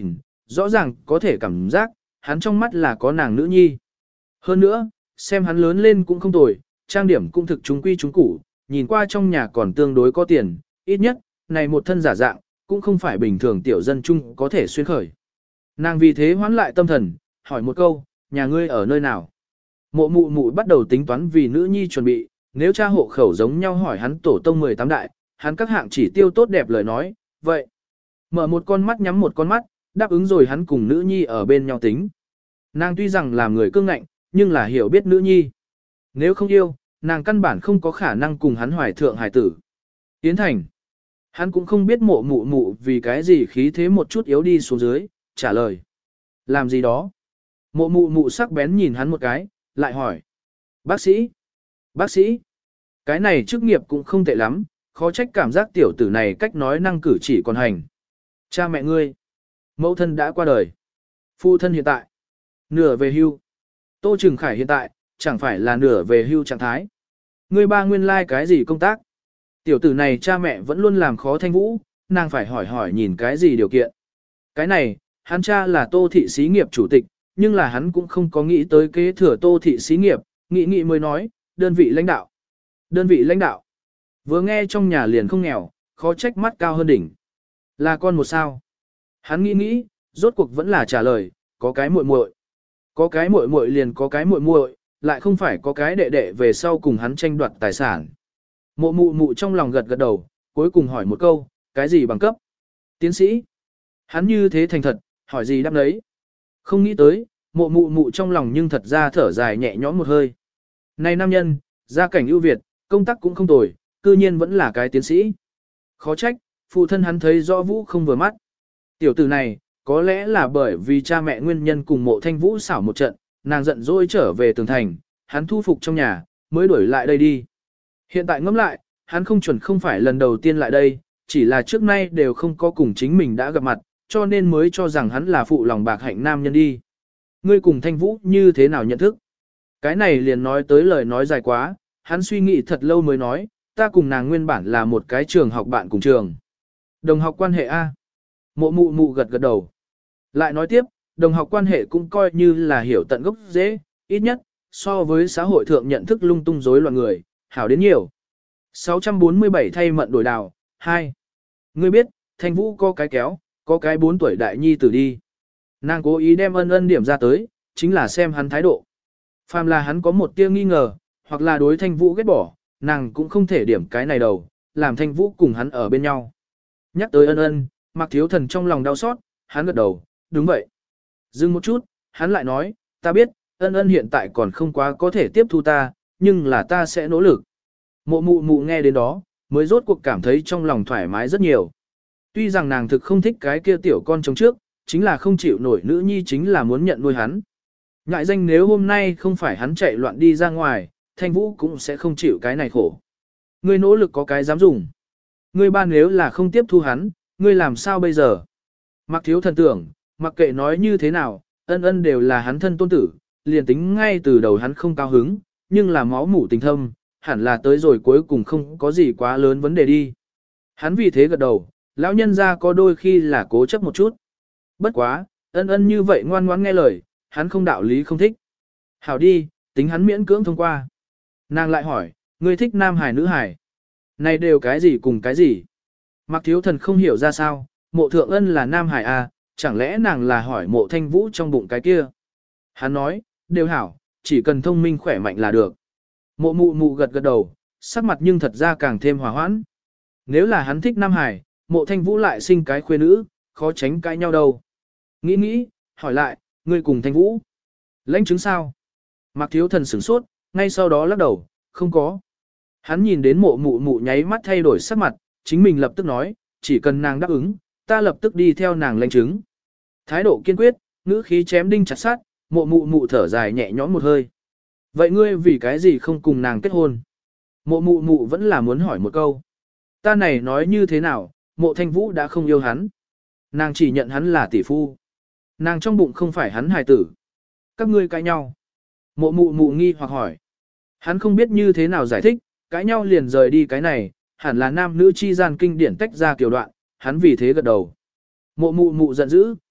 rõ ràng có thể cảm giác, hắn trong mắt là có nàng nữ nhi. Hơn nữa, xem hắn lớn lên cũng không tồi, trang điểm cũng thực chúng quy chúng củ, nhìn qua trong nhà còn tương đối có tiền, ít nhất, này một thân giả dạng, cũng không phải bình thường tiểu dân chung có thể xuyên khởi. Nàng vì thế hoán lại tâm thần, hỏi một câu, nhà ngươi ở nơi nào? Mộ mụ mụ bắt đầu tính toán vì nữ nhi chuẩn bị, nếu cha hộ khẩu giống nhau hỏi hắn tổ tông mười tám đại, hắn các hạng chỉ tiêu tốt đẹp lời nói, vậy. Mở một con mắt nhắm một con mắt, đáp ứng rồi hắn cùng nữ nhi ở bên nhau tính. Nàng tuy rằng làm người cương ngạnh, nhưng là hiểu biết nữ nhi. Nếu không yêu, nàng căn bản không có khả năng cùng hắn hoài thượng hài tử. Tiến thành. Hắn cũng không biết mộ mụ mụ vì cái gì khí thế một chút yếu đi xuống dưới, trả lời. Làm gì đó? Mộ mụ mụ sắc bén nhìn hắn một cái, lại hỏi. Bác sĩ? Bác sĩ? Cái này chức nghiệp cũng không tệ lắm, khó trách cảm giác tiểu tử này cách nói năng cử chỉ còn hành. Cha mẹ ngươi. Mẫu thân đã qua đời. Phụ thân hiện tại. Nửa về hưu. Tô Trừng Khải hiện tại, chẳng phải là nửa về hưu trạng thái. Ngươi ba nguyên lai like cái gì công tác? Tiểu tử này cha mẹ vẫn luôn làm khó Thanh Vũ, nàng phải hỏi hỏi nhìn cái gì điều kiện. Cái này, hắn cha là Tô thị xí nghiệp chủ tịch, nhưng là hắn cũng không có nghĩ tới kế thừa Tô thị xí nghiệp, nghĩ nghĩ mới nói, đơn vị lãnh đạo. Đơn vị lãnh đạo. Vừa nghe trong nhà liền không nghèo, khó trách mắt cao hơn đỉnh. Là con một sao. Hắn nghĩ nghĩ, rốt cuộc vẫn là trả lời, có cái muội muội. Có cái muội muội liền có cái muội muội, lại không phải có cái đệ đệ về sau cùng hắn tranh đoạt tài sản. Mộ mụ mụ trong lòng gật gật đầu, cuối cùng hỏi một câu, cái gì bằng cấp? Tiến sĩ. Hắn như thế thành thật, hỏi gì đáp đấy. Không nghĩ tới, mộ mụ mụ trong lòng nhưng thật ra thở dài nhẹ nhõm một hơi. Này nam nhân, gia cảnh ưu việt, công tác cũng không tồi, cư nhiên vẫn là cái tiến sĩ. Khó trách, phụ thân hắn thấy rõ Vũ không vừa mắt. Tiểu tử này, có lẽ là bởi vì cha mẹ nguyên nhân cùng mộ Thanh Vũ xảo một trận, nàng giận dỗi trở về tường thành, hắn thu phục trong nhà, mới đuổi lại đây đi. Hiện tại ngẫm lại, hắn không chuẩn không phải lần đầu tiên lại đây, chỉ là trước nay đều không có cùng chính mình đã gặp mặt, cho nên mới cho rằng hắn là phụ lòng bạc hạnh nam nhân đi. Ngươi cùng Thanh Vũ như thế nào nhận thức? Cái này liền nói tới lời nói dài quá, hắn suy nghĩ thật lâu mới nói, ta cùng nàng nguyên bản là một cái trường học bạn cùng trường. Đồng học quan hệ A. Mộ mụ mụ gật gật đầu. Lại nói tiếp, đồng học quan hệ cũng coi như là hiểu tận gốc dễ, ít nhất, so với xã hội thượng nhận thức lung tung rối loạn người, hảo đến nhiều. sáu trăm bốn mươi bảy thay mận đổi đào, hai. Ngươi biết, Thanh Vũ có cái kéo, có cái bốn tuổi đại nhi tử đi. Nàng cố ý đem ân ân điểm ra tới, chính là xem hắn thái độ. Phàm là hắn có một tia nghi ngờ, hoặc là đối Thanh Vũ ghét bỏ, nàng cũng không thể điểm cái này đầu, làm Thanh Vũ cùng hắn ở bên nhau. Nhắc tới ân ân, Mạc Thiếu Thần trong lòng đau xót, hắn gật đầu, đúng vậy. Dừng một chút, hắn lại nói, ta biết, ân ân hiện tại còn không quá có thể tiếp thu ta, nhưng là ta sẽ nỗ lực. Mộ mụ mụ nghe đến đó, mới rốt cuộc cảm thấy trong lòng thoải mái rất nhiều. Tuy rằng nàng thực không thích cái kia tiểu con trống trước, chính là không chịu nổi nữ nhi chính là muốn nhận nuôi hắn. Ngại danh nếu hôm nay không phải hắn chạy loạn đi ra ngoài, Thanh Vũ cũng sẽ không chịu cái này khổ. Ngươi nỗ lực có cái dám dùng. Ngươi ba nếu là không tiếp thu hắn, ngươi làm sao bây giờ? Mặc Thiếu Thần tưởng, mặc kệ nói như thế nào, ân ân đều là hắn thân tôn tử, liền tính ngay từ đầu hắn không cao hứng, nhưng là máu mủ tình thâm, hẳn là tới rồi cuối cùng không có gì quá lớn vấn đề đi. Hắn vì thế gật đầu, lão nhân ra có đôi khi là cố chấp một chút. Bất quá, ân ân như vậy ngoan ngoãn nghe lời, hắn không đạo lý không thích. Hảo đi, tính hắn miễn cưỡng thông qua. Nàng lại hỏi, ngươi thích nam hài nữ hài? Này đều cái gì cùng cái gì? Mạc Thiếu Thần không hiểu ra sao, mộ thượng ân là nam hài à, chẳng lẽ nàng là hỏi mộ Thanh Vũ trong bụng cái kia? Hắn nói, đều hảo, chỉ cần thông minh khỏe mạnh là được. Mộ mụ mụ gật gật đầu, sắc mặt nhưng thật ra càng thêm hòa hoãn. Nếu là hắn thích nam hài, mộ Thanh Vũ lại sinh cái khuê nữ, khó tránh cãi nhau đâu. Nghĩ nghĩ, hỏi lại, ngươi cùng Thanh Vũ. Lãnh chứng sao? Mạc Thiếu Thần sửng sốt, ngay sau đó lắc đầu, không có. Hắn nhìn đến mộ mụ mụ nháy mắt thay đổi sắc mặt, chính mình lập tức nói, chỉ cần nàng đáp ứng, ta lập tức đi theo nàng lãnh chứng. Thái độ kiên quyết, ngữ khí chém đinh chặt sắt, mộ mụ mụ thở dài nhẹ nhõm một hơi. Vậy ngươi vì cái gì không cùng nàng kết hôn? Mộ mụ mụ vẫn là muốn hỏi một câu. Ta này nói như thế nào, mộ Thanh Vũ đã không yêu hắn. Nàng chỉ nhận hắn là tỷ phu. Nàng trong bụng không phải hắn hài tử. Các ngươi cãi nhau. Mộ mụ mụ nghi hoặc hỏi. Hắn không biết như thế nào giải thích, cãi nhau liền rời đi cái này, hẳn là nam nữ chi gian kinh điển tách ra kiểu đoạn, hắn vì thế gật đầu. Mộ mụ mụ giận dữ,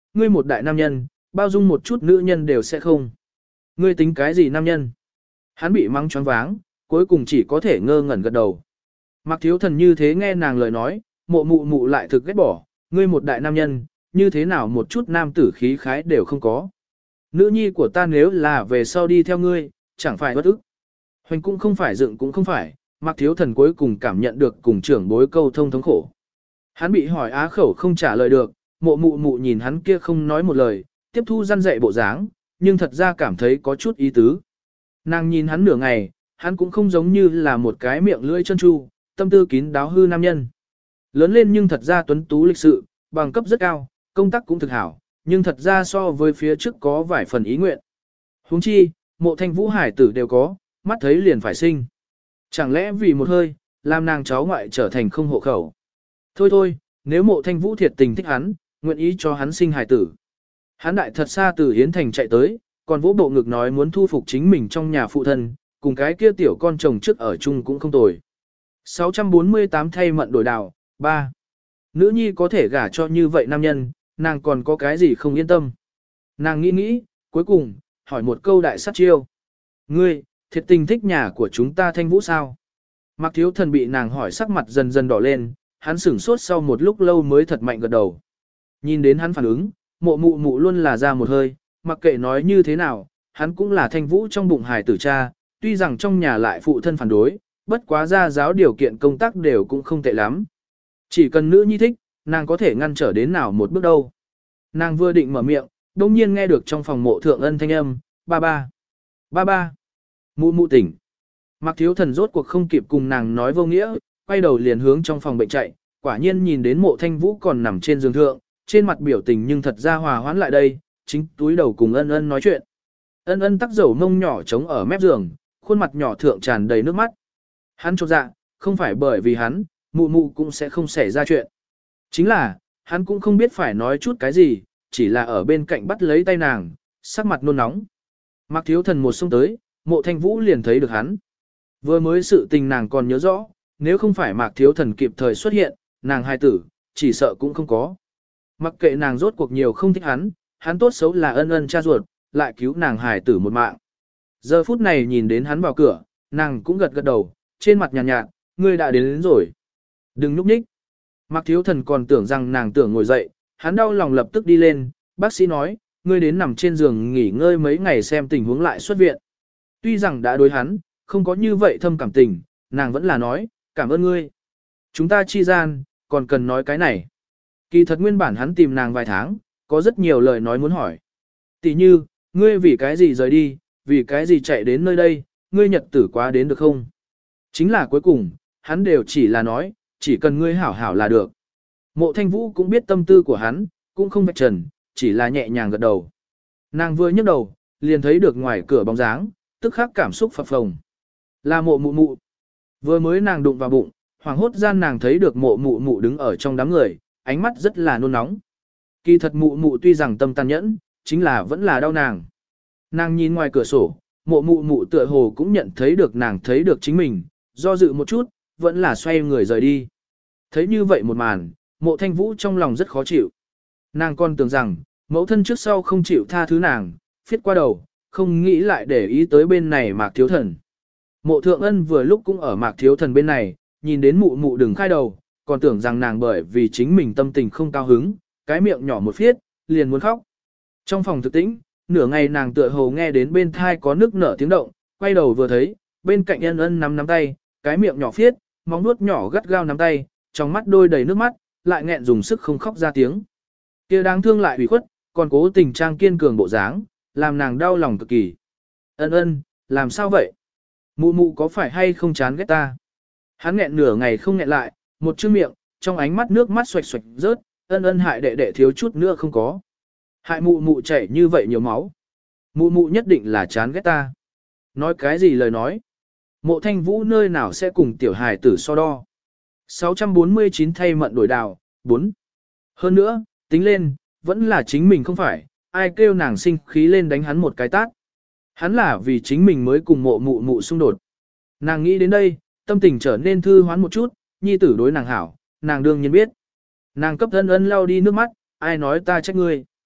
ngươi một đại nam nhân, bao dung một chút nữ nhân đều sẽ không. Ngươi tính cái gì nam nhân? Hắn bị mắng choáng váng, cuối cùng chỉ có thể ngơ ngẩn gật đầu. Mạc Thiếu Thần như thế nghe nàng lời nói, mộ mụ mụ lại thực ghét bỏ, ngươi một đại nam nhân, như thế nào một chút nam tử khí khái đều không có. Nữ nhi của ta nếu là về sau đi theo ngươi, chẳng phải bất ức. Hoành cũng không phải dựng cũng không phải, Mạc Thiếu Thần cuối cùng cảm nhận được cùng trưởng bối câu thông thống khổ. Hắn bị hỏi á khẩu không trả lời được, mộ mụ mụ nhìn hắn kia không nói một lời, tiếp thu răn dạy bộ dáng, nhưng thật ra cảm thấy có chút ý tứ. Nàng nhìn hắn nửa ngày, hắn cũng không giống như là một cái miệng lưỡi chân tru, tâm tư kín đáo hư nam nhân. Lớn lên nhưng thật ra tuấn tú lịch sự, bằng cấp rất cao, công tác cũng thực hảo, nhưng thật ra so với phía trước có vài phần ý nguyện. Huống chi, mộ thanh vũ hải tử đều có, mắt thấy liền phải sinh. Chẳng lẽ vì một hơi, làm nàng cháu ngoại trở thành không hộ khẩu. Thôi thôi, nếu mộ thanh vũ thiệt tình thích hắn, nguyện ý cho hắn sinh hải tử. Hắn đại thật xa từ Yến Thành chạy tới, còn vỗ bộ ngực nói muốn thu phục chính mình trong nhà phụ thân, cùng cái kia tiểu con chồng trước ở chung cũng không tồi. sáu trăm bốn mươi tám thay mận đổi đào, ba. Nữ nhi có thể gả cho như vậy nam nhân, nàng còn có cái gì không yên tâm. Nàng nghĩ nghĩ, cuối cùng, hỏi một câu đại sát chiêu. Ngươi, thiệt tình thích nhà của chúng ta Thanh Vũ sao? Mạc Thiếu Thần bị nàng hỏi sắc mặt dần dần đỏ lên, hắn sửng sốt sau một lúc lâu mới thật mạnh gật đầu. Nhìn đến hắn phản ứng, mộ mụ mụ luôn là ra một hơi, mặc kệ nói như thế nào, hắn cũng là Thanh Vũ trong bụng hài tử cha, tuy rằng trong nhà lại phụ thân phản đối, bất quá ra giáo điều kiện công tác đều cũng không tệ lắm. Chỉ cần nữ nhi thích, nàng có thể ngăn trở đến nào một bước đâu. Nàng vừa định mở miệng, đông nhiên nghe được trong phòng mộ thượng ân thanh âm, ba ba, ba ba, mụ mụ tỉnh. Mạc Thiếu Thần rốt cuộc không kịp cùng nàng nói vô nghĩa, quay đầu liền hướng trong phòng bệnh chạy, quả nhiên nhìn đến mộ thanh vũ còn nằm trên giường thượng, trên mặt biểu tình nhưng thật ra hòa hoãn lại đây, chính túi đầu cùng ân ân nói chuyện. Ân ân tắc dầu mông nhỏ trống ở mép giường, khuôn mặt nhỏ thượng tràn đầy nước mắt. Hắn chột dạ, không phải bởi vì hắn, mụ mụ cũng sẽ không xảy ra chuyện. Chính là, hắn cũng không biết phải nói chút cái gì, chỉ là ở bên cạnh bắt lấy tay nàng, sắc mặt nôn nóng. Mạc Thiếu Thần một xông tới, mộ thanh vũ liền thấy được hắn. Vừa mới sự tình nàng còn nhớ rõ, nếu không phải Mạc Thiếu Thần kịp thời xuất hiện, nàng hài tử, chỉ sợ cũng không có. Mặc kệ nàng rốt cuộc nhiều không thích hắn, hắn tốt xấu là ân ân cha ruột, lại cứu nàng hài tử một mạng. Giờ phút này nhìn đến hắn vào cửa, nàng cũng gật gật đầu, trên mặt nhàn nhạt, nhạt, ngươi đã đến, đến rồi. Đừng núp nhích. Mạc Thiếu Thần còn tưởng rằng nàng tưởng ngồi dậy, hắn đau lòng lập tức đi lên, bác sĩ nói, ngươi đến nằm trên giường nghỉ ngơi mấy ngày xem tình huống lại xuất viện. Tuy rằng đã đối hắn, không có như vậy thâm cảm tình, nàng vẫn là nói, cảm ơn ngươi. Chúng ta chi gian, còn cần nói cái này. Kỳ thật nguyên bản hắn tìm nàng vài tháng, có rất nhiều lời nói muốn hỏi. Tỷ như, ngươi vì cái gì rời đi, vì cái gì chạy đến nơi đây, ngươi nhật tử quá đến được không? Chính là cuối cùng, hắn đều chỉ là nói, chỉ cần ngươi hảo hảo là được. Mộ Thanh Vũ cũng biết tâm tư của hắn, cũng không vạch trần, chỉ là nhẹ nhàng gật đầu. Nàng vừa nhấc đầu, liền thấy được ngoài cửa bóng dáng, tức khắc cảm xúc phập phồng. Là mộ mụ mụ. Vừa mới nàng đụng vào bụng, hoàng hốt gian nàng thấy được mộ mụ mụ đứng ở trong đám người, ánh mắt rất là nôn nóng. Kỳ thật mụ mụ tuy rằng tâm tàn nhẫn, chính là vẫn là đau nàng. Nàng nhìn ngoài cửa sổ, mộ mụ mụ tựa hồ cũng nhận thấy được nàng thấy được chính mình, do dự một chút, vẫn là xoay người rời đi. Thấy như vậy một màn, mộ thanh vũ trong lòng rất khó chịu. Nàng còn tưởng rằng, mẫu thân trước sau không chịu tha thứ nàng, phiết qua đầu, không nghĩ lại để ý tới bên này Mạc Thiếu Thần. Mộ Thượng Ân vừa lúc cũng ở Mạc Thiếu Thần bên này, nhìn đến mụ mụ đừng khai đầu, còn tưởng rằng nàng bởi vì chính mình tâm tình không cao hứng, cái miệng nhỏ một phiết, liền muốn khóc. Trong phòng thực tĩnh, nửa ngày nàng tựa hồ nghe đến bên thai có nước nở tiếng động, quay đầu vừa thấy, bên cạnh Ân Ân nắm nắm tay, cái miệng nhỏ phiết, móng nuốt nhỏ gắt gao nắm tay, trong mắt đôi đầy nước mắt, lại nghẹn dùng sức không khóc ra tiếng. Kia đáng thương lại ủy khuất, còn cố tình trang kiên cường bộ dáng, làm nàng đau lòng cực kỳ. Ân Ân, làm sao vậy? Mụ mụ có phải hay không chán ghét ta? Hắn nghẹn nửa ngày không nghẹn lại, một chữ miệng, trong ánh mắt nước mắt xoạch xoạch rớt, Ân Ân hại đệ đệ thiếu chút nữa không có. Hại mụ mụ chảy như vậy nhiều máu. Mụ mụ nhất định là chán ghét ta. Nói cái gì lời nói? Mộ Thanh Vũ nơi nào sẽ cùng tiểu hài tử so đo? sáu trăm bốn mươi chín thay mận đổi đào, bốn. Hơn nữa, tính lên, vẫn là chính mình không phải, ai kêu nàng sinh khí lên đánh hắn một cái tát. Hắn là vì chính mình mới cùng mộ mụ mụ xung đột. Nàng nghĩ đến đây, tâm tình trở nên thư hoán một chút, nhi tử đối nàng hảo, nàng đương nhiên biết. Nàng cấp Ân Ân lau đi nước mắt, ai nói ta trách ngươi.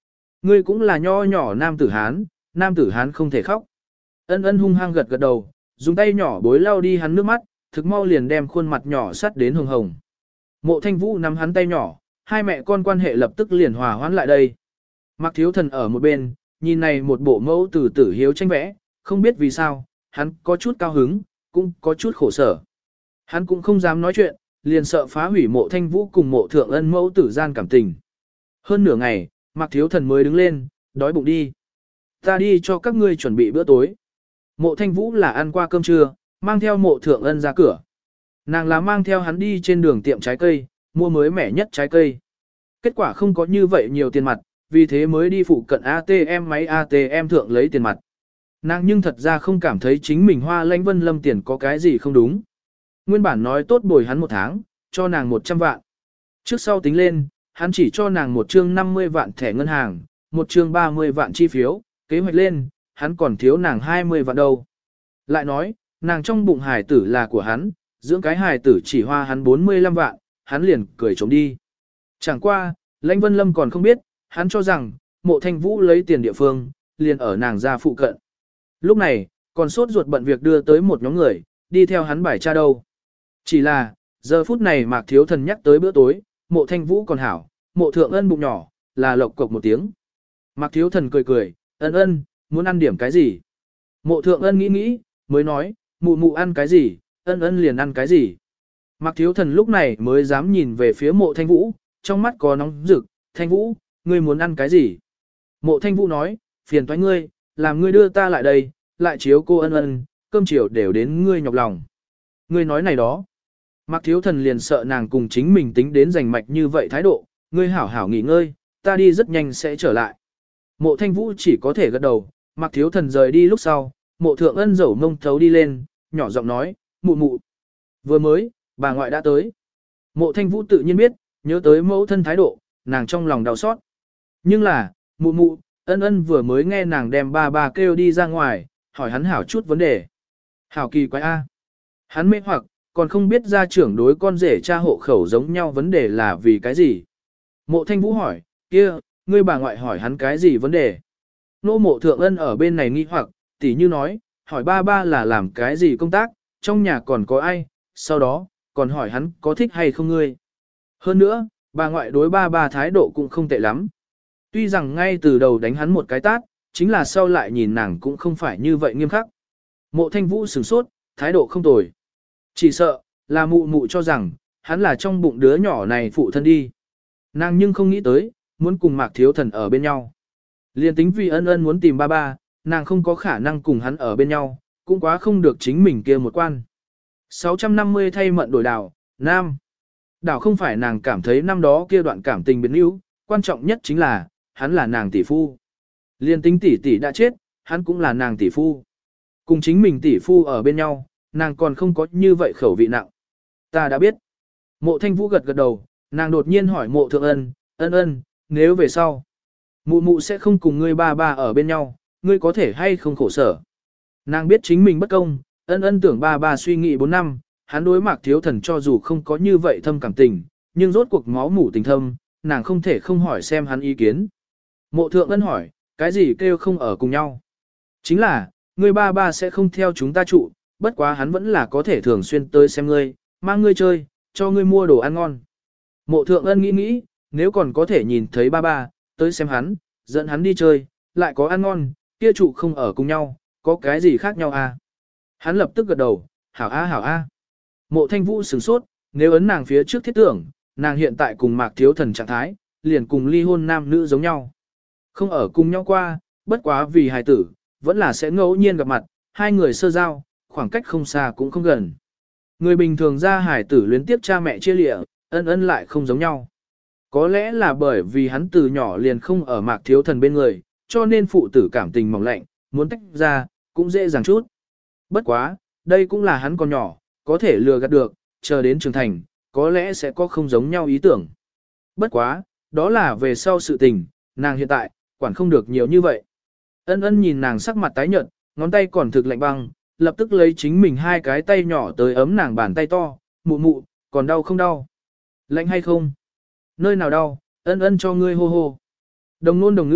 Ngươi cũng là nho nhỏ nam tử Hán, nam tử Hán không thể khóc. Ân ân hung hăng gật gật đầu, dùng tay nhỏ bối lau đi hắn nước mắt, thực mau liền đem khuôn mặt nhỏ sắt đến hồng hồng. Mộ Thanh Vũ nắm hắn tay nhỏ, hai mẹ con quan hệ lập tức liền hòa hoãn lại đây. Mạc Thiếu Thần ở một bên, nhìn này một bộ mẫu tử tử hiếu tranh vẽ, không biết vì sao, hắn có chút cao hứng, cũng có chút khổ sở. Hắn cũng không dám nói chuyện, liền sợ phá hủy Mộ Thanh Vũ cùng Mộ Thượng Ân mẫu tử gian cảm tình. Hơn nửa ngày, Mạc Thiếu Thần mới đứng lên, đói bụng đi. Ta đi cho các ngươi chuẩn bị bữa tối. Mộ Thanh Vũ là ăn qua cơm trưa, mang theo Mộ Thượng Ân ra cửa. Nàng là mang theo hắn đi trên đường tiệm trái cây, mua mới mẻ nhất trái cây. Kết quả không có như vậy nhiều tiền mặt, vì thế mới đi phụ cận a tê em máy a tê em thượng lấy tiền mặt. Nàng nhưng thật ra không cảm thấy chính mình Hoa Lãnh Vân Lâm tiền có cái gì không đúng. Nguyên bản nói tốt bồi hắn một tháng, cho nàng một trăm vạn. Trước sau tính lên, hắn chỉ cho nàng một chương năm mươi vạn thẻ ngân hàng, một chương ba mươi vạn chi phiếu, kế hoạch lên, hắn còn thiếu nàng hai mươi vạn đâu. Lại nói, nàng trong bụng hài tử là của hắn, dưỡng cái hài tử chỉ hoa hắn bốn mươi lăm vạn, hắn liền cười trống đi. Chẳng qua, Lãnh Vân Lâm còn không biết, hắn cho rằng, Mộ Thanh Vũ lấy tiền địa phương, liền ở nàng ra phụ cận. Lúc này, còn sốt ruột bận việc đưa tới một nhóm người, đi theo hắn bài tra đâu. Chỉ là, giờ phút này Mạc Thiếu Thần nhắc tới bữa tối, Mộ Thanh Vũ còn hảo, Mộ Thượng Ân bụng nhỏ, là lộc cộc một tiếng. Mạc Thiếu Thần cười cười, ân ân, muốn ăn điểm cái gì? Mộ Thượng Ân nghĩ nghĩ, mới nói, mụ mụ ăn cái gì, ân ân liền ăn cái gì. Mạc Thiếu Thần lúc này mới dám nhìn về phía Mộ Thanh Vũ, trong mắt có nóng rực, Thanh Vũ, ngươi muốn ăn cái gì? Mộ Thanh Vũ nói, phiền toái ngươi, làm ngươi đưa ta lại đây, lại chiếu cô ân ân, cơm chiều đều đến ngươi nhọc lòng. Ngươi nói này đó. Mạc Thiếu Thần liền sợ nàng cùng chính mình tính đến rành mạch như vậy thái độ, ngươi hảo hảo nghỉ ngơi, ta đi rất nhanh sẽ trở lại. Mộ Thanh Vũ chỉ có thể gật đầu, Mạc Thiếu Thần rời đi lúc sau, Mộ Thượng Ân dẫu mông thấu đi lên, nhỏ giọng nói, mụ mụ. Vừa mới, bà ngoại đã tới. Mộ Thanh Vũ tự nhiên biết, nhớ tới mẫu thân thái độ, nàng trong lòng đau xót. Nhưng là, mụ mụ, ân ân vừa mới nghe nàng đem ba ba kêu đi ra ngoài, hỏi hắn hảo chút vấn đề. Hảo kỳ quái a. Hắn mê hoặc, còn không biết gia trưởng đối con rể cha hộ khẩu giống nhau vấn đề là vì cái gì. Mộ Thanh Vũ hỏi, kia, ngươi bà ngoại hỏi hắn cái gì vấn đề. Nô Mộ Thượng Ân ở bên này nghi hoặc, tỉ như nói, hỏi ba ba là làm cái gì công tác, trong nhà còn có ai, sau đó, còn hỏi hắn có thích hay không ngươi. Hơn nữa, bà ngoại đối ba ba thái độ cũng không tệ lắm. Tuy rằng ngay từ đầu đánh hắn một cái tát, chính là sau lại nhìn nàng cũng không phải như vậy nghiêm khắc. Mộ Thanh Vũ sửng sốt, thái độ không tồi. Chỉ sợ, là mụ mụ cho rằng, hắn là trong bụng đứa nhỏ này phụ thân đi. Nàng nhưng không nghĩ tới, muốn cùng Mạc Thiếu Thần ở bên nhau. Liên tính vì ân ân muốn tìm ba ba, nàng không có khả năng cùng hắn ở bên nhau, cũng quá không được chính mình kia một quan. sáu trăm năm mươi thay mận đổi đảo, Nam. Đảo không phải nàng cảm thấy năm đó kia đoạn cảm tình biến yếu, quan trọng nhất chính là, hắn là nàng tỷ phu. Liên tính tỷ tỷ đã chết, hắn cũng là nàng tỷ phu. Cùng chính mình tỷ phu ở bên nhau, nàng còn không có như vậy khẩu vị nặng. Ta đã biết. Mộ Thanh Vũ gật gật đầu, nàng đột nhiên hỏi Mộ Thượng Ân, ân ân, nếu về sau, mụ mụ sẽ không cùng ngươi ba ba ở bên nhau, ngươi có thể hay không khổ sở. Nàng biết chính mình bất công, ân ân tưởng ba ba suy nghĩ bốn năm, hắn đối Mạc Thiếu Thần cho dù không có như vậy thâm cảm tình, nhưng rốt cuộc máu mủ tình thâm, nàng không thể không hỏi xem hắn ý kiến. Mộ Thượng Ân hỏi, cái gì kêu không ở cùng nhau? Chính là, ngươi ba ba sẽ không theo chúng ta trụ, bất quá hắn vẫn là có thể thường xuyên tới xem ngươi, mang ngươi chơi, cho ngươi mua đồ ăn ngon. Mộ Thượng Ân nghĩ nghĩ, nếu còn có thể nhìn thấy ba ba, tới xem hắn, dẫn hắn đi chơi, lại có ăn ngon, kia trụ không ở cùng nhau, có cái gì khác nhau à? Hắn lập tức gật đầu, hảo a hảo a. Mộ Thanh Vũ sửng sốt, nếu ấn nàng phía trước thiết tưởng, nàng hiện tại cùng Mạc Thiếu Thần trạng thái, liền cùng ly hôn nam nữ giống nhau. Không ở cùng nhau qua, bất quá vì hài tử, vẫn là sẽ ngẫu nhiên gặp mặt, hai người sơ giao, khoảng cách không xa cũng không gần. Người bình thường ra hài tử luyến tiếp cha mẹ chia lịa, ân ân lại không giống nhau. Có lẽ là bởi vì hắn từ nhỏ liền không ở Mạc Thiếu Thần bên người, cho nên phụ tử cảm tình mỏng lạnh, muốn tách ra, cũng dễ dàng chút. Bất quá, đây cũng là hắn còn nhỏ, có thể lừa gạt được, chờ đến trưởng thành, có lẽ sẽ có không giống nhau ý tưởng. Bất quá, đó là về sau sự tình, nàng hiện tại, quản không được nhiều như vậy. Ân ân nhìn nàng sắc mặt tái nhợt, ngón tay còn thực lạnh băng, lập tức lấy chính mình hai cái tay nhỏ tới ấm nàng bàn tay to, mụ mụ, còn đau không đau? Lạnh hay không? Nơi nào đau, ân ân cho ngươi hô hô. Đồng nôn đồng ngữ,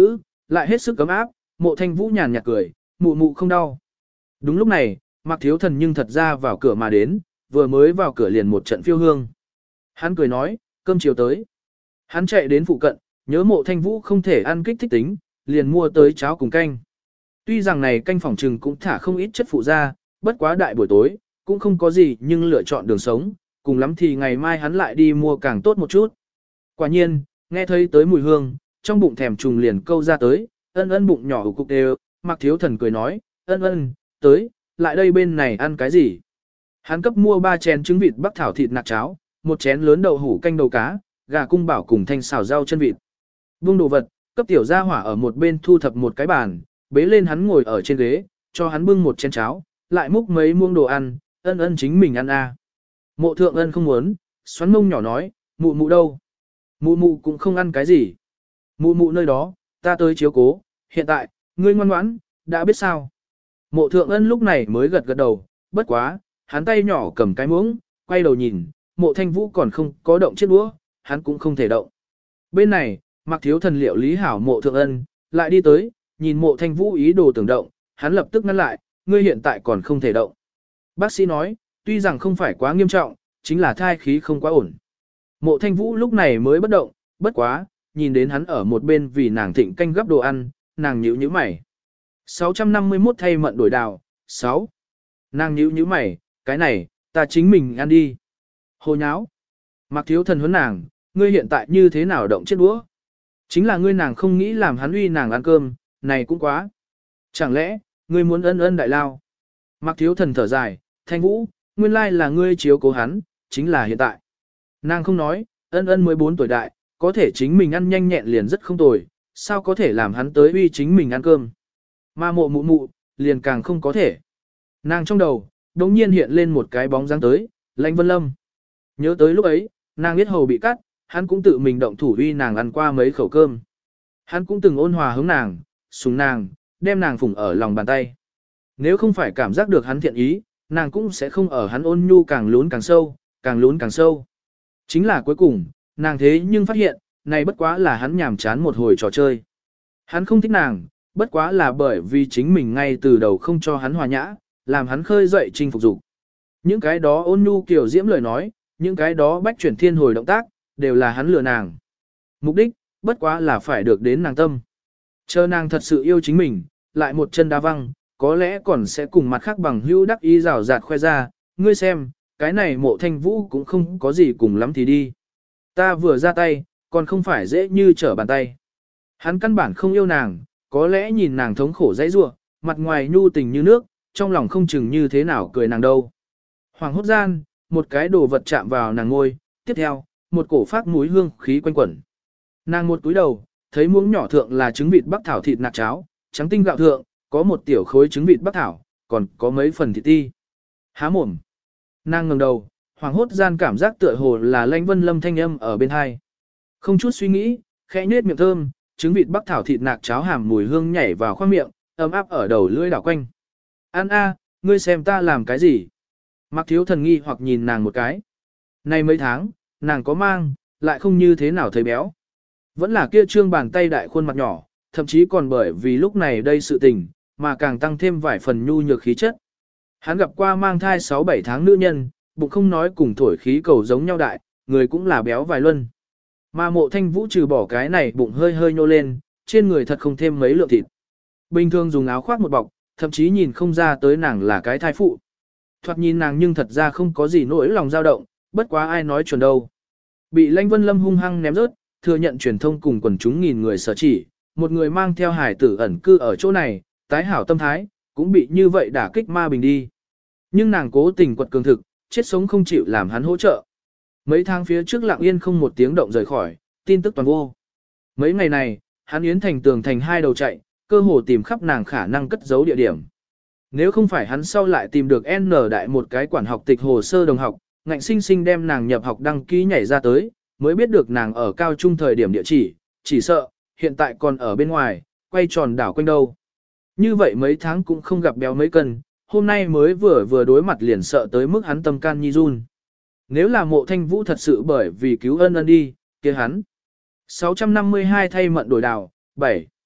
lại hết sức cấm áp, Mộ Thanh Vũ nhàn nhạt cười, mụ mụ không đau. Đúng lúc này, Mạc Thiếu Thần nhưng thật ra vào cửa mà đến, vừa mới vào cửa liền một trận phiêu hương. Hắn cười nói, cơm chiều tới. Hắn chạy đến phụ cận, nhớ Mộ Thanh Vũ không thể ăn kích thích tính, liền mua tới cháo cùng canh. Tuy rằng này canh phòng trừng cũng thả không ít chất phụ ra, bất quá đại buổi tối, cũng không có gì nhưng lựa chọn đường sống, cùng lắm thì ngày mai hắn lại đi mua càng tốt một chút. Quả nhiên, nghe thấy tới mùi hương, trong bụng thèm trùng liền câu ra tới, ân ân bụng nhỏ hủ cục đều, Mạc Thiếu Thần cười nói, ân ân, tới, lại đây bên này ăn cái gì? Hắn cấp mua ba chén trứng vịt bắc thảo thịt nạc cháo, một chén lớn đậu hủ canh đầu cá, gà cung bảo cùng thanh xào rau chân vịt. Buông đồ vật, cấp tiểu gia hỏa ở một bên thu thập một cái bàn, bế lên hắn ngồi ở trên ghế, cho hắn bưng một chén cháo, lại múc mấy muỗng đồ ăn, ân ân chính mình ăn à. Mộ thượng ân không muốn, xoắn mông nhỏ nói, mụ mụ đâu? Mụ mụ cũng không ăn cái gì. Mụ mụ nơi đó, ta tới chiếu cố, hiện tại, ngươi ngoan ngoãn, đã biết sao. Mộ thượng ân lúc này mới gật gật đầu, bất quá, hắn tay nhỏ cầm cái muỗng, quay đầu nhìn, mộ thanh vũ còn không có động chiếc đũa, hắn cũng không thể động. Bên này, Mạc Thiếu Thần liệu lý hảo mộ thượng ân, lại đi tới, nhìn mộ thanh vũ ý đồ tưởng động, hắn lập tức ngăn lại, ngươi hiện tại còn không thể động. Bác sĩ nói, tuy rằng không phải quá nghiêm trọng, chính là thai khí không quá ổn. Mộ thanh vũ lúc này mới bất động, bất quá, nhìn đến hắn ở một bên vì nàng thịnh canh gấp đồ ăn, nàng nhíu nhíu mày. sáu trăm năm mươi mốt thay mận đổi đào, sáu. Nàng nhíu nhíu mày, cái này, ta chính mình ăn đi. Hồ nháo. Mạc Thiếu Thần huấn nàng, ngươi hiện tại như thế nào động chiếc đũa? Chính là ngươi nàng không nghĩ làm hắn uy nàng ăn cơm, này cũng quá. Chẳng lẽ, ngươi muốn ân ân đại lao? Mạc Thiếu Thần thở dài, Thanh Vũ, nguyên lai là ngươi chiếu cố hắn, chính là hiện tại. Nàng không nói, ân ân mười bốn tuổi đại, có thể chính mình ăn nhanh nhẹn liền rất không tồi, sao có thể làm hắn tới uy chính mình ăn cơm. Mà mộ mụ mụ, liền càng không có thể. Nàng trong đầu, đống nhiên hiện lên một cái bóng dáng tới, Lãnh Vân Lâm. Nhớ tới lúc ấy, nàng biết hầu bị cắt, hắn cũng tự mình động thủ uy nàng ăn qua mấy khẩu cơm. Hắn cũng từng ôn hòa hướng nàng, sủng nàng, đem nàng phụng ở lòng bàn tay. Nếu không phải cảm giác được hắn thiện ý, nàng cũng sẽ không ở hắn ôn nhu càng lún càng sâu, càng lún càng sâu. Chính là cuối cùng, nàng thế nhưng phát hiện, này bất quá là hắn nhàm chán một hồi trò chơi. Hắn không thích nàng, bất quá là bởi vì chính mình ngay từ đầu không cho hắn hòa nhã, làm hắn khơi dậy chinh phục dục. Những cái đó ôn nhu kiểu diễm lời nói, những cái đó bách chuyển thiên hồi động tác, đều là hắn lừa nàng. Mục đích, bất quá là phải được đến nàng tâm. Chờ nàng thật sự yêu chính mình, lại một chân đá văng, có lẽ còn sẽ cùng mặt khác bằng hữu đắc ý rào rạt khoe ra, ngươi xem, cái này mộ thanh vũ cũng không có gì cùng lắm thì đi. Ta vừa ra tay, còn không phải dễ như trở bàn tay. Hắn căn bản không yêu nàng, có lẽ nhìn nàng thống khổ dãy rua, mặt ngoài nhu tình như nước, trong lòng không chừng như thế nào cười nàng đâu. Hoàng hốt gian, một cái đồ vật chạm vào nàng ngôi, tiếp theo, một cổ phát mũi hương khí quanh quẩn. Nàng một túi đầu, thấy muỗng nhỏ thượng là trứng vịt bắc thảo thịt nạc cháo, trắng tinh gạo thượng, có một tiểu khối trứng vịt bắc thảo, còn có mấy phần thịt ti. Há mồm. Nàng ngẩng đầu, hoàng hốt gian cảm giác tựa hồ là Lãnh Vân Lâm thanh âm ở bên hai. Không chút suy nghĩ, khẽ nhếch miệng thơm, trứng vịt bắc thảo thịt nạc cháo hàm mùi hương nhảy vào khoang miệng, ấm áp ở đầu lưỡi đảo quanh. An a, ngươi xem ta làm cái gì? Mạc Thiếu Thần nghi hoặc nhìn nàng một cái. Nay mấy tháng, nàng có mang, lại không như thế nào thấy béo. Vẫn là kia trương bàn tay đại khuôn mặt nhỏ, thậm chí còn bởi vì lúc này đây sự tình, mà càng tăng thêm vài phần nhu nhược khí chất. Hắn gặp qua mang thai sáu bảy tháng nữ nhân, bụng không nói cùng thổi khí cầu giống nhau đại, người cũng là béo vài luân. Mà mộ thanh vũ trừ bỏ cái này bụng hơi hơi nhô lên, trên người thật không thêm mấy lượng thịt. Bình thường dùng áo khoác một bọc, thậm chí nhìn không ra tới nàng là cái thai phụ. Thoạt nhìn nàng nhưng thật ra không có gì nỗi lòng dao động, bất quá ai nói chuẩn đâu. Bị Lãnh Vân Lâm hung hăng ném rớt, thừa nhận truyền thông cùng quần chúng nghìn người sở chỉ, một người mang theo hải tử ẩn cư ở chỗ này, tái hảo tâm thái, cũng bị như vậy đả kích ma bình đi. Nhưng nàng cố tình quật cường thực, chết sống không chịu làm hắn hỗ trợ. Mấy tháng phía trước lặng yên không một tiếng động rời khỏi, tin tức toàn vô. Mấy ngày này, hắn yến thành tường thành hai đầu chạy, cơ hồ tìm khắp nàng khả năng cất giấu địa điểm. Nếu không phải hắn sau lại tìm được N đại một cái quản học tịch hồ sơ đồng học, ngạnh sinh sinh đem nàng nhập học đăng ký nhảy ra tới, mới biết được nàng ở cao trung thời điểm địa chỉ, chỉ sợ, hiện tại còn ở bên ngoài, quay tròn đảo quanh đâu. Như vậy mấy tháng cũng không gặp béo mấy cân, hôm nay mới vừa vừa đối mặt liền sợ tới mức hắn tâm can nhi run. Nếu là mộ thanh vũ thật sự bởi vì cứu ân ân đi, kia hắn. sáu trăm năm mươi hai thay mận đổi đảo, bảy.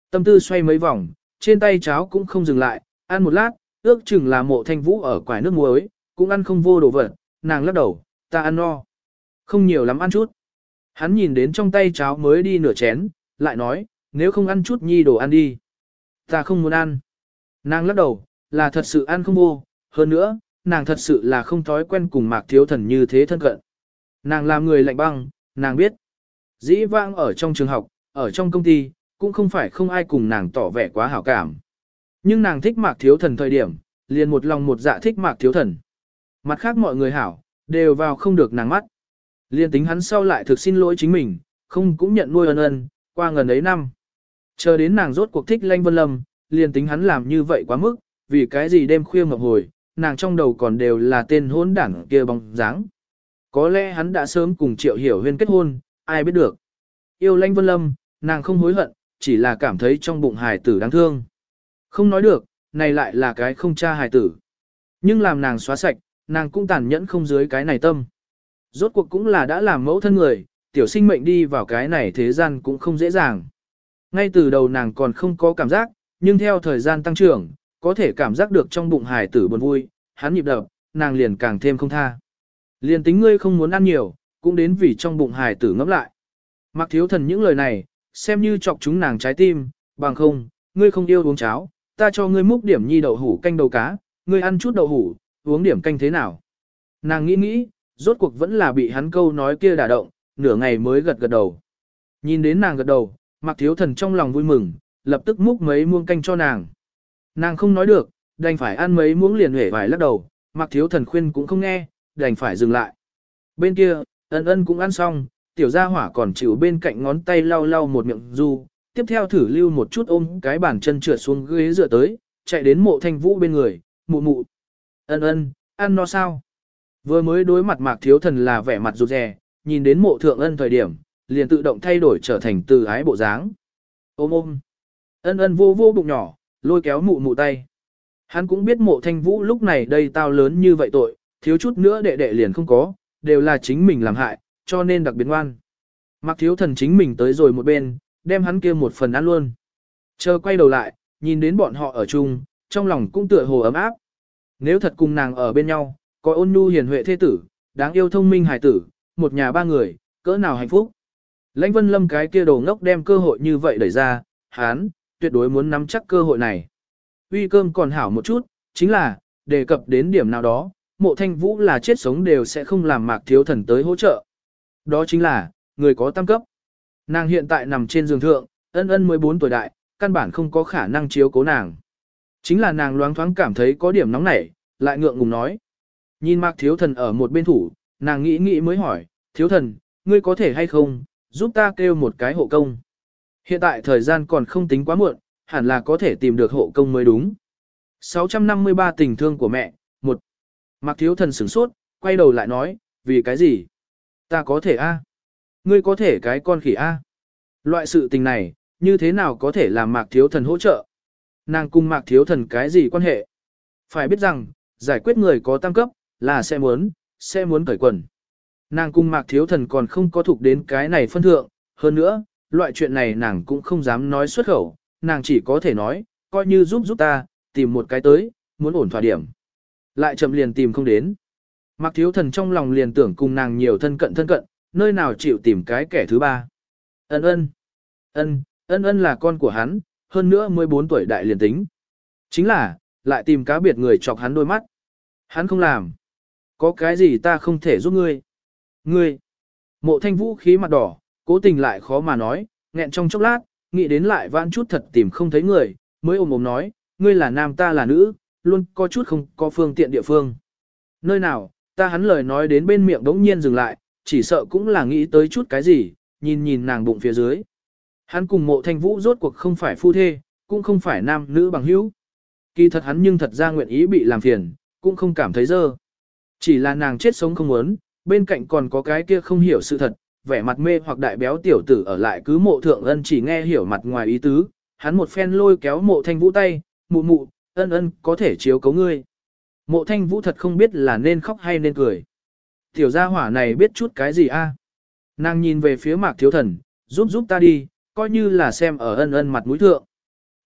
Tâm tư xoay mấy vòng, trên tay cháo cũng không dừng lại, ăn một lát, ước chừng là Mộ Thanh Vũ ở quải nước muối, cũng ăn không vô đồ vật, nàng lắc đầu, ta ăn no. Không nhiều lắm ăn chút. Hắn nhìn đến trong tay cháo mới đi nửa chén, lại nói, nếu không ăn chút nhi đồ ăn đi. Ta không muốn ăn. Nàng lắc đầu, là thật sự ăn không vô, hơn nữa, nàng thật sự là không thói quen cùng Mạc Thiếu Thần như thế thân cận. Nàng làm người lạnh băng, nàng biết. Dĩ vãng ở trong trường học, ở trong công ty, cũng không phải không ai cùng nàng tỏ vẻ quá hảo cảm. Nhưng nàng thích Mạc Thiếu Thần thời điểm, liền một lòng một dạ thích Mạc Thiếu Thần. Mặt khác mọi người hảo, đều vào không được nàng mắt. Liên tính hắn sau lại thực xin lỗi chính mình, không cũng nhận nuôi ân ân, qua ngần ấy năm. Chờ đến nàng rốt cuộc thích Lanh Vân Lâm, liền tính hắn làm như vậy quá mức, vì cái gì đêm khuya mộng hồi, nàng trong đầu còn đều là tên hỗn đảng kia bóng dáng. Có lẽ hắn đã sớm cùng Triệu Hiểu Huyên kết hôn, ai biết được. Yêu Lanh Vân Lâm, nàng không hối hận, chỉ là cảm thấy trong bụng hài tử đáng thương. Không nói được, này lại là cái không cha hài tử. Nhưng làm nàng xóa sạch, nàng cũng tàn nhẫn không dưới cái này tâm. Rốt cuộc cũng là đã làm mẫu thân người, tiểu sinh mệnh đi vào cái này thế gian cũng không dễ dàng. Ngay từ đầu nàng còn không có cảm giác, nhưng theo thời gian tăng trưởng, có thể cảm giác được trong bụng hài tử buồn vui, hắn nhịp đập, nàng liền càng thêm không tha. Liền tính ngươi không muốn ăn nhiều, cũng đến vì trong bụng hài tử ngẫm lại. Mạc Thiếu Thần những lời này, xem như chọc chúng nàng trái tim, bằng không, ngươi không yêu uống cháo, ta cho ngươi múc điểm nhi đậu hủ canh đầu cá, ngươi ăn chút đậu hủ, uống điểm canh thế nào. Nàng nghĩ nghĩ, rốt cuộc vẫn là bị hắn câu nói kia đả động, nửa ngày mới gật gật đầu. Nhìn đến nàng gật đầu, Mạc Thiếu Thần trong lòng vui mừng, lập tức múc mấy muỗng canh cho nàng. Nàng không nói được, đành phải ăn mấy muỗng liền hể vài lắc đầu, Mạc Thiếu Thần khuyên cũng không nghe, đành phải dừng lại. Bên kia, ân ân cũng ăn xong, tiểu gia hỏa còn chịu bên cạnh ngón tay lau lau một miệng du, tiếp theo thử lưu một chút ôm cái bàn chân trượt xuống ghế dựa tới, chạy đến Mộ Thanh Vũ bên người, mụ mụ. Ân ân, ăn no sao? Vừa mới đối mặt Mạc Thiếu Thần là vẻ mặt rụt rè, nhìn đến Mộ Thượng Ân thời điểm, liền tự động thay đổi trở thành từ ái bộ dáng. Ôm ôm. Ân ân vô vô bụng nhỏ, lôi kéo mụ mụ tay. Hắn cũng biết Mộ Thanh Vũ lúc này đây tao lớn như vậy tội, thiếu chút nữa đệ đệ liền không có, đều là chính mình làm hại, cho nên đặc biệt ngoan. Mạc Thiếu Thần chính mình tới rồi một bên, đem hắn kia một phần ăn luôn. Chờ quay đầu lại, nhìn đến bọn họ ở chung, trong lòng cũng tựa hồ ấm áp. Nếu thật cùng nàng ở bên nhau, có ôn nhu hiền huệ thế tử, đáng yêu thông minh hài tử, một nhà ba người, cỡ nào hạnh phúc. Lãnh Vân Lâm cái kia đồ ngốc đem cơ hội như vậy đẩy ra, hắn, tuyệt đối muốn nắm chắc cơ hội này. Uy cơm còn hảo một chút, chính là, đề cập đến điểm nào đó, Mộ Thanh Vũ là chết sống đều sẽ không làm Mạc Thiếu Thần tới hỗ trợ. Đó chính là, người có tam cấp. Nàng hiện tại nằm trên giường thượng, ân ân mười bốn tuổi đại, căn bản không có khả năng chiếu cố nàng. Chính là nàng loáng thoáng cảm thấy có điểm nóng nảy, lại ngượng ngùng nói. Nhìn Mạc Thiếu Thần ở một bên thủ, nàng nghĩ nghĩ mới hỏi, Thiếu Thần, ngươi có thể hay không, giúp ta kêu một cái hộ công. Hiện tại thời gian còn không tính quá muộn, hẳn là có thể tìm được hộ công mới đúng. sáu trăm năm mươi ba tình thương của mẹ, một. Mạc Thiếu Thần sửng sốt, quay đầu lại nói, vì cái gì? Ta có thể a? Ngươi có thể cái con khỉ a? Loại sự tình này, như thế nào có thể làm Mạc Thiếu Thần hỗ trợ? Nàng cùng Mạc Thiếu Thần cái gì quan hệ? Phải biết rằng, giải quyết người có tam cấp, là sẽ muốn, sẽ muốn cởi quần. Nàng cùng Mạc Thiếu Thần còn không có thuộc đến cái này phân thượng, hơn nữa, loại chuyện này nàng cũng không dám nói xuất khẩu, nàng chỉ có thể nói, coi như giúp giúp ta, tìm một cái tới, muốn ổn thỏa điểm. Lại chậm liền tìm không đến. Mạc Thiếu Thần trong lòng liền tưởng cùng nàng nhiều thân cận thân cận, nơi nào chịu tìm cái kẻ thứ ba. Ân ân, ân, ân ân là con của hắn, hơn nữa mười bốn tuổi đại liền tính. Chính là, lại tìm cá biệt người chọc hắn đôi mắt. Hắn không làm. Có cái gì ta không thể giúp ngươi? Ngươi. Mộ Thanh Vũ khí mặt đỏ, cố tình lại khó mà nói, nghẹn trong chốc lát, nghĩ đến lại vãn chút thật tìm không thấy người, mới ôm ôm nói, ngươi là nam ta là nữ, luôn có chút không có phương tiện địa phương. Nơi nào, ta hắn lời nói đến bên miệng đống nhiên dừng lại, chỉ sợ cũng là nghĩ tới chút cái gì, nhìn nhìn nàng bụng phía dưới. Hắn cùng Mộ Thanh Vũ rốt cuộc không phải phu thê, cũng không phải nam nữ bằng hữu. Kỳ thật hắn nhưng thật ra nguyện ý bị làm phiền, cũng không cảm thấy dơ. Chỉ là nàng chết sống không muốn, bên cạnh còn có cái kia không hiểu sự thật, vẻ mặt mê hoặc đại béo tiểu tử ở lại cứ Mộ Thượng Ân chỉ nghe hiểu mặt ngoài ý tứ, hắn một phen lôi kéo Mộ Thanh Vũ tay, mụ mụ, ân ân có thể chiếu cấu ngươi. Mộ Thanh Vũ thật không biết là nên khóc hay nên cười. Tiểu gia hỏa này biết chút cái gì a? Nàng nhìn về phía Mạc Thiếu Thần, giúp giúp ta đi, coi như là xem ở ân ân mặt mũi thượng.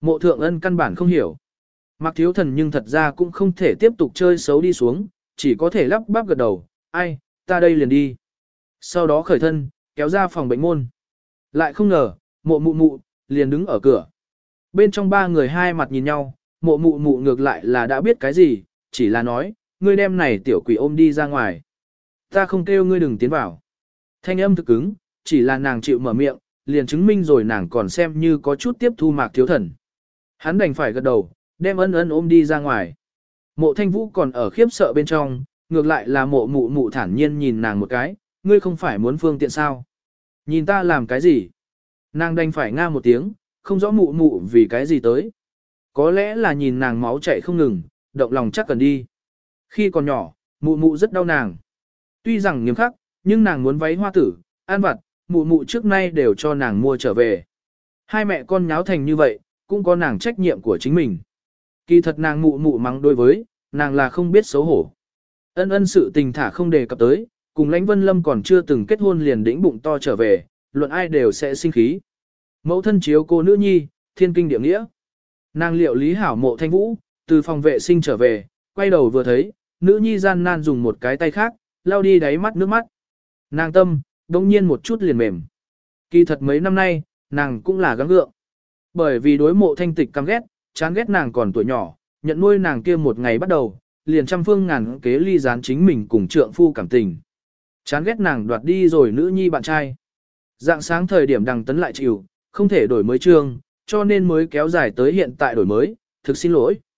Mộ Thượng Ân căn bản không hiểu. Mạc Thiếu Thần nhưng thật ra cũng không thể tiếp tục chơi xấu đi xuống, chỉ có thể lắp bắp gật đầu, ai, ta đây liền đi. Sau đó khởi thân, kéo ra phòng bệnh môn. Lại không ngờ, mộ mụ mụ, liền đứng ở cửa. Bên trong ba người hai mặt nhìn nhau, mộ mụ mụ ngược lại là đã biết cái gì, chỉ là nói, ngươi đem này tiểu quỷ ôm đi ra ngoài. Ta không kêu ngươi đừng tiến vào. Thanh âm thực cứng, chỉ là nàng chịu mở miệng, liền chứng minh rồi nàng còn xem như có chút tiếp thu Mạc Thiếu Thần. Hắn đành phải gật đầu, đem ân ân ôm đi ra ngoài. Mộ Thanh Vũ còn ở khiếp sợ bên trong, ngược lại là mộ mụ mụ thản nhiên nhìn nàng một cái, ngươi không phải muốn phương tiện sao? Nhìn ta làm cái gì? Nàng đành phải nga một tiếng, không rõ mụ mụ vì cái gì tới. Có lẽ là nhìn nàng máu chảy không ngừng, động lòng chắc cần đi. Khi còn nhỏ, mụ mụ rất đau nàng. Tuy rằng nghiêm khắc, nhưng nàng muốn váy hoa tử, ăn vặt, mụ mụ trước nay đều cho nàng mua trở về. Hai mẹ con nháo thành như vậy, cũng có nàng trách nhiệm của chính mình. Kỳ thật nàng mụ mụ mắng đối với, nàng là không biết xấu hổ. Ân ân sự tình thả không đề cập tới, cùng Lãnh Vân Lâm còn chưa từng kết hôn liền đĩnh bụng to trở về, luận ai đều sẽ sinh khí. Mẫu thân chiếu cô nữ nhi, thiên kinh địa nghĩa. Nàng liệu lý hảo mộ Thanh Vũ, từ phòng vệ sinh trở về, quay đầu vừa thấy, nữ nhi gian nan dùng một cái tay khác, lau đi đáy mắt nước mắt. Nàng tâm, đông nhiên một chút liền mềm. Kỳ thật mấy năm nay, nàng cũng là gắng gượng. Bởi vì đối mộ Thanh Tịch căm ghét, chán ghét nàng còn tuổi nhỏ, nhận nuôi nàng kia một ngày bắt đầu, liền trăm phương ngàn kế ly gián chính mình cùng trượng phu cảm tình. Chán ghét nàng đoạt đi rồi nữ nhi bạn trai. Dạng sáng thời điểm đằng tấn lại chịu, không thể đổi mới chương, cho nên mới kéo dài tới hiện tại đổi mới, thực xin lỗi.